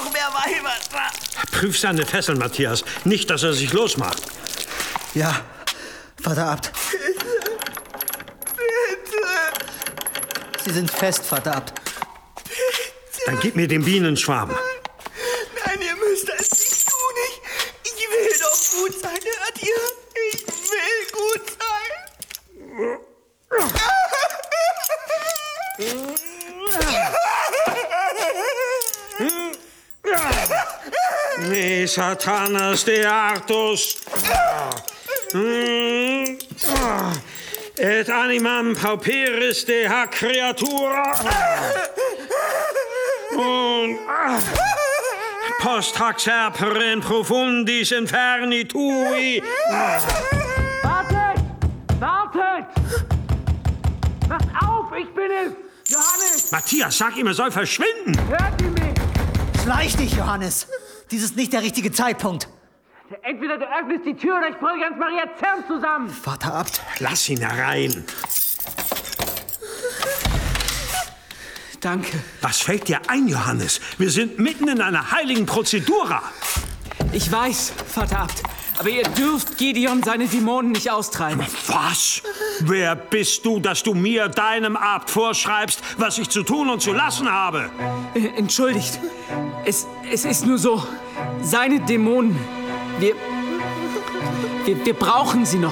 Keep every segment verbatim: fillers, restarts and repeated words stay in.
noch mehr Weiber. Prüf seine Fesseln, Matthias. Nicht, dass er sich losmacht. Ja, Vater Abt. Bitte. Bitte. Sie sind fest, Vater Abt. Bitte. Dann gib mir den Bienenschwarm. Nein, ihr müsst das nicht tun. Ich, ich will doch gut sein, hört ihr? Ich will gut sein. Me Satanas de artus. Et animam pauperis de hac creatura. Und post hac serper in profundis inferni tui. Wartet! Wartet! Macht auf, ich bin es! Johannes! Matthias, sag ihm, er soll verschwinden. Hört ihr mich? Schleich dich, Johannes. Dies ist nicht der richtige Zeitpunkt. Entweder du öffnest die Tür oder ich brülle ganz Maria Zern zusammen. Vater Abt. Lass ihn herein. Danke. Was fällt dir ein, Johannes? Wir sind mitten in einer heiligen Prozedura. Ich weiß, Vater Abt, aber ihr dürft Gideon seine Dämonen nicht austreiben. Was? Wer bist du, dass du mir, deinem Abt, vorschreibst, was ich zu tun und zu lassen habe? Äh, entschuldigt. Es, es ist nur so. Seine Dämonen. Wir, wir, wir brauchen sie noch.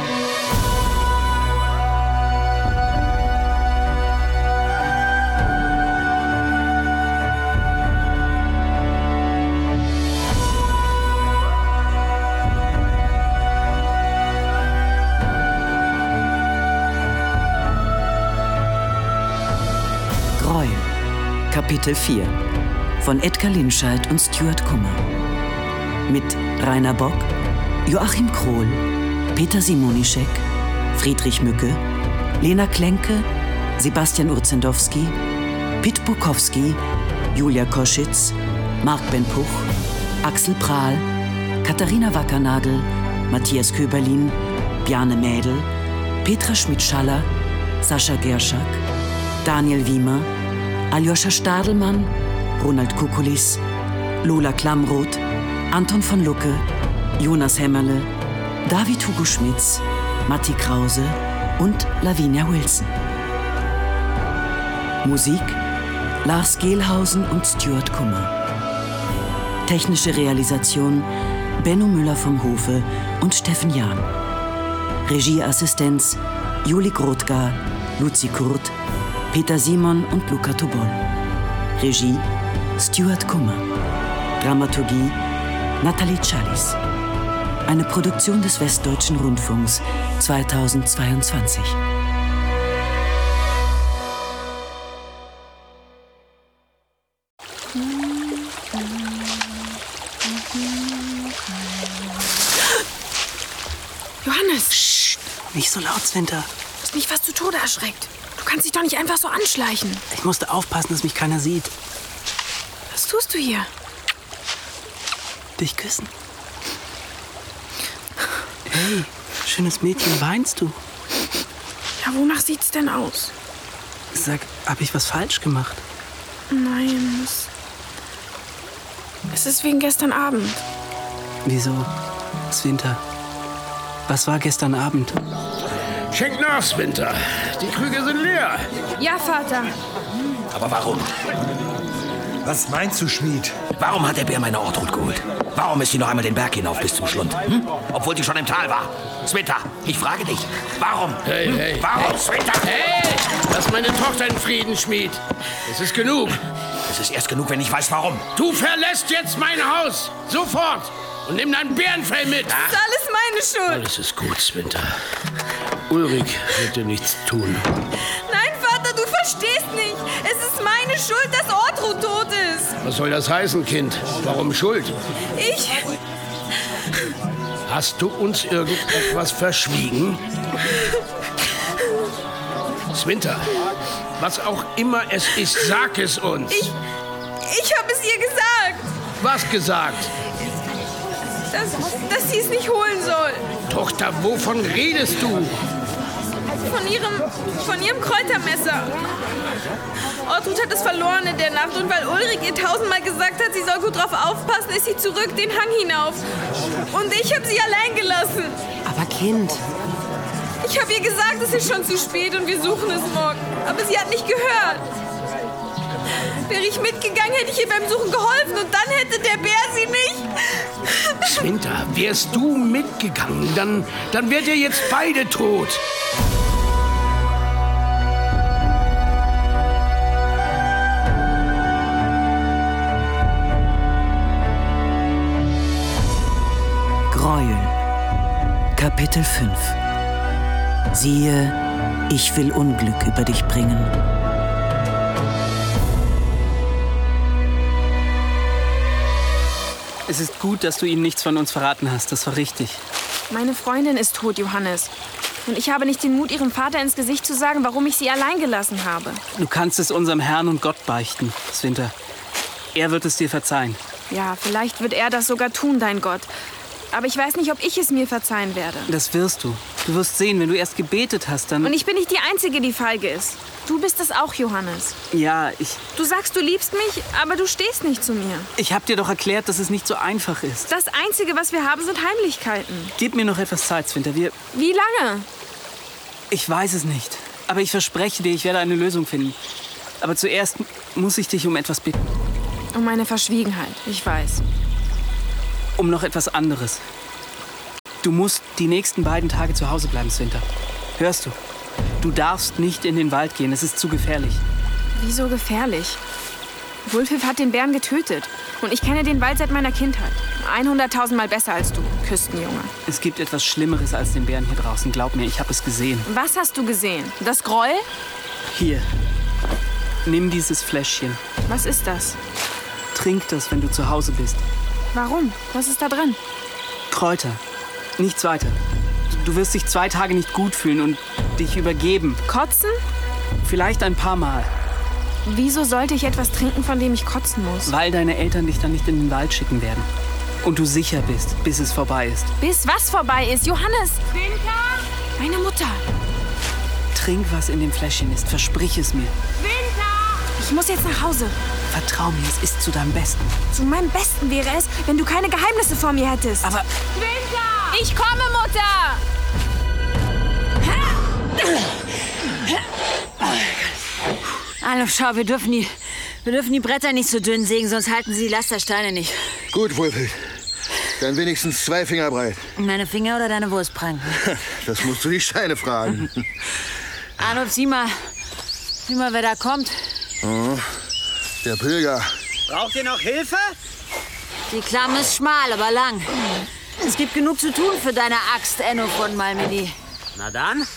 Gräuel, Kapitel vier von Edgar Linscheid und Stuart Kummer. Mit Rainer Bock, Joachim Krohl, Peter Simonischek, Friedrich Mücke, Lena Klenke, Sebastian Urzendowski, Pitt Bukowski, Julia Koschitz, Marc Ben-Puch, Axel Prahl, Katharina Wackernagel, Matthias Köberlin, Bjarne Mädel, Petra Schmidt-Schaller, Sascha Gerschak, Daniel Wiemer, Aljoscha Stadelmann, Ronald Kukulis, Lola Klamroth, Anton von Lucke, Jonas Hämmerle, David Hugo Schmitz, Matti Krause und Lavinia Wilson. Musik Lars Gehlhausen und Stuart Kummer. Technische Realisation Benno Müller vom Hofe und Steffen Jahn. Regieassistenz Juli Grothgar, Luzi Kurt, Peter Simon und Luca Tobol. Regie Stuart Kummer. Dramaturgie Nathalie Challis. Eine Produktion des Westdeutschen Rundfunks zweitausendzweiundzwanzig. Johannes! Psst, nicht so laut, Svinter. Du hast mich fast zu Tode erschreckt. Du kannst dich doch nicht einfach so anschleichen. Ich musste aufpassen, dass mich keiner sieht. Was tust du hier? Dich küssen. Hey, schönes Mädchen, weinst du? Ja, wonach sieht's denn aus? Sag, hab ich was falsch gemacht? Nein, es... Es ist wegen gestern Abend. Wieso, Svinter? Was war gestern Abend? Schenk nach, Svinter. Die Krüge sind leer. Ja, Vater. Aber warum? Was meinst du, Schmied? Warum hat der Bär meine Ortrud geholt? Warum ist sie noch einmal den Berg hinauf bis zum Schlund? Hm? Obwohl sie schon im Tal war. Svinter, ich frage dich. Warum? Hey, hey. Warum, hey. Svinter? Hey, lass meine Tochter in Frieden, Schmied. Es ist genug. Es ist erst genug, wenn ich weiß, warum. Du verlässt jetzt mein Haus. Sofort. Und nimm dein Bärenfell mit. Das ist alles meine Schuld. Alles ist gut, Svinter. Ulrich wird dir nichts tun. Nein, Vater, du verstehst nicht. Es ist meine Schuld, dass Ortrud tot ist. Was soll das heißen, Kind? Warum Schuld? Ich... Hast du uns irgendetwas verschwiegen? Svinter, was auch immer es ist, sag es uns. Ich... Ich habe es ihr gesagt. Was gesagt? Dass, dass sie es nicht holen soll. Tochter, wovon redest du? von ihrem, von ihrem Kräutermesser. Ortrud hat es verloren in der Nacht und weil Ulrich ihr tausendmal gesagt hat, sie soll gut drauf aufpassen, ist sie zurück den Hang hinauf. Und ich habe sie allein gelassen. Aber Kind... Ich habe ihr gesagt, es ist schon zu spät und wir suchen es morgen. Aber sie hat nicht gehört. Wäre ich mitgegangen, hätte ich ihr beim Suchen geholfen und dann hätte der Bär sie nicht. Swinter, wärst du mitgegangen, dann, dann wärt ihr jetzt beide tot. Gräuel. Kapitel fünf. Siehe, ich will Unglück über dich bringen. Es ist gut, dass du ihnen nichts von uns verraten hast. Das war richtig. Meine Freundin ist tot, Johannes. Und ich habe nicht den Mut, ihrem Vater ins Gesicht zu sagen, warum ich sie allein gelassen habe. Du kannst es unserem Herrn und Gott beichten, Swinter. Er wird es dir verzeihen. Ja, vielleicht wird er das sogar tun, dein Gott. Aber ich weiß nicht, ob ich es mir verzeihen werde. Das wirst du. Du wirst sehen, wenn du erst gebetet hast, dann... Und ich bin nicht die Einzige, die feige ist. Du bist es auch, Johannes. Ja, ich... Du sagst, du liebst mich, aber du stehst nicht zu mir. Ich habe dir doch erklärt, dass es nicht so einfach ist. Das Einzige, was wir haben, sind Heimlichkeiten. Gib mir noch etwas Zeit, Swinter. Wir... Wie lange? Ich weiß es nicht. Aber ich verspreche dir, ich werde eine Lösung finden. Aber zuerst muss ich dich um etwas bitten. Um meine Verschwiegenheit, ich weiß. Um noch etwas anderes. Du musst die nächsten beiden Tage zu Hause bleiben, Swinter. Hörst du? Du darfst nicht in den Wald gehen, es ist zu gefährlich. Wieso gefährlich? Wulfhilf hat den Bären getötet. Und ich kenne den Wald seit meiner Kindheit. Hunderttausendmal besser als du, Küstenjunge. Es gibt etwas Schlimmeres als den Bären hier draußen. Glaub mir, ich habe es gesehen. Was hast du gesehen? Das Groll? Hier. Nimm dieses Fläschchen. Was ist das? Trink das, wenn du zu Hause bist. Warum? Was ist da drin? Kräuter. Nichts weiter. Du wirst dich zwei Tage nicht gut fühlen und dich übergeben. Kotzen? Vielleicht ein paar Mal. Wieso sollte ich etwas trinken, von dem ich kotzen muss? Weil deine Eltern dich dann nicht in den Wald schicken werden. Und du sicher bist, bis es vorbei ist. Bis was vorbei ist? Johannes! Winter! Meine Mutter! Trink, was in dem Fläschchen ist. Versprich es mir. Winter! Ich muss jetzt nach Hause. Vertrau mir, es ist zu deinem Besten. Zu meinem Besten wäre es, wenn du keine Geheimnisse vor mir hättest. Aber... Winter! Ich komme, Mutter! Alf, schau, wir dürfen die, wir dürfen die Bretter nicht so dünn sägen, sonst halten sie die Lastersteine nicht. Gut, Wulfhild. Dann wenigstens zwei Finger breit. Meine Finger oder deine Wurstpranken? Das musst du die Steine fragen. Arnulf, sieh mal, sieh mal, wer da kommt. Oh, der Pilger. Braucht ihr noch Hilfe? Die Klamm ist schmal, aber lang. Es gibt genug zu tun für deine Axt, Enno von Malmedy. Na dann.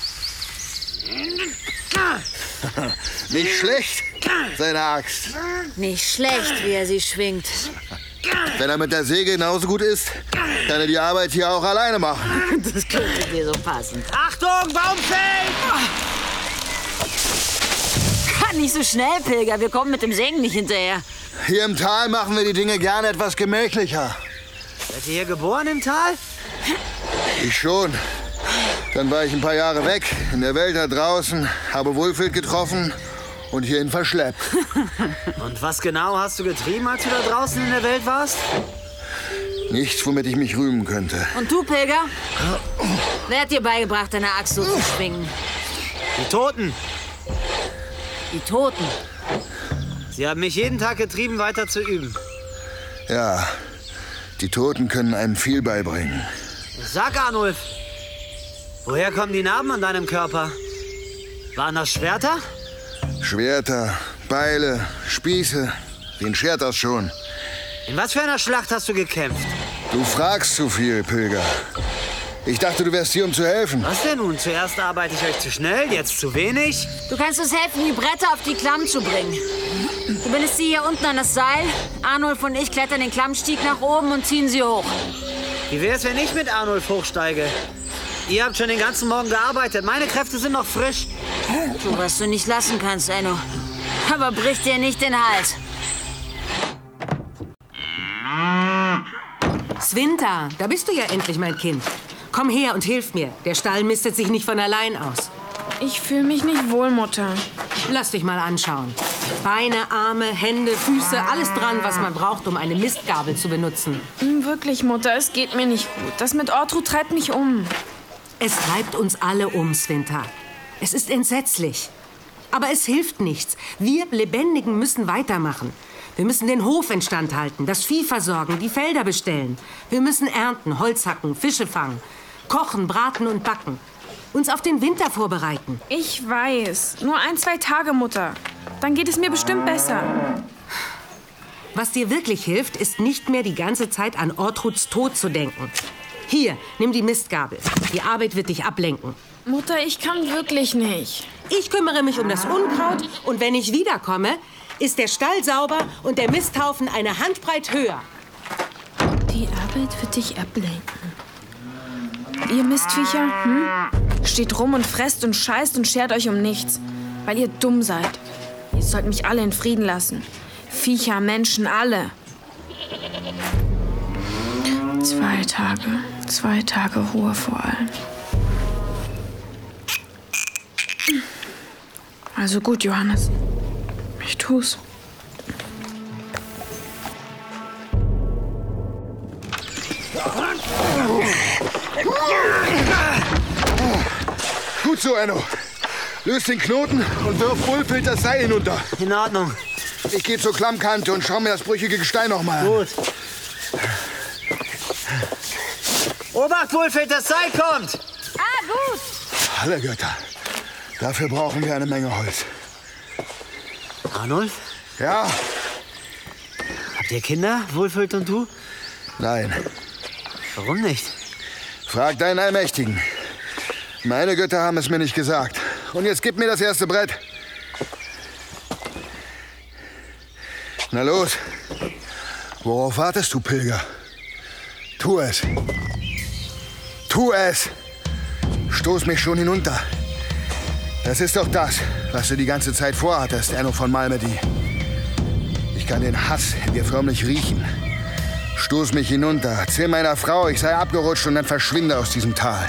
Nicht schlecht, seine Axt. Nicht schlecht, wie er sie schwingt. Wenn er mit der Säge genauso gut ist, kann er die Arbeit hier auch alleine machen. Das könnte dir so passen. Achtung, Baum fällt! Nicht so schnell, Pilger. Wir kommen mit dem Sägen nicht hinterher. Hier im Tal machen wir die Dinge gerne etwas gemächlicher. Seid ihr hier geboren im Tal? Ich schon. Dann war ich ein paar Jahre weg, in der Welt da draußen, habe Wulfhild getroffen und hierhin verschleppt. Und was genau hast du getrieben, als du da draußen in der Welt warst? Nichts, womit ich mich rühmen könnte. Und du, Pilger? Wer hat dir beigebracht, deine Axt so zu schwingen? Die Toten. Die Toten? Sie haben mich jeden Tag getrieben, weiter zu üben. Ja, die Toten können einem viel beibringen. Sag, Arnulf, woher kommen die Narben an deinem Körper? Waren das Schwerter? Schwerter, Beile, Spieße. Wen schert das schon? In was für einer Schlacht hast du gekämpft? Du fragst zu viel, Pilger. Ich dachte, du wärst hier, um zu helfen. Was denn nun? Zuerst arbeite ich euch zu schnell, jetzt zu wenig? Du kannst uns helfen, die Bretter auf die Klamm zu bringen. Du bindest sie hier unten an das Seil. Arnulf und ich klettern den Klammstieg nach oben und ziehen sie hoch. Wie wär's, wenn ich mit Arnulf hochsteige? Ihr habt schon den ganzen Morgen gearbeitet. Meine Kräfte sind noch frisch. Du, was du nicht lassen kannst, Enno. Aber brich dir nicht den Hals. Swinter, da bist du ja endlich, mein Kind. Komm her und hilf mir. Der Stall mistet sich nicht von allein aus. Ich fühle mich nicht wohl, Mutter. Lass dich mal anschauen. Beine, Arme, Hände, Füße, alles dran, was man braucht, um eine Mistgabel zu benutzen. Wirklich, Mutter, es geht mir nicht gut. Das mit Ortrud treibt mich um. Es treibt uns alle um, Svinta. Es ist entsetzlich. Aber es hilft nichts. Wir Lebendigen müssen weitermachen. Wir müssen den Hof instand halten, das Vieh versorgen, die Felder bestellen. Wir müssen ernten, Holz hacken, Fische fangen, kochen, braten und backen. Uns auf den Winter vorbereiten. Ich weiß. Nur ein, zwei Tage, Mutter. Dann geht es mir bestimmt besser. Was dir wirklich hilft, ist nicht mehr die ganze Zeit an Ortruds Tod zu denken. Hier, nimm die Mistgabel. Die Arbeit wird dich ablenken. Mutter, ich kann wirklich nicht. Ich kümmere mich um das Unkraut und wenn ich wiederkomme, ist der Stall sauber und der Misthaufen eine Handbreit höher. Die Arbeit wird dich ablenken. Ihr Mistviecher, hm? Steht rum und fresst und scheißt und schert euch um nichts, weil ihr dumm seid. Ihr sollt mich alle in Frieden lassen. Viecher, Menschen, alle. Zwei Tage, zwei Tage Ruhe vor allem. Also gut, Johannes. Ich tu's. Gut so, Enno. Löst den Knoten und wirf Wohlfeld das Seil hinunter. In Ordnung. Ich gehe zur Klammkante und schau mir das brüchige Gestein noch mal an. Gut. Obacht, Wohlfeld, das Seil kommt! Ah, gut. Alle Götter. Dafür brauchen wir eine Menge Holz. Arnulf? Ja? Habt ihr Kinder, Wohlfeld und du? Nein. Warum nicht? Frag deinen Allmächtigen. Meine Götter haben es mir nicht gesagt. Und jetzt gib mir das erste Brett. Na los. Worauf wartest du, Pilger? Tu es. Tu es. Stoß mich schon hinunter. Das ist doch das, was du die ganze Zeit vorhattest, Enno von Malmedy. Ich kann den Hass in dir förmlich riechen. Stoß mich hinunter. Erzähl meiner Frau, ich sei abgerutscht und dann verschwinde aus diesem Tal.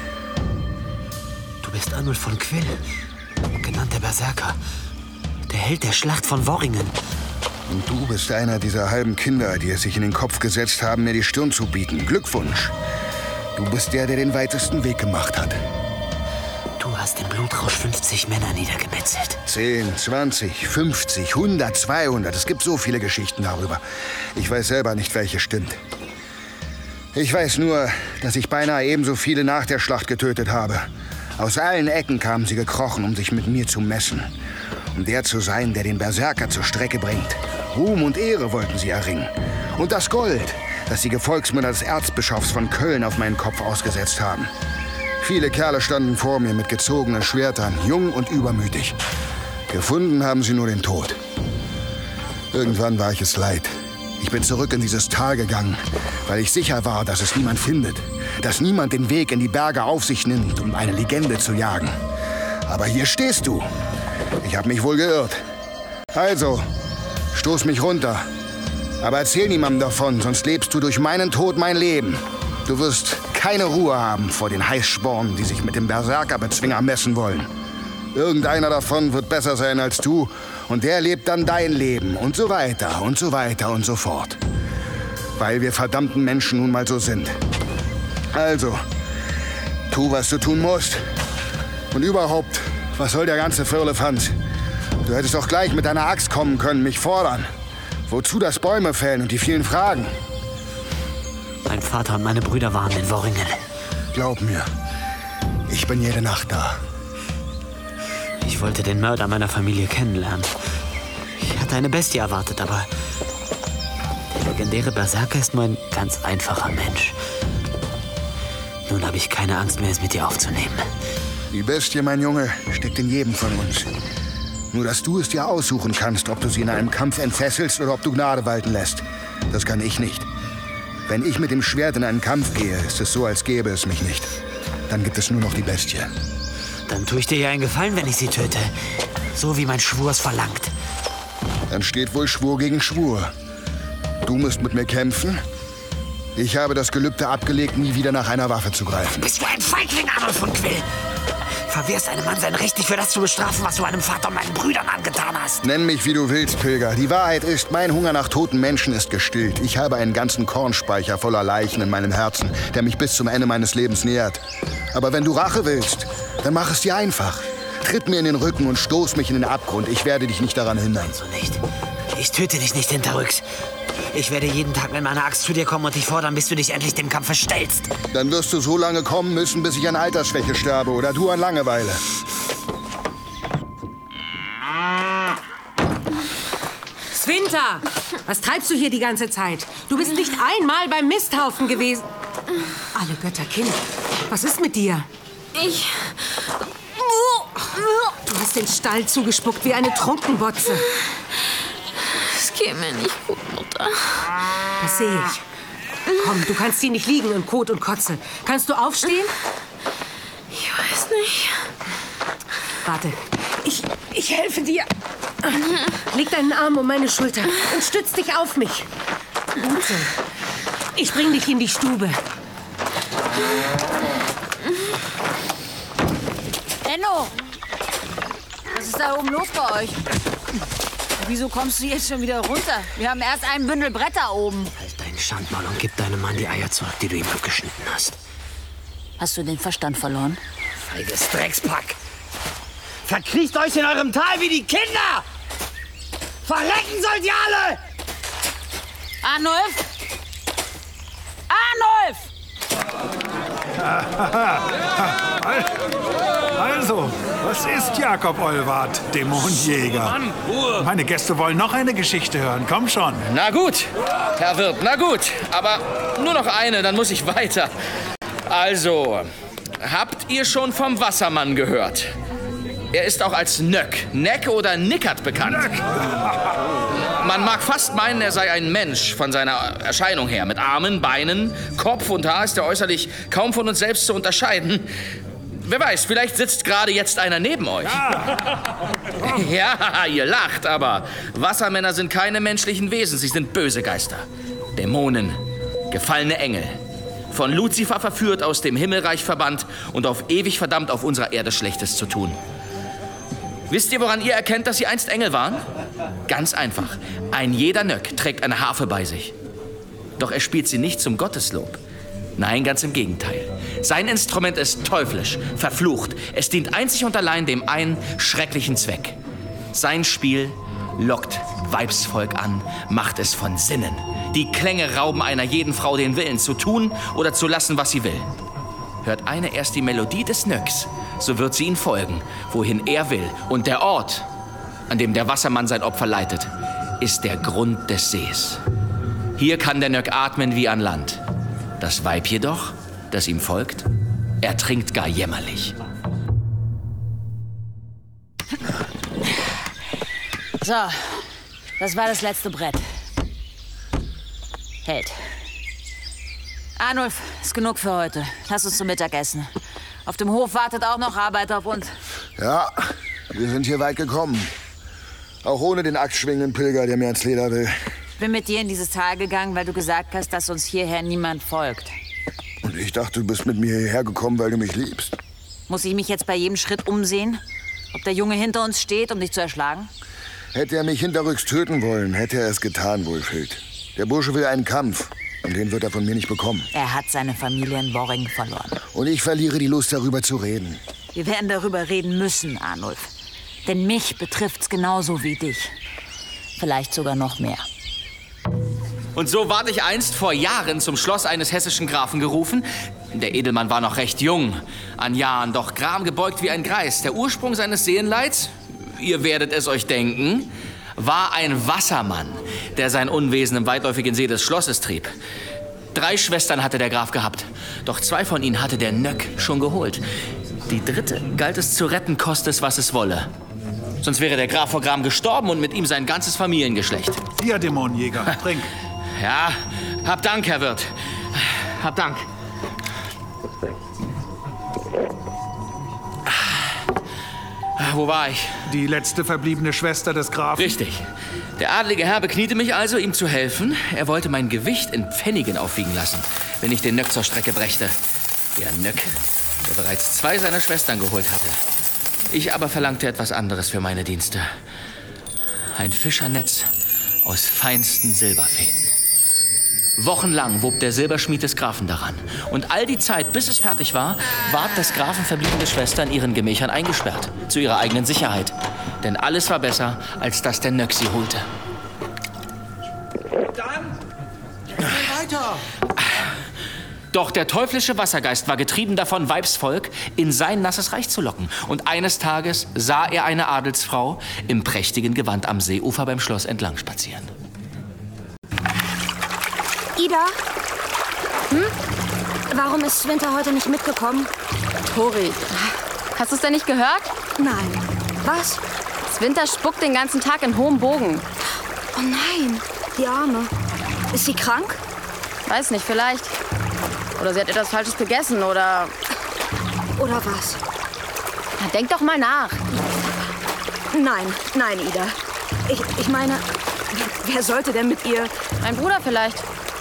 Du bist Arnulf von Quill, genannt der Berserker. Der Held der Schlacht von Worringen. Und du bist einer dieser halben Kinder, die es sich in den Kopf gesetzt haben, mir die Stirn zu bieten. Glückwunsch. Du bist der, der den weitesten Weg gemacht hat. Du hast im Blutrausch fünfzig Männer niedergemetzelt. zehn, zwanzig, fünfzig, hundert, zweihundert. Es gibt so viele Geschichten darüber. Ich weiß selber nicht, welche stimmt. Ich weiß nur, dass ich beinahe ebenso viele nach der Schlacht getötet habe. Aus allen Ecken kamen sie gekrochen, um sich mit mir zu messen. Um der zu sein, der den Berserker zur Strecke bringt. Ruhm und Ehre wollten sie erringen. Und das Gold, das die Gefolgsmänner des Erzbischofs von Köln auf meinen Kopf ausgesetzt haben. Viele Kerle standen vor mir mit gezogenen Schwertern, jung und übermütig. Gefunden haben sie nur den Tod. Irgendwann war ich es leid. Ich bin zurück in dieses Tal gegangen, weil ich sicher war, dass es niemand findet. Dass niemand den Weg in die Berge auf sich nimmt, um eine Legende zu jagen. Aber hier stehst du. Ich habe mich wohl geirrt. Also, stoß mich runter. Aber erzähl niemandem davon, sonst lebst du durch meinen Tod mein Leben. Du wirst keine Ruhe haben vor den Heißspornen, die sich mit dem Berserkerbezwinger messen wollen. Irgendeiner davon wird besser sein als du und der lebt dann dein Leben und so weiter und so weiter und so fort. Weil wir verdammten Menschen nun mal so sind. Also, tu, was du tun musst. Und überhaupt, was soll der ganze Firlefanz? Du hättest doch gleich mit deiner Axt kommen können, mich fordern. Wozu das Bäume fällen und die vielen Fragen? Mein Vater und meine Brüder waren in Worringen. Glaub mir, ich bin jede Nacht da. Ich wollte den Mörder meiner Familie kennenlernen. Ich hatte eine Bestie erwartet, aber der legendäre Berserker ist nur ein ganz einfacher Mensch. Nun habe ich keine Angst mehr, es mit dir aufzunehmen. Die Bestie, mein Junge, steckt in jedem von uns. Nur, dass du es dir aussuchen kannst, ob du sie in einem Kampf entfesselst oder ob du Gnade walten lässt. Das kann ich nicht. Wenn ich mit dem Schwert in einen Kampf gehe, ist es so, als gäbe es mich nicht. Dann gibt es nur noch die Bestie. Dann tue ich dir ja einen Gefallen, wenn ich sie töte. So wie mein Schwur es verlangt. Dann steht wohl Schwur gegen Schwur. Du musst mit mir kämpfen. Ich habe das Gelübde abgelegt, nie wieder nach einer Waffe zu greifen. Bist du ein Feigling, Arnulf von Quill? verwehrst einem Mann sein Recht, dich für das zu bestrafen, was du meinem Vater und meinen Brüdern angetan hast. Nenn mich, wie du willst, Pilger. Die Wahrheit ist, mein Hunger nach toten Menschen ist gestillt. Ich habe einen ganzen Kornspeicher voller Leichen in meinem Herzen, der mich bis zum Ende meines Lebens nährt. Aber wenn du Rache willst, dann mach es dir einfach. Tritt mir in den Rücken und stoß mich in den Abgrund. Ich werde dich nicht daran hindern. So nicht. Ich töte dich nicht hinterrücks. Ich werde jeden Tag mit meiner Axt zu dir kommen und dich fordern, bis du dich endlich dem Kampfe stellst. Dann wirst du so lange kommen müssen, bis ich an Altersschwäche sterbe oder du an Langeweile. Swinter, was treibst du hier die ganze Zeit? Du bist nicht einmal beim Misthaufen gewesen. Alle Götter, Kind, was ist mit dir? Ich... Du hast den Stall zugespuckt wie eine Trunkenbotze. Es geht mir nicht gut, Mutter. Das sehe ich. Komm, du kannst hier nicht liegen in Kot und Kotze. Kannst du aufstehen? Ich weiß nicht. Warte, ich, ich helfe dir. Leg deinen Arm um meine Schulter und stütz dich auf mich. Gut so. Ich bring dich in die Stube. Enno! Was ist da oben los bei euch? Wieso kommst du jetzt schon wieder runter? Wir haben erst ein Bündel Bretter oben. Halt deinen Schandmaul und gib deinem Mann die Eier zurück, die du ihm abgeschnitten hast. Hast du den Verstand verloren? Feiges Dreckspack! Verkriecht euch in eurem Tal wie die Kinder! Verrecken sollt ihr alle! Arnulf! Arnulf! Also, was ist Jakob Olwart, Dämonenjäger? Meine Gäste wollen noch eine Geschichte hören. Komm schon. Na gut, Herr Wirt, na gut. Aber nur noch eine, dann muss ich weiter. Also, habt ihr schon vom Wassermann gehört? Er ist auch als Nöck, Neck oder Nickert bekannt. Nöck. Man mag fast meinen, er sei ein Mensch von seiner Erscheinung her. Mit Armen, Beinen, Kopf und Haar ist er äußerlich kaum von uns selbst zu unterscheiden. Wer weiß, vielleicht sitzt gerade jetzt einer neben euch. Ja. Ja, ihr lacht, aber Wassermänner sind keine menschlichen Wesen. Sie sind böse Geister. Dämonen, gefallene Engel. Von Luzifer verführt, aus dem Himmelreich verbannt und auf ewig verdammt, auf unserer Erde Schlechtes zu tun. Wisst ihr, woran ihr erkennt, dass sie einst Engel waren? Ganz einfach. Ein jeder Nöck trägt eine Harfe bei sich. Doch er spielt sie nicht zum Gotteslob. Nein, ganz im Gegenteil. Sein Instrument ist teuflisch, verflucht. Es dient einzig und allein dem einen schrecklichen Zweck. Sein Spiel lockt Weibsvolk an, macht es von Sinnen. Die Klänge rauben einer jeden Frau den Willen, zu tun oder zu lassen, was sie will. Hört eine erst die Melodie des Nöcks, so wird sie ihn folgen, wohin er will. Und der Ort, an dem der Wassermann sein Opfer leitet, ist der Grund des Sees. Hier kann der Nöck atmen wie an Land. Das Weib jedoch, das ihm folgt, ertrinkt gar jämmerlich. So, das war das letzte Brett. Hält. Arnulf, ist genug für heute. Lass uns zum Mittagessen. Auf dem Hof wartet auch noch Arbeit auf uns. Ja, wir sind hier weit gekommen. Auch ohne den axtschwingenden Pilger, der mir ans Leder will. Ich bin mit dir in dieses Tal gegangen, weil du gesagt hast, dass uns hierher niemand folgt. Und ich dachte, du bist mit mir hierher gekommen, weil du mich liebst. Muss ich mich jetzt bei jedem Schritt umsehen? Ob der Junge hinter uns steht, um dich zu erschlagen? Hätte er mich hinterrücks töten wollen, hätte er es getan, Wulfhild. Der Bursche will einen Kampf. Und den wird er von mir nicht bekommen. Er hat seine Familie in Worring verloren. Und ich verliere die Lust, darüber zu reden. Wir werden darüber reden müssen, Arnulf. Denn mich betrifft's genauso wie dich. Vielleicht sogar noch mehr. Und so ward ich einst vor Jahren zum Schloss eines hessischen Grafen gerufen. Der Edelmann war noch recht jung an Jahren, doch gram gebeugt wie ein Greis. Der Ursprung seines Seelenleids, ihr werdet es euch denken, war ein Wassermann, der sein Unwesen im weitläufigen See des Schlosses trieb. Drei Schwestern hatte der Graf gehabt, doch zwei von ihnen hatte der Nöck schon geholt. Die dritte galt es zu retten, koste es, was es wolle. Sonst wäre der Graf vor Gram gestorben und mit ihm sein ganzes Familiengeschlecht. Hier, Dämonenjäger, trink. Ja, hab Dank, Herr Wirt. Hab Dank. Wo war ich? Die letzte verbliebene Schwester des Grafen. Richtig. Der adlige Herr bekniete mich also, ihm zu helfen. Er wollte mein Gewicht in Pfennigen aufwiegen lassen, wenn ich den Nöck zur Strecke brächte. Der Nöck der bereits zwei seiner Schwestern geholt hatte. Ich aber verlangte etwas anderes für meine Dienste. Ein Fischernetz aus feinsten Silberfäden. Wochenlang wob der Silberschmied des Grafen daran. Und all die Zeit, bis es fertig war, ward des Grafen verbliebene Schwester in ihren Gemächern eingesperrt. Zu ihrer eigenen Sicherheit. Denn alles war besser, als dass der Nöck sie holte. Dann, weiter. Doch der teuflische Wassergeist war getrieben davon, Weibsvolk in sein nasses Reich zu locken. Und eines Tages sah er eine Adelsfrau im prächtigen Gewand am Seeufer beim Schloss entlang spazieren. Ida? Hm? Warum ist Swinter heute nicht mitgekommen? Tori, hast du es denn nicht gehört? Nein. Was? Swinter spuckt den ganzen Tag in hohem Bogen. Oh nein, die Arme. Ist sie krank? Weiß nicht, vielleicht. Oder sie hat etwas Falsches gegessen, oder... Oder was? Na, denk doch mal nach. Nein, nein, Ida. Ich, ich meine, wer sollte denn mit ihr... Mein Bruder vielleicht.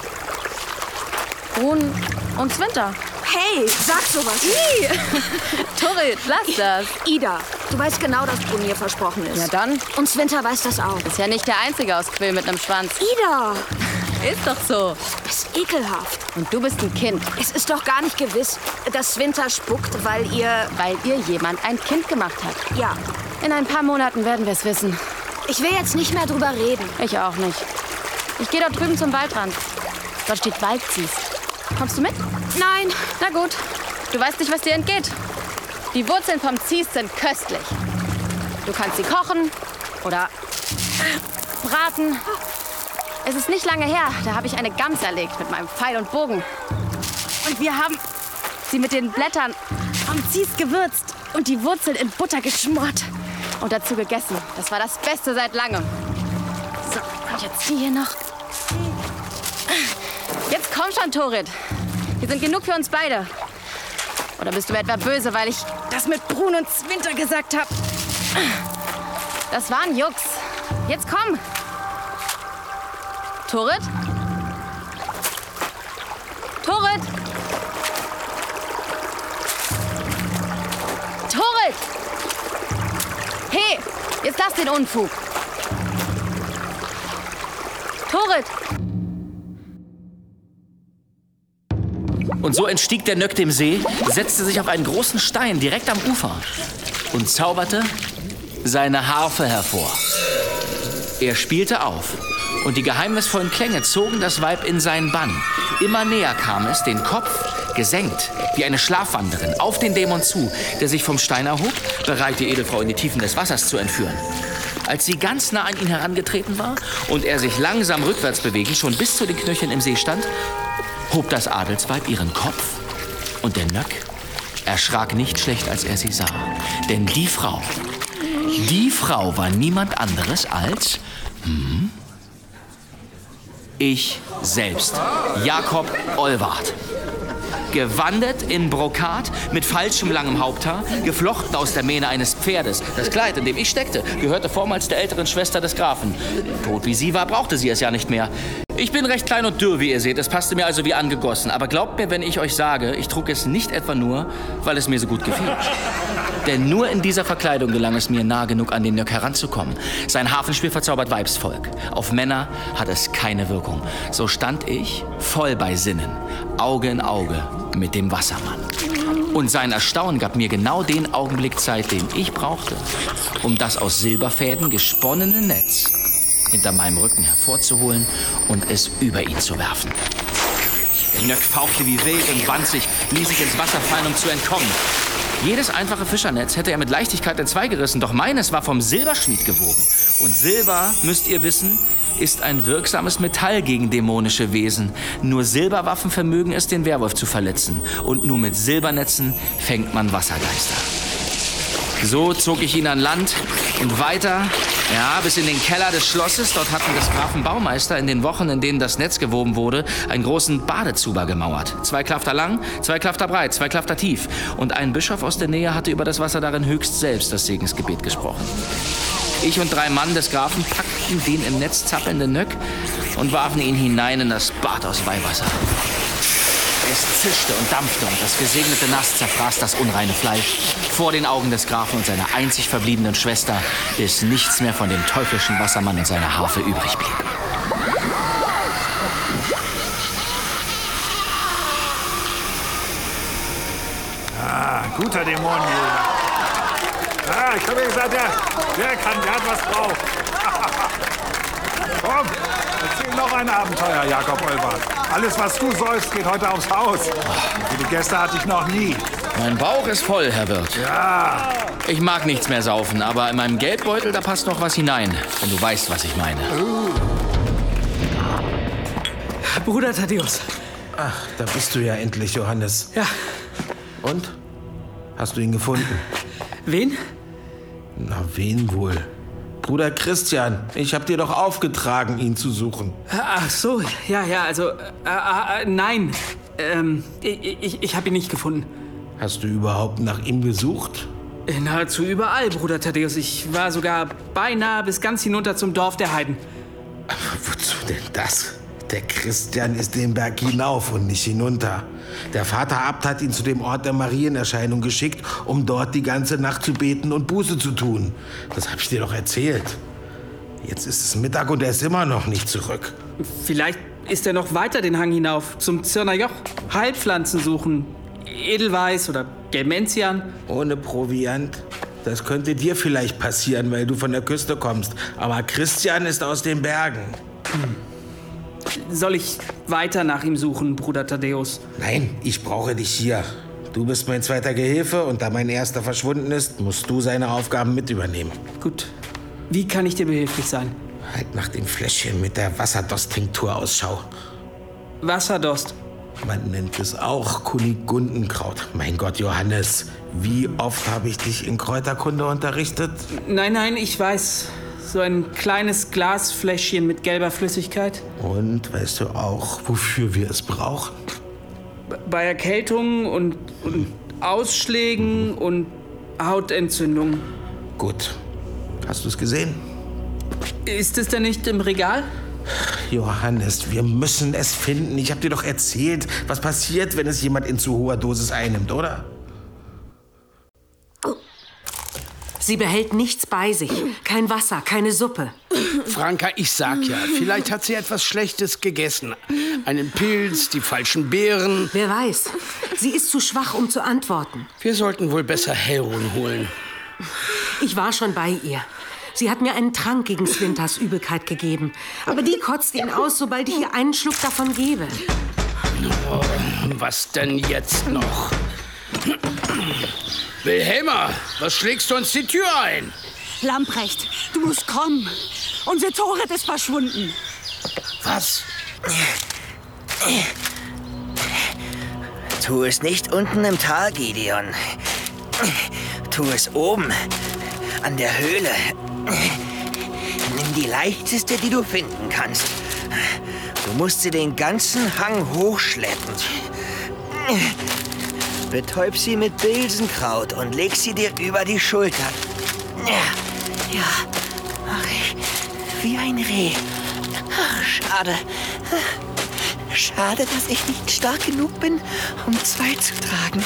Brun und Swinter. Hey, sag sowas. Nie. Tori, lass das. Ida, du weißt genau, dass Brun ihr versprochen ist. Ja, dann. Und Swinter weiß das auch. Ist ja nicht der Einzige aus Quill mit einem Schwanz. Ida! Ist doch so. Das ist ekelhaft. Und du bist ein Kind. Es ist doch gar nicht gewiss, dass Swinter spuckt, weil ihr... Weil ihr jemand ein Kind gemacht hat. Ja. In ein paar Monaten werden wir es wissen. Ich will jetzt nicht mehr drüber reden. Ich auch nicht. Ich gehe dort drüben zum Waldrand. Dort steht Waldzies. Kommst du mit? Nein. Na gut. Du weißt nicht, was dir entgeht. Die Wurzeln vom Zies sind köstlich. Du kannst sie kochen oder braten. Es ist nicht lange her, da habe ich eine Gams erlegt mit meinem Pfeil und Bogen. Und wir haben sie mit den Blättern vom Zies gewürzt und die Wurzeln in Butter geschmort und dazu gegessen. Das war das Beste seit langem. So, und jetzt die hier noch. Jetzt komm schon, Torit. Hier sind genug für uns beide. Oder bist du etwa böse, weil ich das mit Brun und Swinter gesagt habe? Das war ein Jux. Jetzt komm. Torit? Torit? Torit! Hey, jetzt lass den Unfug. Torit! Und so entstieg der Nöck dem See, setzte sich auf einen großen Stein direkt am Ufer und zauberte seine Harfe hervor. Er spielte auf und die geheimnisvollen Klänge zogen das Weib in seinen Bann. Immer näher kam es, den Kopf gesenkt, wie eine Schlafwanderin, auf den Dämon zu, der sich vom Stein erhob, bereit, die Edelfrau in die Tiefen des Wassers zu entführen. Als sie ganz nah an ihn herangetreten war und er sich langsam rückwärts bewegend schon bis zu den Knöcheln im See stand, hob das Adelsweib ihren Kopf und der Nöck erschrak nicht schlecht, als er sie sah. Denn die Frau, die Frau war niemand anderes als hm, ich selbst, Jakob Olwart. Gewandet in Brokat, mit falschem langem Haupthaar, geflochten aus der Mähne eines Pferdes. Das Kleid, in dem ich steckte, gehörte vormals der älteren Schwester des Grafen. Tot wie sie war, brauchte sie es ja nicht mehr. Ich bin recht klein und dürr, wie ihr seht. Es passte mir also wie angegossen. Aber glaubt mir, wenn ich euch sage, ich trug es nicht etwa nur, weil es mir so gut gefiel. Denn nur in dieser Verkleidung gelang es mir, nah genug an den Nöck heranzukommen. Sein Harfenspiel verzaubert Weibsvolk. Auf Männer hat es keine Wirkung. So stand ich voll bei Sinnen, Auge in Auge mit dem Wassermann. Und sein Erstaunen gab mir genau den Augenblick Zeit, den ich brauchte, um das aus Silberfäden gesponnene Netz hinter meinem Rücken hervorzuholen und es über ihn zu werfen. Der Nöck fauchte wie wild und wand sich, ließ sich ins Wasser fallen, um zu entkommen. Jedes einfache Fischernetz hätte er mit Leichtigkeit entzweigerissen, doch meines war vom Silberschmied gewoben. Und Silber, müsst ihr wissen, ist ein wirksames Metall gegen dämonische Wesen. Nur Silberwaffen vermögen es, den Werwolf zu verletzen. Und nur mit Silbernetzen fängt man Wassergeister. So zog ich ihn an Land und weiter, ja, bis in den Keller des Schlosses. Dort hatten des Grafen Baumeister in den Wochen, in denen das Netz gewoben wurde, einen großen Badezuber gemauert. Zwei Klafter lang, zwei Klafter breit, zwei Klafter tief. Und ein Bischof aus der Nähe hatte über das Wasser darin höchst selbst das Segensgebet gesprochen. Ich und drei Mann des Grafen packten den im Netz zappelnden Nöck und warfen ihn hinein in das Bad aus Weihwasser. Es zischte und dampfte und das gesegnete Nass zerfraß das unreine Fleisch vor den Augen des Grafen und seiner einzig verbliebenen Schwester, bis nichts mehr von dem teuflischen Wassermann und seiner Harfe übrig blieb. Ah, guter Dämonenjäger. Ah, ich habe ja gesagt, der, der kann, der hat was drauf. Komm, erzähl noch ein Abenteuer, Jakob Olwart. Alles, was du säufst, geht heute aufs Haus. Viele Gäste hatte ich noch nie. Mein Bauch ist voll, Herr Wirt. Ja. Ich mag nichts mehr saufen, aber in meinem Geldbeutel, da passt noch was hinein. Wenn du weißt, was ich meine. Uh. Bruder Thaddäus. Ach, da bist du ja endlich, Johannes. Ja. Und? Hast du ihn gefunden? Wen? Na, wen wohl? Bruder Christian, ich hab dir doch aufgetragen, ihn zu suchen. Ach so, ja, ja, also, äh, äh, nein. Ähm, ich, ich, ich habe ihn nicht gefunden. Hast du überhaupt nach ihm gesucht? Nahezu überall, Bruder Thaddäus. Ich war sogar beinahe bis ganz hinunter zum Dorf der Heiden. Aber wozu denn das? Der Christian ist den Berg hinauf und nicht hinunter. Der Vater Abt hat ihn zu dem Ort der Marienerscheinung geschickt, um dort die ganze Nacht zu beten und Buße zu tun. Das hab ich dir doch erzählt. Jetzt ist es Mittag und er ist immer noch nicht zurück. Vielleicht ist er noch weiter den Hang hinauf, zum Zirner Joch. Heilpflanzen suchen, Edelweiß oder Gelmentian. Ohne Proviant? Das könnte dir vielleicht passieren, weil du von der Küste kommst. Aber Christian ist aus den Bergen. Hm. Soll ich weiter nach ihm suchen, Bruder Thaddäus? Nein, ich brauche dich hier. Du bist mein zweiter Gehilfe und da mein erster verschwunden ist, musst du seine Aufgaben mit übernehmen. Gut. Wie kann ich dir behilflich sein? Halt nach dem Fläschchen mit der Wasserdost-Tinktur Ausschau. Wasserdost? Man nennt es auch Kunigundenkraut. Mein Gott, Johannes, wie oft habe ich dich in Kräuterkunde unterrichtet? Nein, nein, ich weiß. So ein kleines Glasfläschchen mit gelber Flüssigkeit. Und weißt du auch, wofür wir es brauchen? Bei Erkältungen und, und Ausschlägen und Hautentzündungen. Gut. Hast du es gesehen? Ist es denn nicht im Regal? Johannes, wir müssen es finden. Ich habe dir doch erzählt, was passiert, wenn es jemand in zu hoher Dosis einnimmt, oder? Sie behält nichts bei sich. Kein Wasser, keine Suppe. Franka, ich sag ja, vielleicht hat sie etwas Schlechtes gegessen. Einen Pilz, die falschen Beeren. Wer weiß. Sie ist zu schwach, um zu antworten. Wir sollten wohl besser Heroin holen. Ich war schon bei ihr. Sie hat mir einen Trank gegen Swinthers Übelkeit gegeben. Aber die kotzt ihn aus, sobald ich ihr einen Schluck davon gebe. Oh, was denn jetzt noch? Wilhelma, was schlägst du uns die Tür ein? Lamprecht, du musst kommen. Unser Torit ist verschwunden. Was? Tu es nicht unten im Tal, Gideon. Tu es oben, an der Höhle. Nimm die leichteste, die du finden kannst. Du musst sie den ganzen Hang hochschleppen. Betäub sie mit Bilsenkraut und leg sie dir über die Schulter. Ja, ja, mach ich wie ein Reh. Ach, schade. Schade, dass ich nicht stark genug bin, um zwei zu tragen.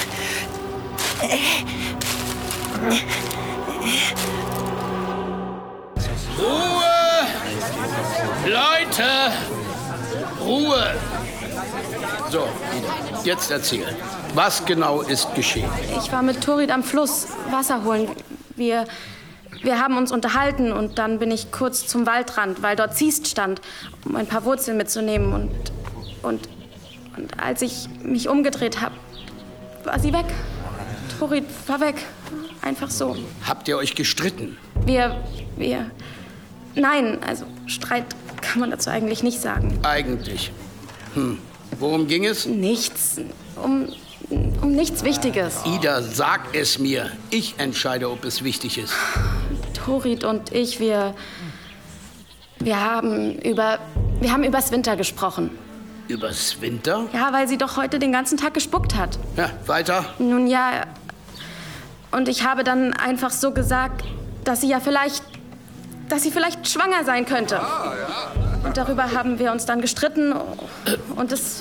Ruhe! Leute! Ruhe! So, jetzt erzähl. Was genau ist geschehen? Ich war mit Torit am Fluss Wasser holen. Wir, wir haben uns unterhalten und dann bin ich kurz zum Waldrand, weil dort Ziest stand, um ein paar Wurzeln mitzunehmen. Und, und, und als ich mich umgedreht habe, war sie weg. Torit war weg. Einfach so. Habt ihr euch gestritten? Wir, wir... Nein, also Streit kann man dazu eigentlich nicht sagen. Eigentlich. Hm. Worum ging es? Nichts. Um, um nichts Wichtiges. Ida, sag es mir. Ich entscheide, ob es wichtig ist. Torit und ich, wir... Wir haben über... Wir haben übers Winter gesprochen. Übers Winter? Ja, weil sie doch heute den ganzen Tag gespuckt hat. Ja, weiter? Nun ja... Und ich habe dann einfach so gesagt, dass sie ja vielleicht... dass sie vielleicht schwanger sein könnte. Und darüber haben wir uns dann gestritten und es...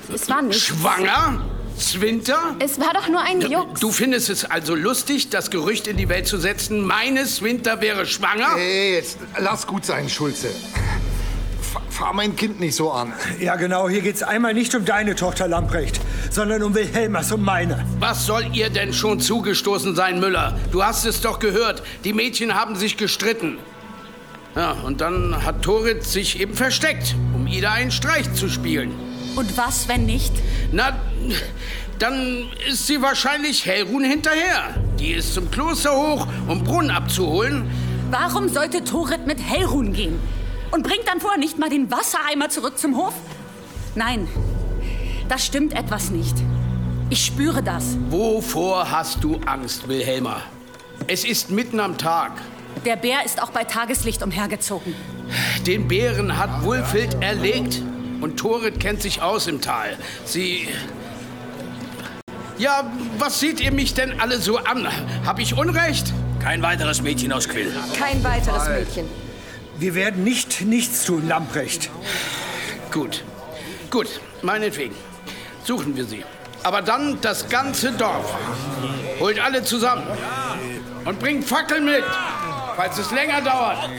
Es war nichts. Schwanger? Swinter? Es war doch nur ein Jux. Du findest es also lustig, das Gerücht in die Welt zu setzen, meine Swinter wäre schwanger? Hey, jetzt lass gut sein, Schulze. F fahr mein Kind nicht so an. Ja, genau. Hier geht's einmal nicht um deine Tochter, Lamprecht, sondern um Wilhelmas, um meine. Was soll ihr denn schon zugestoßen sein, Müller? Du hast es doch gehört. Die Mädchen haben sich gestritten. Ja, und dann hat Torit sich eben versteckt, um Ida einen Streich zu spielen. Und was, wenn nicht? Na, dann ist sie wahrscheinlich Hellrun hinterher. Die ist zum Kloster hoch, um Brunnen abzuholen. Warum sollte Torit mit Hellrun gehen? Und bringt dann vorher nicht mal den Wassereimer zurück zum Hof? Nein, da stimmt etwas nicht. Ich spüre das. Wovor hast du Angst, Wilhelma? Es ist mitten am Tag. Der Bär ist auch bei Tageslicht umhergezogen. Den Bären hat Wulfhild erlegt. Und Torit kennt sich aus im Tal. Sie... Ja, was seht ihr mich denn alle so an? Hab ich Unrecht? Kein weiteres Mädchen aus Quill. Kein weiteres Mädchen. Wir werden nicht nichts tun, Lamprecht. Gut. Gut, meinetwegen. Suchen wir sie. Aber dann das ganze Dorf. Holt alle zusammen. Und bringt Fackeln mit, falls es länger dauert.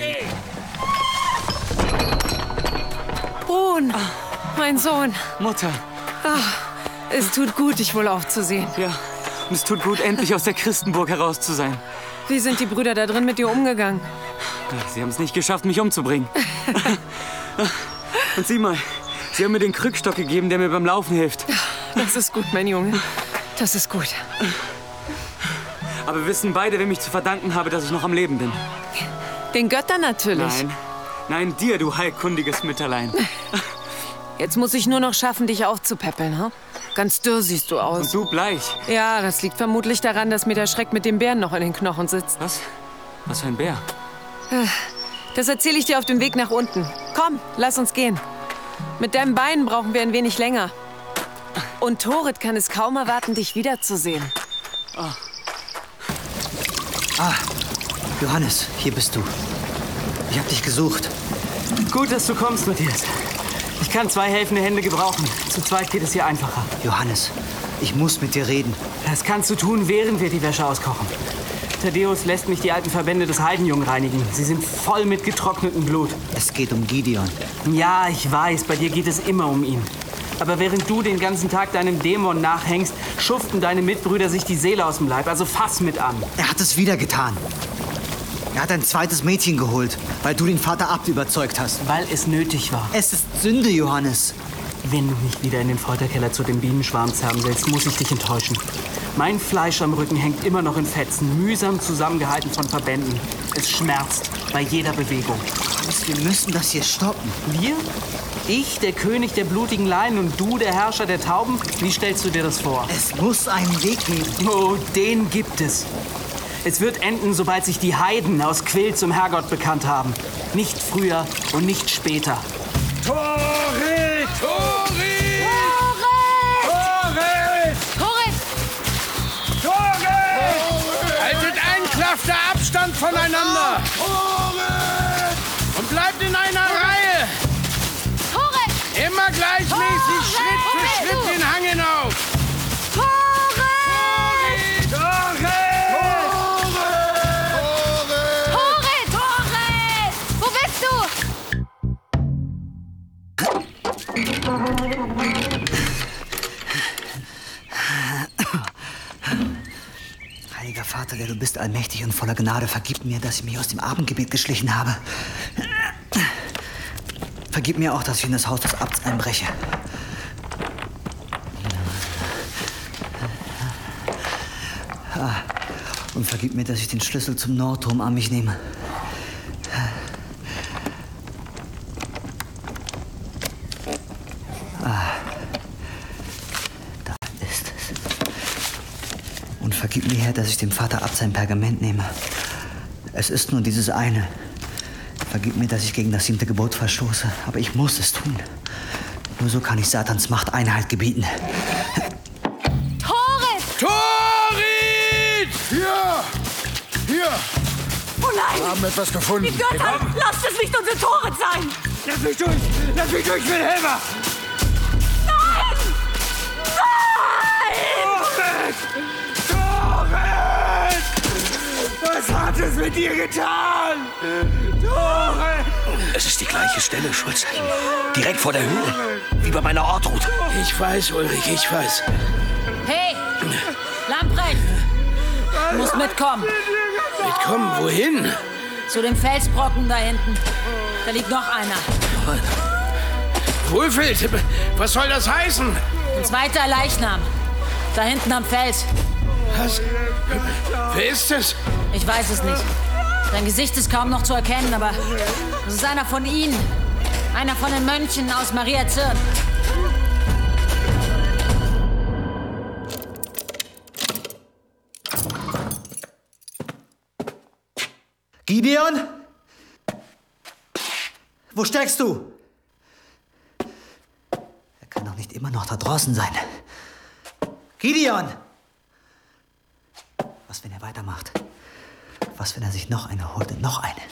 Brun, mein Sohn. Mutter. Ach, es tut gut, dich wohl aufzusehen. Ja, und es tut gut, endlich aus der Christenburg heraus zu sein. Wie sind die Brüder da drin mit dir umgegangen? Sie haben es nicht geschafft, mich umzubringen. Und sieh mal, sie haben mir den Krückstock gegeben, der mir beim Laufen hilft. Das ist gut, mein Junge. Das ist gut. Aber wir wissen beide, wem ich zu verdanken habe, dass ich noch am Leben bin. Den Göttern natürlich. Nein, nein, dir, du heilkundiges Mütterlein. Jetzt muss ich nur noch schaffen, dich aufzupäppeln, ha? Ganz dürr siehst du aus. Und du bleich. Ja, das liegt vermutlich daran, dass mir der Schreck mit dem Bären noch in den Knochen sitzt. Was? Was für ein Bär? Das erzähle ich dir auf dem Weg nach unten. Komm, lass uns gehen. Mit deinen Beinen brauchen wir ein wenig länger. Und Torit kann es kaum erwarten, dich wiederzusehen. Oh. Ah, Johannes, hier bist du. Ich hab dich gesucht. Gut, dass du kommst, Matthias. Ich kann zwei helfende Hände gebrauchen. Zu zweit geht es hier einfacher. Johannes, ich muss mit dir reden. Das kannst du tun, während wir die Wäsche auskochen. Thaddeus lässt mich die alten Verbände des Heidenjungen reinigen. Sie sind voll mit getrocknetem Blut. Es geht um Gideon. Ja, ich weiß, bei dir geht es immer um ihn. Aber während du den ganzen Tag deinem Dämon nachhängst, schuften deine Mitbrüder sich die Seele aus dem Leib. Also fass mit an. Er hat es wieder getan. Er hat ein zweites Mädchen geholt, weil du den Vater Abt überzeugt hast. Weil es nötig war. Es ist Sünde, Johannes. Wenn du nicht wieder in den Folterkeller zu dem Bienenschwarm zerren willst, muss ich dich enttäuschen. Mein Fleisch am Rücken hängt immer noch in Fetzen, mühsam zusammengehalten von Verbänden. Es schmerzt bei jeder Bewegung. Wir müssen das hier stoppen. Wir? Ich, der König der blutigen Leinen, und du, der Herrscher der Tauben? Wie stellst du dir das vor? Es muss einen Weg geben. Oh, den gibt es. Es wird enden, sobald sich die Heiden aus Quill zum Herrgott bekannt haben. Nicht früher und nicht später. Torit! Torit! Torit! Torit! Haltet einen Klafter Abstand voneinander. Torit! Und bleibt in einer Reihe. Torit! Immer gleichmäßig, Schritt für Schritt den Hang hinauf. Torit! Torit! Heiliger Vater, der du bist allmächtig und voller Gnade, vergib mir, dass ich mich aus dem Abendgebet geschlichen habe. Vergib mir auch, dass ich in das Haus des Abts einbreche. Und vergib mir, dass ich den Schlüssel zum Nordturm an mich nehme. Vergib mir, Herr, dass ich dem Vater Abt sein Pergament nehme. Es ist nur dieses eine. Vergib mir, dass ich gegen das siebte Gebot verstoße. Aber ich muss es tun. Nur so kann ich Satans Macht Einhalt gebieten. Torit! Torit! Hier! Hier! Oh nein! Wir haben etwas gefunden. Die Götter! Lasst es nicht unser Torit sein! Lass mich durch! Lass mich durch, Wilhelma! Nein! Toret! Was hat es mit dir getan? Toret! Es ist die gleiche Stelle, Schulze. Direkt vor der Höhle. Wie bei meiner Ortrud. Ich weiß, Ulrich, ich weiß. Hey, Lamprecht! Du musst mitkommen. Mitkommen? Wohin? Zu dem Felsbrocken da hinten. Da liegt noch einer. Wohlfeld, was soll das heißen? Ein zweiter Leichnam. Da hinten am Fels. Was? Wer ist es? Ich weiß es nicht. Sein Gesicht ist kaum noch zu erkennen, aber es ist einer von ihnen. Einer von den Mönchen aus Maria Zirn. Gideon? Wo steckst du? Er kann doch nicht immer noch da draußen sein. Gideon! Was, wenn er weitermacht? Was, wenn er sich noch eine holt und noch eine?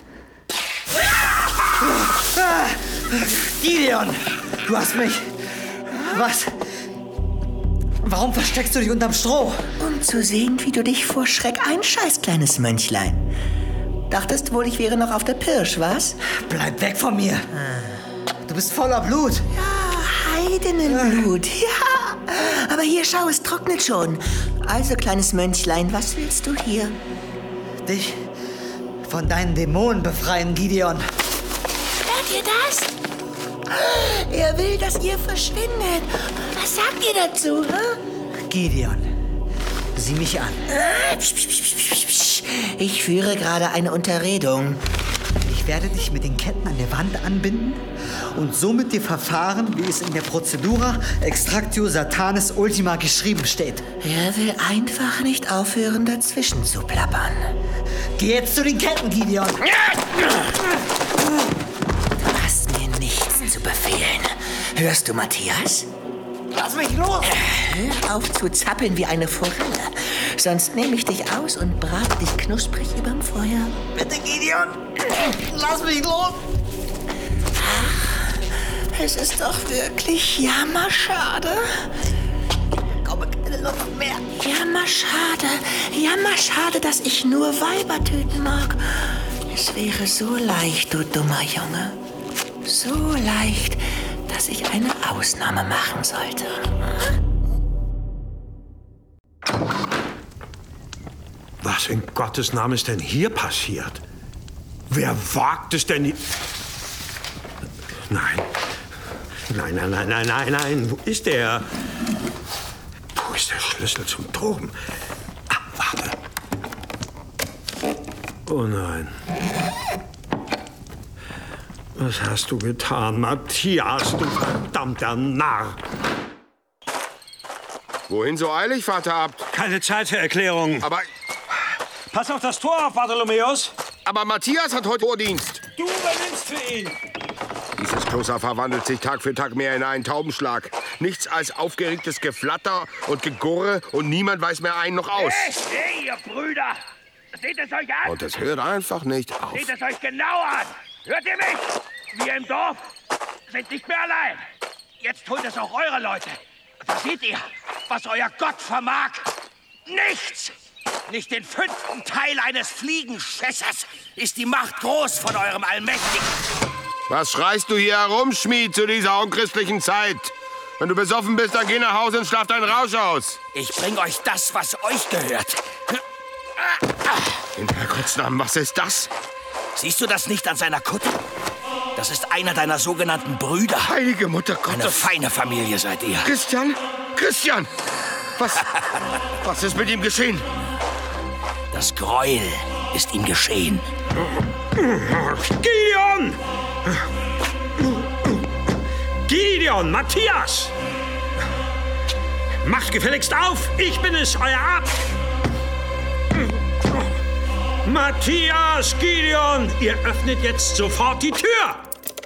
Gideon! Du hast mich... Was? Warum versteckst du dich unterm Stroh? Um zu sehen, wie du dich vor Schreck einscheißt, kleines Mönchlein. Dachtest wohl, ich wäre noch auf der Pirsch, was? Bleib weg von mir. Du bist voller Blut. Ja, Heidenenblut. Ja, aber hier, schau, es trocknet schon. Also, kleines Mönchlein, was willst du hier? Dich von deinen Dämonen befreien, Gideon. Hört ihr das? Er will, dass ihr verschwindet. Was sagt ihr dazu, hä? Gideon, sieh mich an. Ich führe gerade eine Unterredung. Ich werde dich mit den Ketten an der Wand anbinden und so mit dir verfahren, wie es in der Procedura Extractio Satanis Ultima geschrieben steht. Er will einfach nicht aufhören, dazwischen zu plappern. Geh jetzt zu den Ketten, Gideon. Du hast mir nichts zu befehlen. Hörst du, Matthias? Lass mich los! Hör auf zu zappeln wie eine Forelle. Sonst nehme ich dich aus und brate dich knusprig überm Feuer. Bitte, Gideon! Lass mich los! Ach, es ist doch wirklich jammerschade. Ich komme keine Luft mehr. Jammerschade, jammerschade, dass ich nur Weiber töten mag. Es wäre so leicht, du dummer Junge. So leicht, dass ich eine Ausnahme machen sollte. Was in Gottes Namen ist denn hier passiert? Wer wagt es denn... Nein. Nein, nein, nein, nein, nein, nein. Wo ist der? Wo ist der Schlüssel zum Turm? Ah, warte. Oh nein. Was hast du getan, Matthias, du verdammter Narr? Wohin so eilig, Vater Abt? Keine Zeit für Erklärungen. Aber... Pass auf das Tor auf, Bartholomäus. Aber Matthias hat heute Vordienst. Du übernimmst für ihn. Dieses Kloster verwandelt sich Tag für Tag mehr in einen Taubenschlag. Nichts als aufgeregtes Geflatter und Gegurre und niemand weiß mehr ein noch aus. Hey, hey, ihr Brüder! Seht es euch an! Und es hört einfach nicht auf. Seht es euch genau an! Hört ihr mich? Wir im Dorf sind nicht mehr allein. Jetzt holt es auch eure Leute. Da seht ihr, was euer Gott vermag. Nichts! Nicht den fünften Teil eines Fliegenschässers ist die Macht groß von eurem Allmächtigen. Was schreist du hier herum, Schmied, zu dieser unchristlichen Zeit? Wenn du besoffen bist, dann geh nach Hause und schlaf deinen Rausch aus. Ich bring euch das, was euch gehört. In Herrgotts Namen, was ist das? Siehst du das nicht an seiner Kutte? Das ist einer deiner sogenannten Brüder. Heilige Mutter Gottes. Eine feine Familie seid ihr. Christian? Christian! Was, was ist mit ihm geschehen? Das Gräuel ist ihm geschehen. Gideon! Gideon, Matthias! Macht gefälligst auf! Ich bin es, euer Abt! Matthias, Gideon, ihr öffnet jetzt sofort die Tür!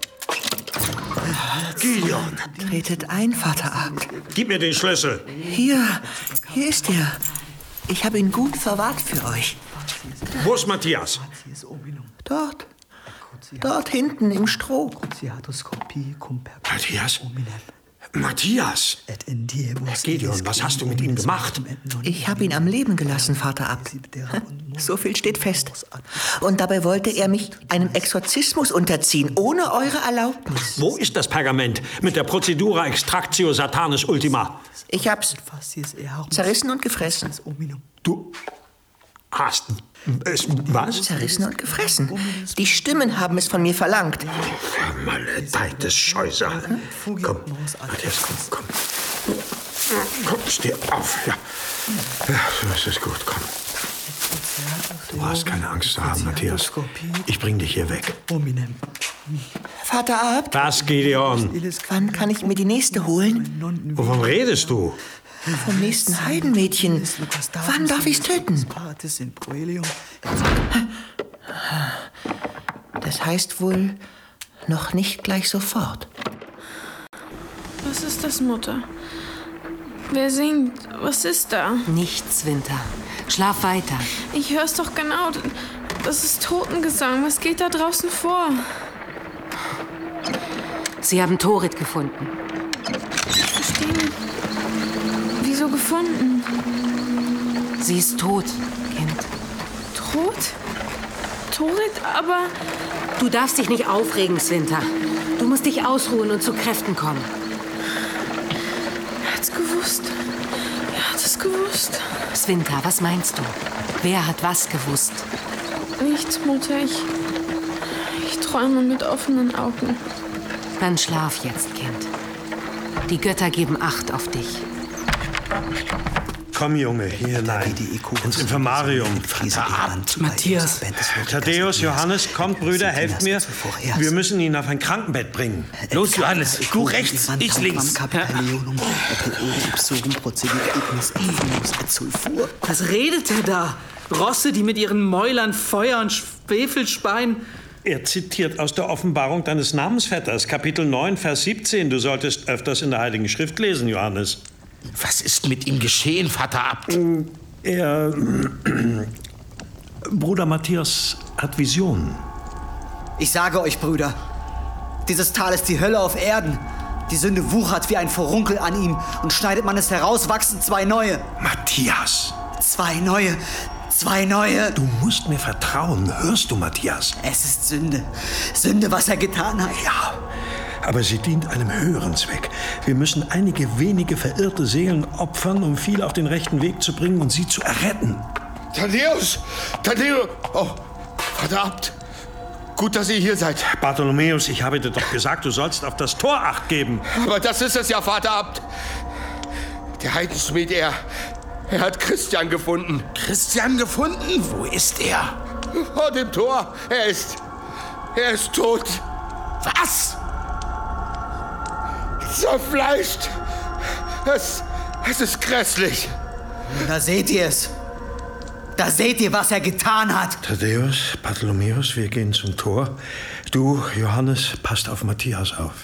Gideon! Tretet ein, Vater Abt. Gib mir den Schlüssel. Hier, hier ist er. Ich habe ihn gut verwahrt für euch. Wo ist Matthias? Dort. Dort hinten im Stroh. Matthias? Matthias! Gideon, was hast du mit ihm gemacht? Ich habe ihn am Leben gelassen, Vater Abt. So viel steht fest. Und dabei wollte er mich einem Exorzismus unterziehen, ohne eure Erlaubnis. Wo ist das Pergament mit der Procedura Extractio Satanis Ultima? Ich hab's zerrissen und gefressen. Du hast es was? Zerrissen und gefressen. Die Stimmen haben es von mir verlangt. Vermaledeites Scheusal. Komm, Matthias, komm, komm. Komm, steh auf. Ja, ja, das ist gut, komm. Du hast keine Angst zu haben, Matthias. Ich bring dich hier weg. Vater Abt? Was, Gideon? Wann kann ich mir die nächste holen? Wovon redest du? Vom nächsten Heidenmädchen. Wann darf ich's töten? Das heißt wohl noch nicht gleich sofort. Was ist das, Mutter? Wer singt? Was ist da? Nichts, Winter. Schlaf weiter. Ich hör's doch genau. Das ist Totengesang. Was geht da draußen vor? Sie haben Thorit gefunden. Ich verstehe nicht. Wieso gefunden? Sie ist tot, Kind. Tot? Thorit, aber... Du darfst dich nicht aufregen, Swinter. Du musst dich ausruhen und zu Kräften kommen. Er hat's gewusst. Er hat es gewusst. Swinter, was meinst du? Wer hat was gewusst? Nichts, Mutter. Ich... Ich träume mit offenen Augen. Dann schlaf jetzt, Kind. Die Götter geben Acht auf dich. Komm, Junge, hier hinein. Ins Infirmarium. Matthias. Thaddäus, Johannes, kommt, Brüder, helft mir. Wir müssen ihn auf ein Krankenbett bringen. Los, Johannes, du rechts, ich links. Was redet er da? Rosse, die mit ihren Mäulern Feuer und Schwefel speien. Er zitiert aus der Offenbarung deines Namensvetters, Kapitel neun, Vers siebzehn. Du solltest öfters in der Heiligen Schrift lesen, Johannes. Was ist mit ihm geschehen, Vater Abt? Er... Bruder Matthias hat Visionen. Ich sage euch, Brüder, dieses Tal ist die Hölle auf Erden. Die Sünde wuchert wie ein Furunkel an ihm und schneidet man es heraus, wachsen zwei neue. Matthias! Zwei neue, zwei neue. Du musst mir vertrauen, hörst du, Matthias? Es ist Sünde. Sünde, was er getan hat. Ja, aber sie dient einem höheren Zweck. Wir müssen einige wenige verirrte Seelen opfern, um viele auf den rechten Weg zu bringen und sie zu erretten. Thaddäus! Thaddäus! Oh, Vater Abt! Gut, dass ihr hier seid. Bartholomäus, ich habe dir doch gesagt, du sollst auf das Tor Acht geben. Aber das ist es ja, Vater Abt. Der Heidenschmied, er... Er hat Christian gefunden. Christian gefunden? Wo ist er? Vor dem Tor. Er ist... Er ist tot. Was? Zerfleischt. Es... Es ist grässlich. Da seht ihr es. Da seht ihr, was er getan hat. Thaddäus, Bartholomäus, wir gehen zum Tor. Du, Johannes, passt auf Matthias auf.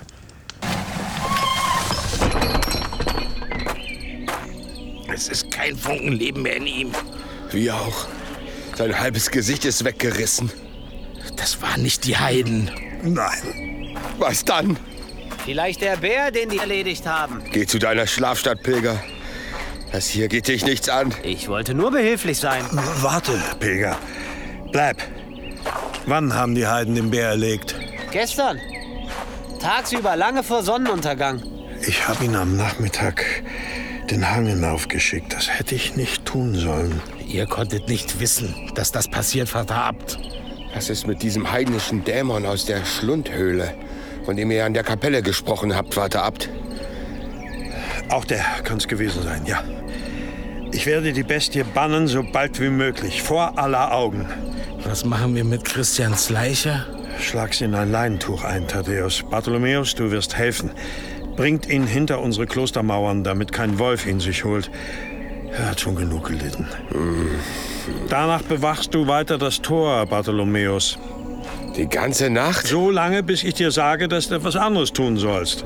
Es ist kein Funkenleben mehr in ihm. Wie auch. Sein halbes Gesicht ist weggerissen. Das waren nicht die Heiden. Nein. Was dann? Vielleicht der Bär, den die erledigt haben. Geh zu deiner Schlafstadt, Pilger. Das hier geht dich nichts an. Ich wollte nur behilflich sein. Warte, Pilger. Bleib. Wann haben die Heiden den Bär erlegt? Gestern. Tagsüber, lange vor Sonnenuntergang. Ich habe ihn am Nachmittag den Hang hinaufgeschickt. Das hätte ich nicht tun sollen. Ihr konntet nicht wissen, dass das passiert, Vater Abt. Was ist mit diesem heidnischen Dämon aus der Schlundhöhle, von dem ihr an der Kapelle gesprochen habt, Vater Abt? Auch der kann es gewesen sein, ja. Ich werde die Bestie bannen, so bald wie möglich, vor aller Augen. Was machen wir mit Christians Leiche? Schlag sie in ein Leinentuch ein, Thaddäus. Bartholomäus, du wirst helfen. Bringt ihn hinter unsere Klostermauern, damit kein Wolf ihn sich holt. Er hat schon genug gelitten. Danach bewachst du weiter das Tor, Bartholomäus. Die ganze Nacht? So lange, bis ich dir sage, dass du etwas anderes tun sollst.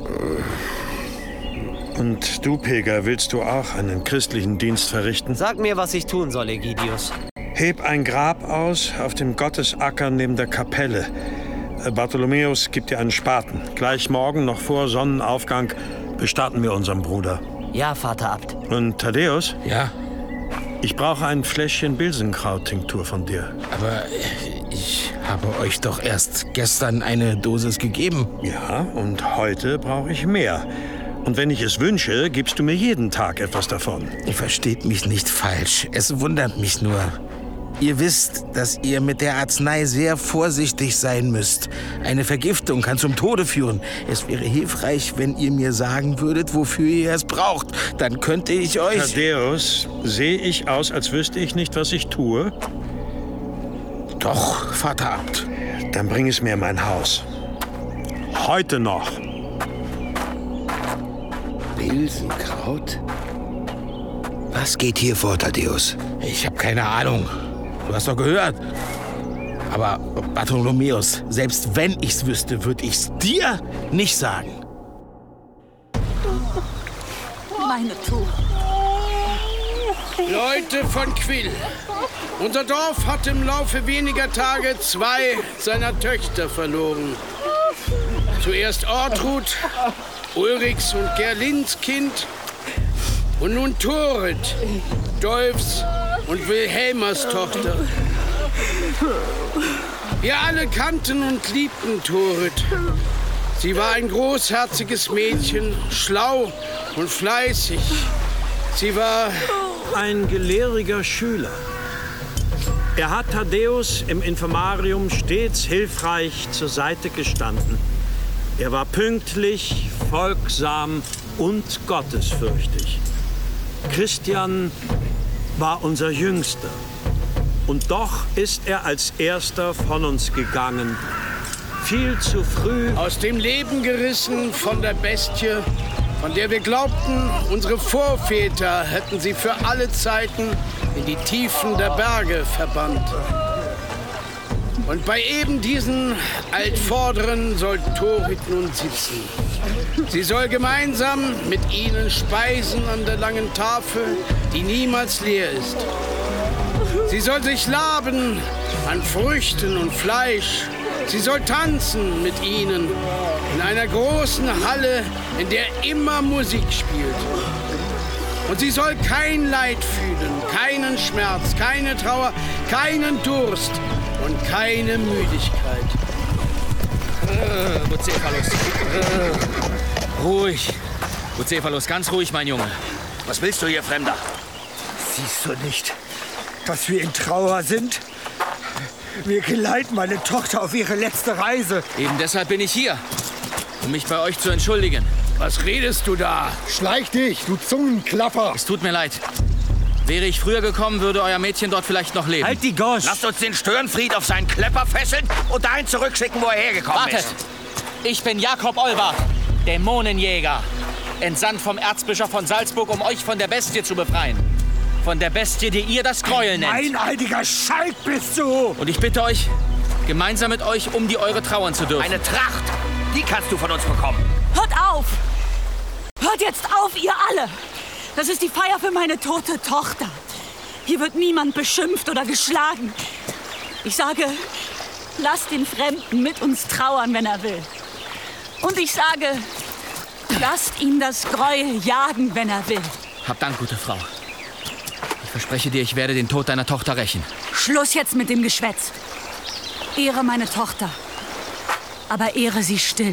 Und du, Pilger, willst du auch einen christlichen Dienst verrichten? Sag mir, was ich tun soll, Egidius. Heb ein Grab aus auf dem Gottesacker neben der Kapelle. Bartholomäus gibt dir einen Spaten. Gleich morgen, noch vor Sonnenaufgang, Bestatten wir unseren Bruder. Ja, Vater Abt. Und Thaddäus? Ja? Ich brauche ein Fläschchen Bilsenkraut-Tinktur von dir. Aber ich habe euch doch erst gestern eine Dosis gegeben. Ja, und heute brauche ich mehr. Und wenn ich es wünsche, gibst du mir jeden Tag etwas davon. Ihr versteht mich nicht falsch. Es wundert mich nur. Ihr wisst, dass ihr mit der Arznei sehr vorsichtig sein müsst. Eine Vergiftung kann zum Tode führen. Es wäre hilfreich, wenn ihr mir sagen würdet, wofür ihr es braucht. Dann könnte ich euch... Thaddäus, sehe ich aus, als wüsste ich nicht, was ich tue? Doch, Vater Abt. Dann bring es mir in mein Haus. Heute noch. Bilsenkraut? Was geht hier vor, Thaddäus? Ich habe keine Ahnung. Du hast doch gehört. Aber Bartholomäus, selbst wenn ich's wüsste, würde ich's dir nicht sagen. Meine Tour. Leute von Quill, unser Dorf hat im Laufe weniger Tage zwei seiner Töchter verloren. Zuerst Ortrud, Ulrichs und Gerlins Kind, und nun Thorit, Dolfs und Wilhelmas Tochter. Wir alle kannten und liebten Thorit. Sie war ein großherziges Mädchen, schlau und fleißig. Sie war ein gelehriger Schüler. Er hat Thaddäus im Infirmarium stets hilfreich zur Seite gestanden. Er war pünktlich, folgsam und gottesfürchtig. Christian war unser Jüngster. Und doch ist er als erster von uns gegangen. Viel zu früh. Aus dem Leben gerissen von der Bestie, von der wir glaubten, unsere Vorväter hätten sie für alle Zeiten in die Tiefen der Berge verbannt. Und bei eben diesen Altvorderen soll Thorit nun sitzen. Sie soll gemeinsam mit ihnen speisen an der langen Tafel, die niemals leer ist. Sie soll sich laben an Früchten und Fleisch. Sie soll tanzen mit ihnen in einer großen Halle, in der immer Musik spielt. Und sie soll kein Leid fühlen, keinen Schmerz, keine Trauer, keinen Durst und keine Müdigkeit. Äh, Bucephalus. Äh, ruhig. Bucephalus, ganz ruhig, mein Junge. Was willst du hier, Fremder? Siehst du nicht, dass wir in Trauer sind? Wir geleiten meine Tochter auf ihre letzte Reise. Eben deshalb bin ich hier, um mich bei euch zu entschuldigen. Was redest du da? Schleich dich, du Zungenklapper. Es tut mir leid. Wäre ich früher gekommen, würde euer Mädchen dort vielleicht noch leben. Halt die Gosch! Lasst uns den Störenfried auf seinen Klepper fesseln und dahin zurückschicken, wo er hergekommen Wartet. ist. Ich bin Jakob Olwart, Dämonenjäger. Entsandt vom Erzbischof von Salzburg, um euch von der Bestie zu befreien. Von der Bestie, die ihr das Gräuel nennt. Eineidiger Schalk bist du! Und ich bitte euch, gemeinsam mit euch um die Eure trauern zu dürfen. Eine Tracht, die kannst du von uns bekommen. Hört auf! Hört jetzt auf, ihr alle! Das ist die Feier für meine tote Tochter. Hier wird niemand beschimpft oder geschlagen. Ich sage, lasst den Fremden mit uns trauern, wenn er will. Und ich sage, lasst ihn das Gräuel jagen, wenn er will. Hab Dank, gute Frau. Ich verspreche dir, ich werde den Tod deiner Tochter rächen. Schluss jetzt mit dem Geschwätz. Ehre meine Tochter, aber ehre sie still.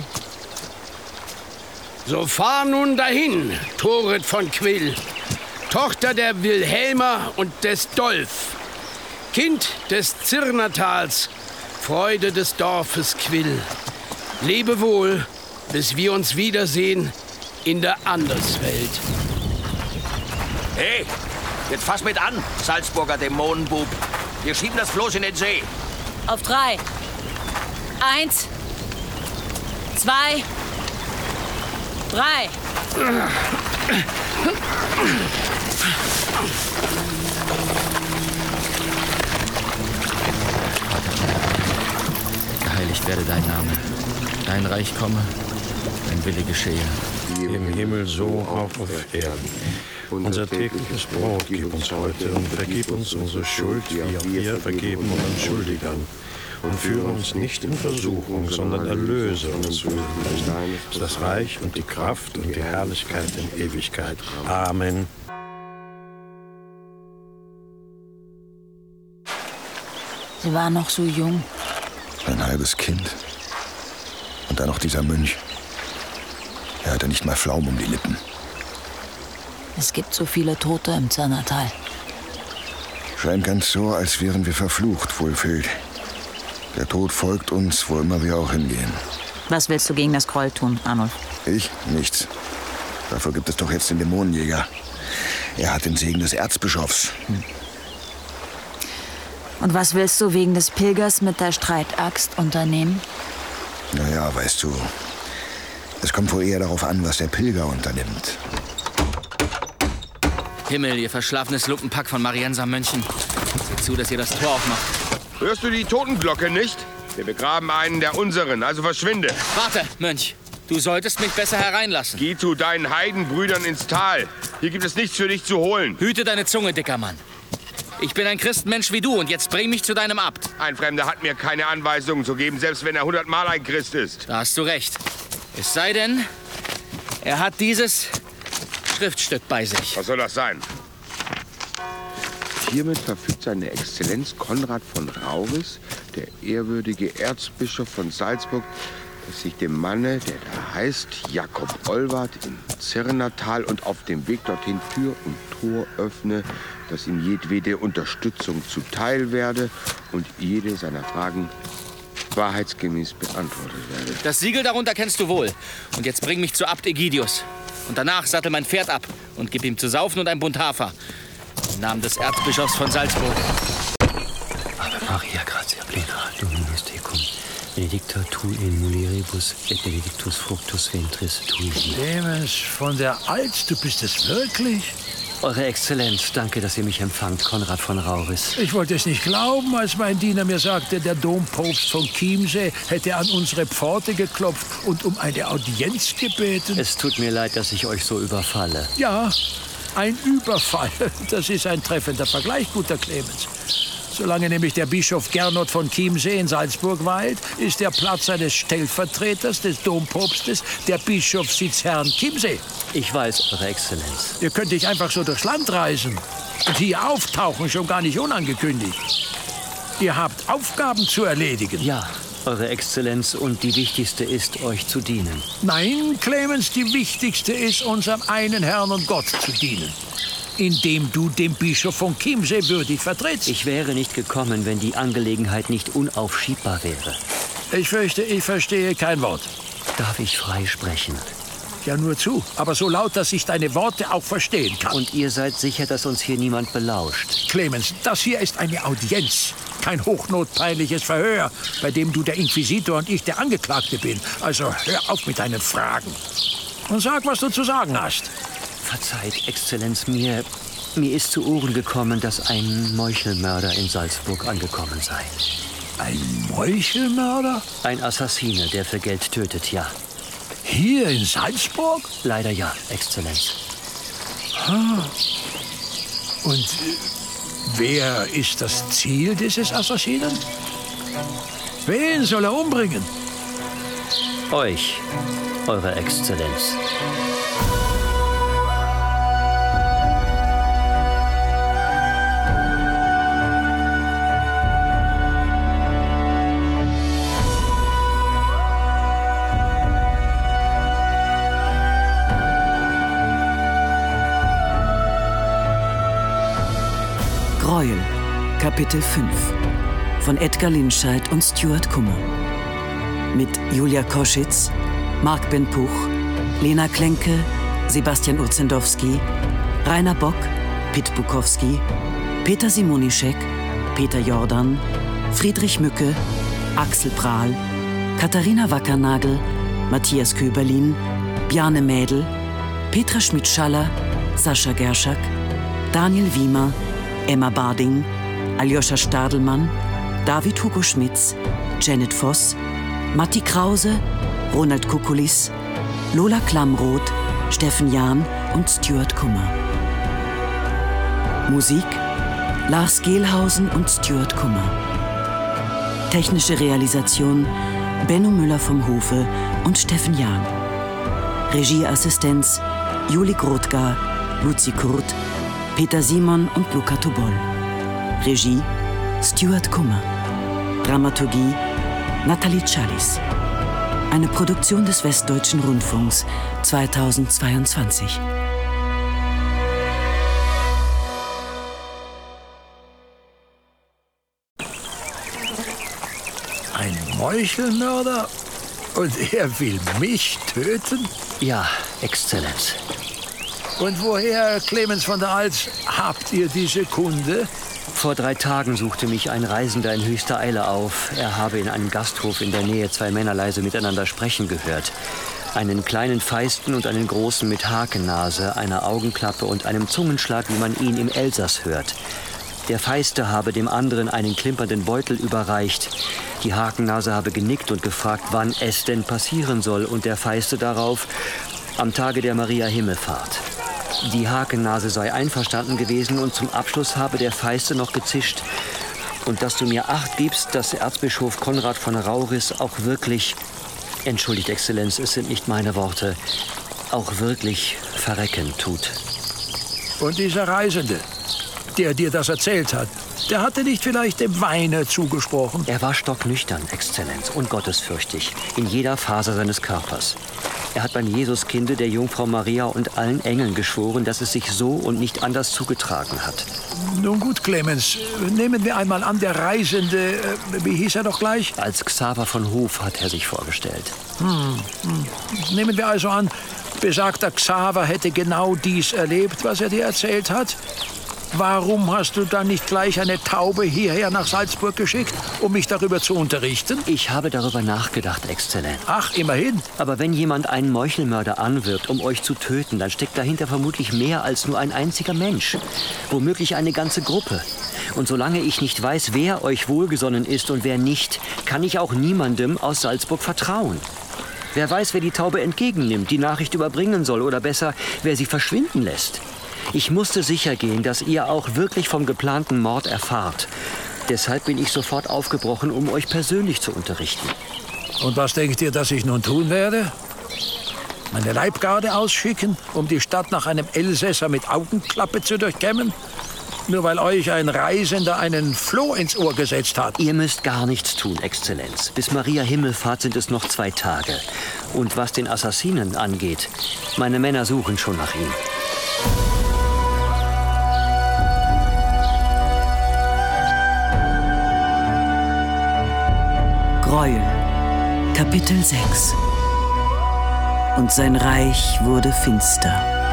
So fahr nun dahin, Thorit von Quill, Tochter der Wilhelma und des Dolf, Kind des Zirnertals, Freude des Dorfes Quill. Lebe wohl, bis wir uns wiedersehen in der Anderswelt. Hey, jetzt fass mit an, Salzburger Dämonenbub. Wir schieben das Floß in den See. Auf drei. Eins, zwei, drei. Geheiligt werde dein Name. Dein Reich komme, dein Wille geschehe. Im Himmel so auch auf Erden. Unser tägliches Brot gib uns heute und vergib uns unsere Schuld, wie auch wir vergeben unseren Schuldigern. und führe uns nicht in Versuchung, sondern erlöse uns von das Reich und die Kraft und die Herrlichkeit in Ewigkeit. Amen. Sie war noch so jung. Ein halbes Kind. Und dann noch dieser Mönch. Er hatte nicht mal Pflaumen um die Lippen. Es gibt so viele Tote im Zernertal. Scheint ganz so, als wären wir verflucht, Wulfhild. Der Tod folgt uns, wo immer wir auch hingehen. Was willst du gegen das Gräuel tun, Arnulf? Ich? Nichts. Dafür gibt es doch jetzt den Dämonenjäger. Er hat den Segen des Erzbischofs. Hm. Und was willst du wegen des Pilgers mit der Streitaxt unternehmen? Naja, weißt du, es kommt wohl eher darauf an, was der Pilger unternimmt. Himmel, ihr verschlafenes Lumpenpack von Marienser Mönchen. Seht zu, dass ihr das Tor aufmacht. Hörst du die Totenglocke nicht? Wir begraben einen der unseren, also verschwinde. Warte, Mönch. Du solltest mich besser hereinlassen. Geh zu deinen Heidenbrüdern ins Tal. Hier gibt es nichts für dich zu holen. Hüte deine Zunge, dicker Mann. Ich bin ein Christenmensch wie du und jetzt bring mich zu deinem Abt. Ein Fremder hat mir keine Anweisungen zu geben, selbst wenn er hundertmal ein Christ ist. Da hast du recht. Es sei denn, er hat dieses Schriftstück bei sich. Was soll das sein? Hiermit verfügt seine Exzellenz Konrad von Rauris, der ehrwürdige Erzbischof von Salzburg, dass sich dem Manne, der da heißt Jakob Olwart, im Zirnertal und auf dem Weg dorthin Tür und Tor öffne, dass ihm jedwede Unterstützung zuteil werde und jede seiner Fragen wahrheitsgemäß beantwortet werde. Das Siegel darunter kennst du wohl. Und jetzt bring mich zu Abt Ägidius. Und danach sattel mein Pferd ab und gib ihm zu saufen und ein Bund Hafer. Im Namen des Erzbischofs von Salzburg. Ave Maria, gratia plena, Dominus tecum. Benedicta tu in mulieribus et benedictus fructus ventris tui. Clemens von der Alz, du bist es wirklich? Eure Exzellenz, danke, dass ihr mich empfangt, Konrad von Rauris. Ich wollte es nicht glauben, als mein Diener mir sagte, der Dompropst von Chiemsee hätte an unsere Pforte geklopft und um eine Audienz gebeten. Es tut mir leid, dass ich euch so überfalle. Ja, ein Überfall. Das ist ein treffender Vergleich, guter Clemens. Solange nämlich der Bischof Gernot von Chiemsee in Salzburg weilt, ist der Platz eines Stellvertreters des Dompropstes der Bischofssitzherrn Chiemsee. Ich weiß, Eure Exzellenz. Ihr könnt nicht einfach so durchs Land reisen und hier auftauchen, schon gar nicht unangekündigt. Ihr habt Aufgaben zu erledigen. Ja, Eure Exzellenz, und die wichtigste ist, euch zu dienen. Nein, Clemens, die wichtigste ist, unserem einen Herrn und Gott zu dienen. Indem du den Bischof von Chiemsee würdig vertrittst. Ich wäre nicht gekommen, wenn die Angelegenheit nicht unaufschiebbar wäre. Ich fürchte, ich verstehe kein Wort. Darf ich frei sprechen? Ja, nur zu. Aber so laut, dass ich deine Worte auch verstehen kann. Und ihr seid sicher, dass uns hier niemand belauscht? Clemens, das hier ist eine Audienz. Kein hochnotpeinliches Verhör, bei dem du der Inquisitor und ich der Angeklagte bin. Also hör auf mit deinen Fragen. Und sag, was du zu sagen hast. Verzeiht, Exzellenz, mir, mir ist zu Ohren gekommen, dass ein Meuchelmörder in Salzburg angekommen sei. Ein Meuchelmörder? Ein Assassine, der für Geld tötet, ja. Hier in Salzburg? Leider ja, Exzellenz. Ah. Und äh, wer ist das Ziel dieses Assassinen? Wen soll er umbringen? Euch, Eure Exzellenz. Gräuel, Kapitel fünf von Edgar Linscheid und Stuart Kummer. Mit Julia Koschitz, Marc Ben Puch, Lena Klenke, Sebastian Urzendowski, Rainer Bock, Pitt Bukowski, Peter Simonischek, Peter Jordan, Friedrich Mücke, Axel Prahl, Katharina Wackernagel, Matthias Köberlin, Bjarne Mädel, Petra Schmidt-Schaller, Sascha Gerschak, Daniel Wiemer, Emma Barding, Aljoscha Stadelmann, David Hugo Schmitz, Janet Voss, Matti Krause, Ronald Kukulis, Lola Klamroth, Steffen Jahn und Stuart Kummer. Musik Lars Gehlhausen und Stuart Kummer. Technische Realisation Benno Müller vom Hofe und Steffen Jahn. Regieassistenz Juli Grothgar, Luzi Kurt, Peter Simon und Luca Tobol. Regie Stuart Kummer. Dramaturgie Nathalie Challis. Eine Produktion des Westdeutschen Rundfunks zweitausendzweiundzwanzig. Ein Meuchelmörder? Und er will mich töten? Ja, Exzellenz. Und woher, Clemens von der Alz, habt ihr diese Kunde? Vor drei Tagen suchte mich ein Reisender in höchster Eile auf. Er habe in einem Gasthof in der Nähe zwei Männer leise miteinander sprechen gehört. Einen kleinen Feisten und einen großen mit Hakennase, einer Augenklappe und einem Zungenschlag, wie man ihn im Elsass hört. Der Feiste habe dem anderen einen klimpernden Beutel überreicht. Die Hakennase habe genickt und gefragt, wann es denn passieren soll. Und der Feiste darauf, am Tage der Maria Himmelfahrt. Die Hakennase sei einverstanden gewesen und zum Abschluss habe der Feiste noch gezischt. Und dass du mir Acht gibst, dass Erzbischof Konrad von Rauris auch wirklich, entschuldigt Exzellenz, es sind nicht meine Worte, auch wirklich verrecken tut. Und dieser Reisende, der dir das erzählt hat, der hatte nicht vielleicht dem Weine zugesprochen? Er war stocknüchtern, Exzellenz, und gottesfürchtig, in jeder Faser seines Körpers. Er hat beim Jesuskinde, der Jungfrau Maria und allen Engeln geschworen, dass es sich so und nicht anders zugetragen hat. Nun gut, Clemens, nehmen wir einmal an, der Reisende, äh, wie hieß er doch gleich? Als Xaver von Hof hat er sich vorgestellt. Hm, hm. Nehmen wir also an, besagter Xaver hätte genau dies erlebt, was er dir erzählt hat. Warum hast du dann nicht gleich eine Taube hierher nach Salzburg geschickt, um mich darüber zu unterrichten? Ich habe darüber nachgedacht, Exzellenz. Ach, immerhin. Aber wenn jemand einen Meuchelmörder anwirbt, um euch zu töten, dann steckt dahinter vermutlich mehr als nur ein einziger Mensch. Womöglich eine ganze Gruppe. Und solange ich nicht weiß, wer euch wohlgesonnen ist und wer nicht, kann ich auch niemandem aus Salzburg vertrauen. Wer weiß, wer die Taube entgegennimmt, die Nachricht überbringen soll oder besser, wer sie verschwinden lässt. Ich musste sicher gehen, dass ihr auch wirklich vom geplanten Mord erfahrt. Deshalb bin ich sofort aufgebrochen, um euch persönlich zu unterrichten. Und was denkt ihr, dass ich nun tun werde? Meine Leibgarde ausschicken, um die Stadt nach einem Elsässer mit Augenklappe zu durchkämmen? Nur weil euch ein Reisender einen Floh ins Ohr gesetzt hat. Ihr müsst gar nichts tun, Exzellenz. Bis Maria Himmelfahrt sind es noch zwei Tage. Und was den Assassinen angeht, meine Männer suchen schon nach ihm. Gräuel, Kapitel sechs. Und sein Reich wurde finster.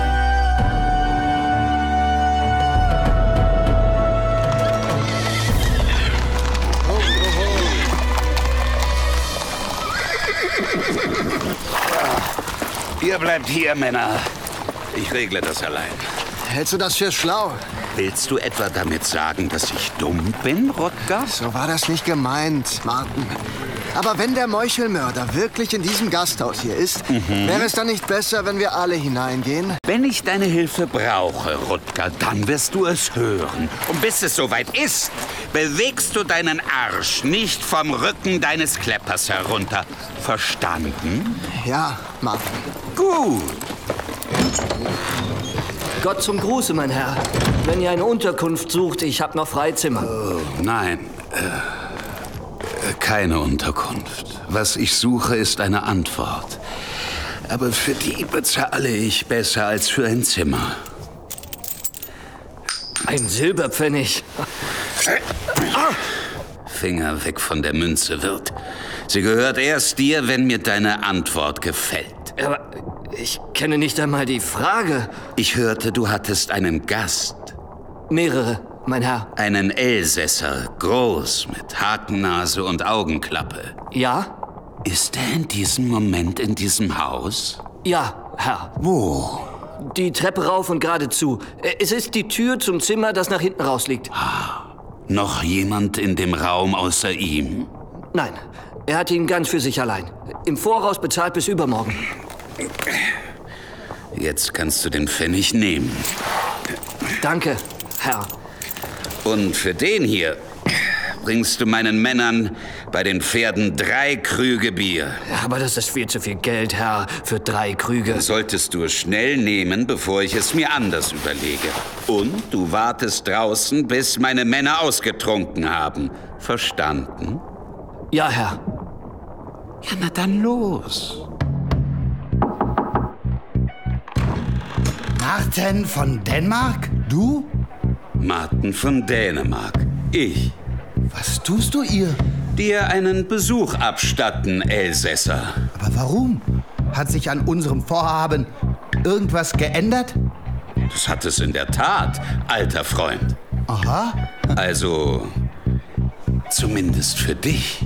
Ihr bleibt hier, Männer. Ich regle das allein. Hältst du das für schlau? Willst du etwa damit sagen, dass ich dumm bin, Rodger? So war das nicht gemeint, Martin. Aber wenn der Meuchelmörder wirklich in diesem Gasthaus hier ist, mhm. wäre es dann nicht besser, wenn wir alle hineingehen? Wenn ich deine Hilfe brauche, Rodger, dann wirst du es hören. Und bis es soweit ist, bewegst du deinen Arsch nicht vom Rücken deines Kleppers herunter. Verstanden? Ja, Martin. Gut. Gott zum Gruße, mein Herr. Wenn ihr eine Unterkunft sucht, ich habe noch Freizimmer. Oh, nein, äh, keine Unterkunft. Was ich suche, ist eine Antwort. Aber für die bezahle ich besser als für ein Zimmer. Ein Silberpfennig. Finger weg von der Münze, Wirt. Sie gehört erst dir, wenn mir deine Antwort gefällt. Aber ich kenne nicht einmal die Frage. Ich hörte, du hattest einen Gast. Mehrere, mein Herr. Einen Elsässer, groß, mit Hakennase und Augenklappe. Ja? Ist er in diesem Moment in diesem Haus? Ja, Herr. Wo? Die Treppe rauf und geradezu. Es ist die Tür zum Zimmer, das nach hinten raus liegt. Ah, noch jemand in dem Raum außer ihm? Nein, er hat ihn ganz für sich allein. Im Voraus bezahlt bis übermorgen. Jetzt kannst du den Pfennig nehmen. Danke, Herr. Und für den hier bringst du meinen Männern bei den Pferden drei Krüge Bier. Aber das ist viel zu viel Geld, Herr, für drei Krüge. Solltest du es schnell nehmen, bevor ich es mir anders überlege. Und du wartest draußen, bis meine Männer ausgetrunken haben. Verstanden? Ja, Herr. Ja, na dann los. Martin von Dänemark? Du? Martin von Dänemark. Ich. Was tust du ihr? Dir einen Besuch abstatten, Elsässer. Aber warum? Hat sich an unserem Vorhaben irgendwas geändert? Das hat es in der Tat, alter Freund. Aha. Also, zumindest für dich.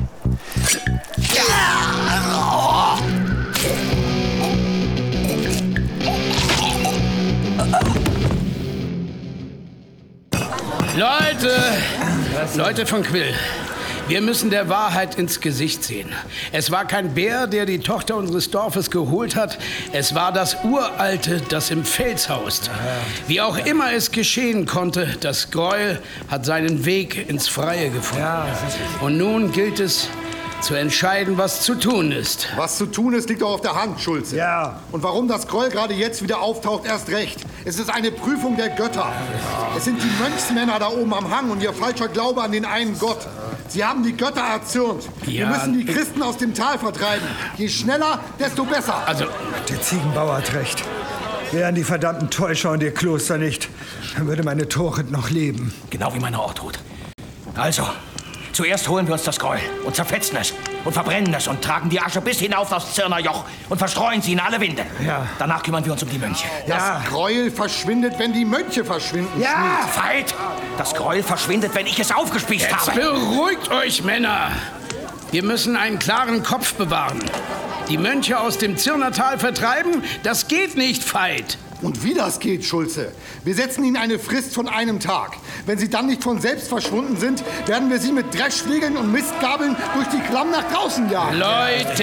Leute, Leute von Quill, wir müssen der Wahrheit ins Gesicht sehen. Es war kein Bär, der die Tochter unseres Dorfes geholt hat. Es war das Uralte, das im Fels haust. Wie auch immer es geschehen konnte, das Gräuel hat seinen Weg ins Freie gefunden. Und nun gilt es, zu entscheiden, was zu tun ist. Was zu tun ist, liegt doch auf der Hand, Schulze. Ja. Und warum das Gräuel gerade jetzt wieder auftaucht, erst recht. Es ist eine Prüfung der Götter. Es sind die Mönchsmänner da oben am Hang und ihr falscher Glaube an den einen Gott. Sie haben die Götter erzürnt. Wir Ja. müssen die Christen aus dem Tal vertreiben. Je schneller, desto besser. Also, Der Ziegenbauer hat recht. Wären die verdammten Täuscher und ihr Kloster nicht, dann würde meine Torit noch leben. Genau wie meine Ortrud. Also, zuerst holen wir uns das Gräuel und zerfetzen es und verbrennen es und tragen die Asche bis hinauf aufs Zirnerjoch und verstreuen sie in alle Winde. Ja. Danach kümmern wir uns um die Mönche. Das Gräuel verschwindet, wenn die Mönche verschwinden. Ja, Veit! Das Gräuel verschwindet, wenn ich es aufgespießt Jetzt habe. beruhigt euch, Männer. Wir müssen einen klaren Kopf bewahren. Die Mönche aus dem Zirnertal vertreiben, das geht nicht, Veit. Und wie das geht, Schulze? Wir setzen ihnen eine Frist von einem Tag. Wenn sie dann nicht von selbst verschwunden sind, werden wir sie mit Dreschflegeln und Mistgabeln durch die Klamm nach draußen jagen. Leute,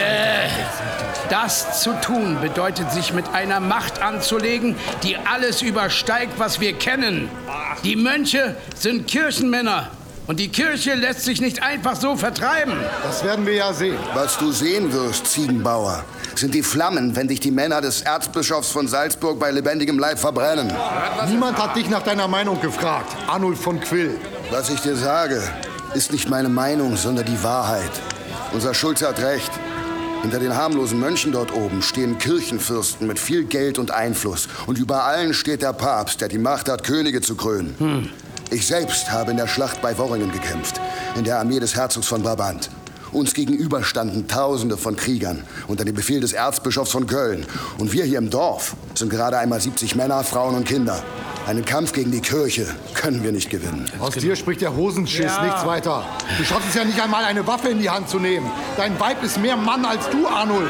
das zu tun bedeutet, sich mit einer Macht anzulegen, die alles übersteigt, was wir kennen. Die Mönche sind Kirchenmänner. Und die Kirche lässt sich nicht einfach so vertreiben. Das werden wir ja sehen. Was du sehen wirst, Ziegenbauer, sind die Flammen, wenn dich die Männer des Erzbischofs von Salzburg bei lebendigem Leib verbrennen. Niemand hat dich nach deiner Meinung gefragt, Arnulf von Quill. Was ich dir sage, ist nicht meine Meinung, sondern die Wahrheit. Unser Schulze hat recht. Hinter den harmlosen Mönchen dort oben stehen Kirchenfürsten mit viel Geld und Einfluss. Und über allen steht der Papst, der die Macht hat, Könige zu krönen. Hm. Ich selbst habe in der Schlacht bei Worringen gekämpft, in der Armee des Herzogs von Brabant. Uns gegenüber standen Tausende von Kriegern unter dem Befehl des Erzbischofs von Köln. Und wir hier im Dorf sind gerade einmal siebzig Männer, Frauen und Kinder. Einen Kampf gegen die Kirche können wir nicht gewinnen. Aus dir spricht der Hosenschiss, Ja. nichts weiter. Du schaffst es ja nicht einmal, eine Waffe in die Hand zu nehmen. Dein Weib ist mehr Mann als du, Arnulf.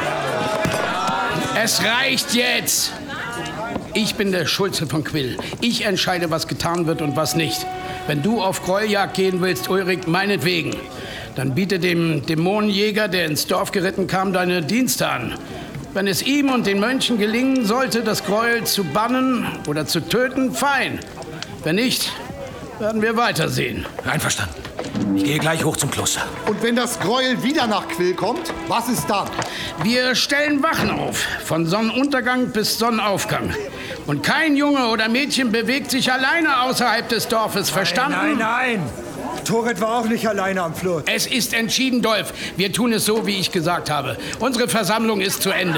Es reicht jetzt! Ich bin der Schulze von Quill. Ich entscheide, was getan wird und was nicht. Wenn du auf Gräueljagd gehen willst, Ulrich, meinetwegen. Dann biete dem Dämonenjäger, der ins Dorf geritten kam, deine Dienste an. Wenn es ihm und den Mönchen gelingen sollte, das Gräuel zu bannen oder zu töten, fein. Wenn nicht, werden wir weitersehen. Einverstanden. Ich gehe gleich hoch zum Kloster. Und wenn das Gräuel wieder nach Quill kommt, was ist dann? Wir stellen Wachen auf, von Sonnenuntergang bis Sonnenaufgang. Und kein Junge oder Mädchen bewegt sich alleine außerhalb des Dorfes, verstanden? Nein, nein, Torit war auch nicht alleine am Fluss. Es ist entschieden, Dolf. Wir tun es so, wie ich gesagt habe. Unsere Versammlung ist zu Ende.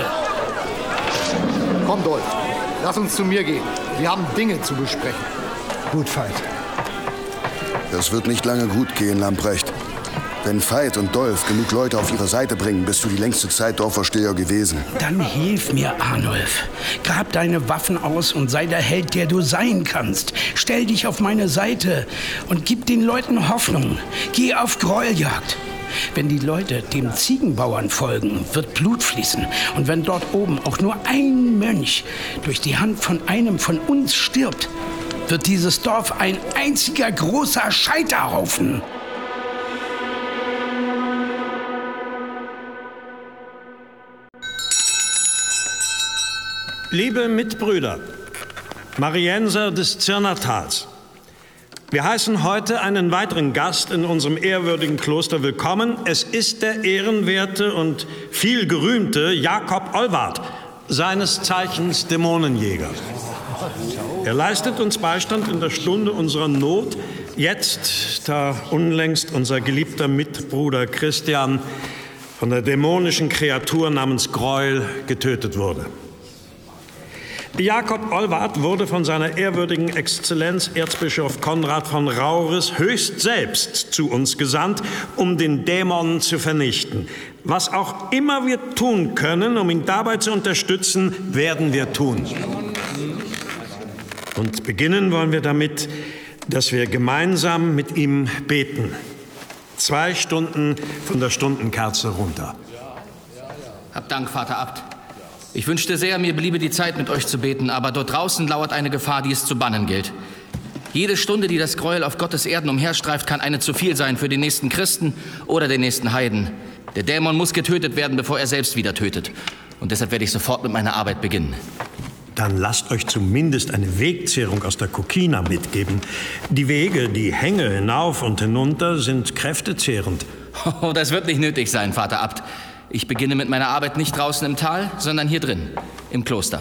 Komm, Dolf, lass uns zu mir gehen. Wir haben Dinge zu besprechen. Gut, Veit. Das wird nicht lange gut gehen, Lamprecht. Wenn Veit und Dolf genug Leute auf ihre Seite bringen, bist du die längste Zeit Dorfvorsteher gewesen. Dann hilf mir, Arnulf. Grab deine Waffen aus und sei der Held, der du sein kannst. Stell dich auf meine Seite und gib den Leuten Hoffnung. Geh auf Gräueljagd. Wenn die Leute dem Ziegenbauern folgen, wird Blut fließen. Und wenn dort oben auch nur ein Mönch durch die Hand von einem von uns stirbt, wird dieses Dorf ein einziger großer Scheiterhaufen. Liebe Mitbrüder, Marienser des Zirnertals, Wir heißen heute einen weiteren Gast in unserem ehrwürdigen Kloster willkommen. Es ist der ehrenwerte und viel gerühmte Jakob Olwart, seines Zeichens Dämonenjäger. Er leistet uns Beistand in der Stunde unserer Not, jetzt, da unlängst unser geliebter Mitbruder Christian von der dämonischen Kreatur namens Greuel getötet wurde. Jakob Olwart wurde von seiner ehrwürdigen Exzellenz Erzbischof Konrad von Rauris höchst selbst zu uns gesandt, um den Dämon zu vernichten. Was auch immer wir tun können, um ihn dabei zu unterstützen, werden wir tun. Und beginnen wollen wir damit, dass wir gemeinsam mit ihm beten. Zwei Stunden von der Stundenkerze runter. Hab Dank, Vater Abt. Ich wünschte sehr, mir bliebe die Zeit, mit euch zu beten, aber dort draußen lauert eine Gefahr, die es zu bannen gilt. Jede Stunde, die das Gräuel auf Gottes Erden umherstreift, kann eine zu viel sein für den nächsten Christen oder den nächsten Heiden. Der Dämon muss getötet werden, bevor er selbst wieder tötet. Und deshalb werde ich sofort mit meiner Arbeit beginnen. Dann lasst euch zumindest eine Wegzehrung aus der Kokina mitgeben. Die Wege, die Hänge hinauf und hinunter, sind kräftezehrend. Oh, das wird nicht nötig sein, Vater Abt. Ich beginne mit meiner Arbeit nicht draußen im Tal, sondern hier drin, im Kloster.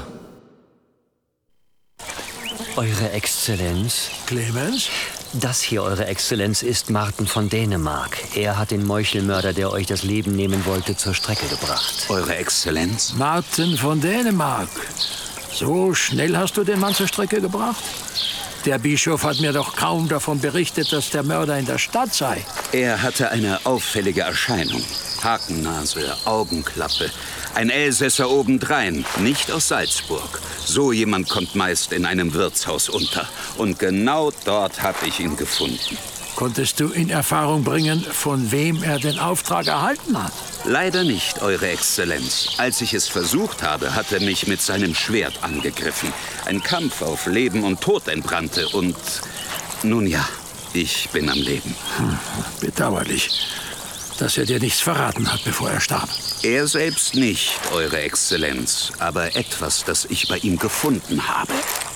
Eure Exzellenz. Clemens? Das hier, Eure Exzellenz, ist Martin von Dänemark. Er hat den Meuchelmörder, der euch das Leben nehmen wollte, zur Strecke gebracht. Eure Exzellenz? Martin von Dänemark. So schnell hast du den Mann zur Strecke gebracht? Der Bischof hat mir doch kaum davon berichtet, dass der Mörder in der Stadt sei. Er hatte eine auffällige Erscheinung. Hakennase, Augenklappe, ein Elsässer obendrein, nicht aus Salzburg. So jemand kommt meist in einem Wirtshaus unter. Und genau dort habe ich ihn gefunden. Konntest du in Erfahrung bringen, von wem er den Auftrag erhalten hat? Leider nicht, Eure Exzellenz. Als ich es versucht habe, hat er mich mit seinem Schwert angegriffen. Ein Kampf auf Leben und Tod entbrannte und... Nun ja, ich bin am Leben. Hm, bedauerlich, dass er dir nichts verraten hat, bevor er starb. Er selbst nicht, Eure Exzellenz, aber etwas, das ich bei ihm gefunden habe.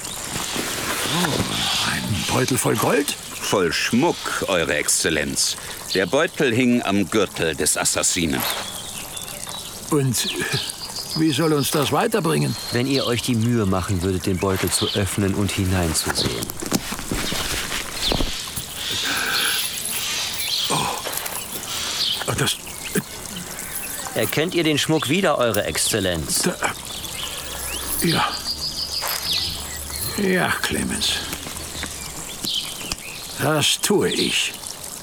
Oh, ein Beutel voll Gold? Voll Schmuck, Eure Exzellenz. Der Beutel hing am Gürtel des Assassinen. Und wie soll uns das weiterbringen? Wenn ihr euch die Mühe machen würdet, den Beutel zu öffnen und hineinzusehen. Oh, das... Erkennt ihr den Schmuck wieder, Eure Exzellenz? Da, ja. Ja, Clemens. Das tue ich.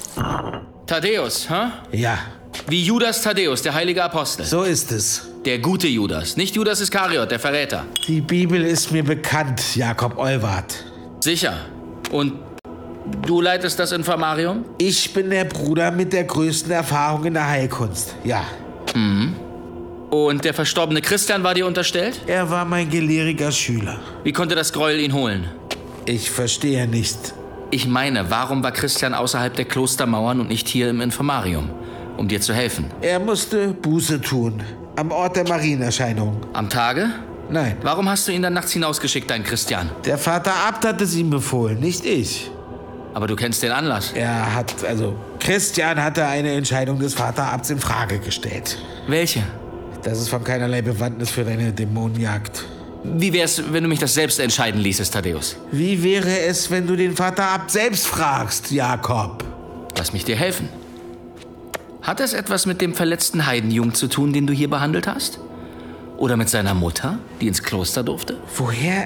Thaddäus, hä? Ja. Wie Judas Thaddäus, der heilige Apostel. So ist es. Der gute Judas, nicht Judas Iskariot, der Verräter. Die Bibel ist mir bekannt, Jakob Olwart. Sicher. Und du leitest das Infirmarium? Ich bin der Bruder mit der größten Erfahrung in der Heilkunst, ja. Mhm. Und der verstorbene Christian war dir unterstellt? Er war mein gelehriger Schüler. Wie konnte das Gräuel ihn holen? Ich verstehe nicht. Ich meine, warum war Christian außerhalb der Klostermauern und nicht hier im Infirmarium, um dir zu helfen? Er musste Buße tun, am Ort der Marienerscheinung. Am Tage? Nein. Warum hast du ihn dann nachts hinausgeschickt, deinen Christian? Der Vater Abt hat es ihm befohlen, nicht ich. Aber du kennst den Anlass. Er hat, also, Christian hatte eine Entscheidung des Vater Abts in Frage gestellt. Welche? Das ist von keinerlei Bewandtnis für deine Dämonenjagd. Wie wär's, wenn du mich das selbst entscheiden ließest, Thaddäus? Wie wäre es, wenn du den Vater Abt selbst fragst, Jakob? Lass mich dir helfen. Hat es etwas mit dem verletzten Heidenjungen zu tun, den du hier behandelt hast? Oder mit seiner Mutter, die ins Kloster durfte? Woher?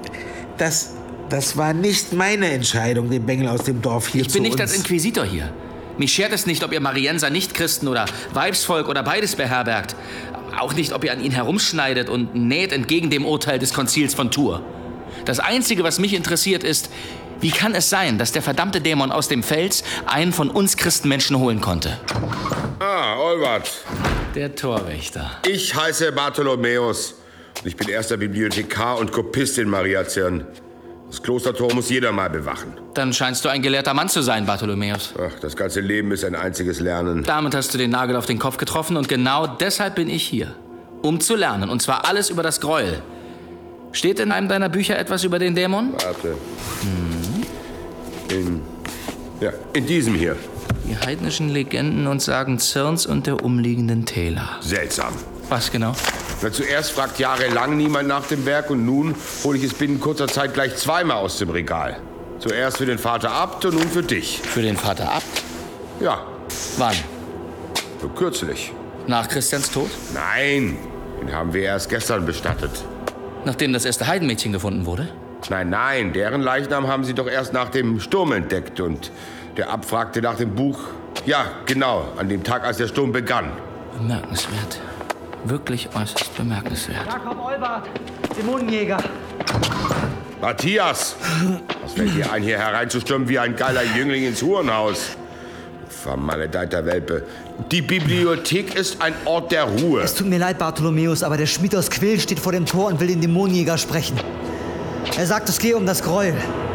Das, das war nicht meine Entscheidung, den Bengel aus dem Dorf hier zu uns... Ich bin nicht als Inquisitor hier. Mich schert es nicht, ob ihr Marienser Nichtchristen oder Weibsvolk oder beides beherbergt. Auch nicht, ob ihr an ihn herumschneidet und näht entgegen dem Urteil des Konzils von Tours. Das Einzige, was mich interessiert, ist, wie kann es sein, dass der verdammte Dämon aus dem Fels einen von uns Christenmenschen holen konnte? Ah, Olwart. Der Torwächter. Ich heiße Bartholomäus. Und ich bin erster Bibliothekar und Kopist in Mariazirn. Das Klostertor muss jeder mal bewachen. Dann scheinst du ein gelehrter Mann zu sein, Bartholomäus. Ach, das ganze Leben ist ein einziges Lernen. Damit hast du den Nagel auf den Kopf getroffen und genau deshalb bin ich hier. Um zu lernen, und zwar alles über das Gräuel. Steht in einem deiner Bücher etwas über den Dämon? Warte. Hm. In, ja, in diesem hier. Die heidnischen Legenden und Sagen Zirns und der umliegenden Täler. Seltsam. Was genau? Na, zuerst fragt jahrelang niemand nach dem Werk und nun hole ich es binnen kurzer Zeit gleich zweimal aus dem Regal. Zuerst für den Vater Abt und nun für dich. Für den Vater Abt? Ja. Wann? So kürzlich. Nach Christians Tod? Nein, den haben wir erst gestern bestattet. Nachdem das erste Heidenmädchen gefunden wurde? Nein, nein, deren Leichnam haben sie doch erst nach dem Sturm entdeckt. Und der Abt fragte nach dem Buch. Ja, genau, an dem Tag, als der Sturm begann. Bemerkenswert. Wirklich äußerst bemerkenswert. Jakob Olbart, Dämonenjäger. Matthias! Was fällt dir ein, hier hereinzustürmen wie ein geiler Jüngling ins Hurenhaus? Vermaledeiter Welpe. Die Bibliothek ist ein Ort der Ruhe. Es tut mir leid, Bartholomäus, aber der Schmied aus Quill steht vor dem Tor und will den Dämonenjäger sprechen. Er sagt, es gehe um das Gräuel.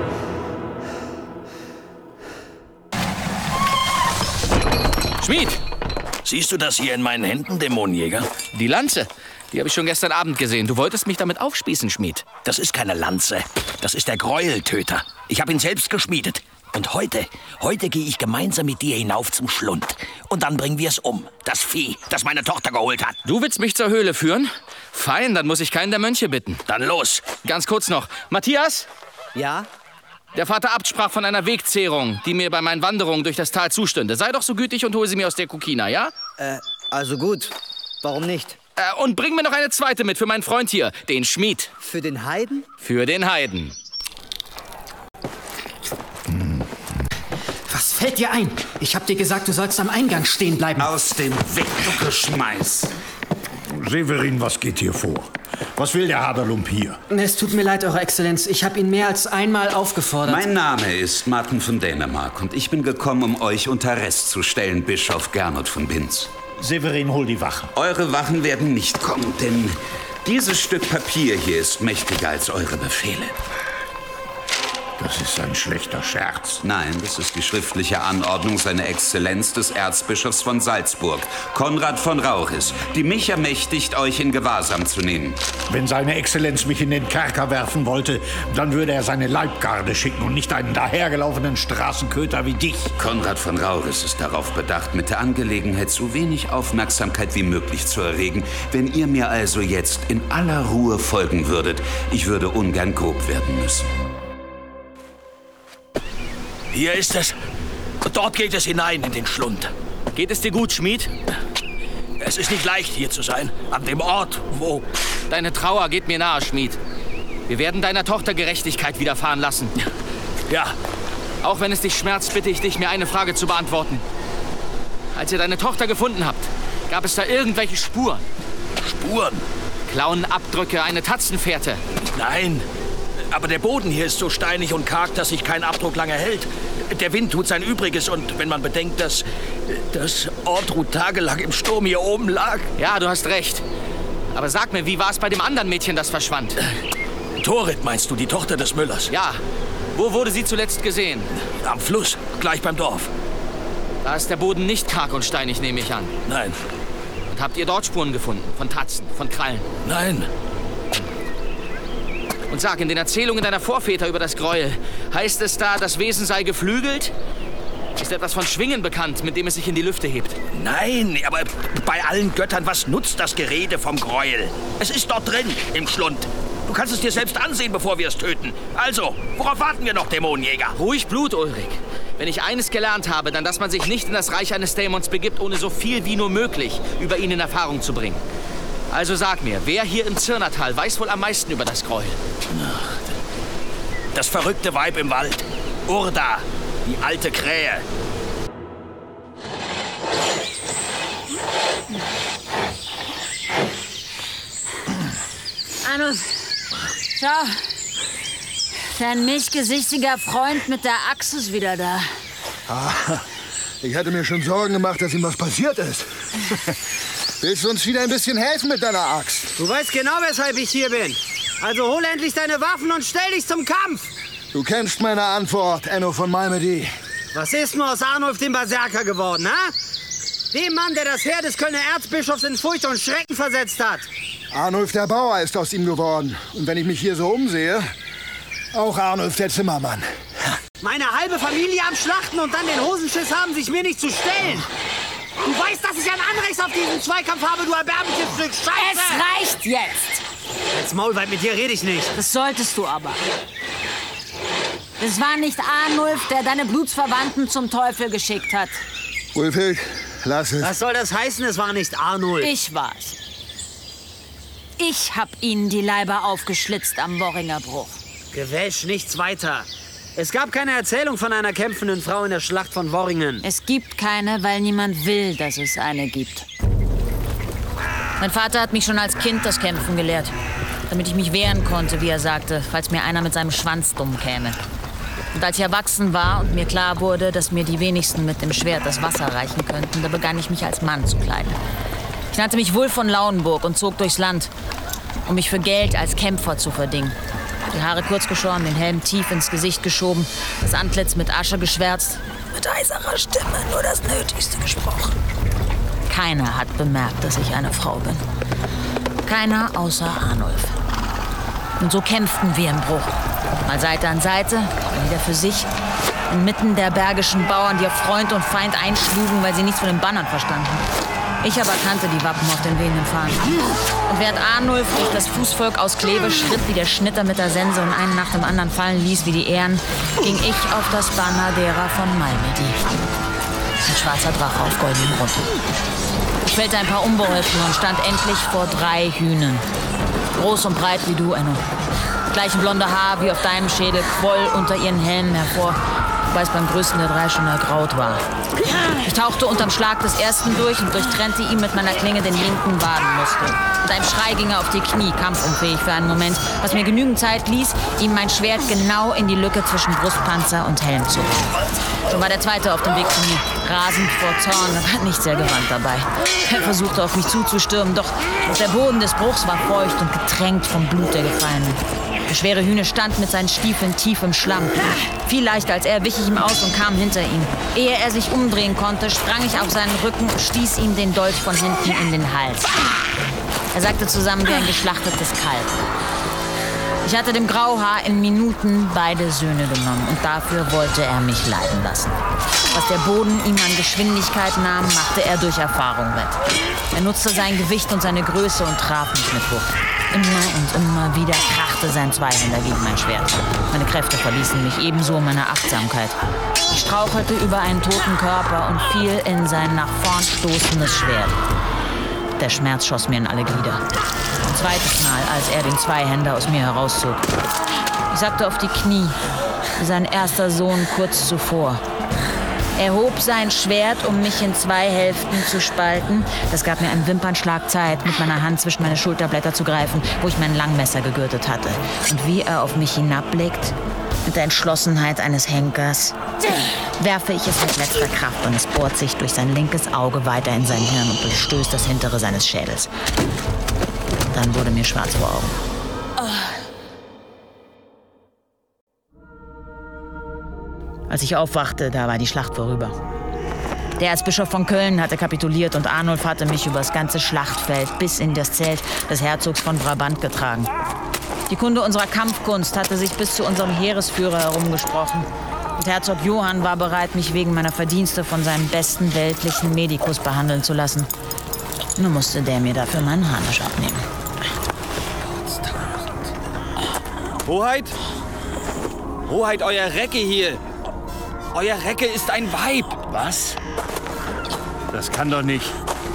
Schmied! Siehst du das hier in meinen Händen, Dämonenjäger? Die Lanze. Die habe ich schon gestern Abend gesehen. Du wolltest mich damit aufspießen, Schmied. Das ist keine Lanze. Das ist der Gräueltöter. Ich habe ihn selbst geschmiedet. Und heute, heute gehe ich gemeinsam mit dir hinauf zum Schlund. Und dann bringen wir es um. Das Vieh, das meine Tochter geholt hat. Du willst mich zur Höhle führen? Fein, dann muss ich keinen der Mönche bitten. Dann los. Ganz kurz noch. Matthias? Ja? Der Vater Abt sprach von einer Wegzehrung, die mir bei meinen Wanderungen durch das Tal zustünde. Sei doch so gütig und hole sie mir aus der Kokina, ja? Äh, also gut. Warum nicht? Äh, und bring mir noch eine zweite mit für meinen Freund hier, den Schmied. Für den Heiden? Für den Heiden. Was fällt dir ein? Ich hab dir gesagt, du sollst am Eingang stehen bleiben. Aus dem Weg, du Geschmeiß. Severin, was geht hier vor? Was will der Haderlump hier? Es tut mir leid, Eure Exzellenz. Ich habe ihn mehr als einmal aufgefordert. Mein Name ist Martin von Dänemark und ich bin gekommen, um euch unter Arrest zu stellen, Bischof Gernot von Binz. Severin, hol die Wachen. Eure Wachen werden nicht kommen, denn dieses Stück Papier hier ist mächtiger als eure Befehle. Das ist ein schlechter Scherz. Nein, das ist die schriftliche Anordnung seiner Exzellenz des Erzbischofs von Salzburg, Konrad von Rauchis, die mich ermächtigt, euch in Gewahrsam zu nehmen. Wenn seine Exzellenz mich in den Kerker werfen wollte, dann würde er seine Leibgarde schicken und nicht einen dahergelaufenen Straßenköter wie dich. Konrad von Rauchis ist darauf bedacht, mit der Angelegenheit so wenig Aufmerksamkeit wie möglich zu erregen. Wenn ihr mir also jetzt in aller Ruhe folgen würdet, ich würde ungern grob werden müssen. Hier ist es. Dort geht es hinein in den Schlund. Geht es dir gut, Schmied? Es ist nicht leicht, hier zu sein. An dem Ort, wo... Deine Trauer geht mir nahe, Schmied. Wir werden deiner Tochter Gerechtigkeit widerfahren lassen. Ja. Auch wenn es dich schmerzt, bitte ich dich, mir eine Frage zu beantworten. Als ihr deine Tochter gefunden habt, gab es da irgendwelche Spuren? Spuren? Klauenabdrücke, eine Tatzenfährte? Nein. Aber der Boden hier ist so steinig und karg, dass sich kein Abdruck lange hält. Der Wind tut sein Übriges und wenn man bedenkt, dass das Ortrud tagelang im Sturm hier oben lag... Ja, du hast recht. Aber sag mir, wie war es bei dem anderen Mädchen, das verschwand? Torit, meinst du, die Tochter des Müllers? Ja. Wo wurde sie zuletzt gesehen? Am Fluss, gleich beim Dorf. Da ist der Boden nicht karg und steinig, nehme ich an. Nein. Und habt ihr dort Spuren gefunden? Von Tatzen, von Krallen? Nein. Und sag, in den Erzählungen deiner Vorväter über das Gräuel, heißt es da, das Wesen sei geflügelt? Ist etwas von Schwingen bekannt, mit dem es sich in die Lüfte hebt? Nein, aber bei allen Göttern, was nutzt das Gerede vom Gräuel? Es ist dort drin, im Schlund. Du kannst es dir selbst ansehen, bevor wir es töten. Also, worauf warten wir noch, Dämonenjäger? Ruhig Blut, Ulrich. Wenn ich eines gelernt habe, dann, dass man sich nicht in das Reich eines Dämons begibt, ohne so viel wie nur möglich über ihn in Erfahrung zu bringen. Also sag mir, wer hier im Zirnertal weiß wohl am meisten über das Gräuel? Das verrückte Weib im Wald. Urda, die alte Krähe. Anus, schau. Dein milchgesichtiger Freund mit der Axt ist wieder da. Ah, ich hatte mir schon Sorgen gemacht, dass ihm was passiert ist. Willst du uns wieder ein bisschen helfen mit deiner Axt? Du weißt genau, weshalb ich hier bin. Also hol endlich deine Waffen und stell dich zum Kampf. Du kennst meine Antwort, Enno von Malmedy. Was ist nur aus Arnulf dem Berserker geworden, ha? Dem Mann, der das Heer des Kölner Erzbischofs in Furcht und Schrecken versetzt hat. Arnulf der Bauer ist aus ihm geworden. Und wenn ich mich hier so umsehe, auch Arnulf der Zimmermann. Meine halbe Familie am Schlachten und dann den Hosenschiss haben, sich mir nicht zu stellen. Du weißt, dass ich ein Anrecht auf diesen Zweikampf habe, du erbärmliches Stück Scheiße! Es reicht jetzt! Als Maulweib, mit dir rede ich nicht. Das solltest du aber. Es war nicht Arnulf, der deine Blutsverwandten zum Teufel geschickt hat. Ulfhild, lass es. Was soll das heißen, es war nicht Arnulf? Ich war's. Ich hab ihnen die Leiber aufgeschlitzt am Worringer Bruch. Gewäsch, nichts weiter. Es gab keine Erzählung von einer kämpfenden Frau in der Schlacht von Worringen. Es gibt keine, weil niemand will, dass es eine gibt. Mein Vater hat mich schon als Kind das Kämpfen gelehrt. Damit ich mich wehren konnte, wie er sagte, falls mir einer mit seinem Schwanz dumm käme. Und als ich erwachsen war und mir klar wurde, dass mir die wenigsten mit dem Schwert das Wasser reichen könnten, da begann ich mich als Mann zu kleiden. Ich nannte mich Wulf von Lauenburg und zog durchs Land, um mich für Geld als Kämpfer zu verdingen. Die Haare kurz geschoren, den Helm tief ins Gesicht geschoben, das Antlitz mit Asche geschwärzt, mit heiserer Stimme nur das Nötigste gesprochen. Keiner hat bemerkt, dass ich eine Frau bin. Keiner außer Arnulf. Und so kämpften wir im Bruch. Mal Seite an Seite, jeder für sich. Inmitten der bergischen Bauern, die auf Freund und Feind einschlugen, weil sie nichts von den Bannern verstanden. Ich aber kannte die Wappen auf den wehenden Fahnen. Und während Arnulf durch das Fußvolk aus Kleve schritt wie der Schnitter mit der Sense und einen nach dem anderen fallen ließ wie die Ähren, ging ich auf das Banner derer von Malmedy. Ein schwarzer Drache auf goldenem Grund. Ich fällte ein paar unbeholfen und stand endlich vor drei Hühnern. Groß und breit wie du, Enno. Gleichen blonde Haar wie auf deinem Schädel quoll unter ihren Helmen hervor, wobei es beim größten der drei schon ergraut war. Ich tauchte unterm Schlag des ersten durch und durchtrennte ihm mit meiner Klinge den linken Wadenmuskel. Mit einem Schrei ging er auf die Knie, kampfunfähig für einen Moment, was mir genügend Zeit ließ, ihm mein Schwert genau in die Lücke zwischen Brustpanzer und Helm zu rücken. Schon war der Zweite auf dem Weg zu mir, rasend vor Zorn, aber nicht sehr gewandt dabei. Er versuchte auf mich zuzustürmen, doch der Boden des Bruchs war feucht und getränkt vom Blut der Gefallenen. Der schwere Hühne stand mit seinen Stiefeln tief im Schlamm. Viel leichter als er wich ich ihm aus und kam hinter ihn. Ehe er sich umdrehen konnte, sprang ich auf seinen Rücken und stieß ihm den Dolch von hinten in den Hals. Er sagte zusammen wie ein geschlachtetes Kalb. Ich hatte dem Grauhaar in Minuten beide Söhne genommen und dafür wollte er mich leiden lassen. Was der Boden ihm an Geschwindigkeit nahm, machte er durch Erfahrung wett. Er nutzte sein Gewicht und seine Größe und traf mich mit Wucht. Immer und immer wieder krachte sein Zweihänder gegen mein Schwert. Meine Kräfte verließen mich, ebenso meine Achtsamkeit. Ich strauchelte über einen toten Körper und fiel in sein nach vorn stoßendes Schwert. Der Schmerz schoss mir in alle Glieder. Ein zweites Mal, als er den Zweihänder aus mir herauszog. Ich sackte auf die Knie, wie sein erster Sohn kurz zuvor. Er hob sein Schwert, um mich in zwei Hälften zu spalten. Das gab mir einen Wimpernschlag Zeit, mit meiner Hand zwischen meine Schulterblätter zu greifen, wo ich mein Langmesser gegürtet hatte. Und wie er auf mich hinabblickt, mit der Entschlossenheit eines Henkers, werfe ich es mit letzter Kraft und es bohrt sich durch sein linkes Auge weiter in sein Hirn und durchstößt das hintere seines Schädels. Dann wurde mir schwarz vor Augen. Als ich aufwachte, da war die Schlacht vorüber. Der Erzbischof von Köln hatte kapituliert und Arnulf hatte mich übers ganze Schlachtfeld bis in das Zelt des Herzogs von Brabant getragen. Die Kunde unserer Kampfkunst hatte sich bis zu unserem Heeresführer herumgesprochen. Und Herzog Johann war bereit, mich wegen meiner Verdienste von seinem besten weltlichen Medikus behandeln zu lassen. Nur musste der mir dafür meinen Harnisch abnehmen. Hoheit? Hoheit, euer Recke hier. Euer Recke ist ein Weib. Was? Das kann doch nicht.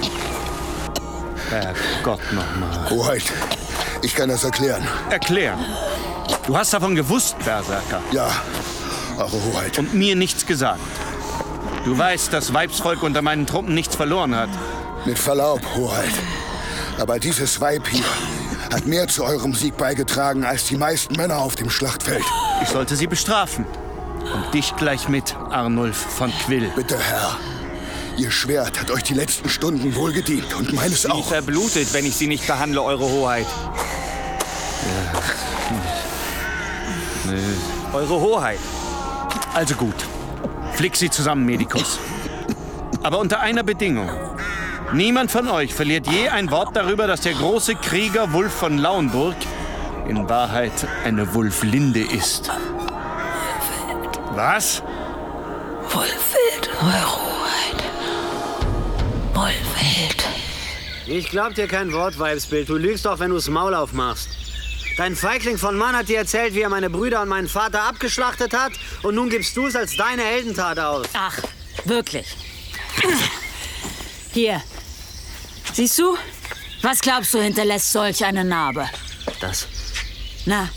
Herrgott nochmal. Hoheit, ich kann das erklären. Erklären? Du hast davon gewusst, Berserker. Ja, eure Hoheit. Und mir nichts gesagt. Du weißt, dass Weibsvolk unter meinen Truppen nichts verloren hat. Mit Verlaub, Hoheit. Aber dieses Weib hier hat mehr zu eurem Sieg beigetragen als die meisten Männer auf dem Schlachtfeld. Ich sollte sie bestrafen. Und dich gleich mit, Arnulf von Quill. Bitte, Herr. Ihr Schwert hat euch die letzten Stunden wohl gedient und meines sie auch. Sie verblutet, wenn ich sie nicht behandle, Eure Hoheit. Ja. Nee. Eure Hoheit. Also gut. Flick sie zusammen, Medikus. Aber unter einer Bedingung. Niemand von euch verliert je ein Wort darüber, dass der große Krieger Wulf von Lauenburg in Wahrheit eine Wulflinde ist. Was? Wohlfeld, Eure Hoheit. Wohlfeld. Ich glaub dir kein Wort, Weibsbild. Du lügst doch, wenn du's Maul aufmachst. Dein Feigling von Mann hat dir erzählt, wie er meine Brüder und meinen Vater abgeschlachtet hat. Und nun gibst du es als deine Heldentat aus. Ach, wirklich. Hier. Siehst du? Was glaubst du, hinterlässt solch eine Narbe? Das. Na?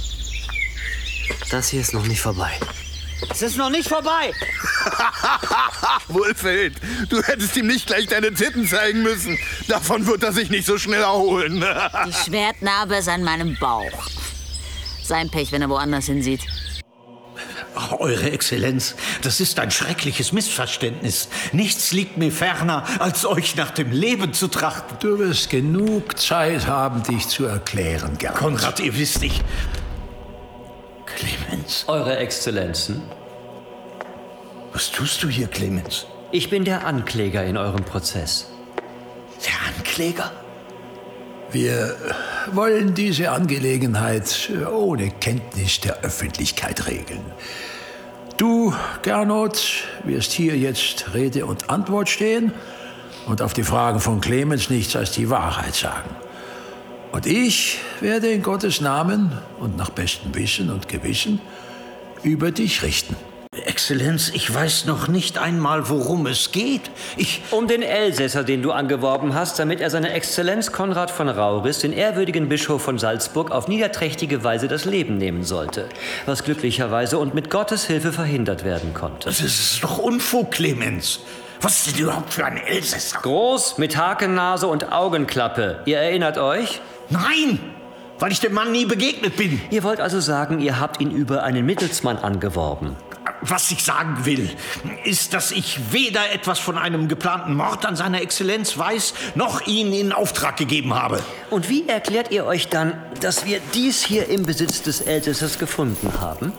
Das hier ist noch nicht vorbei. Es ist noch nicht vorbei. Wohlfeld, du hättest ihm nicht gleich deine Titten zeigen müssen. Davon wird er sich nicht so schnell erholen. Die Schwertnarbe ist an meinem Bauch. Sein Pech, wenn er woanders hinsieht. Eure Exzellenz, das ist ein schreckliches Missverständnis. Nichts liegt mir ferner, als euch nach dem Leben zu trachten. Du wirst genug Zeit haben, dich zu erklären, Gernot. Konrad, ihr wisst nicht... Clemens. Eure Exzellenzen. Was tust du hier, Clemens? Ich bin der Ankläger in eurem Prozess. Der Ankläger? Wir wollen diese Angelegenheit ohne Kenntnis der Öffentlichkeit regeln. Du, Gernot, wirst hier jetzt Rede und Antwort stehen und auf die Fragen von Clemens nichts als die Wahrheit sagen. Und ich werde in Gottes Namen und nach bestem Wissen und Gewissen über dich richten. Exzellenz, ich weiß noch nicht einmal, worum es geht. Ich... Um den Elsässer, den du angeworben hast, damit er seine Exzellenz Konrad von Rauris, den ehrwürdigen Bischof von Salzburg, auf niederträchtige Weise das Leben nehmen sollte. Was glücklicherweise und mit Gottes Hilfe verhindert werden konnte. Das ist doch Unfug, Clemens. Was ist denn überhaupt für ein Elsässer? Groß, mit Hakennase und Augenklappe. Ihr erinnert euch? Nein, weil ich dem Mann nie begegnet bin. Ihr wollt also sagen, ihr habt ihn über einen Mittelsmann angeworben. Was ich sagen will, ist, dass ich weder etwas von einem geplanten Mord an seiner Exzellenz weiß, noch ihn in Auftrag gegeben habe. Und wie erklärt ihr euch dann, dass wir dies hier im Besitz des Elsässers gefunden haben?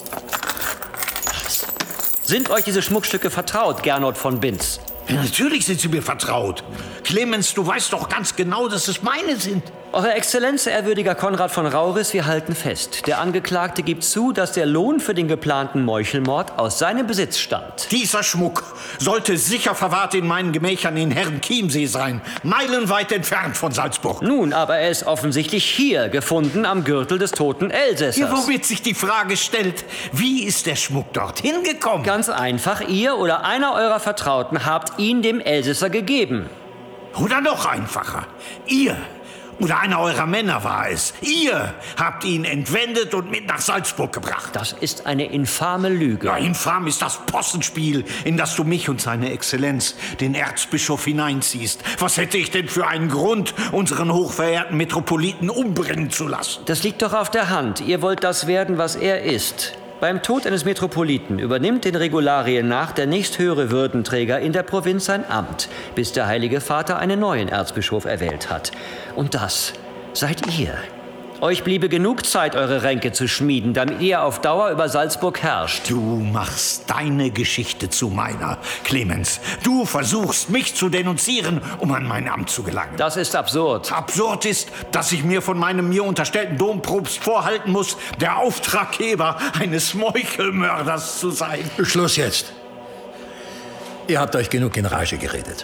Sind euch diese Schmuckstücke vertraut, Gernot von Binz? Ja, natürlich sind sie mir vertraut. Clemens, du weißt doch ganz genau, dass es meine sind. Eure Exzellenz, ehrwürdiger Konrad von Rauris, wir halten fest. Der Angeklagte gibt zu, dass der Lohn für den geplanten Meuchelmord aus seinem Besitz stammt. Dieser Schmuck sollte sicher verwahrt in meinen Gemächern in Herrenchiemsee sein, meilenweit entfernt von Salzburg. Nun, aber er ist offensichtlich hier gefunden, am Gürtel des toten Elsässers. Ja, womit sich die Frage stellt, wie ist der Schmuck dorthin gekommen? Ganz einfach, ihr oder einer eurer Vertrauten habt ihn dem Elsässer gegeben. Oder noch einfacher, ihr oder einer eurer Männer war es. Ihr habt ihn entwendet und mit nach Salzburg gebracht. Das ist eine infame Lüge. Ja, infam ist das Possenspiel, in das du mich und seine Exzellenz, den Erzbischof, hineinziehst. Was hätte ich denn für einen Grund, unseren hochverehrten Metropoliten umbringen zu lassen? Das liegt doch auf der Hand. Ihr wollt das werden, was er ist. Beim Tod eines Metropoliten übernimmt den Regularien nach der nächsthöhere Würdenträger in der Provinz sein Amt, bis der Heilige Vater einen neuen Erzbischof erwählt hat. Und das seid ihr. Euch bliebe genug Zeit, eure Ränke zu schmieden, damit ihr auf Dauer über Salzburg herrscht. Du machst deine Geschichte zu meiner, Clemens. Du versuchst, mich zu denunzieren, um an mein Amt zu gelangen. Das ist absurd. Absurd ist, dass ich mir von meinem mir unterstellten Dompropst vorhalten muss, der Auftraggeber eines Meuchelmörders zu sein. Schluss jetzt. Ihr habt euch genug in Rage geredet.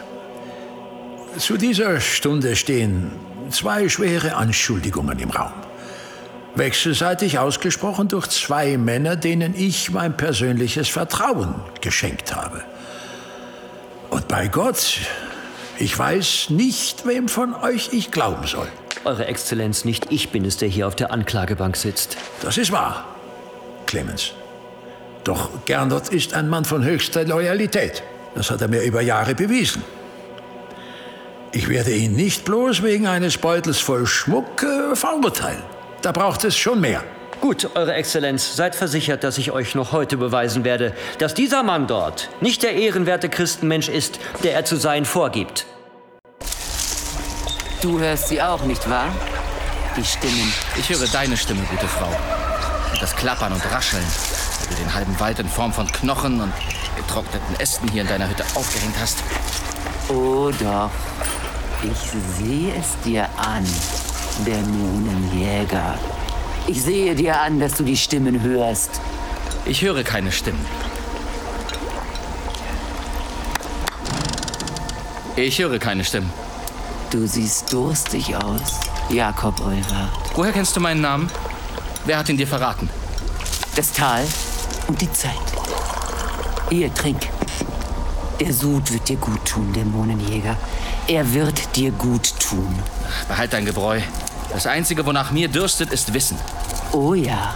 Zu dieser Stunde stehen zwei schwere Anschuldigungen im Raum. Wechselseitig ausgesprochen durch zwei Männer, denen ich mein persönliches Vertrauen geschenkt habe. Und bei Gott, ich weiß nicht, wem von euch ich glauben soll. Eure Exzellenz, nicht ich bin es, der hier auf der Anklagebank sitzt. Das ist wahr, Clemens. Doch Gernot ist ein Mann von höchster Loyalität. Das hat er mir über Jahre bewiesen. Ich werde ihn nicht bloß wegen eines Beutels voll Schmuck äh, verurteilen. Da braucht es schon mehr. Gut, Eure Exzellenz, seid versichert, dass ich euch noch heute beweisen werde, dass dieser Mann dort nicht der ehrenwerte Christenmensch ist, der er zu sein vorgibt. Du hörst sie auch, nicht wahr? Die Stimmen. Ich höre deine Stimme, gute Frau. Und das Klappern und Rascheln, weil du den halben Wald in Form von Knochen und getrockneten Ästen hier in deiner Hütte aufgehängt hast. Oh doch, ich sehe es dir an, Dämonenjäger. Ich sehe dir an, dass du die Stimmen hörst. Ich höre keine Stimmen. Ich höre keine Stimmen. Du siehst durstig aus, Jakob Olvart. Woher kennst du meinen Namen? Wer hat ihn dir verraten? Das Tal und die Zeit. Hier, trink. Der Sud wird dir gut tun, Dämonenjäger. Er wird dir gut tun. Behalt dein Gebräu. Das Einzige, wonach mir dürstet, ist Wissen. Oh ja.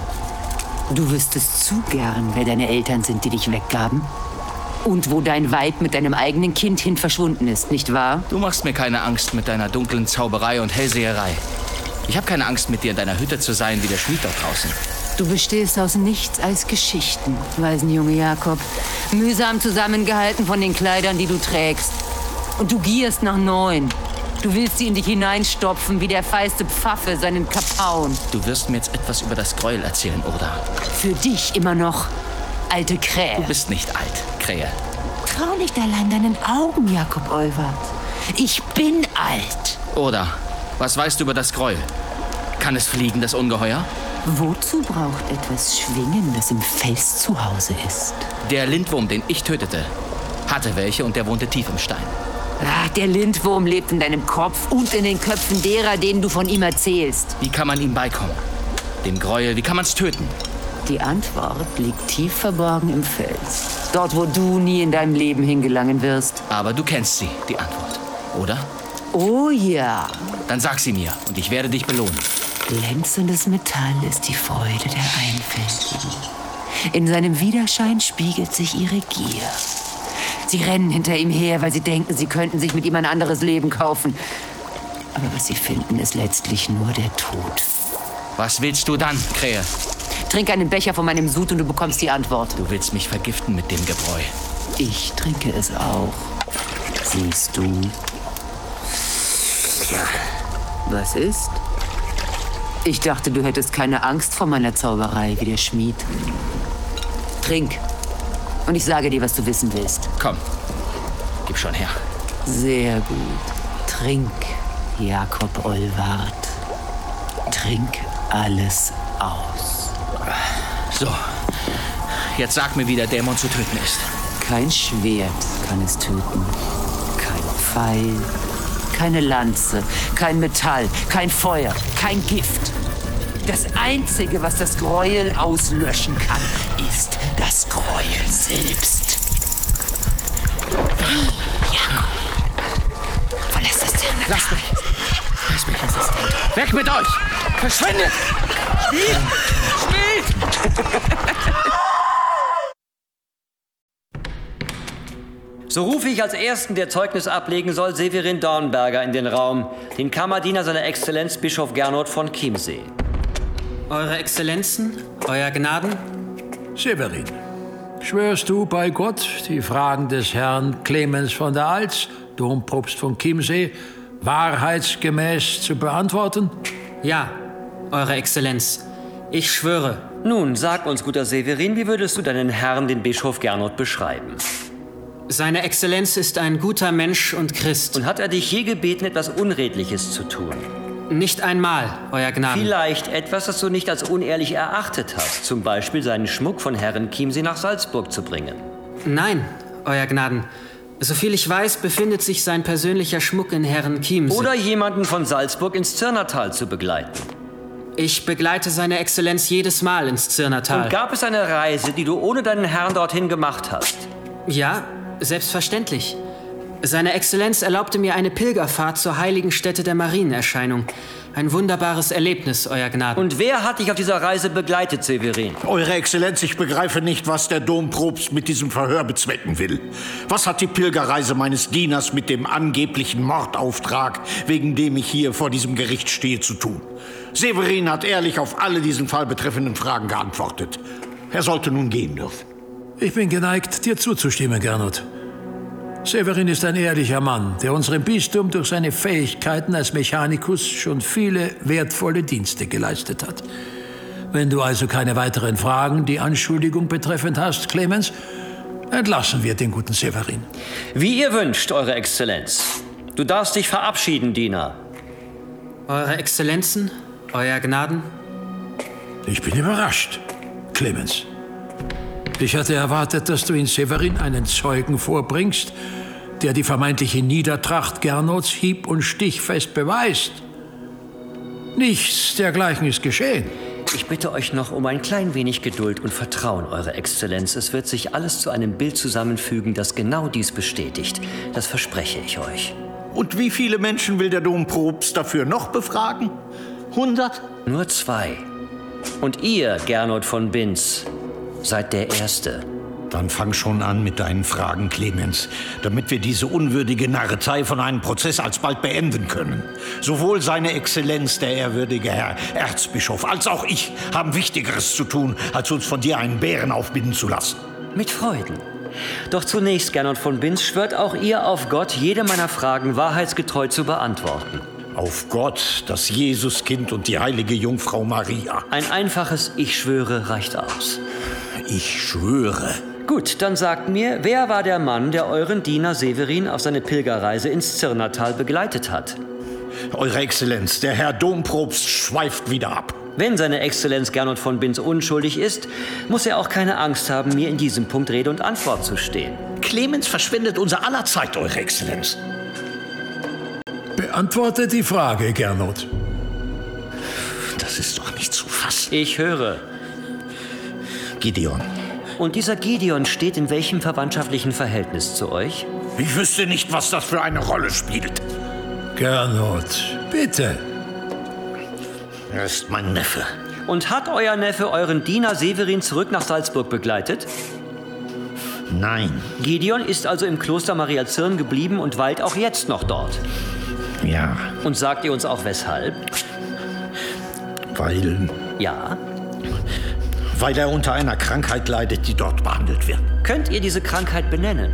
Du wüsstest zu gern, wer deine Eltern sind, die dich weggaben. Und wo dein Weib mit deinem eigenen Kind hin verschwunden ist, nicht wahr? Du machst mir keine Angst mit deiner dunklen Zauberei und Hellseherei. Ich habe keine Angst, mit dir in deiner Hütte zu sein, wie der Schmied dort draußen. Du bestehst aus nichts als Geschichten, Waisenjunge Jakob. Mühsam zusammengehalten von den Kleidern, die du trägst. Und du gierst nach neuen. Du willst sie in dich hineinstopfen, wie der feiste Pfaffe seinen Kapaun. Du wirst mir jetzt etwas über das Gräuel erzählen, oder? Für dich immer noch, alte Krähe. Du bist nicht alt, Krähe. Trau nicht allein deinen Augen, Jakob Olvart. Ich bin alt. Oder, was weißt du über das Gräuel? Kann es fliegen, das Ungeheuer? Wozu braucht etwas Schwingen, das im Fels zu Hause ist? Der Lindwurm, den ich tötete, hatte welche und der wohnte tief im Stein. Ah, der Lindwurm lebt in deinem Kopf und in den Köpfen derer, denen du von ihm erzählst. Wie kann man ihm beikommen? Dem Gräuel, wie kann man's töten? Die Antwort liegt tief verborgen im Fels. Dort, wo du nie in deinem Leben hingelangen wirst. Aber du kennst sie, die Antwort, oder? Oh ja. Dann sag sie mir und ich werde dich belohnen. Glänzendes Metall ist die Freude der Einfältigen. In seinem Widerschein spiegelt sich ihre Gier. Sie rennen hinter ihm her, weil sie denken, sie könnten sich mit ihm ein anderes Leben kaufen. Aber was sie finden, ist letztlich nur der Tod. Was willst du dann, Krähe? Trink einen Becher von meinem Sud und du bekommst die Antwort. Du willst mich vergiften mit dem Gebräu. Ich trinke es auch. Siehst du? Was ist? Ich dachte, du hättest keine Angst vor meiner Zauberei, wie der Schmied. Trink. Und ich sage dir, was du wissen willst. Komm, gib schon her. Sehr gut. Trink, Jakob Olvart. Trink alles aus. So, jetzt sag mir, wie der Dämon zu töten ist. Kein Schwert kann es töten. Kein Pfeil, keine Lanze, kein Metall, kein Feuer, kein Gift. Das Einzige, was das Gräuel auslöschen kann, ist das Gräuel selbst. Jakob, verlass das Zimmer. Lasst mich. Lass mich. Weg mit euch! Verschwindet! Schmied! Schmied! So rufe ich als Ersten, der Zeugnis ablegen soll, Severin Dornberger in den Raum, den Kammerdiener seiner Exzellenz Bischof Gernot von Chiemsee. Eure Exzellenzen, Euer Gnaden? Severin, schwörst du bei Gott, die Fragen des Herrn Clemens von der Alz, Dompropst von Chiemsee, wahrheitsgemäß zu beantworten? Ja, Eure Exzellenz. Ich schwöre. Nun, sag uns, guter Severin, wie würdest du deinen Herrn, den Bischof Gernot, beschreiben? Seine Exzellenz ist ein guter Mensch und Christ. Und hat er dich je gebeten, etwas Unredliches zu tun? Nicht einmal, Euer Gnaden. Vielleicht etwas, das du nicht als unehrlich erachtet hast. Zum Beispiel seinen Schmuck von Herren Chiemsee nach Salzburg zu bringen. Nein, Euer Gnaden. Soviel ich weiß, befindet sich sein persönlicher Schmuck in Herren Chiemsee. Oder jemanden von Salzburg ins Zirnertal zu begleiten. Ich begleite seine Exzellenz jedes Mal ins Zirnertal. Und gab es eine Reise, die du ohne deinen Herrn dorthin gemacht hast? Ja, selbstverständlich. Seine Exzellenz erlaubte mir eine Pilgerfahrt zur heiligen Stätte der Marienerscheinung. Ein wunderbares Erlebnis, Euer Gnaden. Und wer hat dich auf dieser Reise begleitet, Severin? Eure Exzellenz, ich begreife nicht, was der Dompropst mit diesem Verhör bezwecken will. Was hat die Pilgerreise meines Dieners mit dem angeblichen Mordauftrag, wegen dem ich hier vor diesem Gericht stehe, zu tun? Severin hat ehrlich auf alle diesen Fall betreffenden Fragen geantwortet. Er sollte nun gehen dürfen. Ich bin geneigt, dir zuzustimmen, Gernot. Severin ist ein ehrlicher Mann, der unserem Bistum durch seine Fähigkeiten als Mechanikus schon viele wertvolle Dienste geleistet hat. Wenn du also keine weiteren Fragen die Anschuldigung betreffend hast, Clemens, entlassen wir den guten Severin. Wie ihr wünscht, Eure Exzellenz. Du darfst dich verabschieden, Diener. Eure Exzellenzen, Euer Gnaden. Ich bin überrascht, Clemens. Ich hatte erwartet, dass du in Severin einen Zeugen vorbringst, der die vermeintliche Niedertracht Gernots hieb- und stichfest beweist. Nichts dergleichen ist geschehen. Ich bitte euch noch um ein klein wenig Geduld und Vertrauen, Eure Exzellenz. Es wird sich alles zu einem Bild zusammenfügen, das genau dies bestätigt. Das verspreche ich euch. Und wie viele Menschen will der Dompropst dafür noch befragen? Hundert? Nur zwei. Und ihr, Gernot von Binz, seid der Erste. Dann fang schon an mit deinen Fragen, Clemens, damit wir diese unwürdige Narretei von einem Prozess alsbald beenden können. Sowohl seine Exzellenz, der ehrwürdige Herr Erzbischof, als auch ich haben Wichtigeres zu tun, als uns von dir einen Bären aufbinden zu lassen. Mit Freuden. Doch zunächst, Gernot von Binz, schwört auch ihr auf Gott, jede meiner Fragen wahrheitsgetreu zu beantworten. Auf Gott, das Jesuskind und die heilige Jungfrau Maria. Ein einfaches Ich schwöre reicht aus. Ich schwöre. Gut, dann sagt mir, wer war der Mann, der euren Diener Severin auf seine Pilgerreise ins Zirnatal begleitet hat? Eure Exzellenz, der Herr Dompropst schweift wieder ab. Wenn seine Exzellenz Gernot von Binz unschuldig ist, muss er auch keine Angst haben, mir in diesem Punkt Rede und Antwort zu stehen. Clemens verschwendet unser aller Zeit, Eure Exzellenz. Beantworte die Frage, Gernot. Das ist doch nicht zu fassen. Ich höre. Gideon. Und dieser Gideon steht in welchem verwandtschaftlichen Verhältnis zu euch? Ich wüsste nicht, was das für eine Rolle spielt. Gernot, bitte. Er ist mein Neffe. Und hat euer Neffe euren Diener Severin zurück nach Salzburg begleitet? Nein. Gideon ist also im Kloster Maria Zirn geblieben und weilt auch jetzt noch dort. Ja. Und sagt ihr uns auch weshalb? Weil... Ja? Weil er unter einer Krankheit leidet, die dort behandelt wird. Könnt ihr diese Krankheit benennen?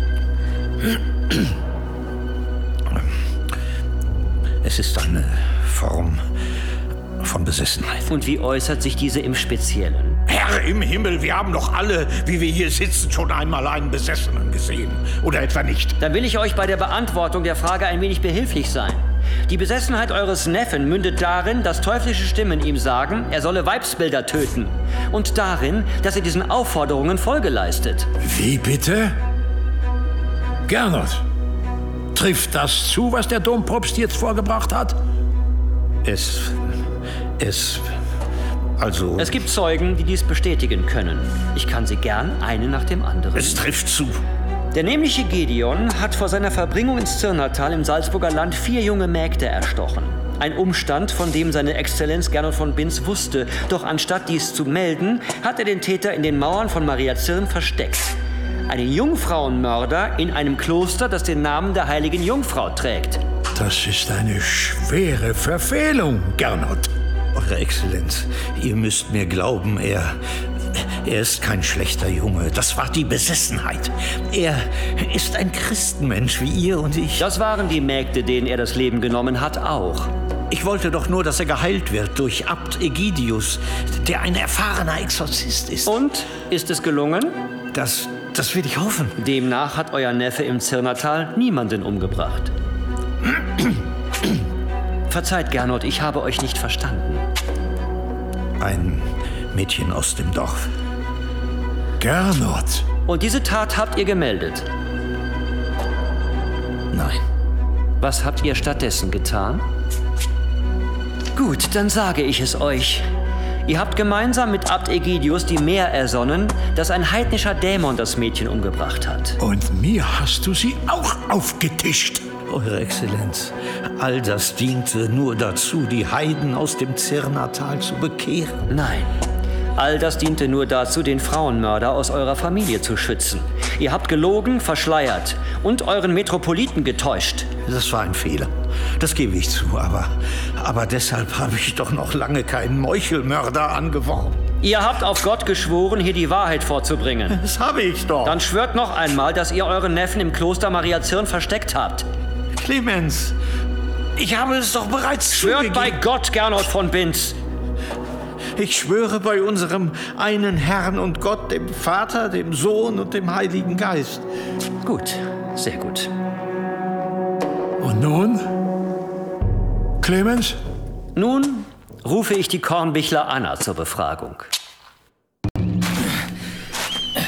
Es ist eine Form von Besessenheit. Und wie äußert sich diese im Speziellen? Herr im Himmel, wir haben doch alle, wie wir hier sitzen, schon einmal einen Besessenen gesehen. Oder etwa nicht? Dann will ich euch bei der Beantwortung der Frage ein wenig behilflich sein. Die Besessenheit eures Neffen mündet darin, dass teuflische Stimmen ihm sagen, er solle Weibsbilder töten. Und darin, dass er diesen Aufforderungen Folge leistet. Wie bitte? Gernot, trifft das zu, was der Dompropst jetzt vorgebracht hat? Es... es... also... Es gibt Zeugen, die dies bestätigen können. Ich kann sie gern einen nach dem anderen. Es trifft zu. Der nämliche Gideon hat vor seiner Verbringung ins Zirnatal im Salzburger Land vier junge Mägde erstochen. Ein Umstand, von dem seine Exzellenz Gernot von Binz wusste. Doch anstatt dies zu melden, hat er den Täter in den Mauern von Maria Zirn versteckt. Einen Jungfrauenmörder in einem Kloster, das den Namen der heiligen Jungfrau trägt. Das ist eine schwere Verfehlung, Gernot. Eure Exzellenz, ihr müsst mir glauben, er... Er ist kein schlechter Junge. Das war die Besessenheit. Er ist ein Christenmensch wie ihr und ich. Das waren die Mägde, denen er das Leben genommen hat, auch. Ich wollte doch nur, dass er geheilt wird durch Abt Ägidius, der ein erfahrener Exorzist ist. Und? Ist es gelungen? Das, das will ich hoffen. Demnach hat euer Neffe im Zirnatal niemanden umgebracht. Verzeiht, Gernot, ich habe euch nicht verstanden. Ein Mädchen aus dem Dorf. Gernot. Und diese Tat habt ihr gemeldet? Nein. Was habt ihr stattdessen getan? Gut, dann sage ich es euch. Ihr habt gemeinsam mit Abt Ägidius die Mär ersonnen, dass ein heidnischer Dämon das Mädchen umgebracht hat. Und mir hast du sie auch aufgetischt. Eure Exzellenz, all das diente nur dazu, die Heiden aus dem Zirnatal zu bekehren. Nein. All das diente nur dazu, den Frauenmörder aus eurer Familie zu schützen. Ihr habt gelogen, verschleiert und euren Metropoliten getäuscht. Das war ein Fehler. Das gebe ich zu, aber, aber deshalb habe ich doch noch lange keinen Meuchelmörder angeworben. Ihr habt auf Gott geschworen, hier die Wahrheit vorzubringen. Das habe ich doch. Dann schwört noch einmal, dass ihr euren Neffen im Kloster Maria Zirn versteckt habt. Clemens, ich habe es doch bereits Schwört zugegeben. bei Gott, Gernot von Binz. Ich schwöre bei unserem einen Herrn und Gott, dem Vater, dem Sohn und dem Heiligen Geist. Gut, sehr gut. Und nun? Clemens? Nun rufe ich die Kornbichler Anna zur Befragung.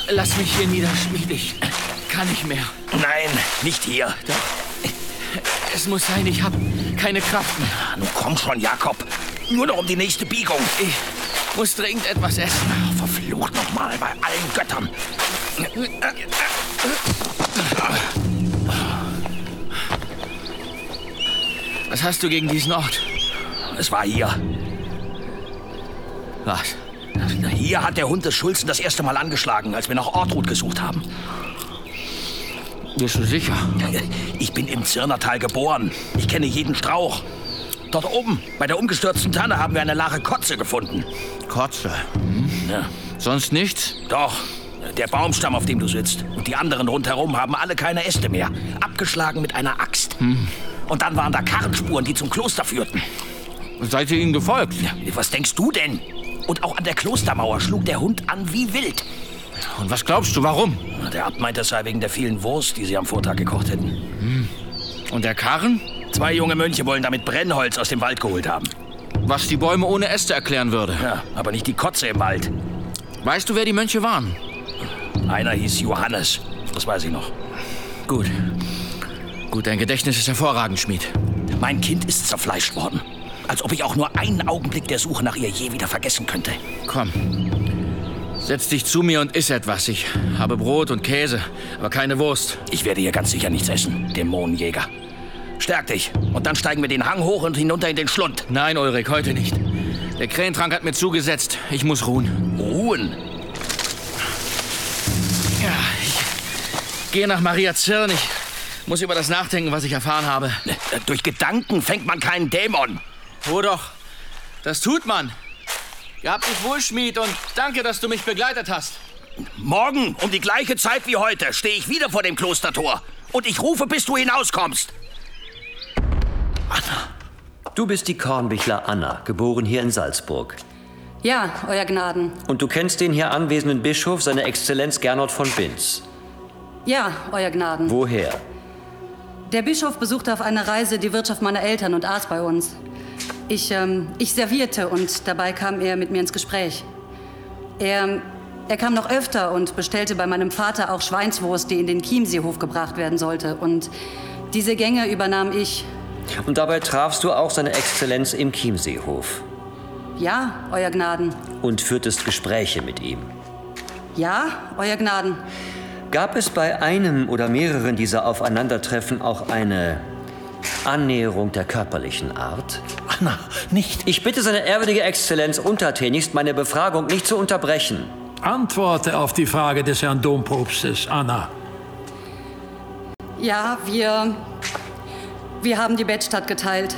Lass mich hier nieder, Schmied. Ich kann nicht mehr. Nein, nicht hier. Doch. Es muss sein, ich habe keine Kraft mehr. Nun komm schon, Jakob. Nur noch um die nächste Biegung. Ich muss dringend etwas essen. Verflucht nochmal bei allen Göttern. Was hast du gegen diesen Ort? Es war hier. Was? Hier hat der Hund des Schulzen das erste Mal angeschlagen, als wir nach Ortrud gesucht haben. Bist du sicher? Ich bin im Zirnertal geboren. Ich kenne jeden Strauch. Dort oben, bei der umgestürzten Tanne, haben wir eine Lache Kotze gefunden. Kotze? Hm? Ja. Sonst nichts? Doch. Der Baumstamm, auf dem du sitzt. Und die anderen rundherum haben alle keine Äste mehr. Abgeschlagen mit einer Axt. Hm. Und dann waren da Karrenspuren, die zum Kloster führten. Seid ihr ihnen gefolgt? Ja, was denkst du denn? Und auch an der Klostermauer schlug der Hund an wie wild. Und was glaubst du, warum? Der Abt meint, es sei wegen der vielen Wurst, die sie am Vortag gekocht hätten. Hm. Und der Karren? Zwei junge Mönche wollen damit Brennholz aus dem Wald geholt haben. Was die Bäume ohne Äste erklären würde. Ja, aber nicht die Kotze im Wald. Weißt du, wer die Mönche waren? Einer hieß Johannes. Das weiß ich noch. Gut. Gut, dein Gedächtnis ist hervorragend, Schmied. Mein Kind ist zerfleischt worden. Als ob ich auch nur einen Augenblick der Suche nach ihr je wieder vergessen könnte. Komm. Setz dich zu mir und iss etwas. Ich habe Brot und Käse, aber keine Wurst. Ich werde hier ganz sicher nichts essen, Dämonenjäger. Stärk dich. Und dann steigen wir den Hang hoch und hinunter in den Schlund. Nein, Ulrich, heute nicht. Der Krähentrank hat mir zugesetzt. Ich muss ruhen. Ruhen? Ja, ich gehe nach Maria Zirn. Ich muss über das nachdenken, was ich erfahren habe. Durch Gedanken fängt man keinen Dämon. Oh doch, das tut man. Gehabt dich wohl, Schmied, und danke, dass du mich begleitet hast. Morgen, um die gleiche Zeit wie heute, stehe ich wieder vor dem Klostertor. Und ich rufe, bis du hinauskommst. Anna. Du bist die Kornbichler Anna, geboren hier in Salzburg. Ja, Euer Gnaden. Und du kennst den hier anwesenden Bischof, seine Exzellenz Gernot von Binz. Ja, Euer Gnaden. Woher? Der Bischof besuchte auf einer Reise die Wirtschaft meiner Eltern und aß bei uns. Ich, ähm, ich servierte und dabei kam er mit mir ins Gespräch. Er, er kam noch öfter und bestellte bei meinem Vater auch Schweinswurst, die in den Chiemseehof gebracht werden sollte. Und diese Gänge übernahm ich. Und dabei trafst du auch seine Exzellenz im Chiemseehof. Ja, Euer Gnaden. Und führtest Gespräche mit ihm. Ja, Euer Gnaden. Gab es bei einem oder mehreren dieser Aufeinandertreffen auch eine Annäherung der körperlichen Art? Anna, nicht. Ich bitte seine ehrwürdige Exzellenz untertänigst, meine Befragung nicht zu unterbrechen. Antworte auf die Frage des Herrn Dompropstes, Anna. Ja, wir... Wir haben die Bettstatt geteilt.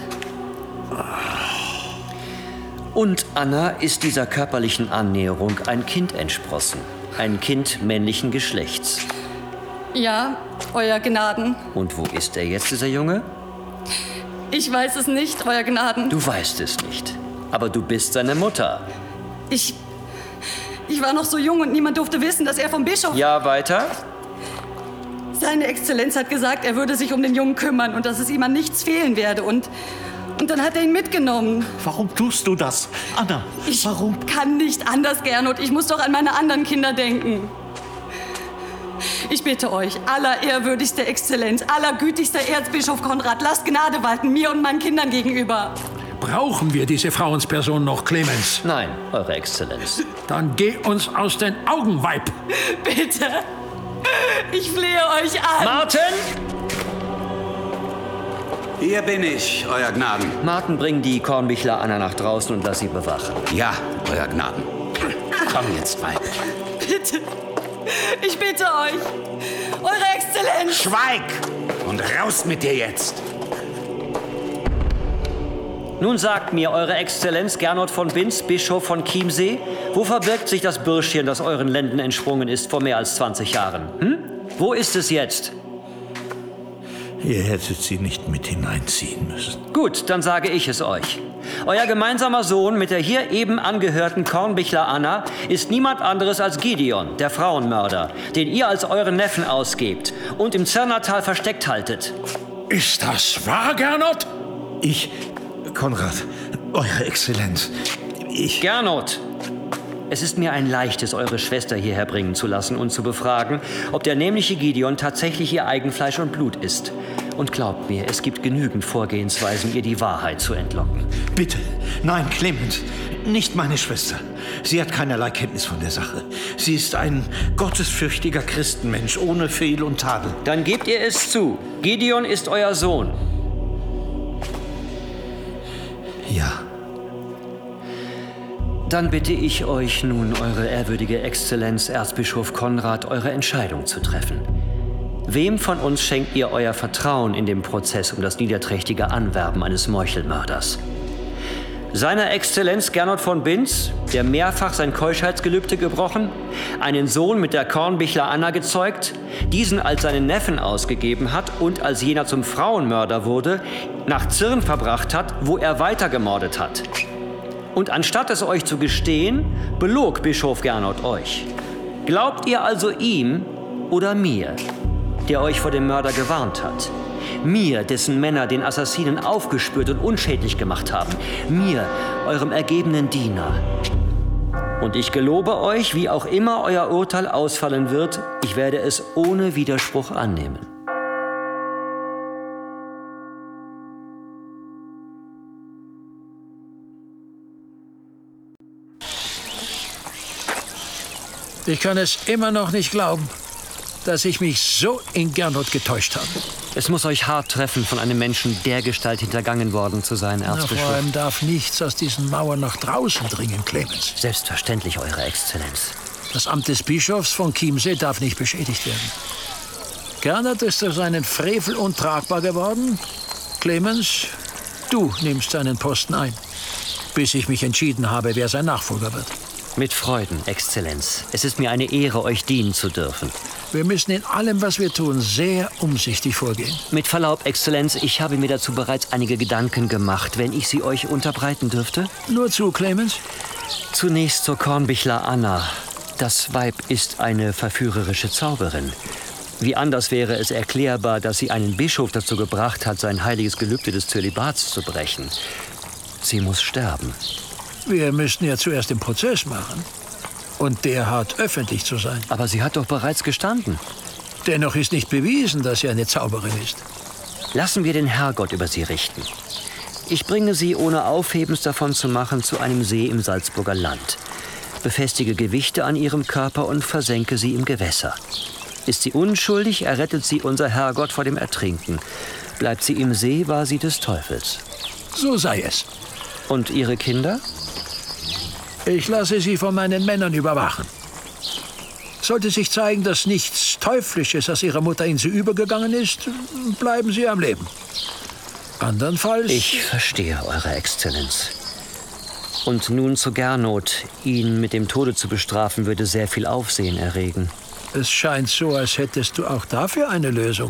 Und, Anna, ist dieser körperlichen Annäherung ein Kind entsprossen? Ein Kind männlichen Geschlechts? Ja, Euer Gnaden. Und wo ist er jetzt, dieser Junge? Ich weiß es nicht, Euer Gnaden. Du weißt es nicht. Aber du bist seine Mutter. Ich... Ich war noch so jung und niemand durfte wissen, dass er vom Bischof... Ja, weiter? Seine Exzellenz hat gesagt, er würde sich um den Jungen kümmern und dass es ihm an nichts fehlen werde. Und, und dann hat er ihn mitgenommen. Warum tust du das, Anna? Ich Warum? kann nicht anders, Gernot. Ich muss doch an meine anderen Kinder denken. Ich bitte euch, allerehrwürdigste Exzellenz, allergütigster Erzbischof Konrad, lasst Gnade walten mir und meinen Kindern gegenüber. Brauchen wir diese Frauensperson noch, Clemens? Nein, Eure Exzellenz. Dann geh uns aus den Augen, Weib! Bitte! Ich flehe euch an! Martin! Hier bin ich, Euer Gnaden. Martin, bring die Kornbichler Anna nach draußen und lass sie bewachen. Ja, Euer Gnaden. Komm jetzt, Weib. Bitte! Ich bitte euch! Eure Exzellenz! Schweig! Und raus mit dir jetzt! Nun sagt mir, Eure Exzellenz Gernot von Binz, Bischof von Chiemsee, wo verbirgt sich das Bürschchen, das euren Lenden entsprungen ist vor mehr als zwanzig Jahren? Hm? Wo ist es jetzt? Ihr hättet sie nicht mit hineinziehen müssen. Gut, dann sage ich es euch. Euer gemeinsamer Sohn mit der hier eben angehörten Kornbichler Anna ist niemand anderes als Gideon, der Frauenmörder, den ihr als euren Neffen ausgebt und im Zirnertal versteckt haltet. Ist das wahr, Gernot? Ich, Konrad, Eure Exzellenz, ich... Gernot, Es ist mir ein leichtes, eure Schwester hierher bringen zu lassen und zu befragen, ob der nämliche Gideon tatsächlich ihr Eigenfleisch und Blut ist. Und glaubt mir, es gibt genügend Vorgehensweisen, ihr die Wahrheit zu entlocken. Bitte, nein, Clemens, nicht meine Schwester. Sie hat keinerlei Kenntnis von der Sache. Sie ist ein gottesfürchtiger Christenmensch, ohne Fehl und Tadel. Dann gebt ihr es zu. Gideon ist euer Sohn. Ja. Dann bitte ich euch nun, eure ehrwürdige Exzellenz, Erzbischof Konrad, eure Entscheidung zu treffen. Wem von uns schenkt ihr euer Vertrauen in dem Prozess um das niederträchtige Anwerben eines Meuchelmörders? Seiner Exzellenz Gernot von Binz, der mehrfach sein Keuschheitsgelübde gebrochen, einen Sohn mit der Kornbichler Anna gezeugt, diesen als seinen Neffen ausgegeben hat und als jener zum Frauenmörder wurde, nach Zirn verbracht hat, wo er weitergemordet hat. Und anstatt es euch zu gestehen, belog Bischof Gernot euch. Glaubt ihr also ihm oder mir, der euch vor dem Mörder gewarnt hat? Mir, dessen Männer den Assassinen aufgespürt und unschädlich gemacht haben. Mir, eurem ergebenen Diener. Und ich gelobe euch, wie auch immer euer Urteil ausfallen wird, ich werde es ohne Widerspruch annehmen. Ich kann es immer noch nicht glauben, dass ich mich so in Gernot getäuscht habe. Es muss euch hart treffen, von einem Menschen dergestalt hintergangen worden zu sein, Erzbischof. Na, vor allem darf nichts aus diesen Mauern nach draußen dringen, Clemens. Selbstverständlich, Eure Exzellenz. Das Amt des Bischofs von Chiemsee darf nicht beschädigt werden. Gernot ist durch seinen Frevel untragbar geworden. Clemens, du nimmst seinen Posten ein, bis ich mich entschieden habe, wer sein Nachfolger wird. Mit Freuden, Exzellenz. Es ist mir eine Ehre, euch dienen zu dürfen. Wir müssen in allem, was wir tun, sehr umsichtig vorgehen. Mit Verlaub, Exzellenz, ich habe mir dazu bereits einige Gedanken gemacht, wenn ich sie euch unterbreiten dürfte. Nur zu, Clemens. Zunächst zur Kornbichler Anna. Das Weib ist eine verführerische Zauberin. Wie anders wäre es erklärbar, dass sie einen Bischof dazu gebracht hat, sein heiliges Gelübde des Zölibats zu brechen. Sie muss sterben. Wir müssten ja zuerst den Prozess machen. Und der hat öffentlich zu sein. Aber sie hat doch bereits gestanden. Dennoch ist nicht bewiesen, dass sie eine Zauberin ist. Lassen wir den Herrgott über sie richten. Ich bringe sie, ohne Aufhebens davon zu machen, zu einem See im Salzburger Land. Befestige Gewichte an ihrem Körper und versenke sie im Gewässer. Ist sie unschuldig, errettet sie unser Herrgott vor dem Ertrinken. Bleibt sie im See, war sie des Teufels. So sei es. Und ihre Kinder? Ich lasse sie von meinen Männern überwachen. Sollte sich zeigen, dass nichts Teuflisches aus ihrer Mutter in sie übergegangen ist, bleiben sie am Leben. Andernfalls... Ich verstehe, Eure Exzellenz. Und nun zu Gernot. Ihn mit dem Tode zu bestrafen, würde sehr viel Aufsehen erregen. Es scheint so, als hättest du auch dafür eine Lösung.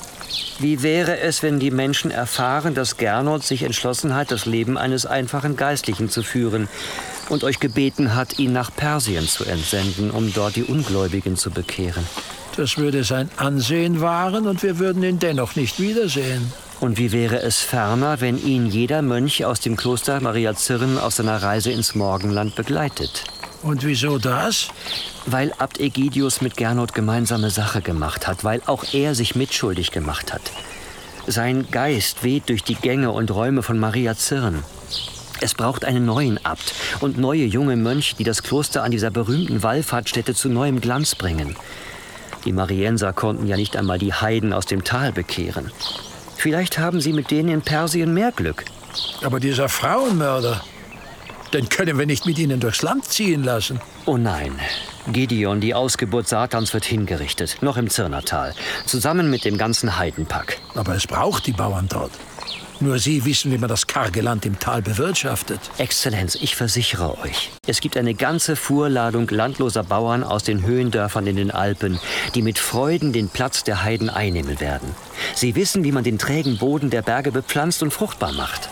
Wie wäre es, wenn die Menschen erfahren, dass Gernot sich entschlossen hat, das Leben eines einfachen Geistlichen zu führen und euch gebeten hat, ihn nach Persien zu entsenden, um dort die Ungläubigen zu bekehren? Das würde sein Ansehen wahren und wir würden ihn dennoch nicht wiedersehen. Und wie wäre es ferner, wenn ihn jeder Mönch aus dem Kloster Maria Zirn auf seiner Reise ins Morgenland begleitet? Und wieso das? Weil Abt Egidius mit Gernot gemeinsame Sache gemacht hat, weil auch er sich mitschuldig gemacht hat. Sein Geist weht durch die Gänge und Räume von Maria Zirn. Es braucht einen neuen Abt und neue junge Mönche, die das Kloster an dieser berühmten Wallfahrtsstätte zu neuem Glanz bringen. Die Marienser konnten ja nicht einmal die Heiden aus dem Tal bekehren. Vielleicht haben sie mit denen in Persien mehr Glück. Aber dieser Frauenmörder, den können wir nicht mit ihnen durchs Land ziehen lassen. Oh nein. Gideon, die Ausgeburt Satans, wird hingerichtet, noch im Zirnertal, zusammen mit dem ganzen Heidenpack. Aber es braucht die Bauern dort. Nur sie wissen, wie man das karge Land im Tal bewirtschaftet. Exzellenz, ich versichere euch, es gibt eine ganze Fuhrladung landloser Bauern aus den Höhendörfern in den Alpen, die mit Freuden den Platz der Heiden einnehmen werden. Sie wissen, wie man den trägen Boden der Berge bepflanzt und fruchtbar macht.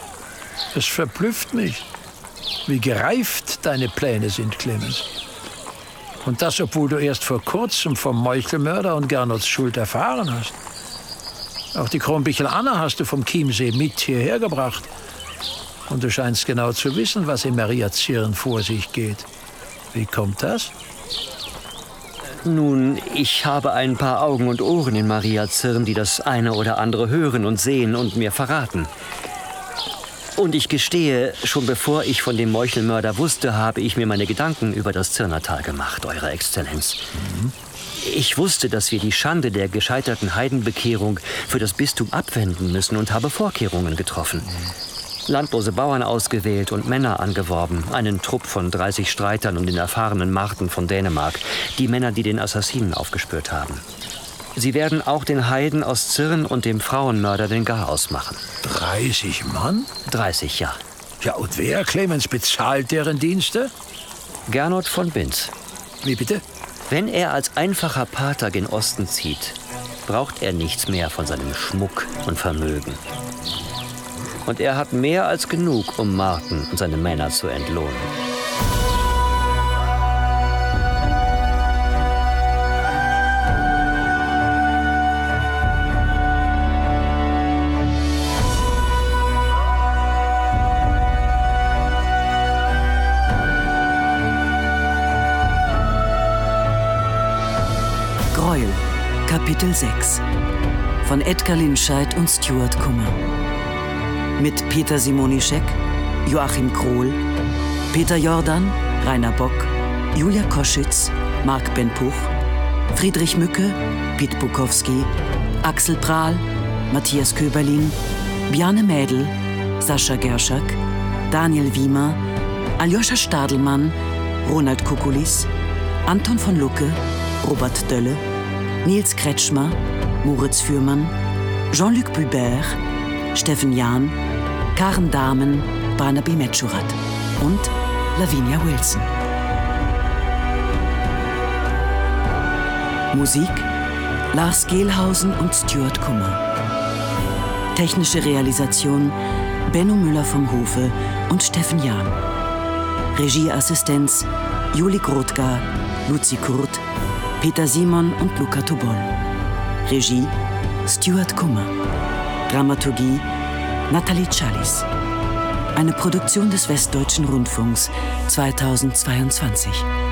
Es verblüfft mich, wie gereift deine Pläne sind, Clemens. Und das, obwohl du erst vor kurzem vom Meuchelmörder und Gernots Schuld erfahren hast. Auch die Kronbichel Anna hast du vom Chiemsee mit hierher gebracht. Und du scheinst genau zu wissen, was in Maria Zirn vor sich geht. Wie kommt das? Nun, ich habe ein paar Augen und Ohren in Maria Zirn, die das eine oder andere hören und sehen und mir verraten. Und ich gestehe, schon bevor ich von dem Meuchelmörder wusste, habe ich mir meine Gedanken über das Zirnertal gemacht, Eure Exzellenz. Mhm. Ich wusste, dass wir die Schande der gescheiterten Heidenbekehrung für das Bistum abwenden müssen und habe Vorkehrungen getroffen. Landlose Bauern ausgewählt und Männer angeworben, einen Trupp von dreißig Streitern und den erfahrenen Marten von Dänemark, die Männer, die den Assassinen aufgespürt haben. Sie werden auch den Heiden aus Zirn und dem Frauenmörder den Garaus machen. dreißig Mann? dreißig, ja. Ja, und wer, Clemens, bezahlt deren Dienste? Gernot von Binz. Wie bitte? Wenn er als einfacher Pater gen Osten zieht, braucht er nichts mehr von seinem Schmuck und Vermögen. Und er hat mehr als genug, um Marten und seine Männer zu entlohnen. Gräuel, Kapitel sechs von Edgar Linscheid und Stuart Kummer. Mit Peter Simonischek, Joachim Krohl, Peter Jordan, Rainer Bock, Julia Koschitz, Marc Benpuch, Friedrich Mücke, Piet Bukowski, Axel Prahl, Matthias Köberlin, Bjarne Mädel, Sascha Gerschak, Daniel Wiemer, Aljoscha Stadelmann, Ronald Kukulis, Anton von Lucke, Robert Dölle, Nils Kretschmer, Moritz Fürmann, Jean-Luc Bubert, Steffen Jahn, Karen Dahmen, Barnaby Metschurat und Lavinia Wilson. Musik Lars Gehlhausen und Stuart Kummer. Technische Realisation Benno Müller vom Hofe und Steffen Jahn. Regieassistenz Juli Grothgar, Luzi Kurt, Peter Simon und Luca Tobol. Regie Stuart Kummer. Dramaturgie Nathalie Challis. Eine Produktion des Westdeutschen Rundfunks zweitausendzweiundzwanzig.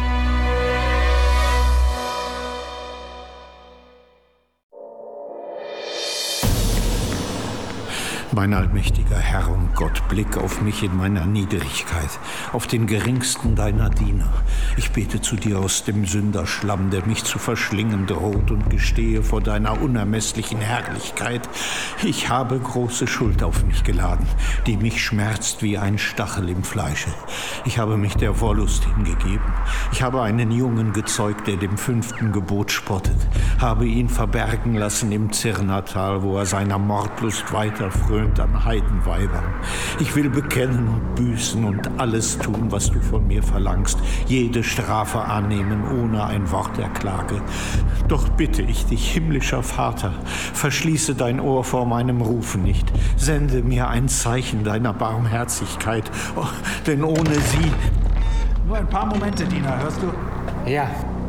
Mein allmächtiger Herr und Gott, blick auf mich in meiner Niedrigkeit, auf den geringsten deiner Diener. Ich bete zu dir aus dem Sünderschlamm, der mich zu verschlingen droht, und gestehe vor deiner unermesslichen Herrlichkeit: Ich habe große Schuld auf mich geladen, die mich schmerzt wie ein Stachel im Fleische. Ich habe mich der Wollust hingegeben. Ich habe einen Jungen gezeugt, der dem fünften Gebot spottet, habe ihn verbergen lassen im Zirnertal, wo er seiner Mordlust weiter frönt an Heidenweibern. Ich will bekennen und büßen und alles tun, was du von mir verlangst, jede Strafe annehmen, ohne ein Wort der Klage. Doch bitte ich dich, himmlischer Vater, verschließe dein Ohr vor meinem Rufen nicht. Sende mir ein Zeichen deiner Barmherzigkeit, oh, denn ohne sie... Nur ein paar Momente, Diener, hörst du? Ja.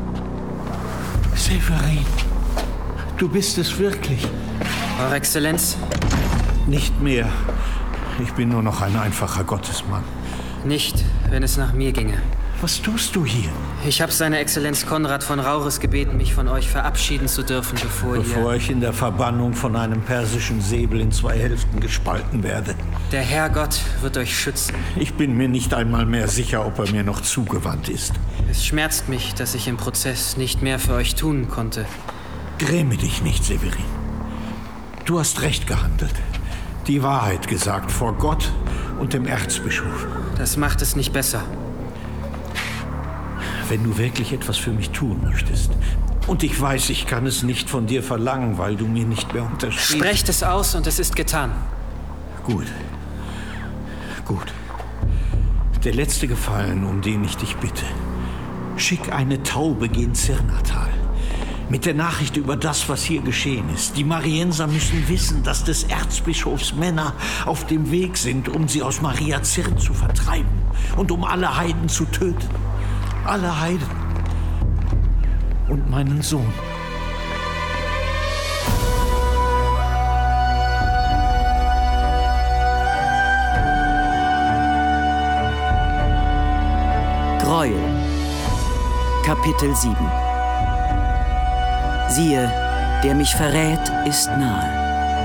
Severin, du bist es wirklich. Eure Exzellenz? Nicht mehr. Ich bin nur noch ein einfacher Gottesmann. Nicht, wenn es nach mir ginge. Was tust du hier? Ich habe seine Exzellenz Konrad von Raures gebeten, mich von euch verabschieden zu dürfen, bevor, bevor ihr... ich in der Verbannung von einem persischen Säbel in zwei Hälften gespalten werde. Der Herrgott wird euch schützen. Ich bin mir nicht einmal mehr sicher, ob er mir noch zugewandt ist. Es schmerzt mich, dass ich im Prozess nicht mehr für euch tun konnte. Gräme dich nicht, Severin. Du hast recht gehandelt. Die Wahrheit gesagt vor Gott und dem Erzbischof. Das macht es nicht besser. Wenn du wirklich etwas für mich tun möchtest, und ich weiß, ich kann es nicht von dir verlangen, weil du mir nicht mehr unterstehst. Sprecht es aus und es ist getan. Gut. Gut. Der letzte Gefallen, um den ich dich bitte. Schick eine Taube gen Zirnertal. Mit der Nachricht über das, was hier geschehen ist. Die Marienser müssen wissen, dass des Erzbischofs Männer auf dem Weg sind, um sie aus Maria Zirn zu vertreiben und um alle Heiden zu töten. Alle Heiden. Und meinen Sohn. Gräuel. Kapitel sieben. Siehe, der mich verrät, ist nahe.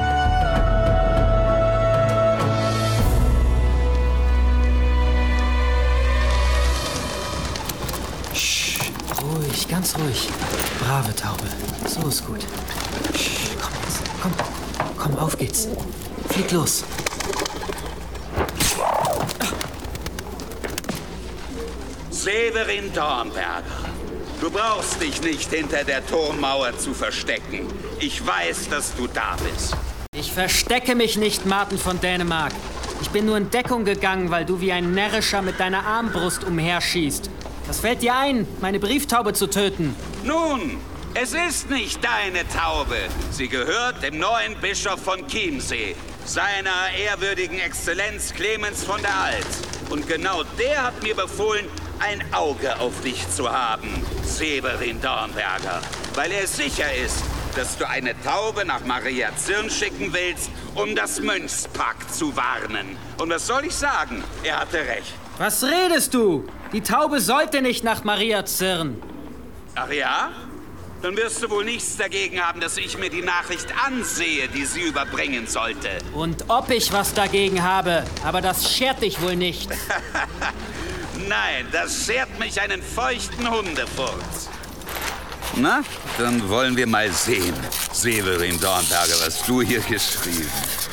Ruhig, ganz ruhig. Brave Taube. So ist gut. Sch, komm jetzt. Komm. Komm, auf geht's. Flieg los. Severin Dornberger, du brauchst dich nicht hinter der Turmmauer zu verstecken. Ich weiß, dass du da bist. Ich verstecke mich nicht, Martin von Dänemark. Ich bin nur in Deckung gegangen, weil du wie ein Närrischer mit deiner Armbrust umherschießt. Was fällt dir ein, meine Brieftaube zu töten? Nun, es ist nicht deine Taube. Sie gehört dem neuen Bischof von Chiemsee, seiner ehrwürdigen Exzellenz Clemens von der Alt. Und genau der hat mir befohlen, ein Auge auf dich zu haben, Severin Dornberger, weil er sicher ist, dass du eine Taube nach Maria Zirn schicken willst, um das Mönchspack zu warnen. Und was soll ich sagen? Er hatte recht. Was redest du? Die Taube sollte nicht nach Maria Zirn. Ach ja? Dann wirst du wohl nichts dagegen haben, dass ich mir die Nachricht ansehe, die sie überbringen sollte. Und ob ich was dagegen habe, aber das schert dich wohl nicht. Nein, das schert mich einen feuchten Hundefurz. Na, dann wollen wir mal sehen, Severin Dornberger, was du hier geschrieben.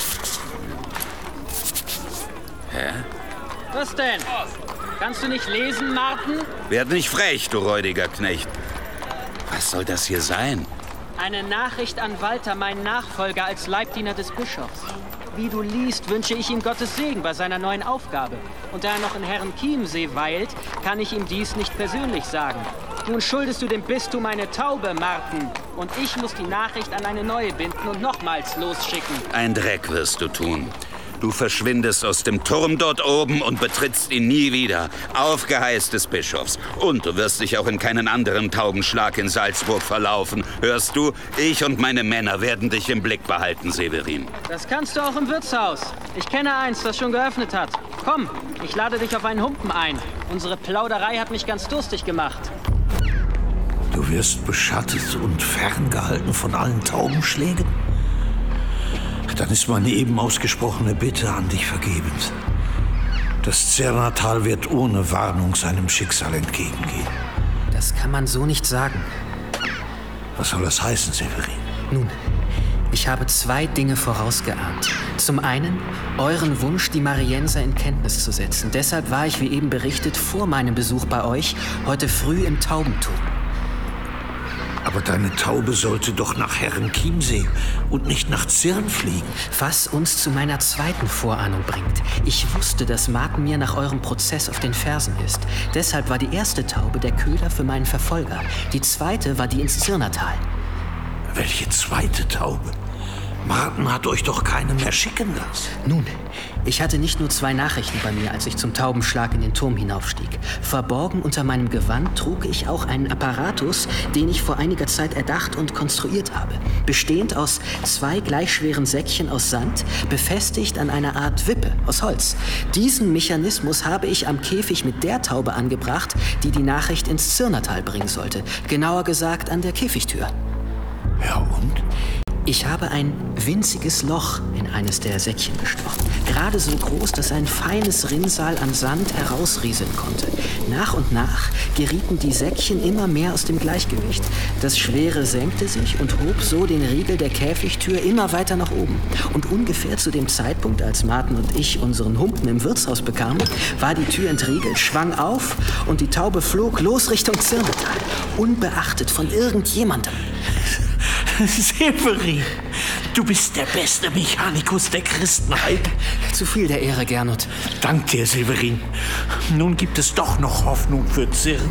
Hä? Was denn? Kannst du nicht lesen, Martin? Werd nicht frech, du räudiger Knecht. Was soll das hier sein? Eine Nachricht an Walter, meinen Nachfolger als Leibdiener des Bischofs. Wie du liest, wünsche ich ihm Gottes Segen bei seiner neuen Aufgabe. Und da er noch in Herren Chiemsee weilt, kann ich ihm dies nicht persönlich sagen. Nun schuldest du dem Bistum eine Taube, Martin. Und ich muss die Nachricht an eine neue binden und nochmals losschicken. Ein Dreck wirst du tun. Du verschwindest aus dem Turm dort oben und betrittst ihn nie wieder, auf Geheiß des Bischofs. Und du wirst dich auch in keinen anderen Taubenschlag in Salzburg verlaufen. Hörst du? Ich und meine Männer werden dich im Blick behalten, Severin. Das kannst du auch im Wirtshaus. Ich kenne eins, das schon geöffnet hat. Komm, ich lade dich auf einen Humpen ein. Unsere Plauderei hat mich ganz durstig gemacht. Du wirst beschattet und ferngehalten von allen Taubenschlägen? Dann ist meine eben ausgesprochene Bitte an dich vergebens. Das Zernatal wird ohne Warnung seinem Schicksal entgegengehen. Das kann man so nicht sagen. Was soll das heißen, Severin? Nun, ich habe zwei Dinge vorausgeahnt. Zum einen, euren Wunsch, die Marienser in Kenntnis zu setzen. Deshalb war ich, wie eben berichtet, vor meinem Besuch bei euch heute früh im Taubenturm. Aber deine Taube sollte doch nach Herren Chiemsee und nicht nach Zirn fliegen. Was uns zu meiner zweiten Vorahnung bringt. Ich wusste, dass Martin mir nach eurem Prozess auf den Fersen ist. Deshalb war die erste Taube der Köder für meinen Verfolger. Die zweite war die ins Zirnertal. Welche zweite Taube? Martin hat euch doch keine mehr schicken lassen. Nun, ich hatte nicht nur zwei Nachrichten bei mir, als ich zum Taubenschlag in den Turm hinaufstieg. Verborgen unter meinem Gewand trug ich auch einen Apparatus, den ich vor einiger Zeit erdacht und konstruiert habe. Bestehend aus zwei gleich schweren Säckchen aus Sand, befestigt an einer Art Wippe aus Holz. Diesen Mechanismus habe ich am Käfig mit der Taube angebracht, die die Nachricht ins Zirnertal bringen sollte. Genauer gesagt an der Käfigtür. Ja, und? Ich habe ein winziges Loch in eines der Säckchen gestochen. Gerade so groß, dass ein feines Rinnsal an Sand herausrieseln konnte. Nach und nach gerieten die Säckchen immer mehr aus dem Gleichgewicht. Das Schwere senkte sich und hob so den Riegel der Käfigtür immer weiter nach oben. Und ungefähr zu dem Zeitpunkt, als Martin und ich unseren Humpen im Wirtshaus bekamen, war die Tür entriegelt, schwang auf und die Taube flog los Richtung Zirnetal. Unbeachtet von irgendjemandem. Severin, du bist der beste Mechanikus der Christenheit. Zu viel der Ehre, Gernot. Dank dir, Severin. Nun gibt es doch noch Hoffnung für Zirn.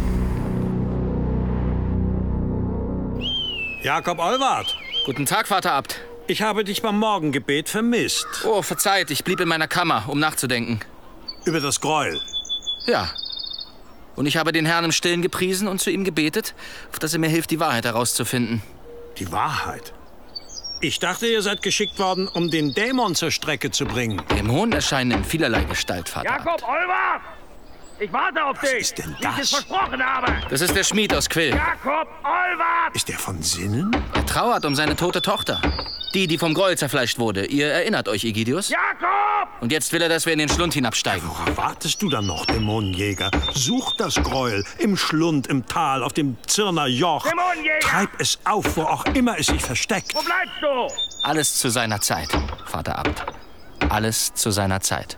Jakob Olwart. Guten Tag, Vater Abt. Ich habe dich beim Morgengebet vermisst. Oh, verzeiht, ich blieb in meiner Kammer, um nachzudenken. Über das Gräuel? Ja. Und ich habe den Herrn im Stillen gepriesen und zu ihm gebetet, auf dass er mir hilft, die Wahrheit herauszufinden. Die Wahrheit? Ich dachte, ihr seid geschickt worden, um den Dämon zur Strecke zu bringen. Dämonen erscheinen in vielerlei Gestalt, Vater. Jakob Olwart! Ich warte auf dich! Was ist denn wie ich es das? versprochen habe! Das ist der Schmied aus Quill. Jakob Olwart! Ist er von Sinnen? Er trauert um seine tote Tochter. Die, die vom Gräuel zerfleischt wurde. Ihr erinnert euch, Egidius? Jakob! Und jetzt will er, dass wir in den Schlund hinabsteigen. Worauf wartest du dann noch, Dämonenjäger? Such das Gräuel im Schlund, im Tal, auf dem Zirner Joch. Dämonenjäger! Treib es auf, wo auch immer es sich versteckt. Wo bleibst du? Alles zu seiner Zeit, Vater Abt. Alles zu seiner Zeit.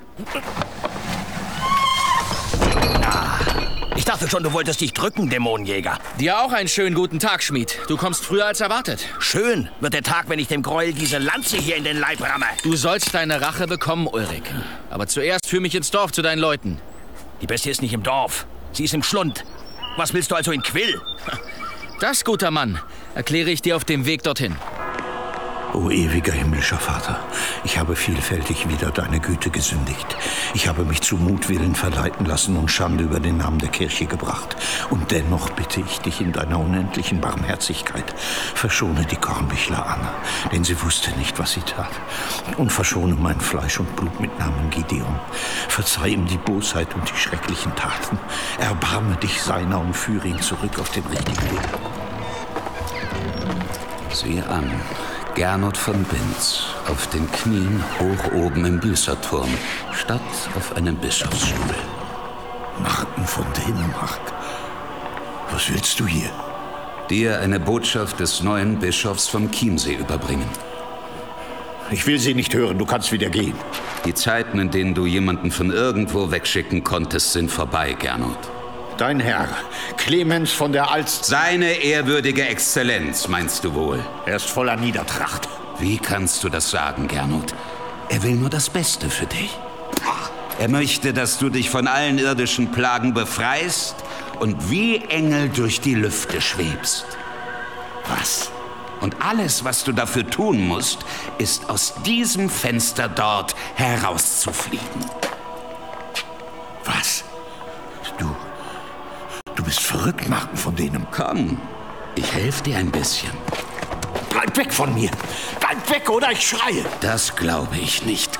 Ich dachte schon, du wolltest dich drücken, Dämonenjäger. Dir auch einen schönen guten Tag, Schmied. Du kommst früher als erwartet. Schön wird der Tag, wenn ich dem Gräuel diese Lanze hier in den Leib ramme. Du sollst deine Rache bekommen, Ulrich. Aber zuerst führ mich ins Dorf zu deinen Leuten. Die Bestie ist nicht im Dorf. Sie ist im Schlund. Was willst du also in Quill? Das, guter Mann, erkläre ich dir auf dem Weg dorthin. O ewiger himmlischer Vater, ich habe vielfältig wider deine Güte gesündigt. Ich habe mich zu Mutwillen verleiten lassen und Schande über den Namen der Kirche gebracht. Und dennoch bitte ich dich in deiner unendlichen Barmherzigkeit, verschone die Kornbichler Anna, denn sie wusste nicht, was sie tat. Und verschone mein Fleisch und Blut mit Namen Gideon. Verzeih ihm die Bosheit und die schrecklichen Taten. Erbarme dich seiner und führe ihn zurück auf den richtigen Weg. Sieh an. Gernot von Binz, auf den Knien hoch oben im Büßerturm, statt auf einem Bischofsstuhl. Marten von Dänemark, was willst du hier? Dir eine Botschaft des neuen Bischofs vom Chiemsee überbringen. Ich will sie nicht hören, du kannst wieder gehen. Die Zeiten, in denen du jemanden von irgendwo wegschicken konntest, sind vorbei, Gernot. Dein Herr, Clemens von der Alst... Seine ehrwürdige Exzellenz, meinst du wohl? Er ist voller Niedertracht. Wie kannst du das sagen, Gernot? Er will nur das Beste für dich. Er möchte, dass du dich von allen irdischen Plagen befreist und wie Engel durch die Lüfte schwebst. Was? Und alles, was du dafür tun musst, ist aus diesem Fenster dort herauszufliegen. Was? Du... Du bist verrückt, Marten von denen. Komm, ich helfe dir ein bisschen. Bleib weg von mir! Bleib weg, oder ich schreie! Das glaube ich nicht.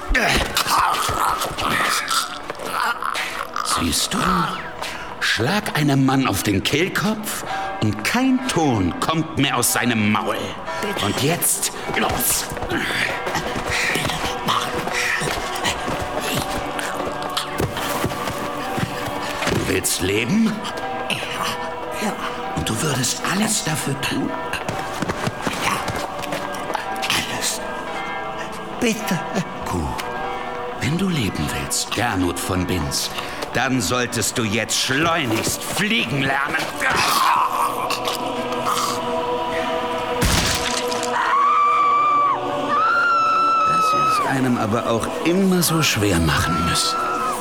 Siehst du? Schlag einem Mann auf den Kehlkopf und kein Ton kommt mehr aus seinem Maul. Und jetzt los! Du willst leben? Und du würdest alles dafür tun? Ja, alles. Bitte. Gut. Wenn du leben willst, Gernot von Binz, dann solltest du jetzt schleunigst fliegen lernen. Dass sie es einem aber auch immer so schwer machen müssen.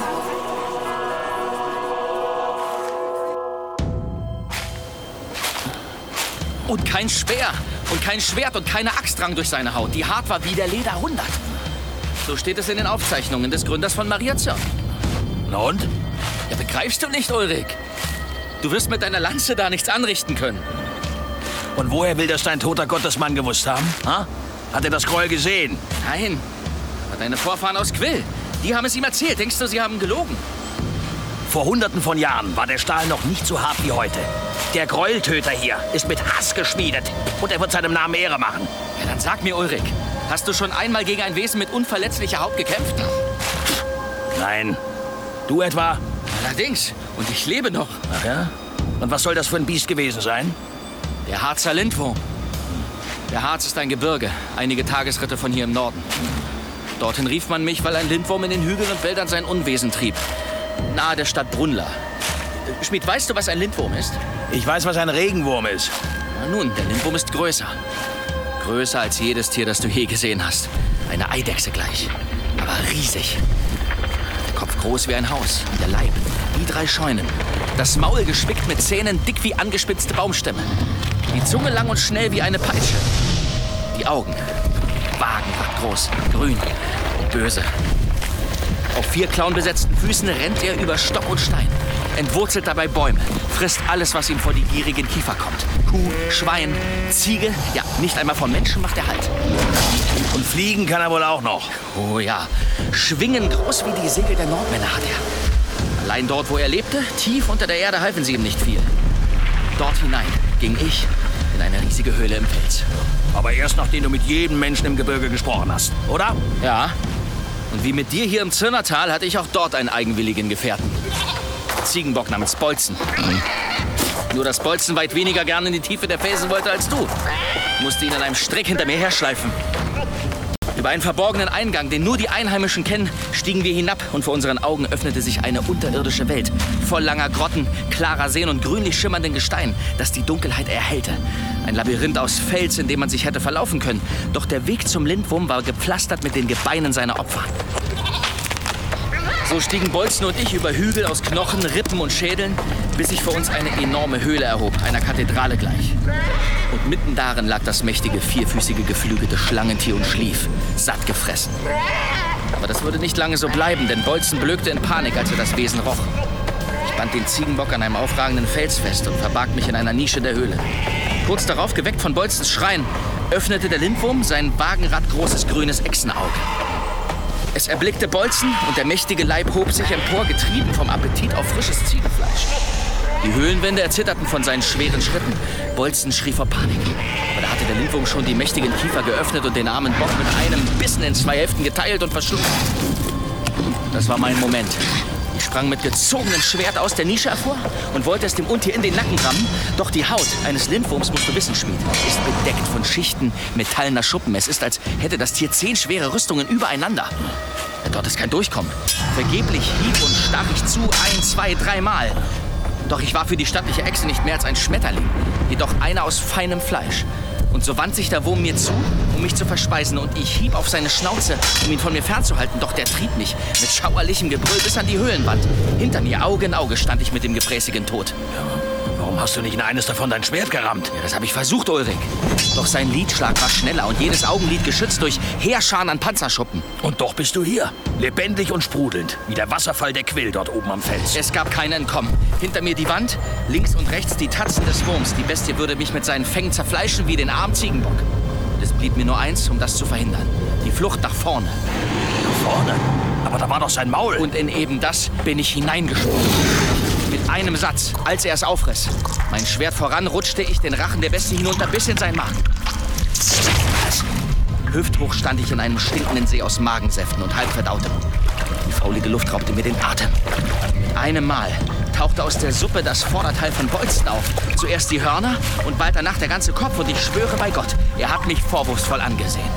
Und kein Speer und kein Schwert und keine Axt drang durch seine Haut. Die hart war wie der Leder hundert. So steht es in den Aufzeichnungen des Gründers von Mariazirn. Na und? Ja, begreifst du nicht, Ulrich? Du wirst mit deiner Lanze da nichts anrichten können. Und woher will das dein toter Gottesmann gewusst haben? Ha? Hat er das Gräuel gesehen? Nein, aber deine Vorfahren aus Quill, die haben es ihm erzählt. Denkst du, sie haben gelogen? Vor hunderten von Jahren war der Stahl noch nicht so hart wie heute. Der Gräueltöter hier ist mit Hass geschmiedet und er wird seinem Namen Ehre machen. Ja, dann sag mir, Ulrich, hast du schon einmal gegen ein Wesen mit unverletzlicher Haut gekämpft? Nein. Du etwa? Allerdings. Und ich lebe noch. Ach ja? Und was soll das für ein Biest gewesen sein? Der Harzer Lindwurm. Der Harz ist ein Gebirge, einige Tagesritte von hier im Norden. Dorthin rief man mich, weil ein Lindwurm in den Hügeln und Wäldern sein Unwesen trieb. Nahe der Stadt Brunla. Schmied, weißt du, was ein Lindwurm ist? Ich weiß, was ein Regenwurm ist. Na nun, der Lindwurm ist größer. Größer als jedes Tier, das du je gesehen hast. Eine Eidechse gleich. Aber riesig. Der Kopf groß wie ein Haus. Der Leib wie drei Scheunen. Das Maul gespickt mit Zähnen, dick wie angespitzte Baumstämme. Die Zunge lang und schnell wie eine Peitsche. Die Augen wagenhaft groß, grün, böse. Auf vier klauenbesetzten Füßen rennt er über Stock und Stein. Entwurzelt dabei Bäume, frisst alles, was ihm vor die gierigen Kiefer kommt. Kuh, Schwein, Ziege, ja, nicht einmal von Menschen macht er Halt. Und fliegen kann er wohl auch noch. Oh ja, Schwingen groß wie die Segel der Nordmänner hat er. Allein dort, wo er lebte, tief unter der Erde, halfen sie ihm nicht viel. Dort hinein ging ich in eine riesige Höhle im Fels. Aber erst nachdem du mit jedem Menschen im Gebirge gesprochen hast, oder? Ja. Und wie mit dir hier im Zirnertal hatte ich auch dort einen eigenwilligen Gefährten. Ziegenbock namens Bolzen. Nur dass Bolzen weit weniger gerne in die Tiefe der Felsen wollte als du. Ich musste ihn an einem Strick hinter mir herschleifen. Über einen verborgenen Eingang, den nur die Einheimischen kennen, stiegen wir hinab und vor unseren Augen öffnete sich eine unterirdische Welt. Voll langer Grotten, klarer Seen und grünlich schimmernden Gestein, das die Dunkelheit erhellte. Ein Labyrinth aus Fels, in dem man sich hätte verlaufen können. Doch der Weg zum Lindwurm war gepflastert mit den Gebeinen seiner Opfer. So stiegen Bolzen und ich über Hügel aus Knochen, Rippen und Schädeln, bis sich vor uns eine enorme Höhle erhob, einer Kathedrale gleich. Und mitten darin lag das mächtige, vierfüßige, geflügelte Schlangentier und schlief, satt gefressen. Aber das würde nicht lange so bleiben, denn Bolzen blökte in Panik, als er das Wesen roch. Ich band den Ziegenbock an einem aufragenden Fels fest und verbarg mich in einer Nische der Höhle. Kurz darauf, geweckt von Bolzens Schreien, öffnete der Lindwurm sein wagenradgroßes grünes Echsenauge. Es erblickte Bolzen und der mächtige Leib hob sich empor, getrieben vom Appetit auf frisches Ziegenfleisch. Die Höhlenwände erzitterten von seinen schweren Schritten. Bolzen schrie vor Panik. Aber da hatte der Lindwurm schon die mächtigen Kiefer geöffnet und den armen Bock mit einem Bissen in zwei Hälften geteilt und verschlungen. Das war mein Moment. Ich sprang mit gezogenem Schwert aus der Nische hervor und wollte es dem Untier in den Nacken rammen. Doch die Haut eines Lindwurms, musst du wissen, Schmied, ist bedeckt von Schichten metallener Schuppen. Es ist, als hätte das Tier zehn schwere Rüstungen übereinander. Dort ist kein Durchkommen. Vergeblich hieb und stach ich zu, ein, zwei, dreimal. Doch ich war für die stattliche Echse nicht mehr als ein Schmetterling, jedoch einer aus feinem Fleisch. Und so wand sich der Wurm mir zu, um mich zu verspeisen, und ich hieb auf seine Schnauze, um ihn von mir fernzuhalten. Doch der trieb mich mit schauerlichem Gebrüll bis an die Höhlenwand. Hinter mir, Auge in Auge, stand ich mit dem gefräßigen Tod. Ja, warum hast du nicht in eines davon dein Schwert gerammt? Ja, das habe ich versucht, Ulrich. Doch sein Lidschlag war schneller und jedes Augenlid geschützt durch Heerscharen an Panzerschuppen. Und doch bist du hier, lebendig und sprudelnd, wie der Wasserfall der Quill dort oben am Fels. Es gab kein Entkommen. Hinter mir die Wand, links und rechts die Tatzen des Wurms. Die Bestie würde mich mit seinen Fängen zerfleischen wie den armen Ziegenbock. Es blieb mir nur eins, um das zu verhindern. Die Flucht nach vorne. Nach vorne? Aber da war doch sein Maul. Und in eben das bin ich hineingesprungen. Mit einem Satz, als er es aufriss. Mein Schwert voran, rutschte ich den Rachen der Bestie hinunter bis in seinen Magen. Was? Hüfthoch stand ich in einem stinkenden See aus Magensäften und halbverdautem. Die faulige Luft raubte mir den Atem. Mit einem Mal tauchte aus der Suppe das Vorderteil von Bolzen auf. Zuerst die Hörner und bald danach der ganze Kopf. Und ich schwöre bei Gott, er hat mich vorwurfsvoll angesehen.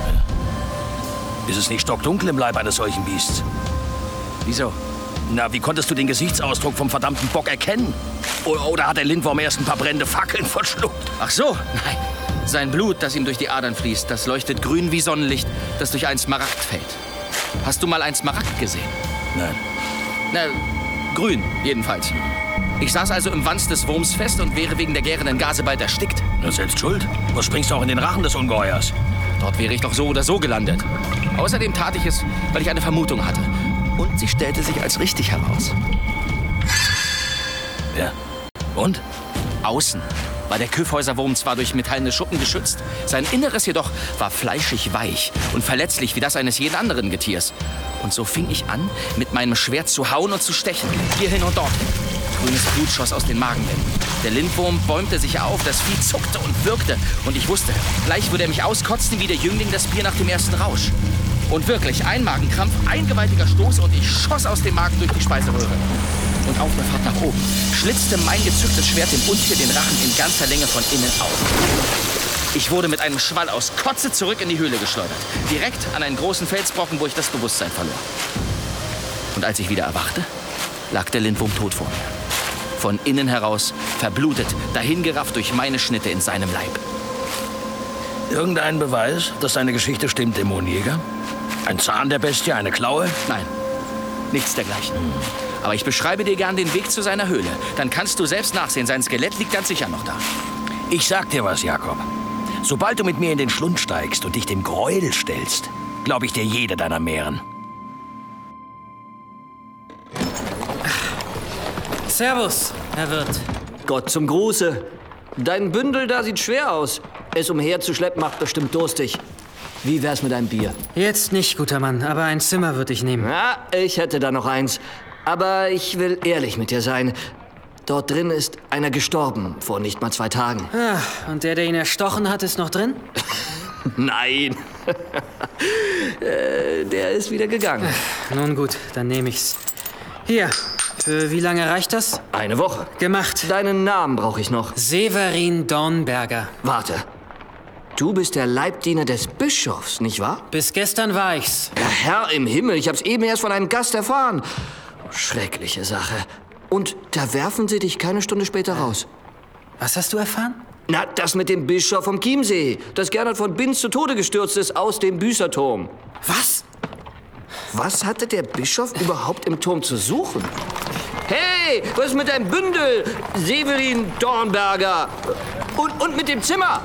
Ist es nicht stockdunkel im Leib eines solchen Biests? Wieso? Na, wie konntest du den Gesichtsausdruck vom verdammten Bock erkennen? Oder hat der Lindwurm erst ein paar brennende Fackeln verschluckt? Ach so, nein. Sein Blut, das ihm durch die Adern fließt, das leuchtet grün wie Sonnenlicht, das durch einen Smaragd fällt. Hast du mal einen Smaragd gesehen? Nein. Na, grün, jedenfalls. Ich saß also im Wanst des Wurms fest und wäre wegen der gärenden Gase bald erstickt. Na, selbst schuld. Was springst du auch in den Rachen des Ungeheuers? Dort wäre ich doch so oder so gelandet. Außerdem tat ich es, weil ich eine Vermutung hatte. Und sie stellte sich als richtig heraus. Ja. Und? Außen war der Kyffhäuserwurm zwar durch metallene Schuppen geschützt, sein Inneres jedoch war fleischig weich und verletzlich wie das eines jeden anderen Getiers. Und so fing ich an, mit meinem Schwert zu hauen und zu stechen, hierhin und dorthin. Grünes Blut schoss aus den Magenwänden. Der Lindwurm bäumte sich auf, das Vieh zuckte und würgte. Und ich wusste, gleich würde er mich auskotzen wie der Jüngling das Bier nach dem ersten Rausch. Und wirklich, ein Magenkrampf, ein gewaltiger Stoß und ich schoss aus dem Magen durch die Speiseröhre. Und auf der Fahrt nach oben schlitzte mein gezücktes Schwert dem Untier den Rachen in ganzer Länge von innen auf. Ich wurde mit einem Schwall aus Kotze zurück in die Höhle geschleudert. Direkt an einen großen Felsbrocken, wo ich das Bewusstsein verlor. Und als ich wieder erwachte, lag der Lindwurm tot vor mir. Von innen heraus, verblutet, dahingerafft durch meine Schnitte in seinem Leib. Irgendein Beweis, dass deine Geschichte stimmt, Dämonenjäger? Ein Zahn der Bestie, eine Klaue? Nein, nichts dergleichen. Hm. Aber ich beschreibe dir gern den Weg zu seiner Höhle. Dann kannst du selbst nachsehen, sein Skelett liegt ganz sicher noch da. Ich sag dir was, Jakob. Sobald du mit mir in den Schlund steigst und dich dem Gräuel stellst, glaube ich dir jede deiner Mähren. Servus, Herr Wirt. Gott zum Gruße. Dein Bündel da sieht schwer aus. Es umherzuschleppen macht bestimmt durstig. Wie wär's mit einem Bier? Jetzt nicht, guter Mann, aber ein Zimmer würde ich nehmen. Ja, ich hätte da noch eins. Aber ich will ehrlich mit dir sein. Dort drin ist einer gestorben, vor nicht mal zwei Tagen. Ah, und der, der ihn erstochen hat, ist noch drin? Nein. äh, der ist wieder gegangen. Nun gut, dann nehme ich's. Hier, für wie lange reicht das? Eine Woche. Gemacht. Deinen Namen brauche ich noch. Severin Dornberger. Warte. Du bist der Leibdiener des Bischofs, nicht wahr? Bis gestern war ich's. Ja, Herr im Himmel, ich hab's eben erst von einem Gast erfahren. Schreckliche Sache. Und da werfen sie dich keine Stunde später raus. Was hast du erfahren? Na, das mit dem Bischof vom Chiemsee. Das Gernot von Binz zu Tode gestürzt ist aus dem Büßerturm. Was? Was hatte der Bischof überhaupt im Turm zu suchen? Hey, was ist mit deinem Bündel? Severin Dornberger. Und, und mit dem Zimmer.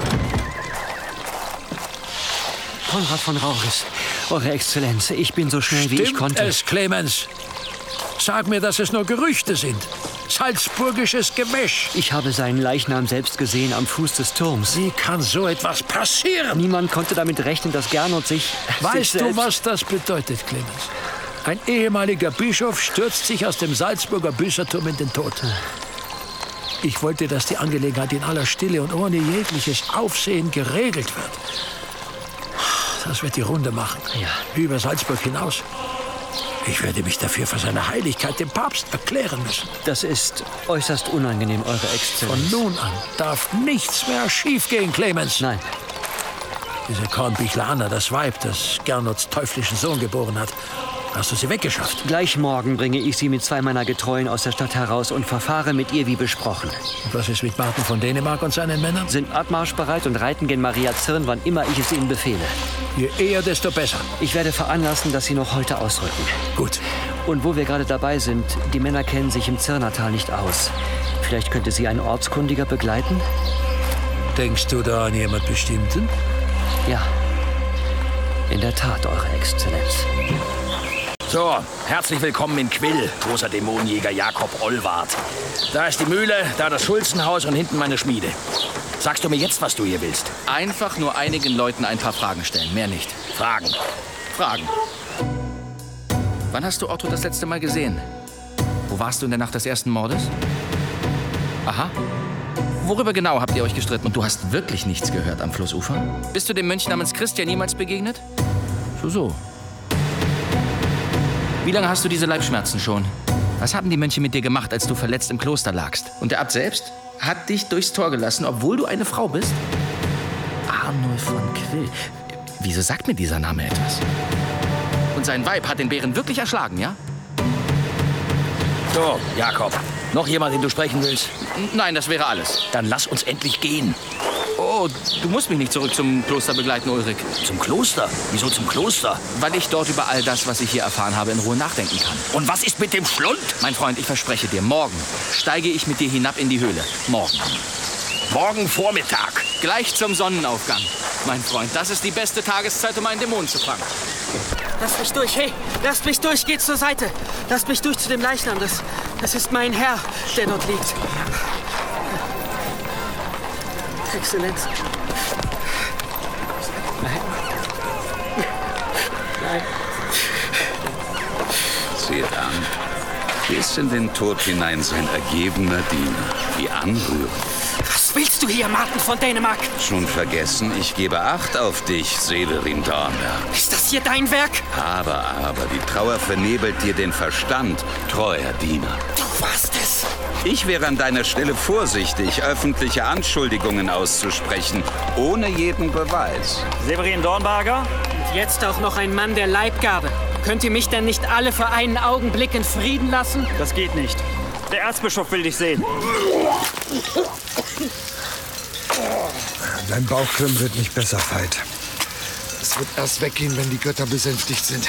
Konrad von Rauris, Eure Exzellenz, ich bin so schnell, wie Stimmt ich konnte. es, Clemens? Sag mir, dass es nur Gerüchte sind. Salzburgisches Gewäsch. Ich habe seinen Leichnam selbst gesehen am Fuß des Turms. Wie kann so etwas passieren? Niemand konnte damit rechnen, dass Gernot sich... Weißt sich du, was das bedeutet, Clemens? Ein ehemaliger Bischof stürzt sich aus dem Salzburger Büßerturm in den Tod. Ich wollte, dass die Angelegenheit in aller Stille und ohne jegliches Aufsehen geregelt wird. Das wird die Runde machen. Ja. Über Salzburg hinaus. Ich werde mich dafür vor seiner Heiligkeit dem Papst erklären müssen. Das ist äußerst unangenehm, Eure Exzellenz. Von nun an darf nichts mehr schiefgehen, Clemens. Nein. Diese Kornbichlaner, das Weib, das Gernots teuflischen Sohn geboren hat, hast du sie weggeschafft. Gleich morgen bringe ich sie mit zwei meiner Getreuen aus der Stadt heraus und verfahre mit ihr wie besprochen. Und was ist mit Martin von Dänemark und seinen Männern? Sind abmarschbereit und reiten gen Maria Zirn, wann immer ich es ihnen befehle. Je eher, desto besser. Ich werde veranlassen, dass sie noch heute ausrücken. Gut. Und wo wir gerade dabei sind, die Männer kennen sich im Zirnertal nicht aus. Vielleicht könnte sie ein Ortskundiger begleiten? Denkst du da an jemand Bestimmten? Ja. In der Tat, Eure Exzellenz. So, herzlich willkommen in Quill, großer Dämonenjäger Jakob Olwart. Da ist die Mühle, da das Schulzenhaus und hinten meine Schmiede. Sagst du mir jetzt, was du hier willst? Einfach nur einigen Leuten ein paar Fragen stellen, mehr nicht. Fragen? Fragen. Wann hast du Otto das letzte Mal gesehen? Wo warst du in der Nacht des ersten Mordes? Aha. Worüber genau habt ihr euch gestritten? Und du hast wirklich nichts gehört am Flussufer? Bist du dem Mönch namens Christian niemals begegnet? So, so. Wie lange hast du diese Leibschmerzen schon? Was haben die Mönche mit dir gemacht, als du verletzt im Kloster lagst? Und der Abt selbst hat dich durchs Tor gelassen, obwohl du eine Frau bist? Arnulf von Quill. Wieso sagt mir dieser Name etwas? Und sein Weib hat den Bären wirklich erschlagen, ja? So, Jakob, noch jemand, den du sprechen willst? Nein, das wäre alles. Dann lass uns endlich gehen. Oh, du musst mich nicht zurück zum Kloster begleiten, Ulrich. Zum Kloster? Wieso zum Kloster? Weil ich dort über all das, was ich hier erfahren habe, in Ruhe nachdenken kann. Und was ist mit dem Schlund? Mein Freund, ich verspreche dir, morgen steige ich mit dir hinab in die Höhle. Morgen. Morgen Vormittag. Gleich zum Sonnenaufgang. Mein Freund, das ist die beste Tageszeit, um einen Dämon zu fangen. Lasst mich durch, hey, lasst mich durch, geht zur Seite. Lasst mich durch zu dem Leichnam, das, das ist mein Herr, der dort liegt. Exzellenz. Nein. Nein. Seht an, bis in den Tod hinein sein ergebener Diener. Wie anrührend. Was willst du hier, Martin von Dänemark? Schon vergessen, ich gebe Acht auf dich, Severin Dornberg. Ist das hier dein Werk? Aber, aber, die Trauer vernebelt dir den Verstand, treuer Diener. Du warst es. Ich wäre an deiner Stelle vorsichtig, öffentliche Anschuldigungen auszusprechen, ohne jeden Beweis. Severin Dornberger? Und jetzt auch noch ein Mann der Leibgabe. Könnt ihr mich denn nicht alle für einen Augenblick in Frieden lassen? Das geht nicht. Der Erzbischof will dich sehen. Dein Bauchkrimm wird nicht besser, Veit. Es wird erst weggehen, wenn die Götter besänftigt sind.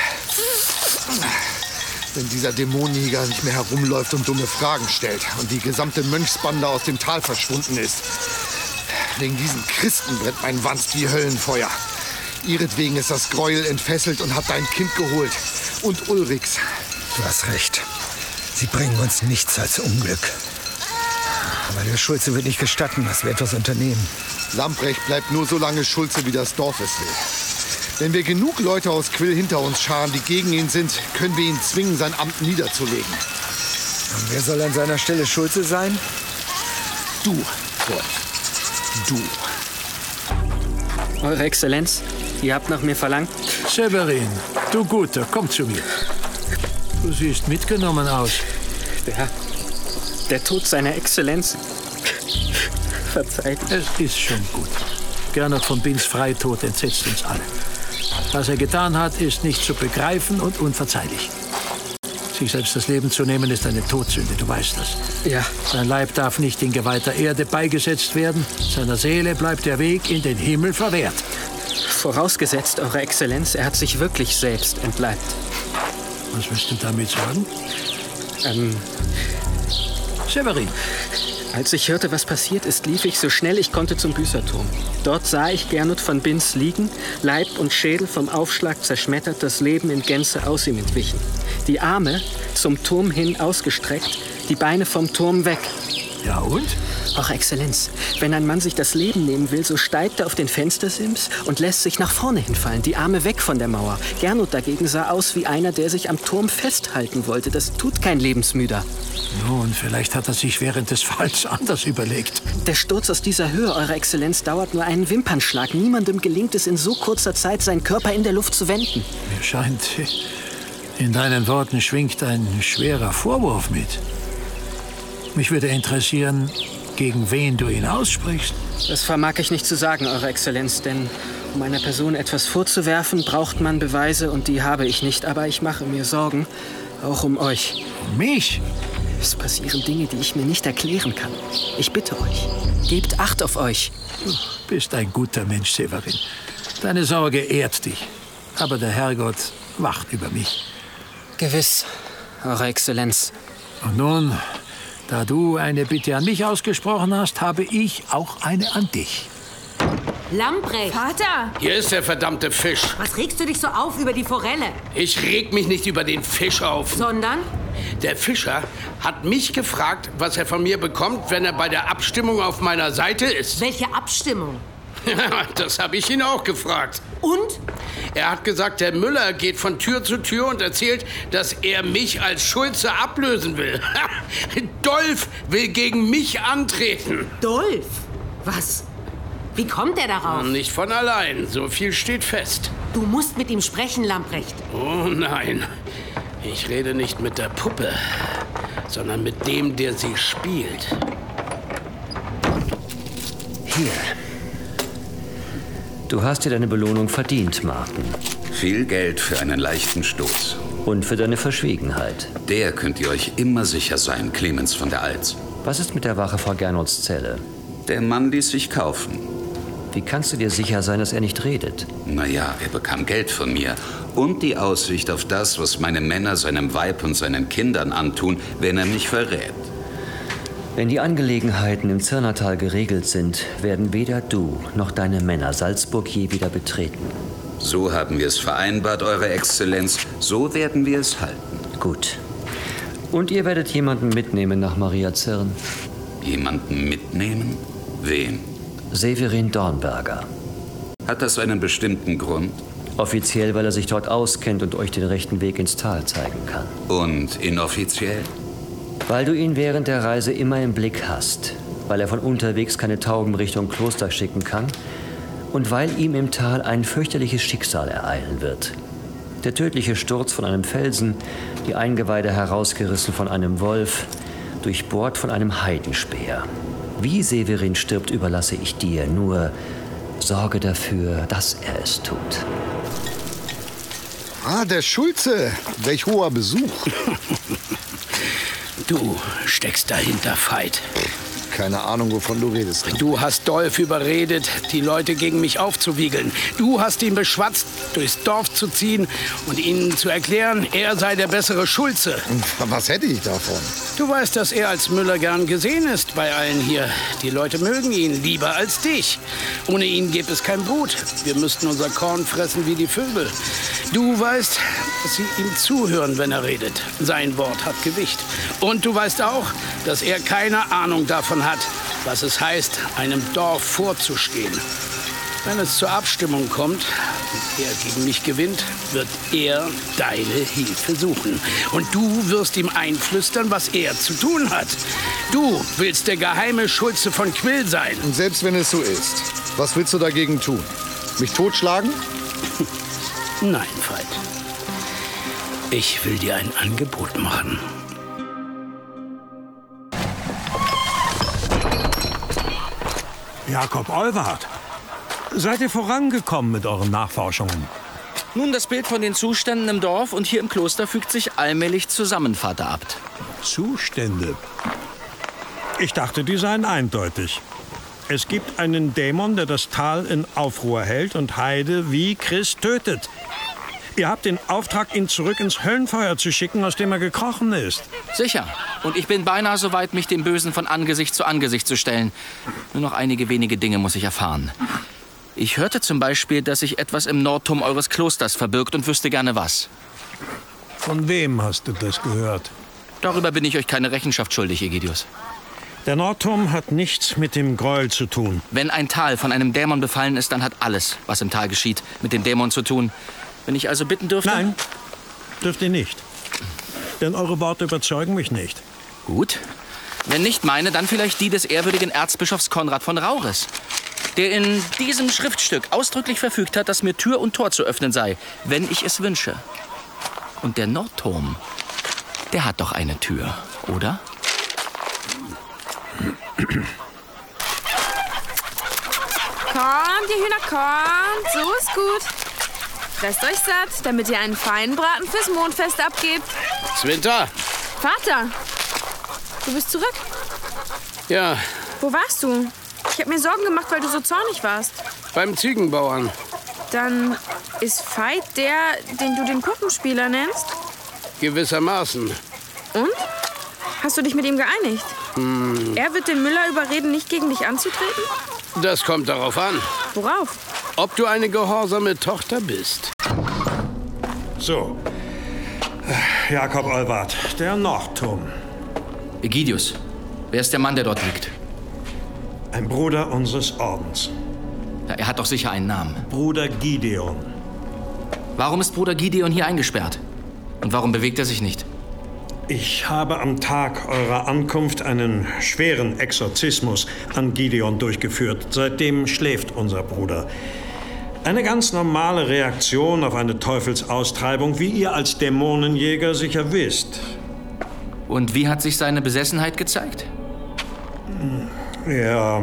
Wenn dieser Dämonenjäger nicht mehr herumläuft und dumme Fragen stellt und die gesamte Mönchsbande aus dem Tal verschwunden ist. Wegen diesen Christen brennt mein Wanst wie Höllenfeuer. Ihretwegen ist das Gräuel entfesselt und hat dein Kind geholt. Und Ulrichs. Du hast recht. Sie bringen uns nichts als Unglück. Aber der Schulze wird nicht gestatten, dass wir etwas unternehmen. Lamprecht bleibt nur so lange Schulze, wie das Dorf es will. Wenn wir genug Leute aus Quill hinter uns scharen, die gegen ihn sind, können wir ihn zwingen, sein Amt niederzulegen. Wer soll an seiner Stelle Schulze sein? Du, Wolf. Du. Eure Exzellenz, ihr habt nach mir verlangt? Severin, du Guter, komm zu mir. Du siehst mitgenommen aus. Der, der Tod seiner Exzellenz. Verzeiht. Es ist schon gut. Gernot von Binns Freitod entsetzt uns alle. Was er getan hat, ist nicht zu begreifen und unverzeihlich. Sich selbst das Leben zu nehmen, ist eine Todsünde, du weißt das. Ja. Sein Leib darf nicht in geweihter Erde beigesetzt werden. Seiner Seele bleibt der Weg in den Himmel verwehrt. Vorausgesetzt, Eure Exzellenz, er hat sich wirklich selbst entleibt. Was willst du damit sagen? Ähm... Severin. Als ich hörte, was passiert ist, lief ich so schnell ich konnte zum Büßerturm. Dort sah ich Gernot von Binns liegen, Leib und Schädel vom Aufschlag zerschmettert, das Leben in Gänze aus ihm entwichen. Die Arme zum Turm hin ausgestreckt, die Beine vom Turm weg. Ja und? Ach, Exzellenz, wenn ein Mann sich das Leben nehmen will, so steigt er auf den Fenstersims und lässt sich nach vorne hinfallen, die Arme weg von der Mauer. Gernot dagegen sah aus wie einer, der sich am Turm festhalten wollte. Das tut kein Lebensmüder. Nun, vielleicht hat er sich während des Falls anders überlegt. Der Sturz aus dieser Höhe, Eure Exzellenz, dauert nur einen Wimpernschlag. Niemandem gelingt es in so kurzer Zeit, seinen Körper in der Luft zu wenden. Mir scheint, in deinen Worten schwingt ein schwerer Vorwurf mit. Mich würde interessieren, gegen wen du ihn aussprichst. Das vermag ich nicht zu sagen, Eure Exzellenz, denn um einer Person etwas vorzuwerfen, braucht man Beweise und die habe ich nicht. Aber ich mache mir Sorgen, auch um euch. Um mich? Es passieren Dinge, die ich mir nicht erklären kann. Ich bitte euch, gebt Acht auf euch. Du bist ein guter Mensch, Severin. Deine Sorge ehrt dich. Aber der Herrgott wacht über mich. Gewiss, Eure Exzellenz. Und nun, da du eine Bitte an mich ausgesprochen hast, habe ich auch eine an dich. Lamprecht! Vater! Hier ist der verdammte Fisch. Was regst du dich so auf über die Forelle? Ich reg mich nicht über den Fisch auf. Sondern? Der Fischer hat mich gefragt, was er von mir bekommt, wenn er bei der Abstimmung auf meiner Seite ist. Welche Abstimmung? Das habe ich ihn auch gefragt. Und? Er hat gesagt, der Müller geht von Tür zu Tür und erzählt, dass er mich als Schulze ablösen will. Dolf will gegen mich antreten. Dolf? Was? Wie kommt er darauf? Nicht von allein. So viel steht fest. Du musst mit ihm sprechen, Lamprecht. Oh nein. Ich rede nicht mit der Puppe, sondern mit dem, der sie spielt. Hier. Du hast dir deine Belohnung verdient, Martin. Viel Geld für einen leichten Stoß. Und für deine Verschwiegenheit. Der könnt ihr euch immer sicher sein, Clemens von der Alz. Was ist mit der Wache vor Gernots Zelle? Der Mann ließ sich kaufen. Wie kannst du dir sicher sein, dass er nicht redet? Naja, er bekam Geld von mir. Und die Aussicht auf das, was meine Männer seinem Weib und seinen Kindern antun, wenn er mich verrät. Wenn die Angelegenheiten im Zirnertal geregelt sind, werden weder du noch deine Männer Salzburg je wieder betreten. So haben wir es vereinbart, Eure Exzellenz. So werden wir es halten. Gut. Und ihr werdet jemanden mitnehmen nach Maria Zirn? Jemanden mitnehmen? Wen? Severin Dornberger. Hat das einen bestimmten Grund? Offiziell, weil er sich dort auskennt und euch den rechten Weg ins Tal zeigen kann. Und inoffiziell? Weil du ihn während der Reise immer im Blick hast, weil er von unterwegs keine Tauben Richtung Kloster schicken kann und weil ihm im Tal ein fürchterliches Schicksal ereilen wird. Der tödliche Sturz von einem Felsen, die Eingeweide herausgerissen von einem Wolf, durchbohrt von einem Heidenspeer. Wie Severin stirbt, überlasse ich dir, nur sorge dafür, dass er es tut. Ah, der Schulze. Welch hoher Besuch. Du steckst dahinter, Veit. Keine Ahnung, wovon du redest. Du hast Dolf überredet, die Leute gegen mich aufzuwiegeln. Du hast ihn beschwatzt, durchs Dorf zu ziehen und ihnen zu erklären, er sei der bessere Schulze. Was hätte ich davon? Du weißt, dass er als Müller gern gesehen ist bei allen hier. Die Leute mögen ihn lieber als dich. Ohne ihn gäbe es kein Brot. Wir müssten unser Korn fressen wie die Vögel. Du weißt, dass sie ihm zuhören, wenn er redet. Sein Wort hat Gewicht. Und du weißt auch, dass er keine Ahnung davon hat, was es heißt, einem Dorf vorzustehen. Wenn es zur Abstimmung kommt und er gegen mich gewinnt, wird er deine Hilfe suchen. Und du wirst ihm einflüstern, was er zu tun hat. Du willst der geheime Schulze von Quill sein. Und selbst wenn es so ist, was willst du dagegen tun? Mich totschlagen? Nein, Feind. Ich will dir ein Angebot machen. Jakob Olwart, seid ihr vorangekommen mit euren Nachforschungen? Nun, das Bild von den Zuständen im Dorf und hier im Kloster fügt sich allmählich zusammen, Vater Abt. Zustände? Ich dachte, die seien eindeutig. Es gibt einen Dämon, der das Tal in Aufruhr hält und Heide wie Chris tötet. Ihr habt den Auftrag, ihn zurück ins Höllenfeuer zu schicken, aus dem er gekrochen ist. Sicher. Und ich bin beinahe so weit, mich dem Bösen von Angesicht zu Angesicht zu stellen. Nur noch einige wenige Dinge muss ich erfahren. Ich hörte zum Beispiel, dass sich etwas im Nordturm eures Klosters verbirgt und wüsste gerne was. Von wem hast du das gehört? Darüber bin ich euch keine Rechenschaft schuldig, Egidius. Der Nordturm hat nichts mit dem Gräuel zu tun. Wenn ein Tal von einem Dämon befallen ist, dann hat alles, was im Tal geschieht, mit dem Dämon zu tun. Wenn ich also bitten dürfte... Nein, dürft ihr nicht. Denn eure Worte überzeugen mich nicht. Gut. Wenn nicht meine, dann vielleicht die des ehrwürdigen Erzbischofs Konrad von Rauris, der in diesem Schriftstück ausdrücklich verfügt hat, dass mir Tür und Tor zu öffnen sei, wenn ich es wünsche. Und der Nordturm, der hat doch eine Tür, oder? Kommt, ihr Hühner, kommt. So ist gut. Fresst euch satt, damit ihr einen feinen Braten fürs Mondfest abgebt. Zwinter! Vater, du bist zurück. Ja, Wo warst du? Ich habe mir Sorgen gemacht, weil du so zornig warst. beim Ziegenbauern. Dann ist Veit der, den du den Puppenspieler nennst? Gewissermaßen. Und? Hast du dich mit ihm geeinigt? Hm, Er wird den Müller überreden, nicht gegen dich anzutreten? das kommt darauf an. Worauf? Ob du eine gehorsame Tochter bist. So. Jakob Olwart, der Nordturm. Egidius, wer ist der Mann, der dort liegt? Ein Bruder unseres Ordens. Ja, er hat doch sicher einen Namen. Bruder Gideon. Warum ist Bruder Gideon hier eingesperrt? Und warum bewegt er sich nicht? Ich habe am Tag eurer Ankunft einen schweren Exorzismus an Gideon durchgeführt. Seitdem schläft unser Bruder. Eine ganz normale Reaktion auf eine Teufelsaustreibung, wie ihr als Dämonenjäger sicher wisst. Und wie hat sich seine Besessenheit gezeigt? Er...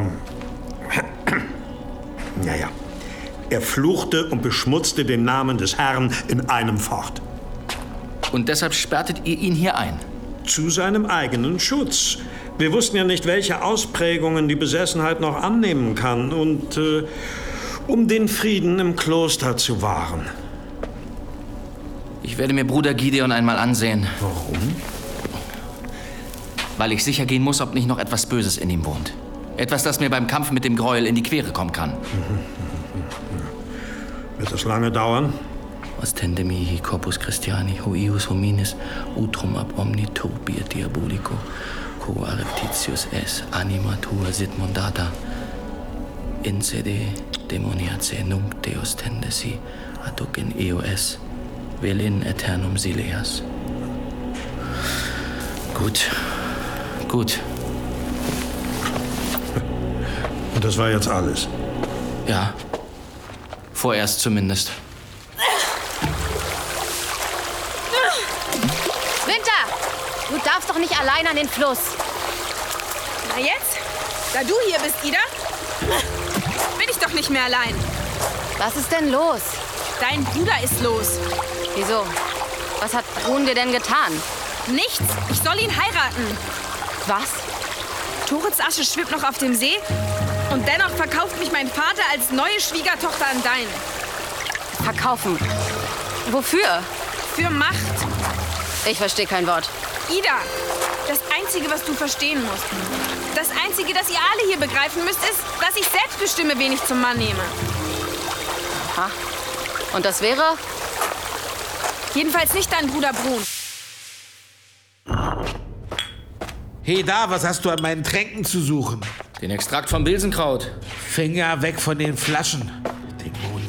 Naja, er fluchte und beschmutzte den Namen des Herrn in einem fort. Und deshalb sperrtet ihr ihn hier ein? Zu seinem eigenen Schutz. Wir wussten ja nicht, welche Ausprägungen die Besessenheit noch annehmen kann. Und äh, um den Frieden im Kloster zu wahren. Ich werde mir Bruder Gideon einmal ansehen. Warum? Weil ich sicher gehen muss, ob nicht noch etwas Böses in ihm wohnt. Etwas, das mir beim Kampf mit dem Gräuel in die Quere kommen kann. Wird das lange dauern? Ostende mihi corpus Christiani, huius hominis, utrum ab omni turpia diabolico, quo areptitius es, anima tua sit mondata, in sede demoniace nunc Deus tendesi, aduc in eo es, vel in aeternum sileas. Gut, gut. Und das war jetzt alles? Ja, vorerst zumindest. Winter! Du darfst doch nicht allein an den Fluss. Na jetzt? Da du hier bist, Ida, bin ich doch nicht mehr allein. Was ist denn los? Dein Bruder ist los. Wieso? Was hat Brun dir denn getan? Nichts. Ich soll ihn heiraten. Was? Torits Asche schwimmt noch auf dem See und dennoch verkauft mich mein Vater als neue Schwiegertochter an deinen. Verkaufen? Wofür? Für Macht. Ich verstehe kein Wort. Ida, das Einzige, was du verstehen musst, das Einzige, das ihr alle hier begreifen müsst, ist, dass ich selbst bestimme, wen ich zum Mann nehme. Ha? Und das wäre? Jedenfalls nicht dein Bruder Brun. Hey da, was hast du an meinen Tränken zu suchen? Den Extrakt vom Bilsenkraut. Finger weg von den Flaschen.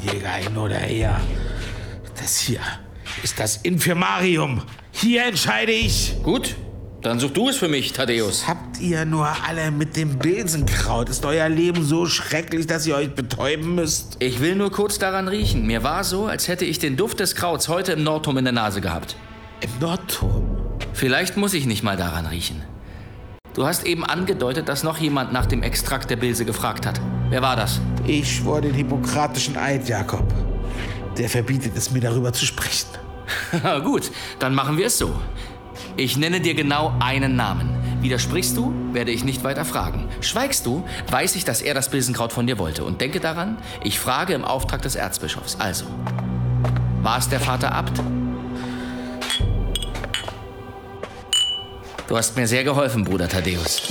Dämonenjäger hin oder her. Das hier ist das Infirmarium. Hier entscheide ich. Gut, dann such du es für mich, Thaddäus. Habt ihr nur alle mit dem Besenkraut? Ist euer Leben so schrecklich, dass ihr euch betäuben müsst? Ich will nur kurz daran riechen. Mir war so, als hätte ich den Duft des Krauts heute im Nordturm in der Nase gehabt. Im Nordturm? Vielleicht muss ich nicht mal daran riechen. Du hast eben angedeutet, dass noch jemand nach dem Extrakt der Bilse gefragt hat. Wer war das? Ich schwor den hippokratischen Eid, Jakob. Der verbietet es mir, darüber zu sprechen. Gut, dann machen wir es so. Ich nenne dir genau einen Namen. Widersprichst du, werde ich nicht weiter fragen. Schweigst du, weiß ich, dass er das Bilsenkraut von dir wollte. Und denke daran, ich frage im Auftrag des Erzbischofs. Also, war es der Vater Abt? Du hast mir sehr geholfen, Bruder Thaddäus.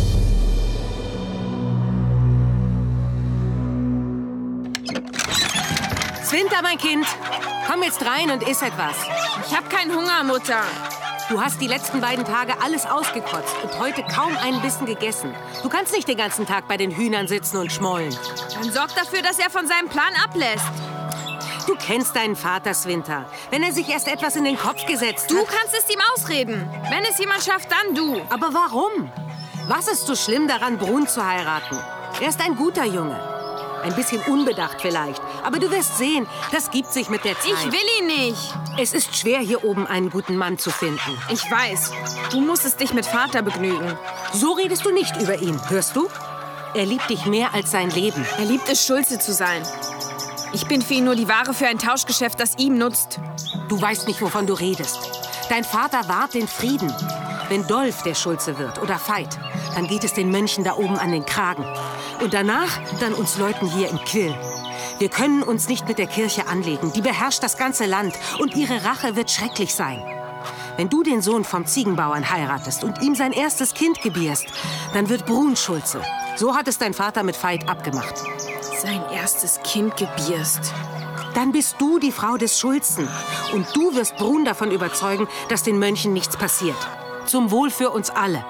Zwinter, mein Kind, komm jetzt rein und iss etwas. Ich hab keinen Hunger, Mutter. Du hast die letzten beiden Tage alles ausgekotzt und heute kaum einen Bissen gegessen. Du kannst nicht den ganzen Tag bei den Hühnern sitzen und schmollen. Dann sorg dafür, dass er von seinem Plan ablässt. Du kennst deinen Vater, Zwinter. Wenn er sich erst etwas in den Kopf gesetzt hat... Du kannst es ihm ausreden. Wenn es jemand schafft, dann du. Aber warum? Was ist so schlimm daran, Brun zu heiraten? Er ist ein guter Junge. Ein bisschen unbedacht vielleicht. Aber du wirst sehen, das gibt sich mit der Zeit. Ich will ihn nicht. Es ist schwer, hier oben einen guten Mann zu finden. Ich weiß. Du musstest dich mit Vater begnügen. So redest du nicht über ihn, hörst du? Er liebt dich mehr als sein Leben. Er liebt es, Schulze zu sein. Ich bin für ihn nur die Ware für ein Tauschgeschäft, das ihm nutzt. Du weißt nicht, wovon du redest. Dein Vater wahrt den Frieden. Wenn Dolf der Schulze wird oder Veit, dann geht es den Mönchen da oben an den Kragen. Und danach dann uns Leuten hier im Quill. Wir können uns nicht mit der Kirche anlegen. Die beherrscht das ganze Land und ihre Rache wird schrecklich sein. Wenn du den Sohn vom Ziegenbauern heiratest und ihm sein erstes Kind gebierst, dann wird Brun Schulze. So hat es dein Vater mit Veit abgemacht. Sein erstes Kind gebierst. Dann bist du die Frau des Schulzen. Und du wirst Brun davon überzeugen, dass den Mönchen nichts passiert. Zum Wohl für uns alle.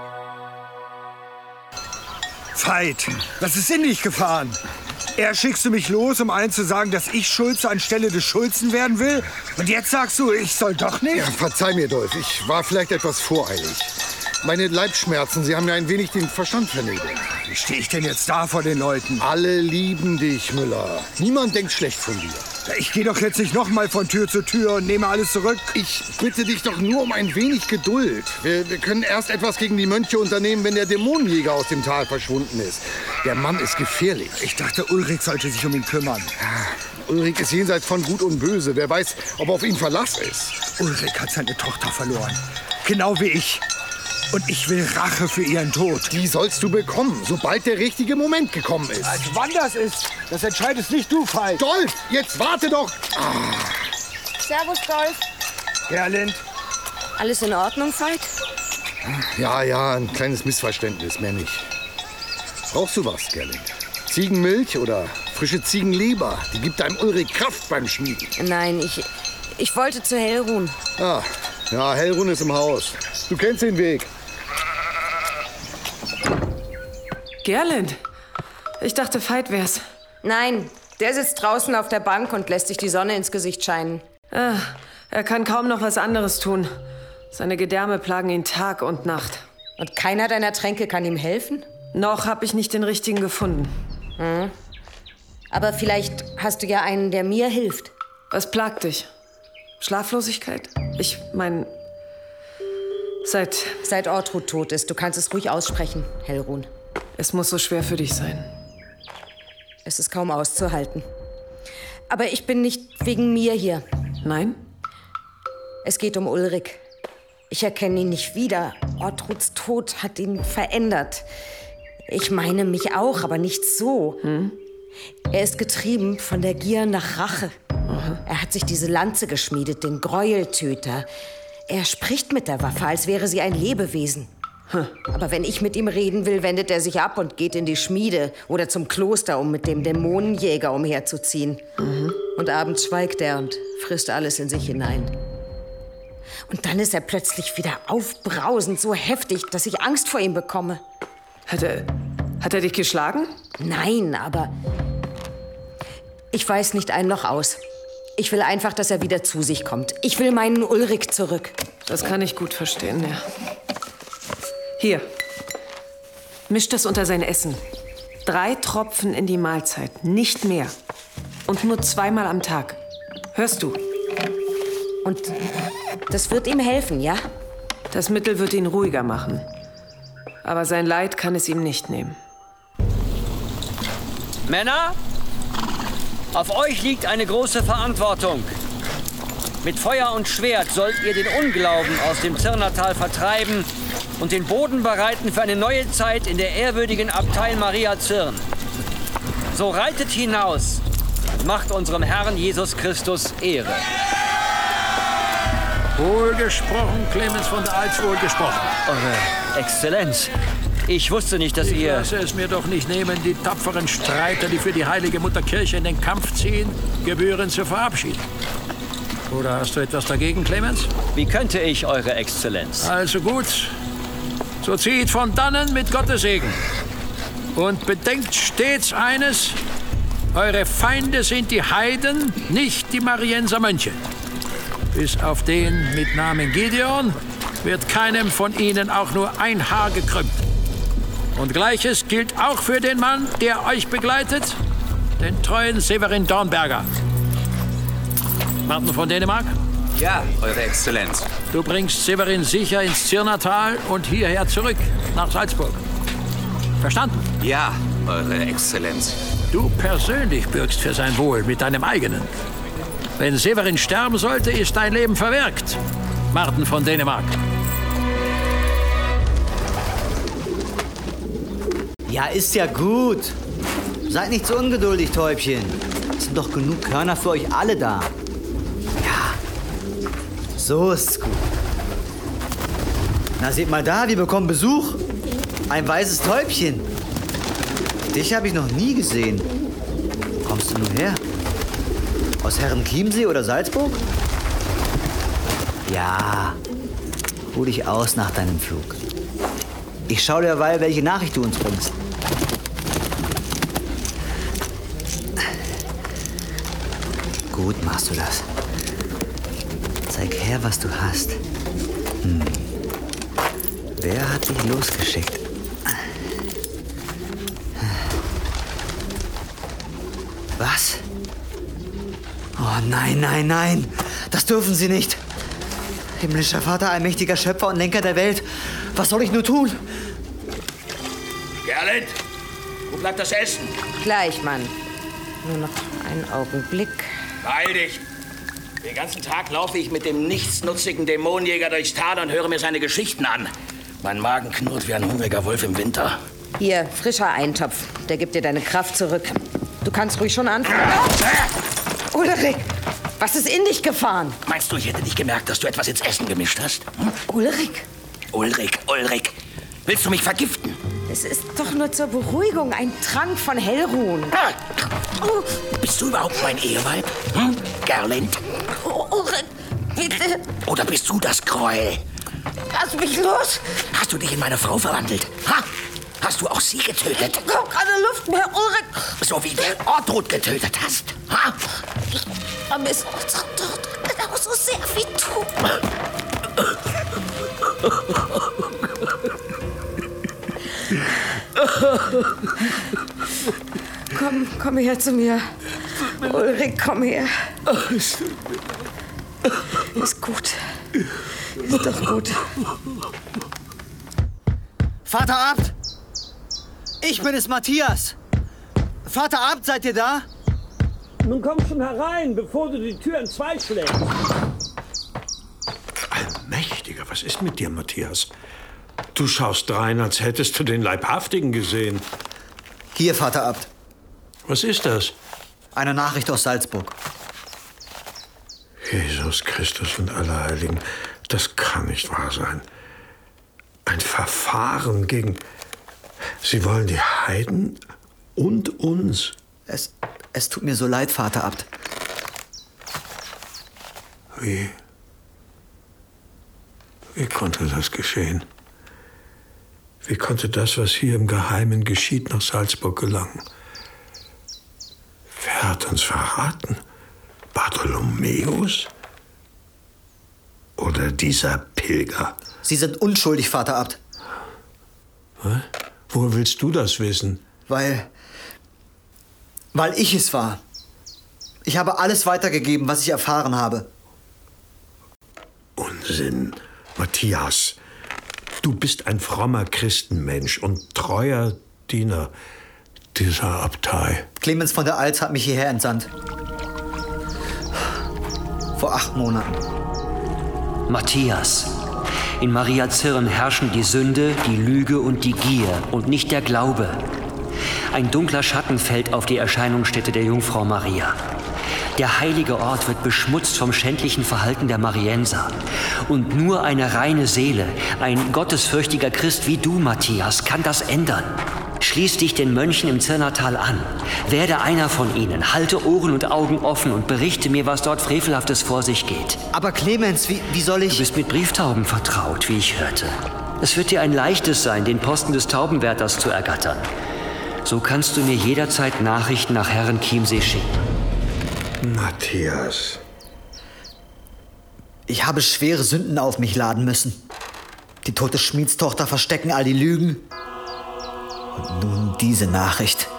Veit, was ist in dich gefahren? Erst schickst du mich los, um allen zu sagen, dass ich Schulze anstelle des Schulzen werden will. Und jetzt sagst du, ich soll doch nicht? Ja, verzeih mir, Dolf. Ich war vielleicht etwas voreilig. Meine Leibschmerzen, sie haben mir ein wenig den Verstand vernebelt. Wie stehe ich denn jetzt da vor den Leuten? Alle lieben dich, Müller. Niemand denkt schlecht von dir. Ich gehe doch jetzt nicht noch mal von Tür zu Tür und nehme alles zurück. Ich bitte dich doch nur um ein wenig Geduld. Wir, wir können erst etwas gegen die Mönche unternehmen, wenn der Dämonenjäger aus dem Tal verschwunden ist. Der Mann ist gefährlich. Ich dachte, Ulrich sollte sich um ihn kümmern. Ulrich ist jenseits von Gut und Böse. Wer weiß, ob auf ihn Verlass ist. Ulrich hat seine Tochter verloren. Genau wie ich. Und ich will Rache für ihren Tod. Die sollst du bekommen, sobald der richtige Moment gekommen ist. Also wann das ist, das entscheidest nicht du, Veit. Dolf, jetzt warte doch. Ah. Servus, Dolf. Gerlind. Alles in Ordnung, Veit? Ja, ja, ein kleines Missverständnis, mehr nicht. Brauchst du was, Gerlind? Ziegenmilch oder frische Ziegenleber? Die gibt deinem Ulrich Kraft beim Schmieden. Nein, ich, ich wollte zu Hellrun. Ah, ja, Hellrun ist im Haus. Du kennst den Weg. Gerlind? Ich dachte, Veit wär's. Nein, der sitzt draußen auf der Bank und lässt sich die Sonne ins Gesicht scheinen. Ah, er kann kaum noch was anderes tun. Seine Gedärme plagen ihn Tag und Nacht. Und keiner deiner Tränke kann ihm helfen? Noch habe ich nicht den richtigen gefunden. Hm. Aber vielleicht hast du ja einen, der mir hilft. Was plagt dich? Schlaflosigkeit? Ich meine, seit... Seit Ortrud tot ist. Du kannst es ruhig aussprechen, Hellrun. Es muss so schwer für dich sein. Es ist kaum auszuhalten. Aber ich bin nicht wegen mir hier. Nein? Es geht um Ulrich. Ich erkenne ihn nicht wieder. Ortruds Tod hat ihn verändert. Ich meine mich auch, aber nicht so. Hm? Er ist getrieben von der Gier nach Rache. Aha. Er hat sich diese Lanze geschmiedet, den Gräueltöter. Er spricht mit der Waffe, als wäre sie ein Lebewesen. Hm. Aber wenn ich mit ihm reden will, wendet er sich ab und geht in die Schmiede oder zum Kloster, um mit dem Dämonenjäger umherzuziehen. Mhm. Und abends schweigt er und frisst alles in sich hinein. Und dann ist er plötzlich wieder aufbrausend, so heftig, dass ich Angst vor ihm bekomme. Hat er, hat er dich geschlagen? Nein, aber Ich weiß nicht ein noch aus. Ich will einfach, dass er wieder zu sich kommt. Ich will meinen Ulrich zurück. Das kann ich gut verstehen, ja. Hier. Misch das unter sein Essen. Drei Tropfen in die Mahlzeit, nicht mehr. Und nur zweimal am Tag. Hörst du? Und das wird ihm helfen, ja? Das Mittel wird ihn ruhiger machen. Aber sein Leid kann es ihm nicht nehmen. Männer, auf euch liegt eine große Verantwortung. Mit Feuer und Schwert sollt ihr den Unglauben aus dem Zirnertal vertreiben und den Boden bereiten für eine neue Zeit in der ehrwürdigen Abtei Maria Zirn. So reitet hinaus und macht unserem Herrn Jesus Christus Ehre. Wohlgesprochen, Clemens von der Alz, wohlgesprochen. Eure Exzellenz, ich wusste nicht, dass ich ihr... Ich lasse es mir doch nicht nehmen, die tapferen Streiter, die für die heilige Mutterkirche in den Kampf ziehen, gebührend zu verabschieden. Oder hast du etwas dagegen, Clemens? Wie könnte ich, Eure Exzellenz? Also gut, so zieht von dannen mit Gottes Segen. Und bedenkt stets eines, eure Feinde sind die Heiden, nicht die Marienser Mönche. Bis auf den mit Namen Gideon wird keinem von ihnen auch nur ein Haar gekrümmt. Und Gleiches gilt auch für den Mann, der euch begleitet, den treuen Severin Dornberger. Martin von Dänemark? Ja, Eure Exzellenz. Du bringst Severin sicher ins Zirnertal und hierher zurück, nach Salzburg. Verstanden? Ja, Eure Exzellenz. Du persönlich bürgst für sein Wohl mit deinem eigenen. Wenn Severin sterben sollte, ist dein Leben verwirkt. Martin von Dänemark. Ja, ist ja gut. Seid nicht so ungeduldig, Täubchen. Es sind doch genug Körner für euch alle da. Ja, so ist's gut. Na, seht mal da, wir bekommen Besuch. Ein weißes Täubchen. Dich habe ich noch nie gesehen. Wo kommst du nur her? Aus Herrenchiemsee oder Salzburg? Ja, ruh dich aus nach deinem Flug. Ich schau derweil, welche Nachricht du uns bringst. Gut machst du das. Zeig her, was du hast. Hm. Wer hat dich losgeschickt? Was? Oh nein, nein, nein. Das dürfen Sie nicht. Himmlischer Vater, allmächtiger Schöpfer und Lenker der Welt. Was soll ich nur tun? Gerlend, wo bleibt das Essen? Gleich, Mann. Nur noch einen Augenblick. Beeil dich. Den ganzen Tag laufe ich mit dem nichtsnutzigen Dämonenjäger durchs Tal und höre mir seine Geschichten an. Mein Magen knurrt wie ein hungriger Wolf im Winter. Hier, frischer Eintopf. Der gibt dir deine Kraft zurück. Du kannst ruhig schon anfangen. Oh! Ulrich, was ist in dich gefahren? Meinst du, ich hätte nicht gemerkt, dass du etwas ins Essen gemischt hast? Hm? Ulrich? Ulrich, Ulrich. Willst du mich vergiften? Es ist doch nur zur Beruhigung ein Trank von Hellruhen. Ah. Oh. Bist du überhaupt mein Eheweib? Hm? Gerlind? Oh, Ulrich, bitte. Oder bist du das Gräuel? Lass mich los. Hast du dich in meine Frau verwandelt? Ha? Hast du auch sie getötet? Ich bekomme keine Luft mehr, Ulrich. So wie du Ortrud getötet hast? Ha? Ich vermisse unsere Tochter genauso sehr wie du. Komm, komm her zu mir. Ulrich, komm her. Ist gut. Ist doch gut. Vater Abt! Ich bin es, Matthias. Vater Abt, seid ihr da? Nun komm schon herein, bevor du die Tür in zwei schlägst. Allmächtiger, was ist mit dir, Matthias? Du schaust drein, als hättest du den Leibhaftigen gesehen. Hier, Vater Abt. Was ist das? Eine Nachricht aus Salzburg. Jesus Christus und alle Heiligen, das kann nicht wahr sein. Ein Verfahren gegen... Sie wollen die Heiden und uns. Es, es tut mir so leid, Vater Abt. Wie? Wie konnte das geschehen? Wie konnte das, was hier im Geheimen geschieht, nach Salzburg gelangen? Wer Wer hat uns verraten? Bartholomäus? Oder dieser Pilger? Sie sind unschuldig, Vater Abt. Was? Woher willst du das wissen? Weil... Weil ich es war. Ich habe alles weitergegeben, was ich erfahren habe. Unsinn, Matthias. Du bist ein frommer Christenmensch und treuer Diener dieser Abtei. Clemens von der Alz hat mich hierher entsandt. Vor acht Monaten. Matthias, in Maria Zirn herrschen die Sünde, die Lüge und die Gier und nicht der Glaube. Ein dunkler Schatten fällt auf die Erscheinungsstätte der Jungfrau Maria. Der heilige Ort wird beschmutzt vom schändlichen Verhalten der Marienser. Und nur eine reine Seele, ein gottesfürchtiger Christ wie du, Matthias, kann das ändern. Schließ dich den Mönchen im Zirnertal an. Werde einer von ihnen, halte Ohren und Augen offen und berichte mir, was dort Frevelhaftes vor sich geht. Aber Clemens, wie, wie soll ich... Du bist mit Brieftauben vertraut, wie ich hörte. Es wird dir ein leichtes sein, den Posten des Taubenwärters zu ergattern. So kannst du mir jederzeit Nachrichten nach Herren Chiemsee schicken. Matthias. Ich habe schwere Sünden auf mich laden müssen. Die tote Schmiedstochter verstecken all die Lügen. Und nun diese Nachricht.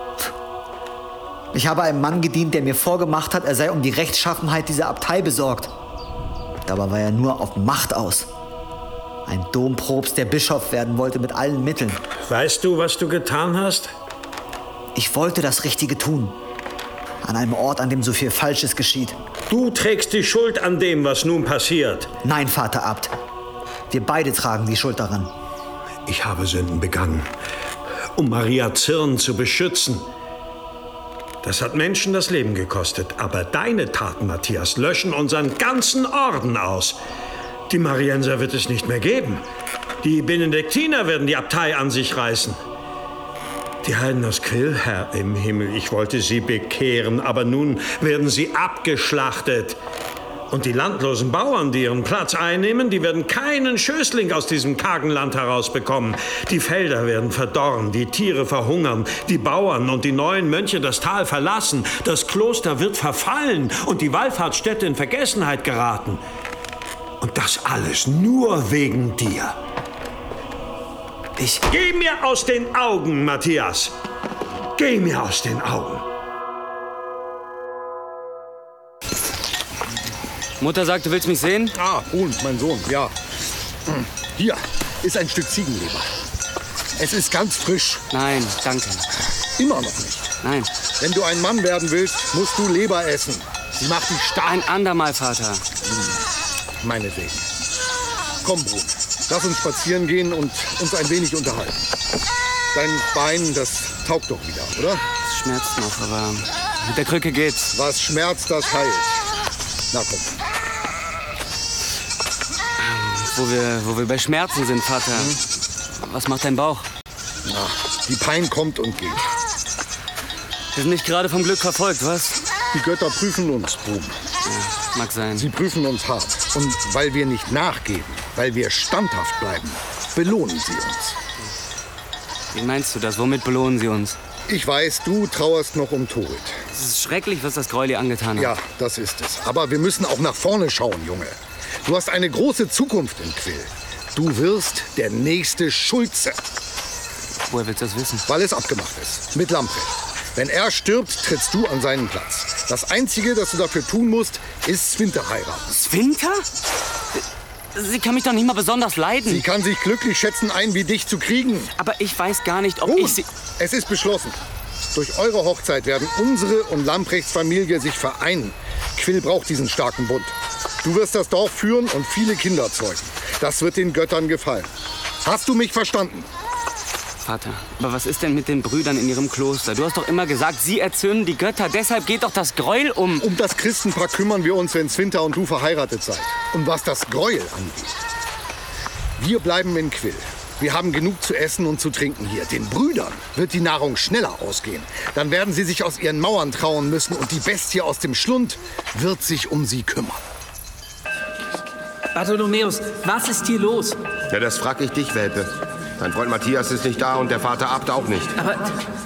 Ich habe einem Mann gedient, der mir vorgemacht hat, er sei um die Rechtschaffenheit dieser Abtei besorgt. Dabei war er nur auf Macht aus. Ein Domprobst, der Bischof werden wollte mit allen Mitteln. Weißt du, was du getan hast? Ich wollte das Richtige tun. An einem Ort, an dem so viel Falsches geschieht. Du trägst die Schuld an dem, was nun passiert. Nein, Vater Abt. Wir beide tragen die Schuld daran. Ich habe Sünden begangen, um Maria Zirn zu beschützen. Das hat Menschen das Leben gekostet. Aber deine Taten, Matthias, löschen unseren ganzen Orden aus. Die Marienser wird es nicht mehr geben. Die Benediktiner werden die Abtei an sich reißen. Die Heiden aus Quill, Herr im Himmel, ich wollte sie bekehren, aber nun werden sie abgeschlachtet. Und die landlosen Bauern, die ihren Platz einnehmen, die werden keinen Schößling aus diesem kargen Land herausbekommen. Die Felder werden verdorren, die Tiere verhungern, die Bauern und die neuen Mönche das Tal verlassen. Das Kloster wird verfallen und die Wallfahrtsstätte in Vergessenheit geraten. Und das alles nur wegen dir. Ich... Geh mir aus den Augen, Matthias. Geh mir aus den Augen. Mutter sagt, du willst mich sehen? Ah, und mein Sohn, ja. Hier ist ein Stück Ziegenleber. Es ist ganz frisch. Nein, danke. Immer noch nicht. Nein. Wenn du ein Mann werden willst, musst du Leber essen. Sie macht dich stark. Ein andermal, Vater. Hm, meinetwegen. Komm, Bruder. Lass uns spazieren gehen und uns ein wenig unterhalten. Dein Bein, das taugt doch wieder, oder? Es schmerzt noch, aber mit der Krücke geht's. Was schmerzt, das heilt. Na komm. Wo wir, wo wir bei Schmerzen sind, Vater. Hm? Was macht dein Bauch? Na, die Pein kommt und geht. Wir sind nicht gerade vom Glück verfolgt, was? Die Götter prüfen uns, Buben. Ja, mag sein. Sie prüfen uns hart. Und weil wir nicht nachgeben, weil wir standhaft bleiben, belohnen sie uns. Wie meinst du das? Womit belohnen sie uns? Ich weiß, du trauerst noch um Torit. Es ist schrecklich, was das Gräuel dir angetan hat. Ja, das ist es. Aber wir müssen auch nach vorne schauen, Junge. Du hast eine große Zukunft in Quill. Du wirst der nächste Schulze. Woher willst du das wissen? Weil es abgemacht ist. Mit Lamprecht. Wenn er stirbt, trittst du an seinen Platz. Das Einzige, das du dafür tun musst, ist Swinther heiraten. Swinther? Sie kann mich doch nicht mal besonders leiden. Sie kann sich glücklich schätzen, einen wie dich zu kriegen. Aber ich weiß gar nicht, ob Gut, ich sie... Es ist beschlossen. Durch eure Hochzeit werden unsere und Lamprechts Familie sich vereinen. Quill braucht diesen starken Bund. Du wirst das Dorf führen und viele Kinder zeugen. Das wird den Göttern gefallen. Hast du mich verstanden? Vater, aber was ist denn mit den Brüdern in ihrem Kloster? Du hast doch immer gesagt, sie erzürnen die Götter. Deshalb geht doch das Gräuel um. Um das Christenpaar kümmern wir uns, wenn Swinther und du verheiratet seid. Und was das Gräuel angeht. Wir bleiben in Quill. Wir haben genug zu essen und zu trinken hier. Den Brüdern wird die Nahrung schneller ausgehen. Dann werden sie sich aus ihren Mauern trauen müssen und die Bestie aus dem Schlund wird sich um sie kümmern. Bartholomäus, was ist hier los? Ja, das frag ich dich, Welpe. Dein Freund Matthias ist nicht da und der Vater Abt auch nicht. Aber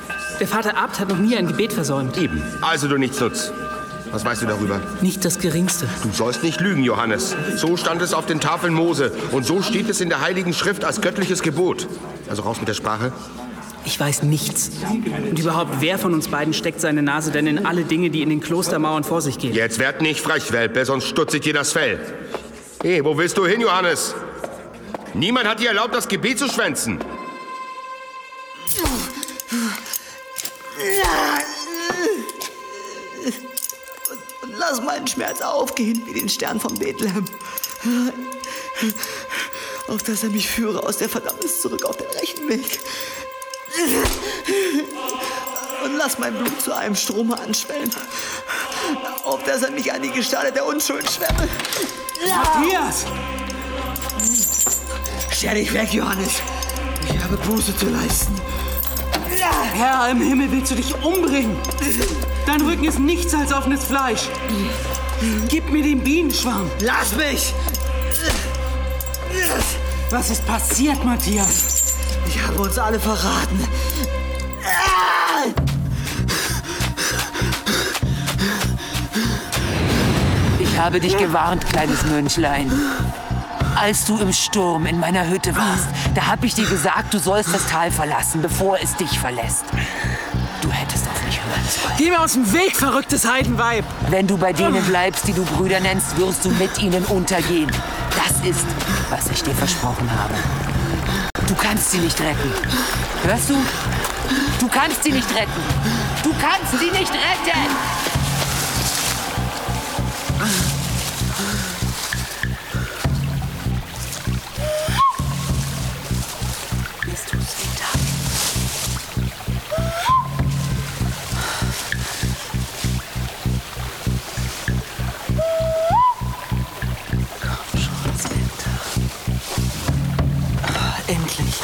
Der Vater Abt hat noch nie ein Gebet versäumt. Eben. Also du Nichtsnutz. Was weißt du darüber? Nicht das Geringste. Du sollst nicht lügen, Johannes. So stand es auf den Tafeln Mose. Und so steht es in der Heiligen Schrift als göttliches Gebot. Also raus mit der Sprache. Ich weiß nichts. Und überhaupt, wer von uns beiden steckt seine Nase denn in alle Dinge, die in den Klostermauern vor sich gehen? Jetzt werd nicht frech, Welpe, sonst stutzigt dir das Fell. Hey, wo willst du hin, Johannes? Niemand hat dir erlaubt, das Gebet zu schwänzen. Und lass meinen Schmerz aufgehen wie den Stern von Bethlehem. Auf dass er mich führe aus der Verdammnis zurück auf den rechten Weg. Und lass mein Blut zu einem Strome anschwellen. Auf dass er mich an die Gestade der Unschuld schwemme. Matthias! Scher dich weg, Johannes. Ich habe Buße zu leisten. Herr im Himmel, willst du dich umbringen? Dein Rücken ist nichts als offenes Fleisch. Gib mir den Bienenschwarm. Lass mich! Was ist passiert, Matthias? Ich habe uns alle verraten. Ich habe dich gewarnt, kleines Mönchlein. Als du im Sturm in meiner Hütte warst, da habe ich dir gesagt, du sollst das Tal verlassen, bevor es dich verlässt. Du hättest auf mich hören sollen. Geh mir aus dem Weg, verrücktes Heidenweib! Wenn du bei denen bleibst, die du Brüder nennst, wirst du mit ihnen untergehen. Das ist, was ich dir versprochen habe. Du kannst sie nicht retten. Hörst du? Du kannst sie nicht retten. Du kannst sie nicht retten! Bist du Svinta? Komm schon, Svinta. Endlich.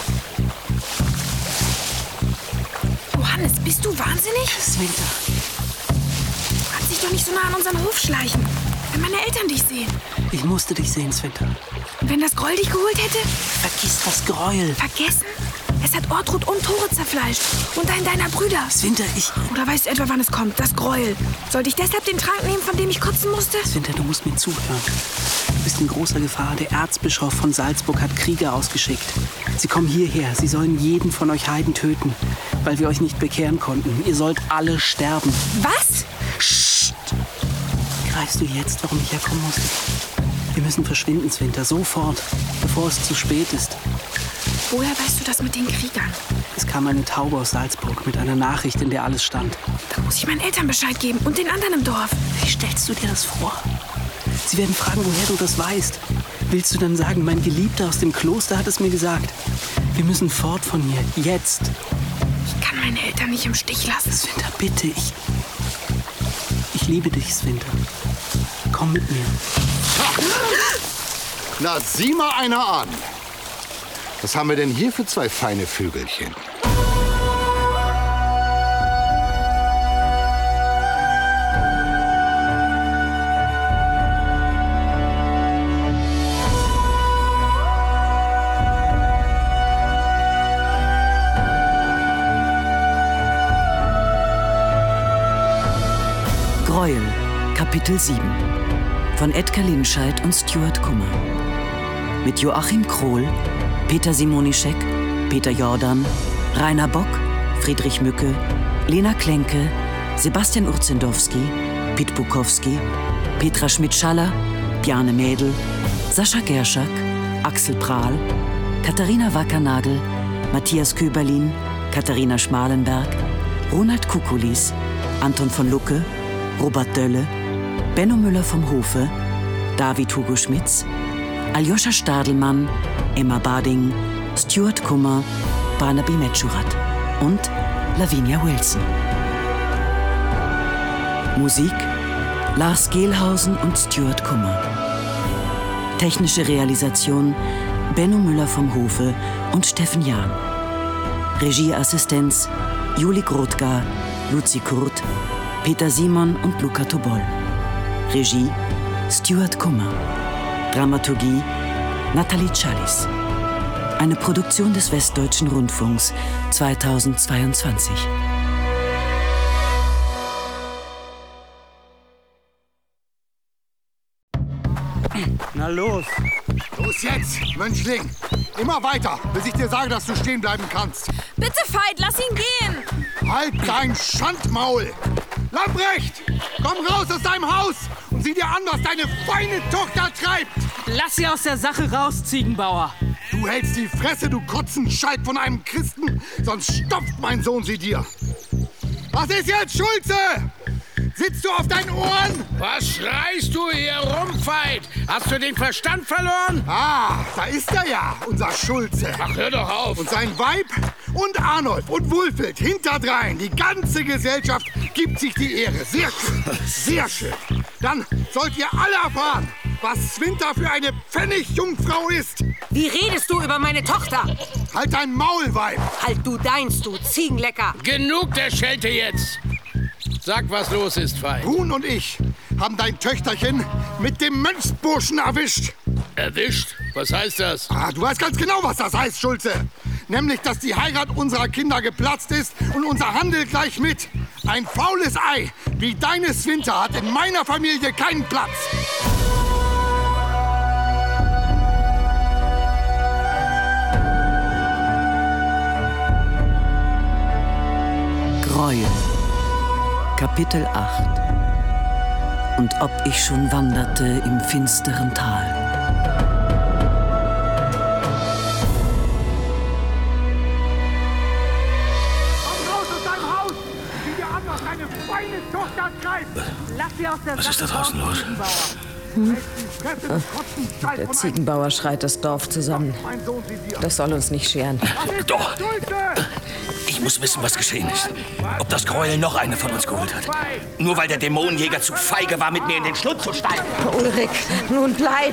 Johannes, bist du wahnsinnig? Svinta. Du kannst dich doch nicht so nah an unseren Hof schleichen. Wenn meine Eltern dich sehen. Ich musste dich sehen, Svinta. Und wenn das Groll dich geholt hätte? Vergiss das Gräuel. Vergessen? Es hat Ortrud und Tore zerfleischt. Und einen deiner Brüder. Svinta, ich... Oder weißt du etwa, wann es kommt? Das Gräuel. Sollte ich deshalb den Trank nehmen, von dem ich kotzen musste? Svinta, du musst mir zuhören. Du bist in großer Gefahr. Der Erzbischof von Salzburg hat Krieger ausgeschickt. Sie kommen hierher. Sie sollen jeden von euch Heiden töten, weil wir euch nicht bekehren konnten. Ihr sollt alle sterben. Was? Psst. Greifst du jetzt, warum ich herkommen musste? Wir müssen verschwinden, Svinta, sofort, bevor es zu spät ist. Woher weißt du das mit den Kriegern? Es kam eine Taube aus Salzburg mit einer Nachricht, in der alles stand. Dann muss ich meinen Eltern Bescheid geben und den anderen im Dorf. Wie stellst du dir das vor? Sie werden fragen, woher du das weißt. Willst du dann sagen, mein Geliebter aus dem Kloster hat es mir gesagt? Wir müssen fort von hier, jetzt. Ich kann meine Eltern nicht im Stich lassen. Svinta, bitte, ich... Ich liebe dich, Svinta. Komm mit mir. Na, sieh mal einer an. Was haben wir denn hier für zwei feine Vögelchen? Gräuel, Kapitel sieben. Von Edgar Linscheid und Stuart Kummer. Mit Joachim Krohl, Peter Simonischek, Peter Jordan, Rainer Bock, Friedrich Mücke, Lena Klenke, Sebastian Urzendowski, Piet Bukowski, Petra Schmidt-Schaller, Bjarne Mädel, Sascha Gerschak, Axel Prahl, Katharina Wackernagel, Matthias Köberlin, Katharina Schmalenberg, Ronald Kukulis, Anton von Lucke, Robert Dölle, Benno Müller vom Hofe, David Hugo Schmitz, Aljoscha Stadelmann, Emma Bading, Stuart Kummer, Barnaby Metschurat und Lavinia Wilson. Musik Lars Gehlhausen und Stuart Kummer. Technische Realisation Benno Müller vom Hofe und Steffen Jahn. Regieassistenz Juli Grothgar, Luzi Kurt, Peter Simon und Luca Tobol. Regie Stuart Kummer. Dramaturgie Nathalie Challis. Eine Produktion des Westdeutschen Rundfunks zweitausendzweiundzwanzig. Na los. Los jetzt, Mönchling. Immer weiter, bis ich dir sage, dass du stehen bleiben kannst. Bitte, Veit, lass ihn gehen. Halt dein Schandmaul. Lamprecht, komm raus aus deinem Haus und sieh dir an, was deine feine Tochter treibt. Lass sie aus der Sache raus, Ziegenbauer. Du hältst die Fresse, du Kotzenschalk von einem Christen, sonst stopft mein Sohn sie dir. Was ist jetzt, Schulze? Sitzt du auf deinen Ohren? Was schreist du hier rum, Veit? Hast du den Verstand verloren? Ah, da ist er ja, unser Schulze. Ach, hör doch auf. Und sein Weib und Arnulf und Wulfhild hinterdrein. Die ganze Gesellschaft gibt sich die Ehre. Sehr schön, sehr schön. Dann sollt ihr alle erfahren, was Swinter für eine Pfennigjungfrau ist. Wie redest du über meine Tochter? Halt dein Maul, Weib. Halt du deins, du Ziegenlecker. Genug der Schelte jetzt. Sag, was los ist, Veit. Huhn und ich haben dein Töchterchen mit dem Mönchsburschen erwischt. Erwischt? Was heißt das? Ah, du weißt ganz genau, was das heißt, Schulze. Nämlich, dass die Heirat unserer Kinder geplatzt ist und unser Handel gleich mit. Ein faules Ei wie deines Swinter hat in meiner Familie keinen Platz. Gräuel. Kapitel acht. Und ob ich schon wanderte im finsteren Tal. Komm raus aus deinem Haus! Sieh dir an, was deine feine Tochter treibt! Lass sie aus der Was ist da draußen los? Hm? Der Ziegenbauer schreit das Dorf zusammen. Das soll uns nicht scheren. Doch! Ich muss wissen, was geschehen ist. Ob das Gräuel noch eine von uns geholt hat. Nur weil der Dämonenjäger zu feige war, mit mir in den Schlund zu steigen. Ulrich, nun bleib!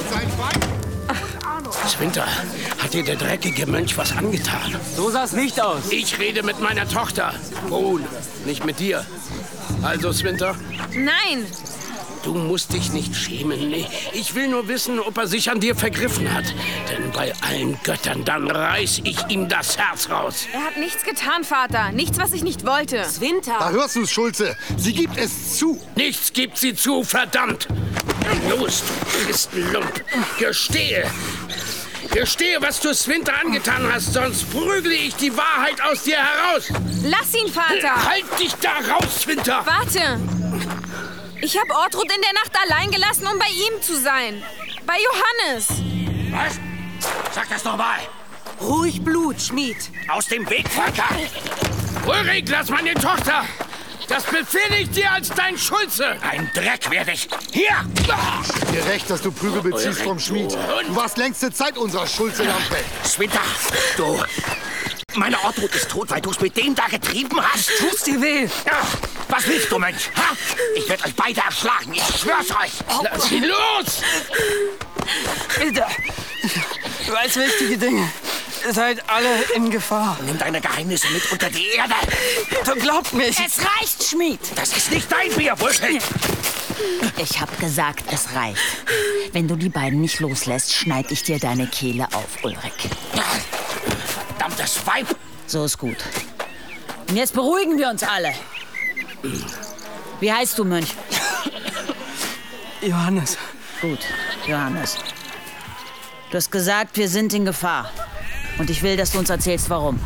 Swinter, hat dir der dreckige Mönch was angetan? So sah es nicht aus. Ich rede mit meiner Tochter. Brun, nicht mit dir. Also, Swinter? Nein! Du musst dich nicht schämen. Ich will nur wissen, ob er sich an dir vergriffen hat. Denn bei allen Göttern, dann reiß ich ihm das Herz raus. Er hat nichts getan, Vater. Nichts, was ich nicht wollte. Swinter! Da hörst du's, Schulze. Sie gibt es zu. Nichts gibt sie zu, verdammt! Los, du Christenlump, gestehe! Gestehe, was du Swinter angetan hast, sonst prügle ich die Wahrheit aus dir heraus! Lass ihn, Vater! Halt dich da raus, Swinter! Warte! Ich habe Ortrud in der Nacht allein gelassen, um bei ihm zu sein. Bei Johannes. Was? Sag das nochmal. Ruhig Blut, Schmied. Aus dem Weg, Vater! Ulrich, lass meine Tochter! Das befehle ich dir als dein Schulze! Ein Dreck werde ich! Hier! Dir recht, dass du Prügel beziehst vom Schmied. Du warst längste Zeit unserer Schulze-Lampe. Swinter, du... Meine Ortrud ist tot, weil du es mit dem da getrieben hast. Tut's dir weh? Ja, was willst du, Mönch? Ha? Ich werde euch beide erschlagen, ich schwör's euch. Lass ihn los! Bitte. Ich weiß wichtige Dinge. Ihr seid alle in Gefahr. Nimm deine Geheimnisse mit unter die Erde. Du glaubt mich. Es reicht, Schmied. Das ist nicht dein Bier, Wulfhild. Ich hab gesagt, es reicht. Wenn du die beiden nicht loslässt, schneid ich dir deine Kehle auf, Ulrich. Verdammtes Weib! So ist gut. Und jetzt beruhigen wir uns alle. Wie heißt du, Mönch? Johannes. Gut, Johannes. Du hast gesagt, wir sind in Gefahr. Und ich will, dass du uns erzählst, warum.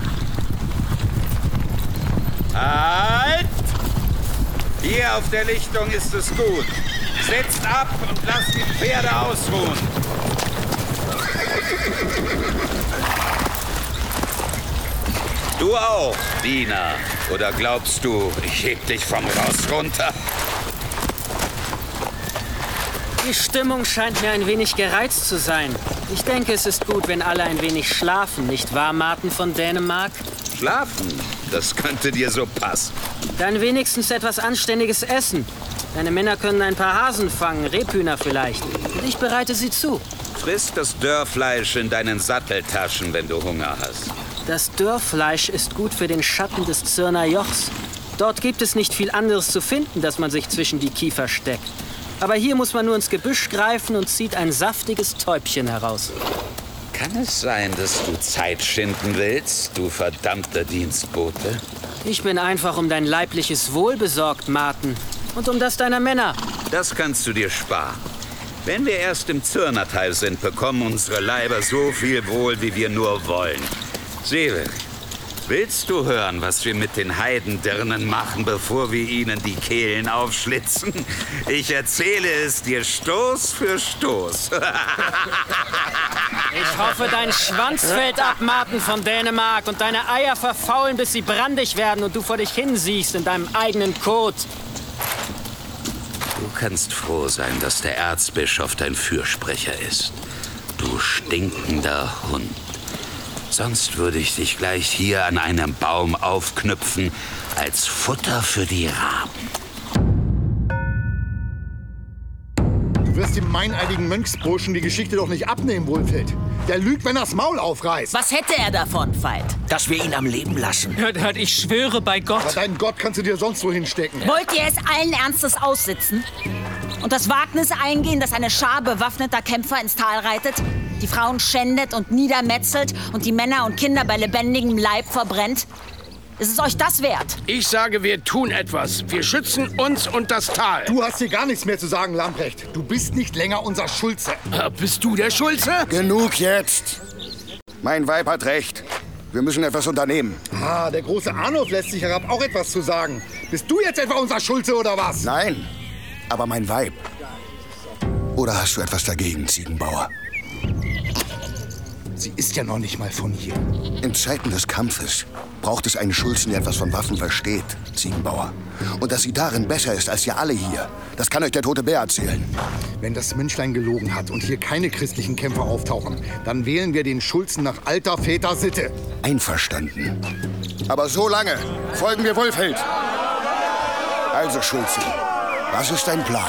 Halt! Hier auf der Lichtung ist es gut. Setzt ab und lasst die Pferde ausruhen. Du auch, Diener. Oder glaubst du, ich heb dich vom Ross runter? Die Stimmung scheint mir ein wenig gereizt zu sein. Ich denke, es ist gut, wenn alle ein wenig schlafen, nicht wahr, Martin von Dänemark? Schlafen? Das könnte dir so passen. Dann wenigstens etwas Anständiges essen. Deine Männer können ein paar Hasen fangen, Rebhühner vielleicht. Und ich bereite sie zu. Friss das Dörrfleisch in deinen Satteltaschen, wenn du Hunger hast. Das Dörrfleisch ist gut für den Schatten des Zirner Jochs. Dort gibt es nicht viel anderes zu finden, dass man sich zwischen die Kiefer steckt. Aber hier muss man nur ins Gebüsch greifen und zieht ein saftiges Täubchen heraus. Kann es sein, dass du Zeit schinden willst, du verdammter Dienstbote? Ich bin einfach um dein leibliches Wohl besorgt, Martin. Und um das deiner Männer. Das kannst du dir sparen. Wenn wir erst im Zürnertal sind, bekommen unsere Leiber so viel Wohl, wie wir nur wollen. Seele, willst du hören, was wir mit den Heidendirnen machen, bevor wir ihnen die Kehlen aufschlitzen? Ich erzähle es dir Stoß für Stoß. Ich hoffe, dein Schwanz fällt ab, Marten von Dänemark, und deine Eier verfaulen, bis sie brandig werden und du vor dich hinsiehst in deinem eigenen Kot. Du kannst froh sein, dass der Erzbischof dein Fürsprecher ist. Du stinkender Hund. Sonst würde ich dich gleich hier an einem Baum aufknüpfen, als Futter für die Raben. Du wirst dem meineidigen Mönchsburschen die Geschichte doch nicht abnehmen, Wulfhild. Der lügt, wenn er das Maul aufreißt. Was hätte er davon, Veit? Dass wir ihn am Leben lassen. Hört, hört, ich schwöre bei Gott. Aber deinen Gott kannst du dir sonst wo hinstecken. Wollt ihr es allen Ernstes aussitzen? Und das Wagnis eingehen, dass eine Schar bewaffneter Kämpfer ins Tal reitet, die Frauen schändet und niedermetzelt und die Männer und Kinder bei lebendigem Leib verbrennt? Ist es euch das wert? Ich sage, wir tun etwas. Wir schützen uns und das Tal. Du hast hier gar nichts mehr zu sagen, Lamprecht. Du bist nicht länger unser Schulze. Äh, bist du der Schulze? Genug jetzt. Mein Weib hat recht. Wir müssen etwas unternehmen. Ah, der große Arnulf lässt sich herab, auch etwas zu sagen. Bist du jetzt etwa unser Schulze oder was? Nein, aber mein Weib. Oder hast du etwas dagegen, Ziegenbauer? Sie ist ja noch nicht mal von hier. In Zeiten des Kampfes braucht es einen Schulzen, der etwas von Waffen versteht, Ziegenbauer. Und dass sie darin besser ist als ihr alle hier, das kann euch der tote Bär erzählen. Wenn das Mönchlein gelogen hat und hier keine christlichen Kämpfer auftauchen, dann wählen wir den Schulzen nach alter Väter Sitte. Einverstanden. Aber so lange folgen wir Wulfhild. Also, Schulze, was ist dein Plan?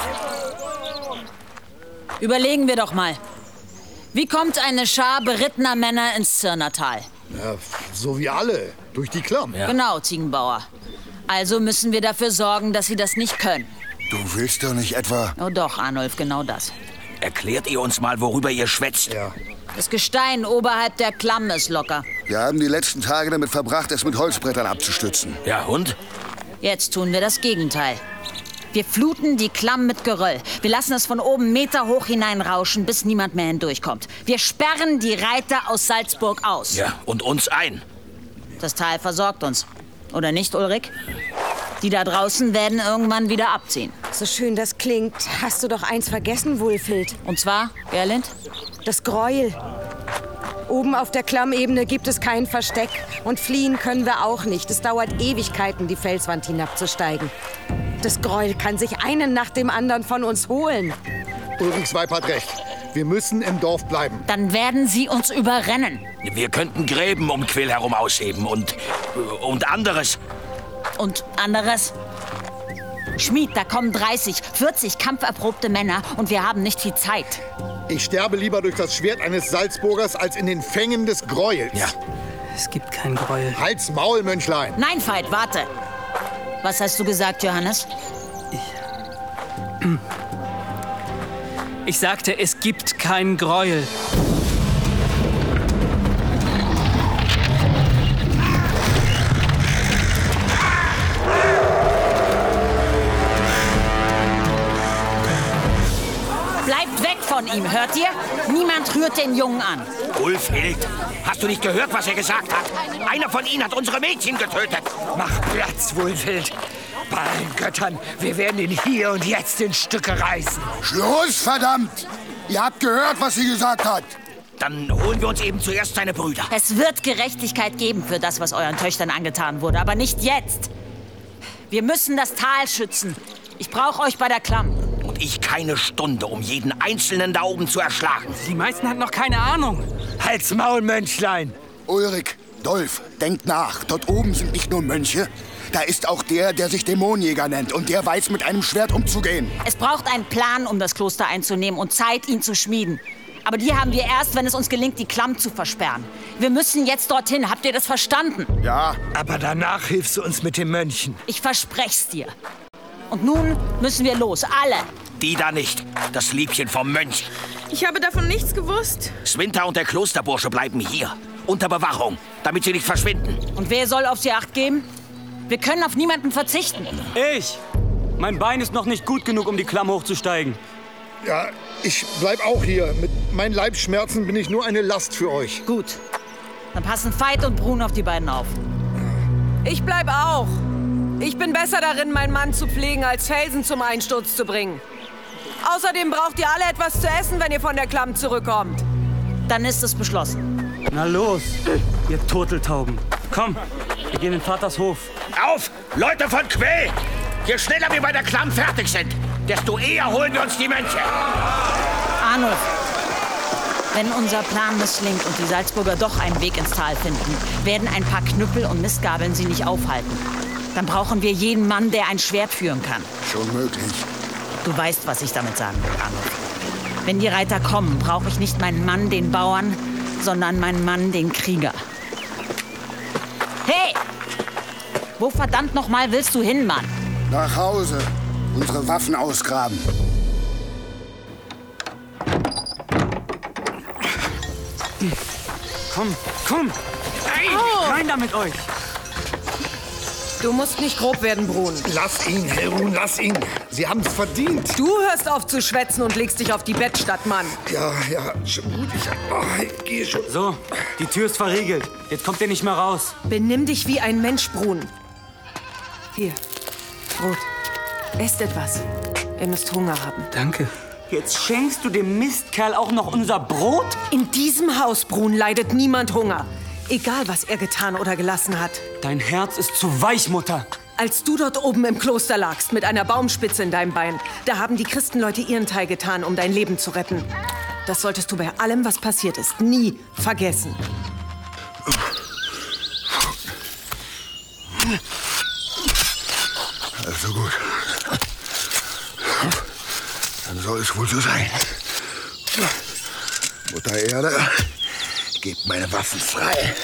Überlegen wir doch mal. Wie kommt eine Schar berittener Männer ins Zürnertal? Ja, so wie alle. Durch die Klamm. Ja. Genau, Ziegenbauer. Also müssen wir dafür sorgen, dass sie das nicht können. Du willst doch nicht etwa... Oh doch, Arnulf, genau das. Erklärt ihr uns mal, worüber ihr schwätzt? Ja. Das Gestein oberhalb der Klamm ist locker. Wir haben die letzten Tage damit verbracht, es mit Holzbrettern abzustützen. Ja, und? Jetzt tun wir das Gegenteil. Wir fluten die Klamm mit Geröll. Wir lassen es von oben Meter hoch hineinrauschen, bis niemand mehr hindurchkommt. Wir sperren die Reiter aus Salzburg aus. Ja, und uns ein. Das Tal versorgt uns. Oder nicht, Ulrich? Die da draußen werden irgendwann wieder abziehen. So schön das klingt, hast du doch eins vergessen, Wulfhild. Und zwar, Gerlind? Das Gräuel. Oben auf der Klammebene gibt es kein Versteck. Und fliehen können wir auch nicht. Es dauert Ewigkeiten, die Felswand hinabzusteigen. Das Gräuel kann sich einen nach dem anderen von uns holen. Ulrichs Weib hat recht. Wir müssen im Dorf bleiben. Dann werden sie uns überrennen. Wir könnten Gräben um Quill herum ausheben und... und anderes. Und anderes? Schmied, da kommen dreißig, vierzig kampferprobte Männer und wir haben nicht viel Zeit. Ich sterbe lieber durch das Schwert eines Salzburgers als in den Fängen des Gräuels. Ja, es gibt kein Gräuel. Halt's Maul, Mönchlein. Nein, Veit, warte. Was hast du gesagt, Johannes? Ich... Ich sagte, es gibt kein Gräuel. Bleibt weg von ihm, hört ihr? Niemand rührt den Jungen an. Wulfhild, hast du nicht gehört, was er gesagt hat? Einer von ihnen hat unsere Mädchen getötet. Mach Platz, Wulfhild. Bei allen Göttern, wir werden ihn hier und jetzt in Stücke reißen. Schluss, verdammt! Ihr habt gehört, was sie gesagt hat. Dann holen wir uns eben zuerst seine Brüder. Es wird Gerechtigkeit geben für das, was euren Töchtern angetan wurde, aber nicht jetzt. Wir müssen das Tal schützen. Ich brauche euch bei der Klamm. Und ich keine Stunde, um jeden Einzelnen da oben zu erschlagen. Die meisten hatten noch keine Ahnung. Halt's Maul, Mönchlein. Ulrich, Dolf, denkt nach. Dort oben sind nicht nur Mönche. Da ist auch der, der sich Dämonenjäger nennt. Und der weiß, mit einem Schwert umzugehen. Es braucht einen Plan, um das Kloster einzunehmen und Zeit, ihn zu schmieden. Aber die haben wir erst, wenn es uns gelingt, die Klamm zu versperren. Wir müssen jetzt dorthin. Habt ihr das verstanden? Ja. Aber danach hilfst du uns mit den Mönchen. Ich versprech's dir. Und nun müssen wir los, alle. Die da nicht. Das Liebchen vom Mönch. Ich habe davon nichts gewusst. Swinter und der Klosterbursche bleiben hier. Unter Bewachung, damit sie nicht verschwinden. Und wer soll auf sie Acht geben? Wir können auf niemanden verzichten. Ich! Mein Bein ist noch nicht gut genug, um die Klamm hochzusteigen. Ja, ich bleib auch hier. Mit meinen Leibschmerzen bin ich nur eine Last für euch. Gut. Dann passen Veit und Brun auf die beiden auf. Ich bleib auch. Ich bin besser darin, meinen Mann zu pflegen, als Felsen zum Einsturz zu bringen. Außerdem braucht ihr alle etwas zu essen, wenn ihr von der Klamm zurückkommt. Dann ist es beschlossen. Na los, ihr Turteltauben. Komm, wir gehen in Vaters Hof. Auf, Leute von Quell! Je schneller wir bei der Klamm fertig sind, desto eher holen wir uns die Mönche. Arnulf, wenn unser Plan misslingt und die Salzburger doch einen Weg ins Tal finden, werden ein paar Knüppel und Mistgabeln sie nicht aufhalten. Dann brauchen wir jeden Mann, der ein Schwert führen kann. Schon möglich. Du weißt, was ich damit sagen will, Arnulf. Wenn die Reiter kommen, brauche ich nicht meinen Mann, den Bauern, sondern meinen Mann, den Krieger. Hey! Wo verdammt noch mal willst du hin, Mann? Nach Hause. Unsere Waffen ausgraben. Komm, komm! Oh. Rein da mit euch! Du musst nicht grob werden, Brun. Lass ihn, Helrun, lass ihn. Sie haben's verdient. Du hörst auf zu schwätzen und legst dich auf die Bettstatt, Mann. Ja, ja, schon gut. Ich, oh, ich gehe schon. So, die Tür ist verriegelt. Jetzt kommt ihr nicht mehr raus. Benimm dich wie ein Mensch, Brun. Hier, Brot. Esst etwas. Ihr müsst Hunger haben. Danke. Jetzt schenkst du dem Mistkerl auch noch unser Brot? In diesem Haus, Brun, leidet niemand Hunger. Egal, was er getan oder gelassen hat. Dein Herz ist zu weich, Mutter. Als du dort oben im Kloster lagst, mit einer Baumspitze in deinem Bein, da haben die Christenleute ihren Teil getan, um dein Leben zu retten. Das solltest du bei allem, was passiert ist, nie vergessen. Also gut. Dann soll es wohl so sein. Mutter Erde, gebt meine Waffen frei.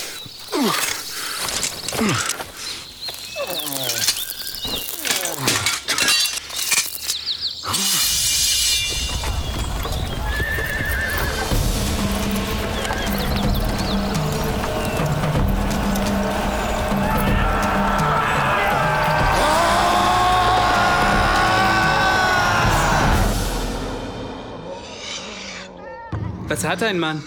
Was hat ein Mann?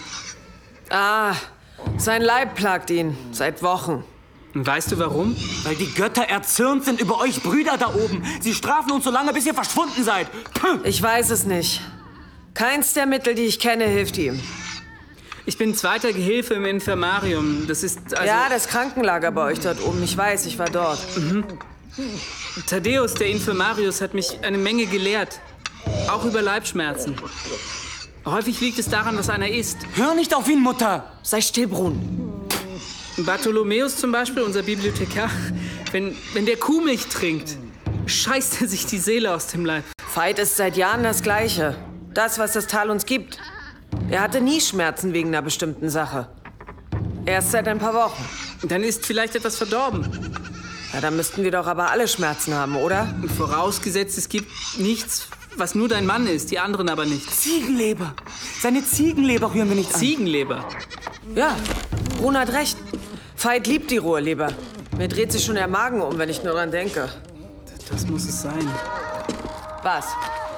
Ah, sein Leib plagt ihn. Seit Wochen. Und weißt du warum? Weil die Götter erzürnt sind über euch Brüder da oben. Sie strafen uns so lange, bis ihr verschwunden seid. Puh. Ich weiß es nicht. Keins der Mittel, die ich kenne, hilft ihm. Ich bin zweiter Gehilfe im Infirmarium. Das ist also... Ja, das Krankenlager bei euch dort oben. Ich weiß, ich war dort. Mhm. Thaddäus, der Infirmarius, hat mich eine Menge gelehrt. Auch über Leibschmerzen. Häufig liegt es daran, was einer isst. Hör nicht auf ihn, Mutter! Sei still, Brun. Bartholomäus zum Beispiel, unser Bibliothekar, wenn, wenn der Kuhmilch trinkt, scheißt er sich die Seele aus dem Leib. Veit ist seit Jahren das Gleiche. Das, was das Tal uns gibt. Er hatte nie Schmerzen wegen einer bestimmten Sache. Erst seit ein paar Wochen. Dann ist vielleicht etwas verdorben. Ja, dann müssten wir doch aber alle Schmerzen haben, oder? Und vorausgesetzt, es gibt nichts, was nur dein Mann ist, die anderen aber nicht. Ziegenleber. Seine Ziegenleber rühren wir nicht an. Ziegenleber? Ja, Brun hat recht. Veit liebt die rohe Leber. Mir dreht sich schon der Magen um, wenn ich nur dran denke. Das muss es sein. Was?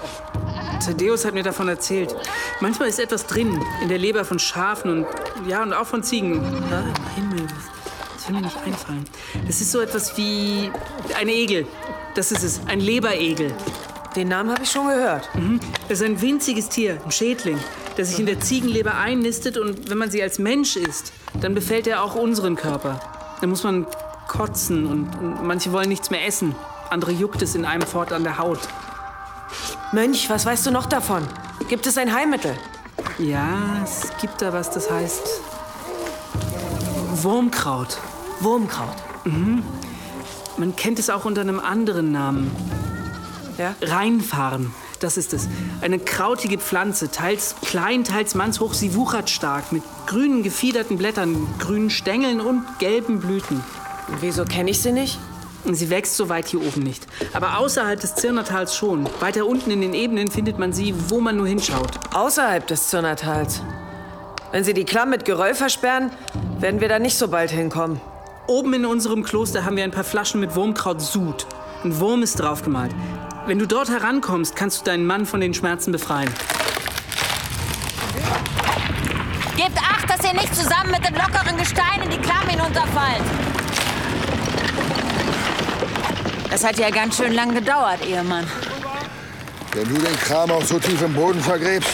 Thaddäus hat mir davon erzählt. Manchmal ist etwas drin, in der Leber von Schafen und, ja, und auch von Ziegen. Ah, Himmel, das will mir nicht einfallen. Das ist so etwas wie ein Egel. Das ist es, ein Leberegel. Den Namen habe ich schon gehört. Mhm. Das ist ein winziges Tier, ein Schädling, der sich in der Ziegenleber einnistet und wenn man sie als Mensch isst, dann befällt er auch unseren Körper. Da muss man kotzen und, und manche wollen nichts mehr essen. Andere juckt es in einem fort an der Haut. Mönch, was weißt du noch davon? Gibt es ein Heilmittel? Ja, es gibt da was, das heißt Wurmkraut. Wurmkraut? Mhm. Man kennt es auch unter einem anderen Namen. Ja? Rheinfarn, das ist es. Eine krautige Pflanze, teils klein, teils mannshoch. Sie wuchert stark, mit grünen, gefiederten Blättern, grünen Stängeln und gelben Blüten. Und wieso kenne ich sie nicht? Sie wächst so weit hier oben nicht. Aber außerhalb des Zirnertals schon. Weiter unten in den Ebenen findet man sie, wo man nur hinschaut. Außerhalb des Zirnertals? Wenn sie die Klamm mit Geröll versperren, werden wir da nicht so bald hinkommen. Oben in unserem Kloster haben wir ein paar Flaschen mit Wurmkraut-Sud. Ein Wurm ist draufgemalt. Wenn du dort herankommst, kannst du deinen Mann von den Schmerzen befreien. Gebt Acht, dass ihr nicht zusammen mit dem lockeren Gestein in die Klamm hinunterfallt. Das hat ja ganz schön lang gedauert, Ehemann. Wenn du den Kram auch so tief im Boden vergräbst.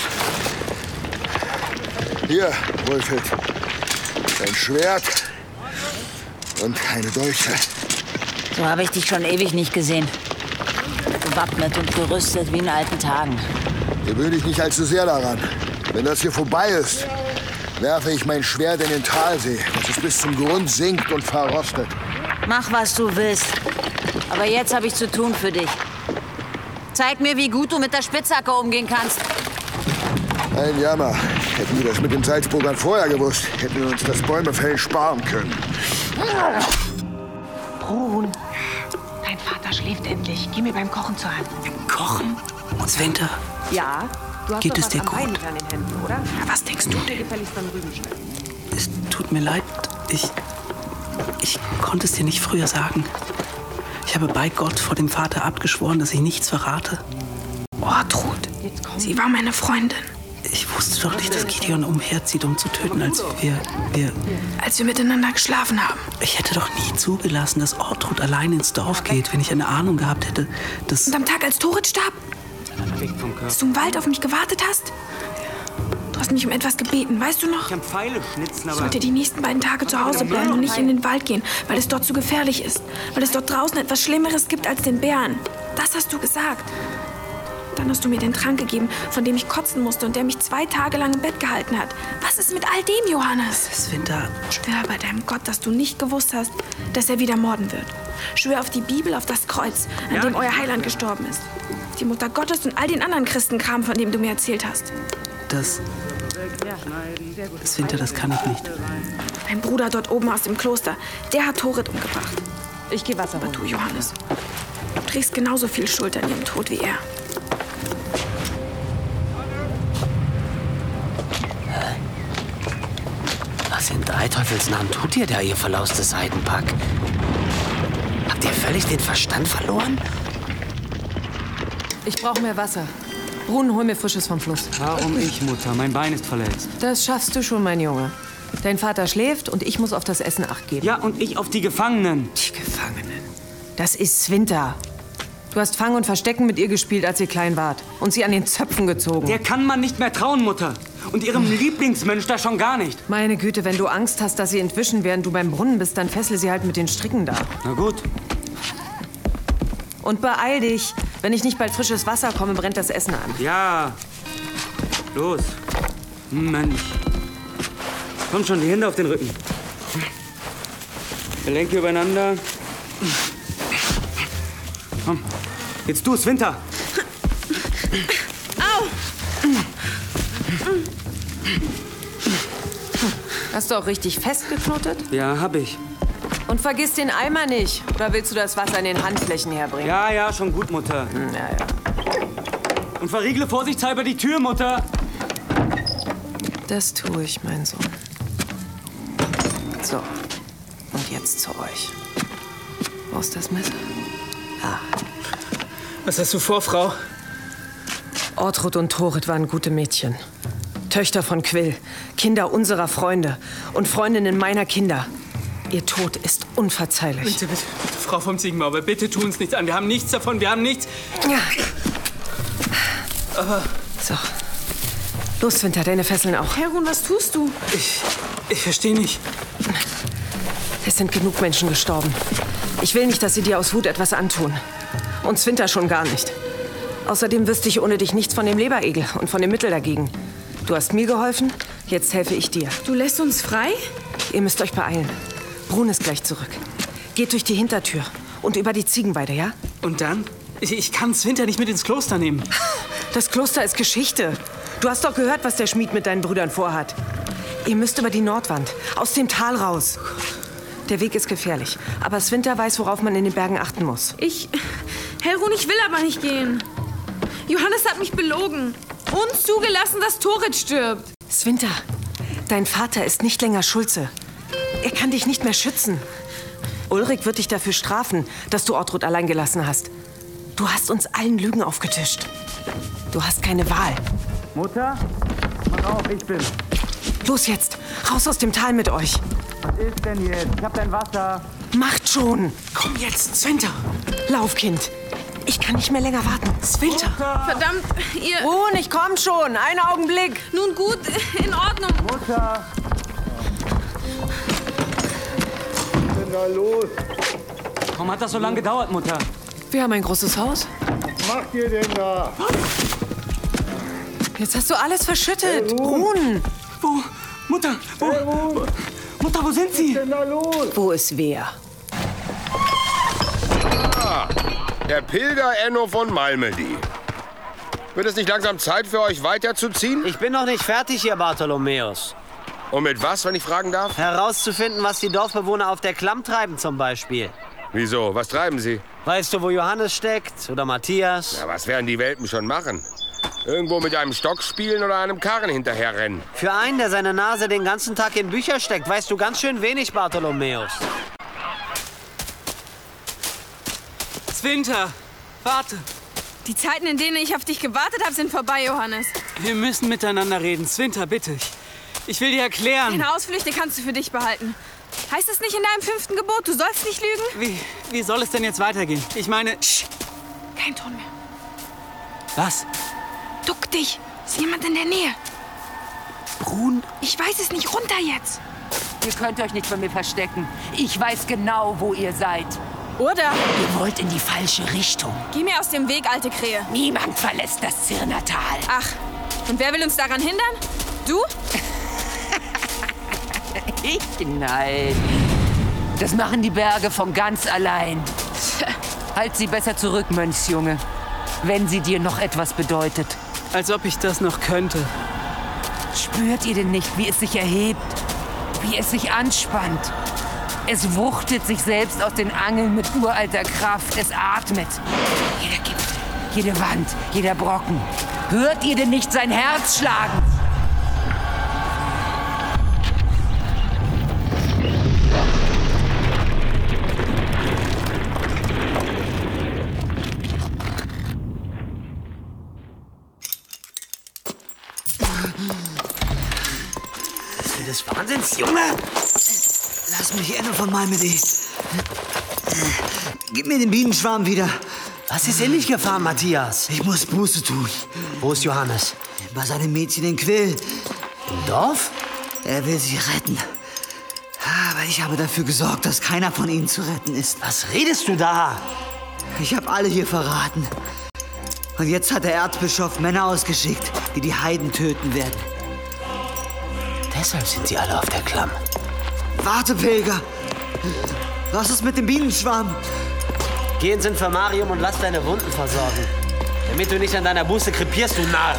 Hier, Wolfhild. Dein Schwert und keine Dolche. So habe ich dich schon ewig nicht gesehen. Gewappnet und gerüstet wie in alten Tagen. Gewöhne dich nicht allzu sehr daran. Wenn das hier vorbei ist, werfe ich mein Schwert in den Talsee, dass es bis zum Grund sinkt und verrostet. Mach, was du willst. Aber jetzt habe ich zu tun für dich. Zeig mir, wie gut du mit der Spitzhacke umgehen kannst. Ein Jammer. Hätten wir das mit den Salzburgern vorher gewusst, hätten wir uns das Bäumefällen sparen können. Brun, dein Vater schläft endlich. Geh mir beim Kochen zur Hand. Kochen? Svinta? Ja? Du hast Geht doch es was dir am gut? Bein an den Händen, oder? Was denkst du denn? Gefälligst beim Rübenschneiden. Es tut mir leid. Ich. Ich konnte es dir nicht früher sagen. Ich habe bei Gott vor dem Vater abgeschworen, dass ich nichts verrate. Ortrud, sie war meine Freundin. Ich wusste doch nicht, dass Gideon umherzieht, um zu töten, als wir, wir... Als wir miteinander geschlafen haben. Ich hätte doch nie zugelassen, dass Ortrud allein ins Dorf geht, wenn ich eine Ahnung gehabt hätte, dass... Und am Tag, als Torit starb, dass du im Wald auf mich gewartet hast? Du hast mich um etwas gebeten, weißt du noch? Ich kann Pfeile schnitzen, aber... Ich sollte die nächsten beiden Tage zu Hause bleiben und nicht in den Wald gehen, weil es dort zu gefährlich ist. Weil es dort draußen etwas Schlimmeres gibt als den Bären. Das hast du gesagt. Dann hast du mir den Trank gegeben, von dem ich kotzen musste und der mich zwei Tage lang im Bett gehalten hat. Was ist mit all dem, Johannes? Svinta... Schwör bei deinem Gott, dass du nicht gewusst hast, dass er wieder morden wird. Schwör auf die Bibel, auf das Kreuz, an Ja. dem euer Heiland gestorben ist. Die Mutter Gottes und all den anderen Christenkram, von dem du mir erzählt hast. Das... Svinta, das kann ich nicht. Mein Bruder dort oben aus dem Kloster, der hat Torit umgebracht. Ich gehe Wasser Aber du, Johannes, du trägst genauso viel Schuld an ihrem Tod wie er. Was in drei Teufelsnamen tut ihr da, ihr verlaustes Seidenpack? Habt ihr völlig den Verstand verloren? Ich brauche mehr Wasser. Brun, hol mir Frisches vom Fluss. Warum ich, Mutter? Mein Bein ist verletzt. Das schaffst du schon, mein Junge. Dein Vater schläft und ich muss auf das Essen Acht geben. Ja, und ich auf die Gefangenen. Die Gefangenen? Das ist Svinta. Du hast Fang und Verstecken mit ihr gespielt, als ihr klein wart. Und sie an den Zöpfen gezogen. Der kann man nicht mehr trauen, Mutter. Und ihrem Lieblingsmönch da schon gar nicht. Meine Güte, wenn du Angst hast, dass sie entwischen, während du beim Brunnen bist, dann fessel sie halt mit den Stricken da. Na gut. Und beeil dich. Wenn ich nicht bald frisches Wasser komme, brennt das Essen an. Ja. Los. Mensch. Komm schon, die Hände auf den Rücken. Gelenke übereinander. Komm. Jetzt du, Svinta. Au! Hast du auch richtig festgeknotet? Ja, hab ich. Und vergiss den Eimer nicht. Oder willst du das Wasser in den Handflächen herbringen? Ja, ja, schon gut, Mutter. Ja, ja. Und verriegle vorsichtshalber die Tür, Mutter. Das tue ich, mein Sohn. So. Und jetzt zu euch. Wo ist das Messer? Ah. Was hast du vor, Frau? Ortrud und Torit waren gute Mädchen. Töchter von Quill, Kinder unserer Freunde und Freundinnen meiner Kinder. Ihr Tod ist unverzeihlich. Bitte, bitte, bitte, Frau vom Ziegenbauer, bitte tun uns nichts an. Wir haben nichts davon, wir haben nichts. Ja. Aber So. Los, Winter, deine Fesseln auch. Herun, was tust du? ich, ich verstehe nicht. Es sind genug Menschen gestorben. Ich will nicht, dass sie dir aus Wut etwas antun. Und Zwinter schon gar nicht. Außerdem wüsste ich ohne dich nichts von dem Leberegel und von dem Mittel dagegen. Du hast mir geholfen, jetzt helfe ich dir. Du lässt uns frei? Ihr müsst euch beeilen. Brun ist gleich zurück. Geht durch die Hintertür und über die Ziegenweide, ja? Und dann? Ich, ich kann Svinta nicht mit ins Kloster nehmen. Das Kloster ist Geschichte. Du hast doch gehört, was der Schmied mit deinen Brüdern vorhat. Ihr müsst über die Nordwand, aus dem Tal raus. Der Weg ist gefährlich, aber Svinta weiß, worauf man in den Bergen achten muss. Ich... Herun, ich will aber nicht gehen. Johannes hat mich belogen. Uns zugelassen, dass Torit stirbt. Svinta, dein Vater ist nicht länger Schulze. Er kann dich nicht mehr schützen. Ulrich wird dich dafür strafen, dass du Ortrud allein gelassen hast. Du hast uns allen Lügen aufgetischt. Du hast keine Wahl. Mutter? Pass auf, ich bin. Los jetzt, raus aus dem Tal mit euch. Was ist denn jetzt? Ich hab dein Wasser. Macht schon. Komm jetzt, Svinter. Lauf, Kind. Ich kann nicht mehr länger warten. Svinter. Verdammt, ihr... Ruhen, ich komm schon. Einen Augenblick. Nun gut, in Ordnung. Mutter. Was ist denn da los? Warum hat das so lange gedauert, Mutter? Wir haben ein großes Haus. Was macht ihr denn da? Jetzt hast du alles verschüttet. Hey, Ruhen. Wo? Mutter, wo? Hey, Ruhen. Mutter, wo sind Sie? Was ist denn da los? Wo ist wer? Ah, der Pilger Enno von Malmedy. Wird es nicht langsam Zeit für euch weiterzuziehen? Ich bin noch nicht fertig hier, Bartholomäus. Und mit was, wenn ich fragen darf? Herauszufinden, was die Dorfbewohner auf der Klamm treiben zum Beispiel. Wieso? Was treiben sie? Weißt du, wo Johannes steckt? Oder Matthias? Ja, was werden die Welpen schon machen? Irgendwo mit einem Stock spielen oder einem Karren hinterherrennen? Für einen, der seine Nase den ganzen Tag in Bücher steckt, weißt du ganz schön wenig, Bartholomäus. Svinter, warte. Die Zeiten, in denen ich auf dich gewartet habe, sind vorbei, Johannes. Wir müssen miteinander reden. Svinter, bitte. Ich, ich will dir erklären. Deine Ausflüchte kannst du für dich behalten. Heißt es nicht in deinem fünften Gebot, du sollst nicht lügen? Wie, wie soll es denn jetzt weitergehen? Ich meine... Sch, kein Ton mehr. Was? Duck dich. Ist jemand in der Nähe? Brun? Ich weiß es nicht. Runter jetzt. Ihr könnt euch nicht von mir verstecken. Ich weiß genau, wo ihr seid. Oder? Ihr wollt in die falsche Richtung. Geh mir aus dem Weg, alte Krähe. Niemand verlässt das Zirnertal. Ach, und wer will uns daran hindern? Du? Ich? Nein. Das machen die Berge von ganz allein. Halt sie besser zurück, Mönchsjunge. Wenn sie dir noch etwas bedeutet. Als ob ich das noch könnte. Spürt ihr denn nicht, wie es sich erhebt? Wie es sich anspannt? Es wuchtet sich selbst aus den Angeln mit uralter Kraft. Es atmet. Jeder Gipfel, jede Wand, jeder Brocken. Hört ihr denn nicht sein Herz schlagen? Des Wahnsinns, Junge! Lass mich, Enno von Malmedy. Gib mir den Bienenschwarm wieder. Was ist in dich gefahren, Matthias? Ich muss Buße tun. Wo ist Johannes? Bei seinem Mädchen in Quill. Im Dorf? Er will sie retten. Aber ich habe dafür gesorgt, dass keiner von ihnen zu retten ist. Was redest du da? Ich habe alle hier verraten. Und jetzt hat der Erzbischof Männer ausgeschickt, die die Heiden töten werden. Deshalb sind sie alle auf der Klamm. Warte, Pilger! Was ist mit dem Bienenschwarm? Geh ins Infirmarium und lass deine Wunden versorgen. Damit du nicht an deiner Buße krepierst, du Narr!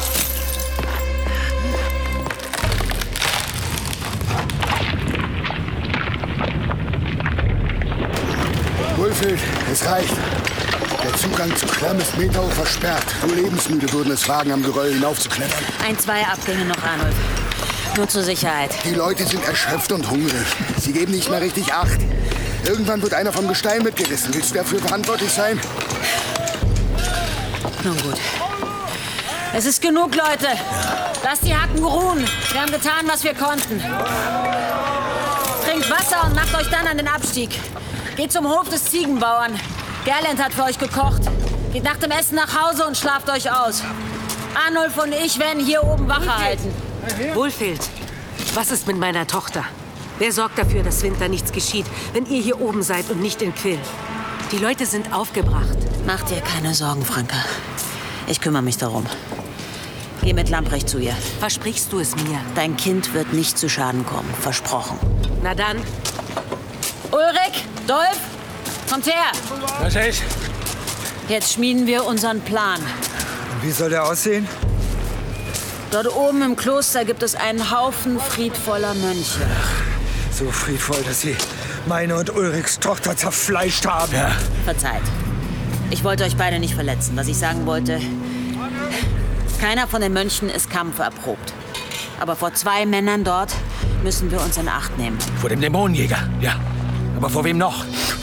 Wulfhild, es reicht. Der Zugang zur Klamm ist meterhoch versperrt. Nur Lebensmüde würden es wagen, am Geröll hinaufzuklettern. Ein, zwei Abgänge noch, Arnulf. Nur zur Sicherheit. Die Leute sind erschöpft und hungrig. Sie geben nicht mehr richtig Acht. Irgendwann wird einer vom Gestein mitgerissen. Willst du dafür verantwortlich sein? Nun gut. Es ist genug, Leute. Lasst die Hacken ruhen. Wir haben getan, was wir konnten. Trinkt Wasser und macht euch dann an den Abstieg. Geht zum Hof des Ziegenbauern. Gerlend hat für euch gekocht. Geht nach dem Essen nach Hause und schlaft euch aus. Arnulf und ich werden hier oben Wache halten. Wulfhild, was ist mit meiner Tochter? Wer sorgt dafür, dass Winter nichts geschieht, wenn ihr hier oben seid und nicht in Quill? Die Leute sind aufgebracht. Mach dir keine Sorgen, Franka. Ich kümmere mich darum. Geh mit Lamprecht zu ihr. Versprichst du es mir? Dein Kind wird nicht zu Schaden kommen. Versprochen. Na dann. Ulrich, Dolf, kommt her. Was ist? Jetzt schmieden wir unseren Plan. Und wie soll der aussehen? Dort oben im Kloster gibt es einen Haufen friedvoller Mönche. So friedvoll, dass sie meine und Ulrichs Tochter zerfleischt haben. Ja. Verzeiht. Ich wollte euch beide nicht verletzen. Was ich sagen wollte, keiner von den Mönchen ist kampferprobt. Aber vor zwei Männern dort müssen wir uns in Acht nehmen. Vor dem Dämonenjäger, ja. Aber vor wem noch?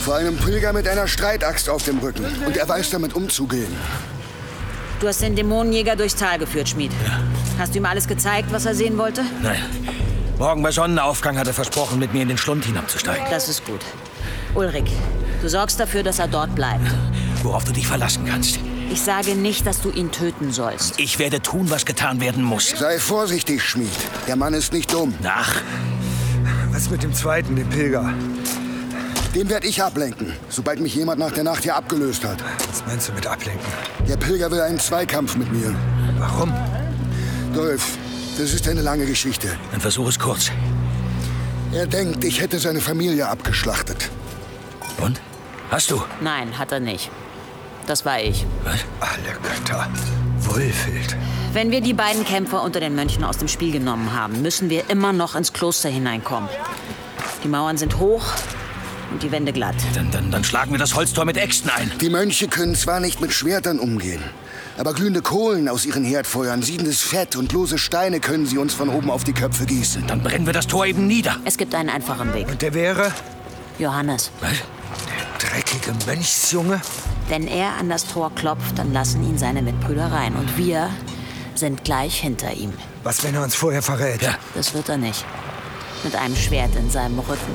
Vor einem Pilger mit einer Streitaxt auf dem Rücken. Und er weiß damit umzugehen. Du hast den Dämonenjäger durchs Tal geführt, Schmied. Ja. Hast du ihm alles gezeigt, was er sehen wollte? Nein. Morgen bei Sonnenaufgang hat er versprochen, mit mir in den Schlund hinabzusteigen. Das ist gut. Ulrich, du sorgst dafür, dass er dort bleibt. Worauf du dich verlassen kannst. Ich sage nicht, dass du ihn töten sollst. Ich werde tun, was getan werden muss. Sei vorsichtig, Schmied. Der Mann ist nicht dumm. Ach. Was mit dem zweiten, dem Pilger? Den werde ich ablenken, sobald mich jemand nach der Nacht hier abgelöst hat. Was meinst du mit ablenken? Der Pilger will einen Zweikampf mit mir. Warum? Dolph, das ist eine lange Geschichte. Dann versuch es kurz. Er denkt, ich hätte seine Familie abgeschlachtet. Und? Hast du? Nein, hat er nicht. Das war ich. Was? Alle Götter. Wulfhild. Wenn wir die beiden Kämpfer unter den Mönchen aus dem Spiel genommen haben, müssen wir immer noch ins Kloster hineinkommen. Die Mauern sind hoch und die Wände glatt. Dann, dann, dann schlagen wir das Holztor mit Äxten ein. Die Mönche können zwar nicht mit Schwertern umgehen, aber glühende Kohlen aus ihren Herdfeuern, siedendes Fett und lose Steine können sie uns von oben auf die Köpfe gießen. Dann brennen wir das Tor eben nieder. Es gibt einen einfachen Weg. Und der wäre? Johannes. Was? Der dreckige Mönchsjunge? Wenn er an das Tor klopft, dann lassen ihn seine Mitbrüder rein. Und wir sind gleich hinter ihm. Was, wenn er uns vorher verrät? Ja. Das wird er nicht. Mit einem Schwert in seinem Rücken.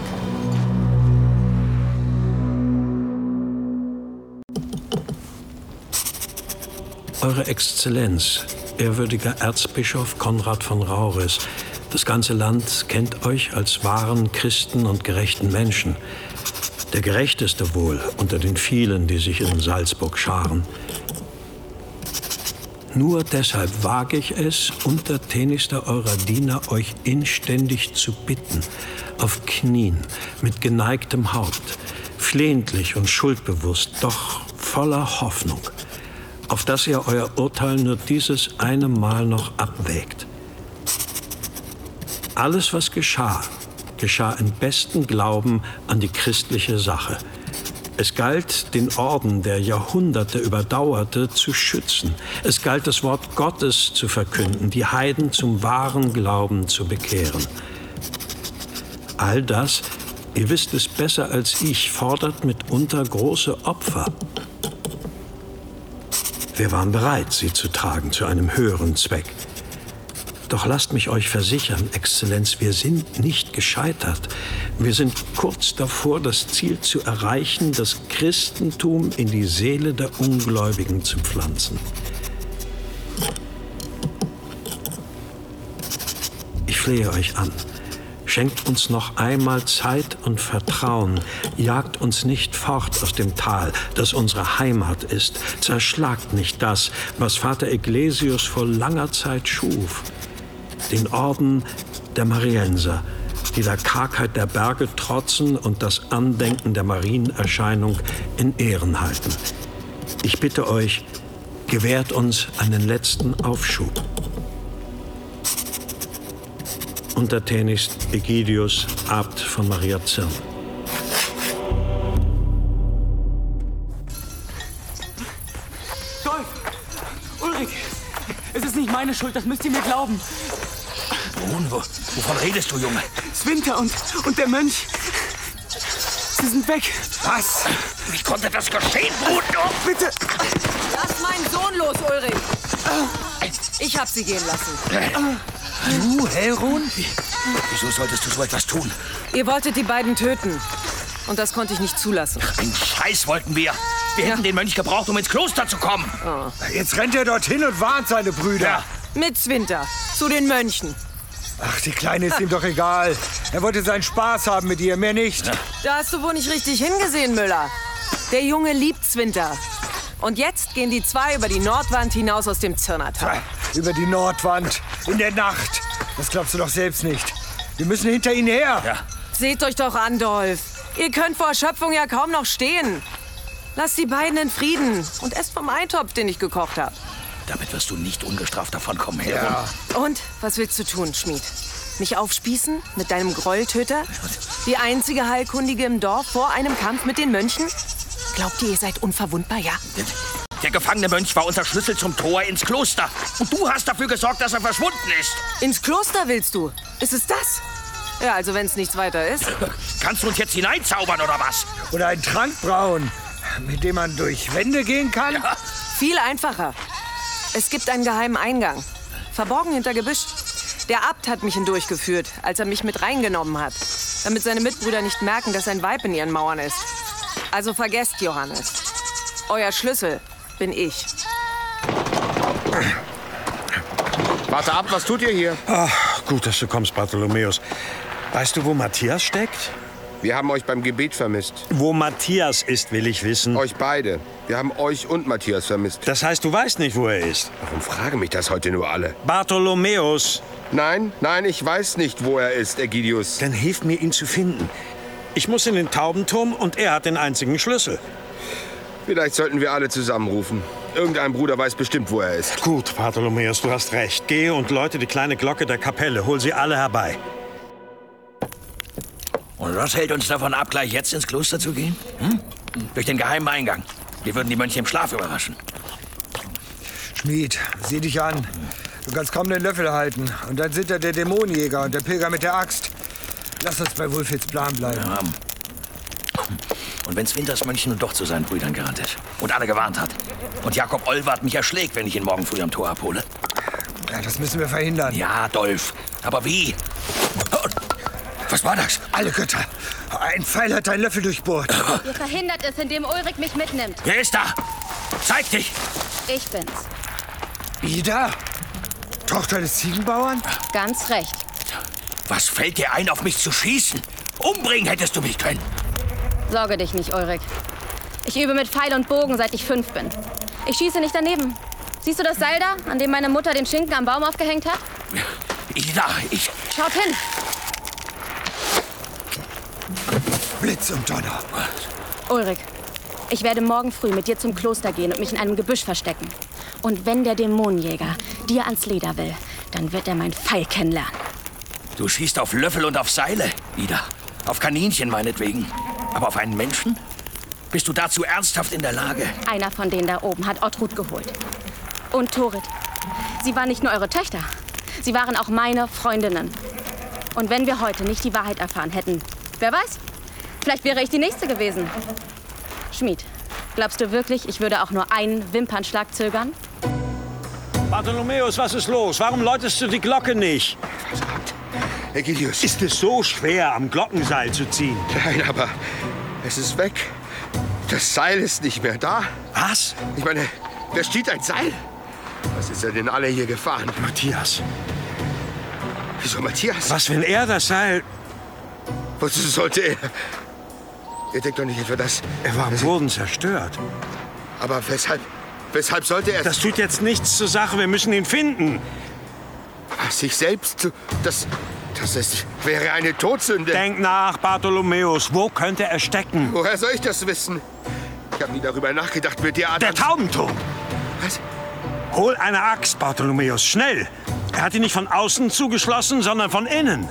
Eure Exzellenz, ehrwürdiger Erzbischof Konrad von Rauris, das ganze Land kennt euch als wahren Christen und gerechten Menschen. Der gerechteste wohl unter den vielen, die sich in Salzburg scharen. Nur deshalb wage ich es, untertänigster eurer Diener, euch inständig zu bitten, auf Knien, mit geneigtem Haupt, flehentlich und schuldbewusst, doch voller Hoffnung, auf dass ihr euer Urteil nur dieses eine Mal noch abwägt. Alles, was geschah, geschah im besten Glauben an die christliche Sache. Es galt, den Orden, der Jahrhunderte überdauerte, zu schützen. Es galt, das Wort Gottes zu verkünden, die Heiden zum wahren Glauben zu bekehren. All das, ihr wisst es besser als ich, fordert mitunter große Opfer. Wir waren bereit, sie zu tragen zu einem höheren Zweck. Doch lasst mich euch versichern, Exzellenz, wir sind nicht gescheitert. Wir sind kurz davor, das Ziel zu erreichen, das Christentum in die Seele der Ungläubigen zu pflanzen. Ich flehe euch an. Schenkt uns noch einmal Zeit und Vertrauen. Jagt uns nicht fort aus dem Tal, das unsere Heimat ist. Zerschlagt nicht das, was Vater Ecclesius vor langer Zeit schuf. Den Orden der Marienser, die der Kargheit der Berge trotzen und das Andenken der Marienerscheinung in Ehren halten. Ich bitte euch, gewährt uns einen letzten Aufschub. Untertänigst Egidius, Abt von Maria Zirn. Dolph! Ulrich! Es ist nicht meine Schuld, das müsst ihr mir glauben. Brun, wo, wovon redest du, Junge? Swinter und, und der Mönch. Sie sind weg. Was? Wie konnte das geschehen, Brun? Oh, bitte! Lass meinen Sohn los, Ulrich. Ich hab sie gehen lassen. Du, Hellrun? Wieso solltest du so etwas tun? Ihr wolltet die beiden töten. Und das konnte ich nicht zulassen. Ein Scheiß wollten wir. Wir Ja. hätten den Mönch gebraucht, um ins Kloster zu kommen. Oh. Jetzt rennt er dorthin und warnt seine Brüder. Ja. Mit Swinter. Zu den Mönchen. Ach, die Kleine ist ihm doch egal. Er wollte seinen Spaß haben mit ihr, mehr nicht. Da hast du wohl nicht richtig hingesehen, Müller. Der Junge liebt Swinter. Und jetzt gehen die zwei über die Nordwand hinaus aus dem Zirnertal. Über die Nordwand, in der Nacht. Das glaubst du doch selbst nicht. Wir müssen hinter ihnen her. Ja. Seht euch doch an, Dolph. Ihr könnt vor Erschöpfung ja kaum noch stehen. Lasst die beiden in Frieden und esst vom Eintopf, den ich gekocht habe. Damit wirst du nicht ungestraft davonkommen, Hellrun. Ja. Und, was willst du tun, Schmied? Mich aufspießen mit deinem Gräueltöter? Die einzige Heilkundige im Dorf vor einem Kampf mit den Mönchen? Glaubt ihr, ihr seid unverwundbar, ja? Der gefangene Mönch war unser Schlüssel zum Tor ins Kloster. Und du hast dafür gesorgt, dass er verschwunden ist. Ins Kloster willst du? Ist es das? Ja, also wenn es nichts weiter ist. Kannst du uns jetzt hineinzaubern, oder was? Oder einen Trank brauen, mit dem man durch Wände gehen kann? Ja. Viel einfacher. Es gibt einen geheimen Eingang. Verborgen hinter Gebüsch. Der Abt hat mich hindurchgeführt, als er mich mit reingenommen hat. Damit seine Mitbrüder nicht merken, dass ein Weib in ihren Mauern ist. Also vergesst, Johannes. Euer Schlüssel bin ich. Warte ab, was tut ihr hier? Ach, gut, dass du kommst, Bartholomäus. Weißt du, wo Matthias steckt? Wir haben euch beim Gebet vermisst. Wo Matthias ist, will ich wissen. Euch beide. Wir haben euch und Matthias vermisst. Das heißt, du weißt nicht, wo er ist? Warum fragen mich das heute nur alle? Bartholomäus! Nein, nein, ich weiß nicht, wo er ist, Ägidius. Dann hilf mir, ihn zu finden. Ich muss in den Taubenturm und er hat den einzigen Schlüssel. Vielleicht sollten wir alle zusammenrufen. Irgendein Bruder weiß bestimmt, wo er ist. Gut, Bartholomäus, du hast recht. Gehe und läute die kleine Glocke der Kapelle. Hol sie alle herbei. Und was hält uns davon ab, gleich jetzt ins Kloster zu gehen? Hm? Durch den geheimen Eingang. Wir würden die Mönche im Schlaf überraschen. Schmied, sieh dich an. Du kannst kaum den Löffel halten. Und dann sind da der Dämonenjäger und der Pilger mit der Axt. Lass uns bei Wulfhils Plan bleiben. Ja. Und wenn's Wintersmönch nun doch zu seinen Brüdern gerannt ist und alle gewarnt hat und Jakob Olwart mich erschlägt, wenn ich ihn morgen früh am Tor abhole? Ja, das müssen wir verhindern. Ja, Dolf. Aber wie? Was war das? Alle Götter. Ein Pfeil hat deinen Löffel durchbohrt. Ihr verhindert es, indem Ulrich mich mitnimmt. Wer ist da? Zeig dich! Ich bin's. Ida? Tochter des Ziegenbauern? Ganz recht. Was fällt dir ein, auf mich zu schießen? Umbringen hättest du mich können. Sorge dich nicht, Ulrich. Ich übe mit Pfeil und Bogen, seit ich fünf bin. Ich schieße nicht daneben. Siehst du das Seil da, an dem meine Mutter den Schinken am Baum aufgehängt hat? Ida, ich... Schaut hin. Blitz und Donner. Ulrich, ich werde morgen früh mit dir zum Kloster gehen und mich in einem Gebüsch verstecken. Und wenn der Dämonenjäger dir ans Leder will, dann wird er mein Pfeil kennenlernen. Du schießt auf Löffel und auf Seile, Ida. Auf Kaninchen meinetwegen. Aber auf einen Menschen? Bist du dazu ernsthaft in der Lage? Einer von denen da oben hat Ortrud geholt. Und Thorit. Sie waren nicht nur eure Töchter. Sie waren auch meine Freundinnen. Und wenn wir heute nicht die Wahrheit erfahren hätten, wer weiß, vielleicht wäre ich die Nächste gewesen. Schmied, glaubst du wirklich, ich würde auch nur einen Wimpernschlag zögern? Bartholomäus, was ist los? Warum läutest du die Glocke nicht? Verdammt. Ägidius. Ist es so schwer, am Glockenseil zu ziehen? Nein, aber es ist weg. Das Seil ist nicht mehr da. Was? Ich meine, da steht ein Seil. Was ist er denn alle hier gefahren? Matthias. Wieso Matthias? Was, wenn er das Seil... Wozu sollte er... Ihr denkt doch nicht etwa, dass... Er war am Boden zerstört. Aber weshalb... Weshalb sollte er... Das tut jetzt nichts zur Sache. Wir müssen ihn finden. Sich selbst... Das... Das ist, wäre eine Todsünde. Denk nach, Bartholomäus. Wo könnte er stecken? Woher soll ich das wissen? Ich habe nie darüber nachgedacht, mit dir... Der Taubenturm. Was? Hol eine Axt, Bartholomäus. Schnell. Er hat ihn nicht von außen zugeschlossen, sondern von innen.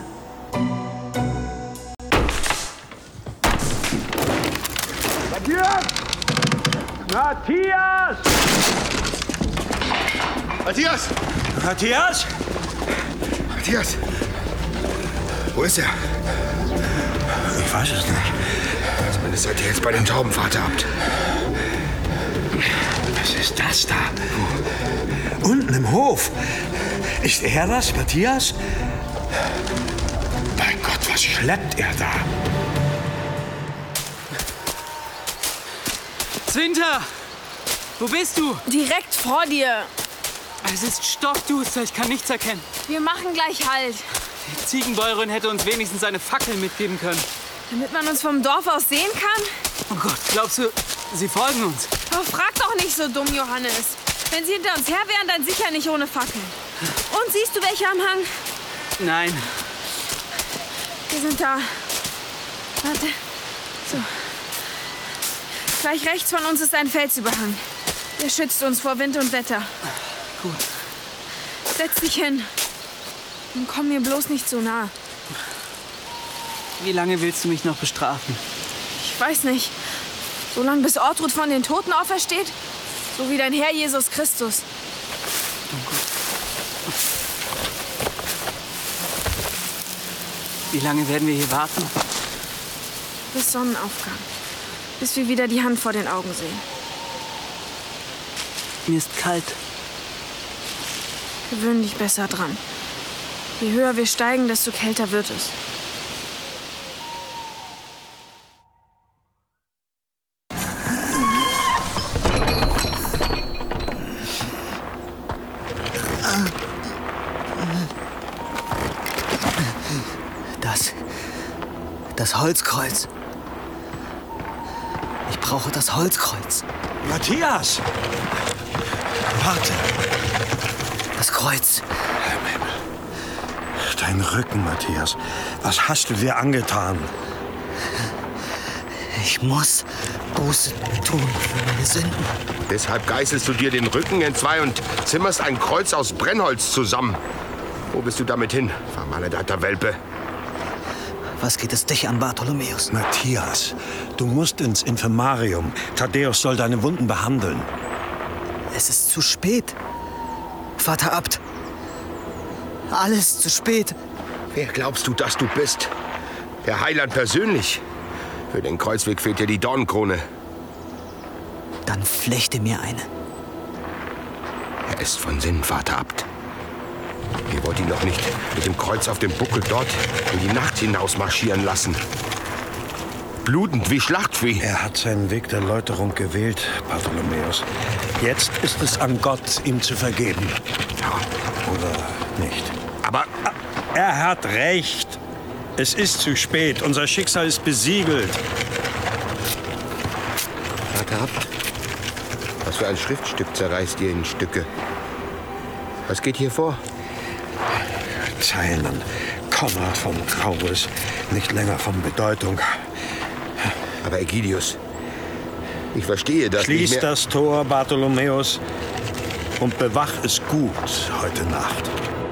Matthias! Matthias! Matthias! Matthias? Matthias! Wo ist er? Ich weiß es nicht. Zumindest seid ihr jetzt bei dem Taubenvater habt. Was ist das da? Unten im Hof. Ist er das, Matthias? Mein Gott, was schleppt er da? Zwinter! Wo bist du? Direkt vor dir. Es ist stockduster, ich kann nichts erkennen. Wir machen gleich Halt. Die Ziegenbäuerin hätte uns wenigstens eine Fackel mitgeben können. Damit man uns vom Dorf aus sehen kann? Oh Gott, glaubst du, sie folgen uns? Aber frag doch nicht so dumm, Johannes. Wenn sie hinter uns her wären, dann sicher nicht ohne Fackel. Und siehst du welche am Hang? Nein. Wir sind da. Warte. So. Gleich rechts von uns ist ein Felsüberhang. Der schützt uns vor Wind und Wetter. Gut. Setz dich hin. Und komm mir bloß nicht so nah. Wie lange willst du mich noch bestrafen? Ich weiß nicht. So lange bis Ortrud von den Toten aufersteht? So wie dein Herr Jesus Christus. Oh Gott. Wie lange werden wir hier warten? Bis Sonnenaufgang. Bis wir wieder die Hand vor den Augen sehen. Mir ist kalt. Gewöhn dich besser dran. Je höher wir steigen, desto kälter wird es. Das. Das Holzkreuz. Ich brauche das Holzkreuz. Matthias! Warte! Das Kreuz. Dein Rücken, Matthias. Was hast du dir angetan? Ich muss Buße tun für meine Sünden. Deshalb geißelst du dir den Rücken entzwei und zimmerst ein Kreuz aus Brennholz zusammen. Wo bist du damit hin, vermaledeiter Welpe? Was geht es dich an, Bartholomäus? Matthias, du musst ins Infirmarium. Thaddäus soll deine Wunden behandeln. Es ist zu spät. Vater Abt. Alles zu spät. Wer glaubst du, dass du bist? Der Heiland persönlich. Für den Kreuzweg fehlt dir die Dornenkrone. Dann flechte mir eine. Er ist von Sinn, Vater Abt. Ihr wollt ihn doch nicht mit dem Kreuz auf dem Buckel dort in die Nacht hinaus marschieren lassen. Blutend wie Schlachtvieh. Er hat seinen Weg der Läuterung gewählt, Bartholomäus. Jetzt ist es an Gott, ihm zu vergeben. Oder nicht? Aber er hat recht. Es ist zu spät. Unser Schicksal ist besiegelt. Vater Abt, was für ein Schriftstück zerreißt ihr in Stücke? Was geht hier vor? Zeilen an Konrad von Graubus, nicht länger von Bedeutung. Aber Ägidius, ich verstehe das Schließ nicht mehr. das Tor, Bartholomäus, und bewach es gut heute Nacht.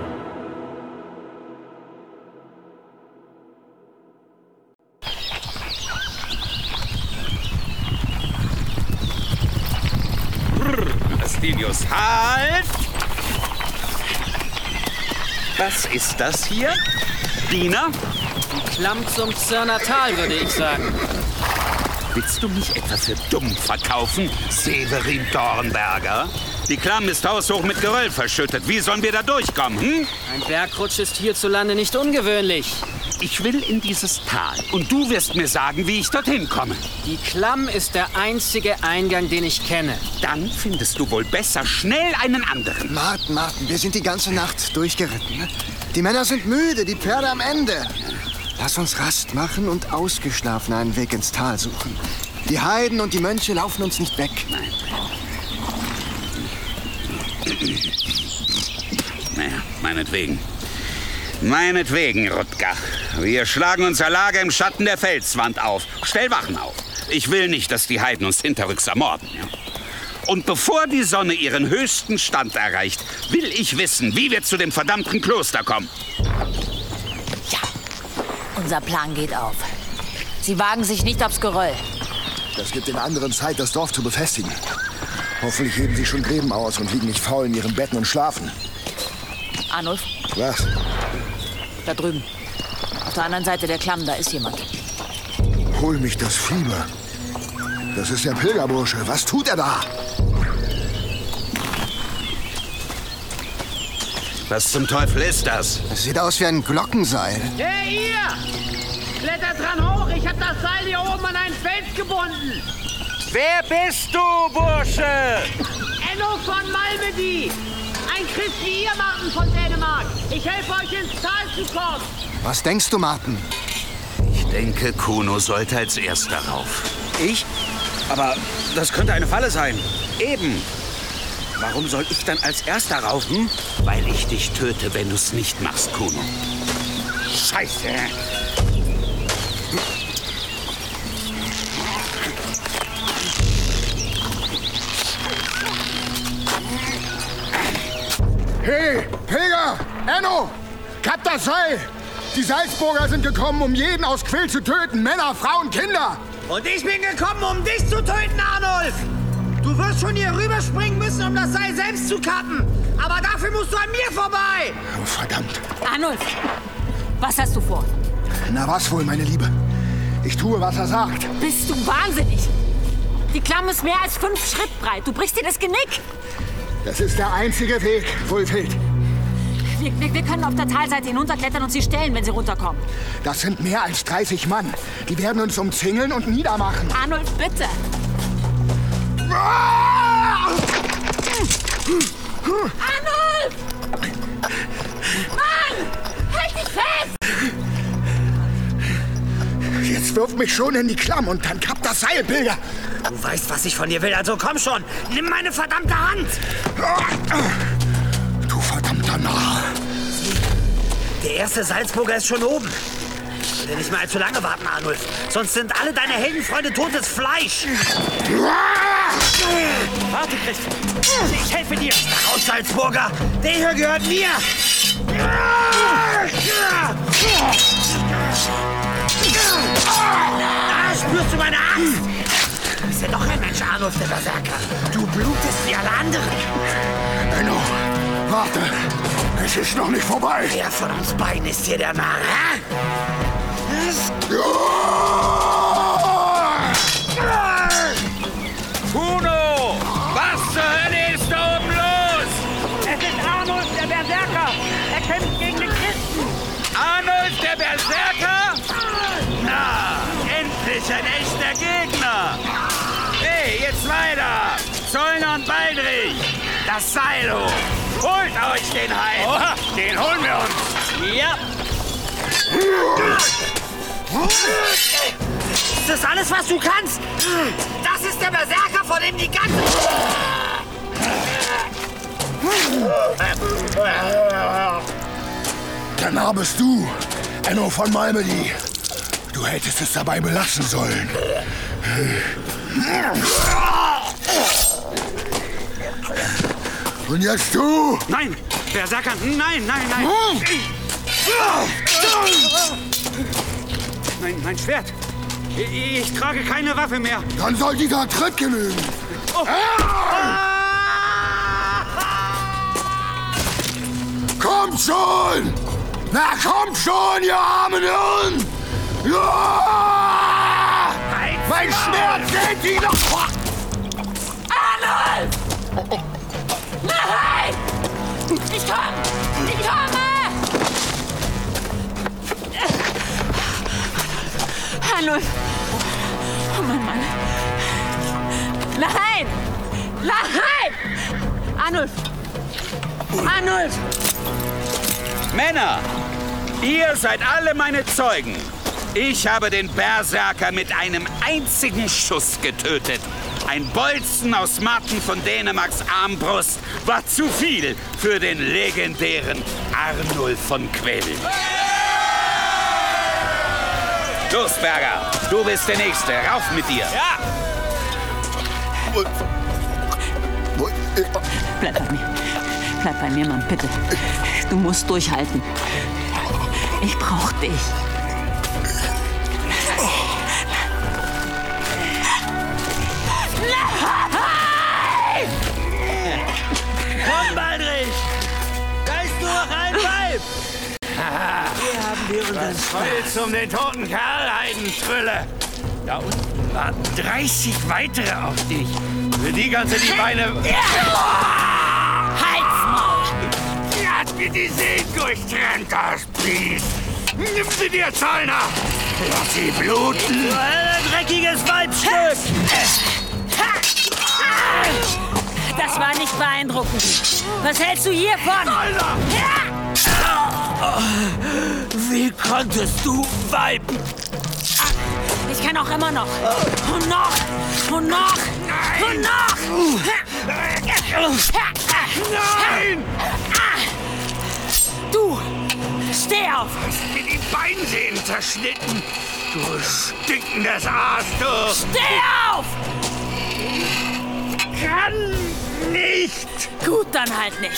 Astinius, halt! Was ist das hier? Diener? Die Klamm zum Zirner Tal, würde ich sagen. Willst du mich etwa für dumm verkaufen, Severin Dornberger? Die Klamm ist haushoch mit Geröll verschüttet. Wie sollen wir da durchkommen, hm? Ein Bergrutsch ist hierzulande nicht ungewöhnlich. Ich will in dieses Tal und du wirst mir sagen, wie ich dorthin komme. Die Klamm ist der einzige Eingang, den ich kenne. Dann findest du wohl besser schnell einen anderen. Martin, Martin, wir sind die ganze Nacht durchgeritten. Die Männer sind müde, die Pferde am Ende. Lass uns Rast machen und ausgeschlafen einen Weg ins Tal suchen. Die Heiden und die Mönche laufen uns nicht weg. Nein. Naja, meinetwegen. Meinetwegen, Rutger. Wir schlagen unser Lager im Schatten der Felswand auf. Stell Wachen auf. Ich will nicht, dass die Heiden uns hinterrücks ermorden. Ja? Und bevor die Sonne ihren höchsten Stand erreicht, will ich wissen, wie wir zu dem verdammten Kloster kommen. Ja, unser Plan geht auf. Sie wagen sich nicht aufs Geröll. Das gibt den anderen Zeit, das Dorf zu befestigen. Hoffentlich heben sie schon Gräben aus und liegen nicht faul in ihren Betten und schlafen. Arnulf? Was? Da drüben. Auf der anderen Seite der Klamm, da ist jemand. Hol mich das Fieber. Das ist der Pilgerbursche. Was tut er da? Was zum Teufel ist das? Es sieht aus wie ein Glockenseil. Hey, ihr! Klettert dran hoch! Ich hab das Seil hier oben an einen Fels gebunden! Wer bist du, Bursche? Enno von Malmedy! Ein Christ wie ihr, Martin von Dänemark! Ich helfe euch ins Tal zu kommen! Was denkst du, Martin? Ich denke, Kuno sollte als erster rauf. Ich? Aber das könnte eine Falle sein. Eben. Warum soll ich dann als erster rauf? Hm? Weil ich dich töte, wenn du es nicht machst, Kuno. Scheiße. Hey, Pilger! Enno! Kapp das Seil! Die Salzburger sind gekommen, um jeden aus Quill zu töten. Männer, Frauen, Kinder! Und ich bin gekommen, um dich zu töten, Arnulf! Du wirst schon hier rüberspringen müssen, um das Seil selbst zu kappen. Aber dafür musst du an mir vorbei! Oh, verdammt. Arnulf, was hast du vor? Na was wohl, meine Liebe? Ich tue, was er sagt. Bist du wahnsinnig? Die Klamm ist mehr als fünf Schritt breit. Du brichst dir das Genick. Das ist der einzige Weg, Wulfhild. Wir, wir, wir können auf der Talseite hinunterklettern und sie stellen, wenn sie runterkommen. Das sind mehr als dreißig Mann. Die werden uns umzingeln und niedermachen. Arnulf, bitte. Arnulf! Mann! Halt dich fest! Jetzt wirf mich schon in die Klamm und dann kappt das Seil, Pilger. Du weißt, was ich von dir will, also komm schon. Nimm meine verdammte Hand. Du verdammter Narr. Der erste Salzburger ist schon oben. Ich will nicht mehr allzu lange warten, Arnulf. Sonst sind alle deine Heldenfreunde totes Fleisch. Warte, Christian. Ich helfe dir. Raus, Salzburger. Der hier gehört mir. Da spürst du meine Angst. Du bist ja doch ein Mensch, Arnulf, der Berserker. Du blutest wie alle anderen. Enno, warte. Es ist noch nicht vorbei. Wer von uns beiden ist hier der Narr, hä? Kuno! Was zur Hölle ist da oben los? Es ist Arnulf, der Berserker. Er kämpft gegen den Christen. Arnulf, der Berserker? Na, endlich ein echter Gegner. Hey, jetzt weiter. Zollner und Baldrich. Das Seil hoch. Holt euch den Heim. Oha, den holen wir uns. Ja. Ist das alles, was du kannst? Das ist der Berserker, vor dem die ganze... Der Narr bist du, Enno von Malmedy. Du hättest es dabei belassen sollen. Und jetzt du! Nein! Berserker! Nein, nein, nein! Nein, mein Schwert! Ich, ich trage keine Waffe mehr! Dann soll dieser Tritt genügen! Oh. Kommt schon! Na, kommt schon, ihr armen Hirn! Ja! Mein Schwert seht ihr noch! Arnulf! Nein! Ich komme! Ich komme! Arnulf! Oh mein Mann! Nein! Nein! Arnulf! Arnulf! Männer, ihr seid alle meine Zeugen. Ich habe den Berserker mit einem einzigen Schuss getötet. Ein Bolzen aus Marten von Dänemarks Armbrust war zu viel für den legendären Arnulf von Quell. Los, Berger, du bist der Nächste. Rauf mit dir. Ja! Bleib bei mir. Bleib bei mir, Mann, bitte. Du musst durchhalten. Ich brauch dich. Nein! Komm, Baldrich! Da ist nur noch ein Weib! Hier haben wir unseren Holz um den toten Kerl, Heidentrülle. Da unten warten dreißig weitere auf dich. Für die kannst du die Beine... Halsmaul! Sie hat mir die Seele durchtrennt, das Biest. Nimm sie dir, Zollner! Lass sie bluten! Du ein dreckiges Weibstück! Das war nicht beeindruckend. Was hältst du hiervon? Wie konntest du, Weib? Ich kann auch immer noch. Und noch. Und noch. Und noch. Nein! Du, steh auf. Hast mir die Beinsehnen zerschnitten. Du stinkendes Aas, du. Steh auf! Kann nicht. Gut, dann halt nicht.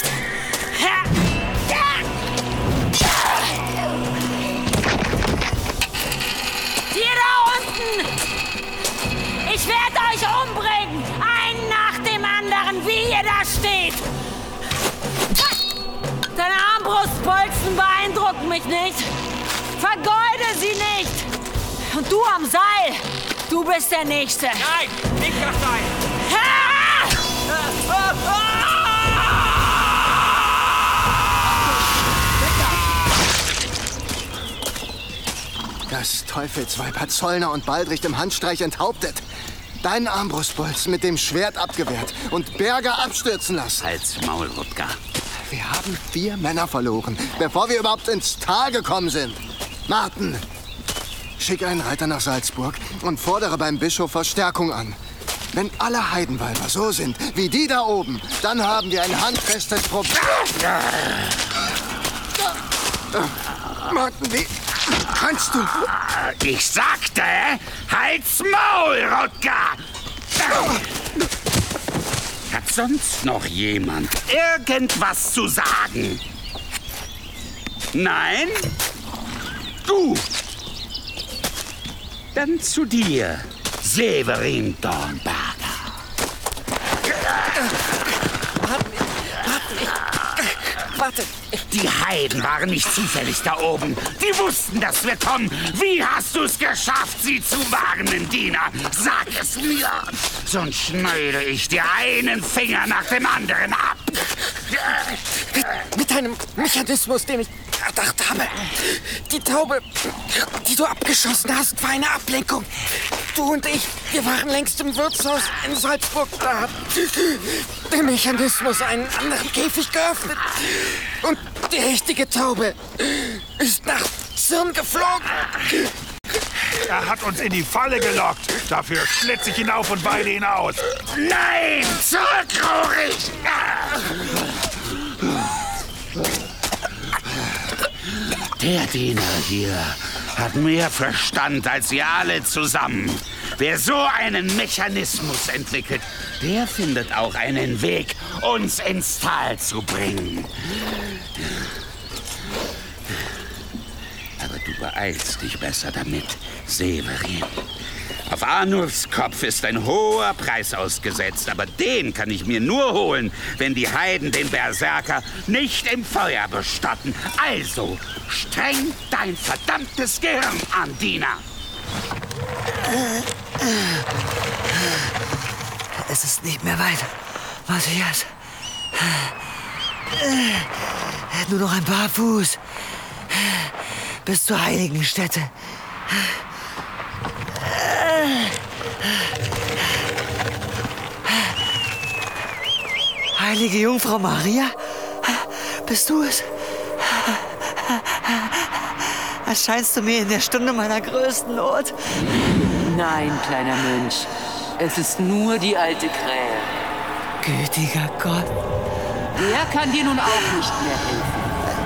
Ihr da unten! Ich werde euch umbringen! Einen nach dem anderen, wie ihr da steht! Deine Armbrustbolzen beeindrucken mich nicht. Vergeude sie nicht! Und du am Seil! Du bist der Nächste! Nein, nicht das Seil! Das Teufelsweib hat Zollner und Baldricht im Handstreich enthauptet. Deinen Armbrustbolzen mit dem Schwert abgewehrt und Berger abstürzen lassen. Halt's Maul, Rutger. Wir haben vier Männer verloren, bevor wir überhaupt ins Tal gekommen sind. Martin, schick einen Reiter nach Salzburg und fordere beim Bischof Verstärkung an. Wenn alle Heidenweiber so sind wie die da oben, dann haben wir ein handfestes Problem. Martin, wie kannst du... Ich sagte, halt's Maul, Rutger! Hat sonst noch jemand irgendwas zu sagen? Nein? Du! Dann zu dir, Severin Dornberger. Warte. Die Heiden waren nicht zufällig da oben. Die wussten, dass wir kommen. Wie hast du es geschafft, sie zu warnen, Diener? Sag es mir. Sonst schneide ich dir einen Finger nach dem anderen ab. Mit, mit einem Mechanismus, den ich erdacht habe. Die Taube, die du abgeschossen hast, war eine Ablenkung. Du und ich, wir waren längst im Wirtshaus in Salzburg. Da hat der Mechanismus einen anderen Käfig geöffnet. Und die richtige Taube ist nach Zirn geflogen. Er hat uns in die Falle gelockt. Dafür schlitze ich ihn auf und weide ihn aus. Nein, zurück, Rohrig! Der Diener hier hat mehr Verstand als ihr alle zusammen. Wer so einen Mechanismus entwickelt, der findet auch einen Weg, uns ins Tal zu bringen. Aber du beeilst dich besser damit, Severin. Auf Arnulfs Kopf ist ein hoher Preis ausgesetzt, aber den kann ich mir nur holen, wenn die Heiden den Berserker nicht im Feuer bestatten. Also, streng dein verdammtes Gehirn an, Diener. Es ist nicht mehr weit, Matthias. Nur noch ein paar Fuß bis zur heiligen Stätte. Heilige Jungfrau Maria, bist du es? Erscheinst du mir in der Stunde meiner größten Not? Nein, kleiner Mönch. Es ist nur die alte Krähe. Gütiger Gott. Der kann dir nun auch nicht mehr helfen.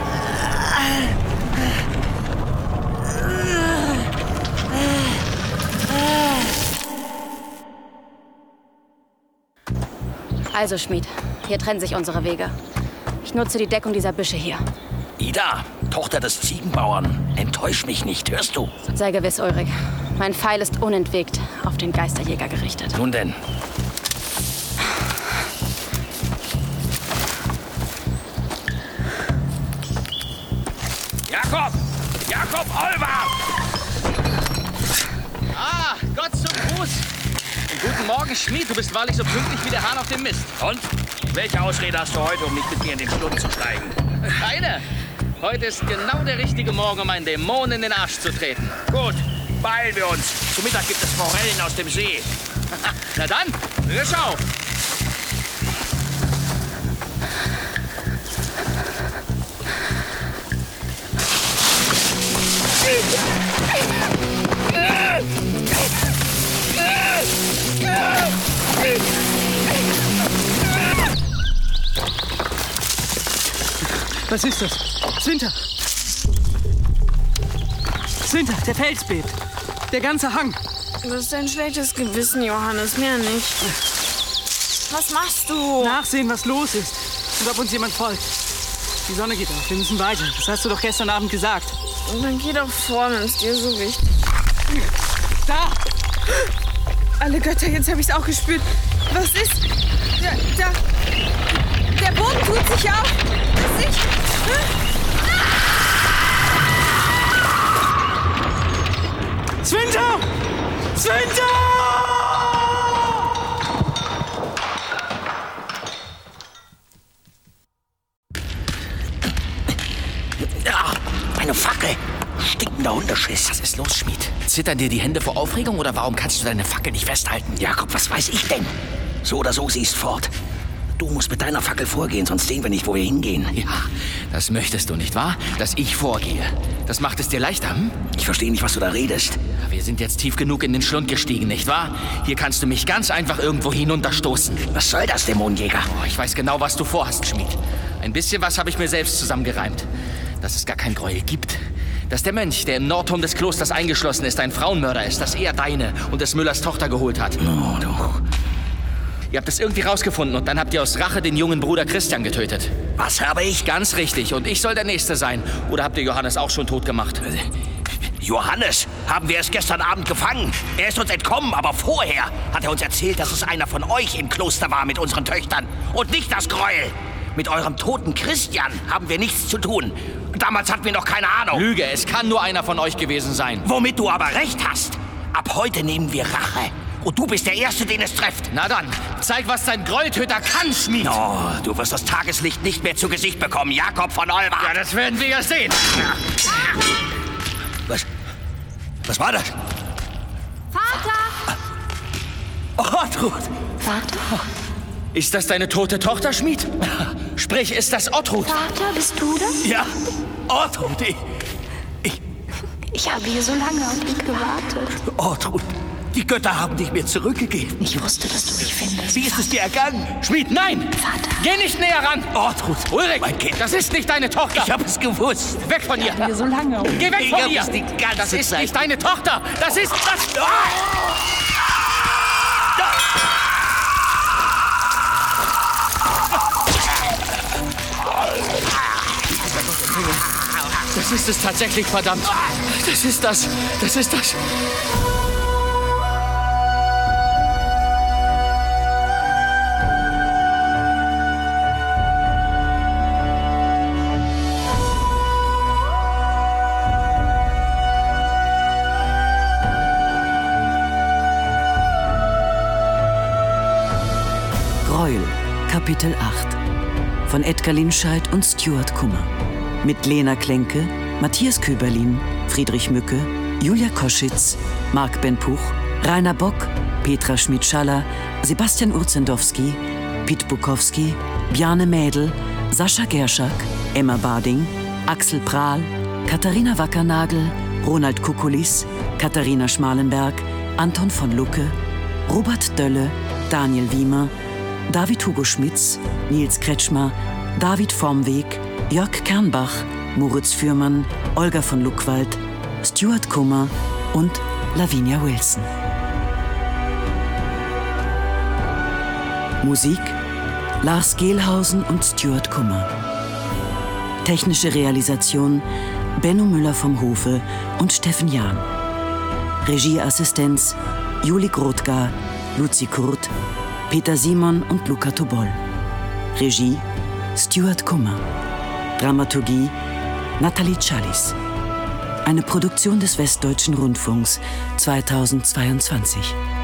Also, Schmied, hier trennen sich unsere Wege. Ich nutze die Deckung dieser Büsche hier. Ida, Tochter des Ziegenbauern, enttäusch mich nicht, hörst du? Sei gewiss, Ulrich. Mein Pfeil ist unentwegt auf den Geisterjäger gerichtet. Nun denn. Jakob! Jakob Olver! Ah, Gott zum Gruß! Guten Morgen, Schmied. Du bist wahrlich so pünktlich wie der Hahn auf dem Mist. Und? Welche Ausrede hast du heute, um nicht mit mir in den Schlund zu steigen? Keine. Heute ist genau der richtige Morgen, um einen Dämon in den Arsch zu treten. Gut, beeilen wir uns. Zu Mittag gibt es Forellen aus dem See. Na dann, frisch auf! Was ist das? Zwinter! Zwinter, der Fels bebt. Der ganze Hang. Das ist ein schlechtes Gewissen, Johannes, mehr nicht. Was machst du? Nachsehen, was los ist und ob uns jemand folgt. Die Sonne geht auf, wir müssen weiter. Das hast du doch gestern Abend gesagt. Und dann geh doch vor, wenn es dir so wichtig ist. Da! Alle Götter, jetzt habe ich es auch gespürt. Was ist? Da, da. Der Boden tut sich auf. Das ich. Svinter! Svinter! Ja, eine Fackel. Stinkender Hundeschiss. Was ist los, Schmied? Zittern dir die Hände vor Aufregung oder warum kannst du deine Fackel nicht festhalten? Jakob, was weiß ich denn? So oder so, sie ist fort. Du musst mit deiner Fackel vorgehen, sonst sehen wir nicht, wo wir hingehen. Ja, das möchtest du, nicht wahr? Dass ich vorgehe. Das macht es dir leichter, hm? Ich verstehe nicht, was du da redest. Wir sind jetzt tief genug in den Schlund gestiegen, nicht wahr? Hier kannst du mich ganz einfach irgendwo hinunterstoßen. Was soll das, Dämonenjäger? Oh, ich weiß genau, was du vorhast, Schmied. Ein bisschen was habe ich mir selbst zusammengereimt. Dass es gar kein Gräuel gibt. Dass der Mönch, der im Nordturm des Klosters eingeschlossen ist, ein Frauenmörder ist, dass er deine und des Müllers Tochter geholt hat. Oh, doch. Ihr habt es irgendwie rausgefunden und dann habt ihr aus Rache den jungen Bruder Christian getötet. Was habe ich? Ganz richtig. Und ich soll der Nächste sein. Oder habt ihr Johannes auch schon tot gemacht? Johannes haben wir erst gestern Abend gefangen. Er ist uns entkommen, aber vorher hat er uns erzählt, dass es einer von euch im Kloster war mit unseren Töchtern. Und nicht das Gräuel. Mit eurem toten Christian haben wir nichts zu tun. Damals hatten wir noch keine Ahnung. Lüge, es kann nur einer von euch gewesen sein. Womit du aber recht hast. Ab heute nehmen wir Rache. Und du bist der Erste, den es trifft. Na dann, zeig, was dein Gräueltöter kann, Schmied. Oh, du wirst das Tageslicht nicht mehr zu Gesicht bekommen, Jakob von Olbach. Ja, das werden wir ja sehen. Was? Was war das? Vater! Ortrud! Vater? Ist das deine tote Tochter, Schmied? Sprich, ist das Ortrud? Vater, bist du das? Ja, Ortrud. Ich, ich, ich habe hier so lange auf dich gewartet. Ortrud, die Götter haben dich mir zurückgegeben. Ich wusste, dass du mich findest. Wie ist es dir ergangen? Schmied, nein! Vater! Geh nicht näher ran! Ortrud! Ulrich, mein Kind. Das ist nicht deine Tochter! Ich habe es gewusst! Weg von ihr! Ich habe hier so lange auf Geh weg ich von ihr! Die ganze das ist Zeit. nicht deine Tochter! Das ist das... Das ist es tatsächlich, verdammt! Das ist das! Das ist das! Gräuel, Kapitel acht von Edgar Linscheid und Stuart Kummer. Mit Lena Klenke, Matthias Köberlin, Friedrich Mücke, Julia Koschitz, Marc Benpuch, Rainer Bock, Petra Schmidt-Schaller, Sebastian Urzendowski, Piet Bukowski, Bjarne Mädel, Sascha Gerschak, Emma Bading, Axel Prahl, Katharina Wackernagel, Ronald Kukulis, Katharina Schmalenberg, Anton von Lucke, Robert Dölle, Daniel Wiemer, David Hugo Schmitz, Nils Kretschmer, David Vormweg, Jörg Kernbach, Moritz Fürmann, Olga von Luckwald, Stuart Kummer und Lavinia Wilson. Musik Lars Gehlhausen und Stuart Kummer. Technische Realisation Benno Müller vom Hofe und Steffen Jahn. Regieassistenz Juli Grothgar, Luzi Kurt, Peter Simon und Luca Tobol. Regie Stuart Kummer. Dramaturgie Nathalie Challis. Eine Produktion des Westdeutschen Rundfunks zweitausendzweiundzwanzig.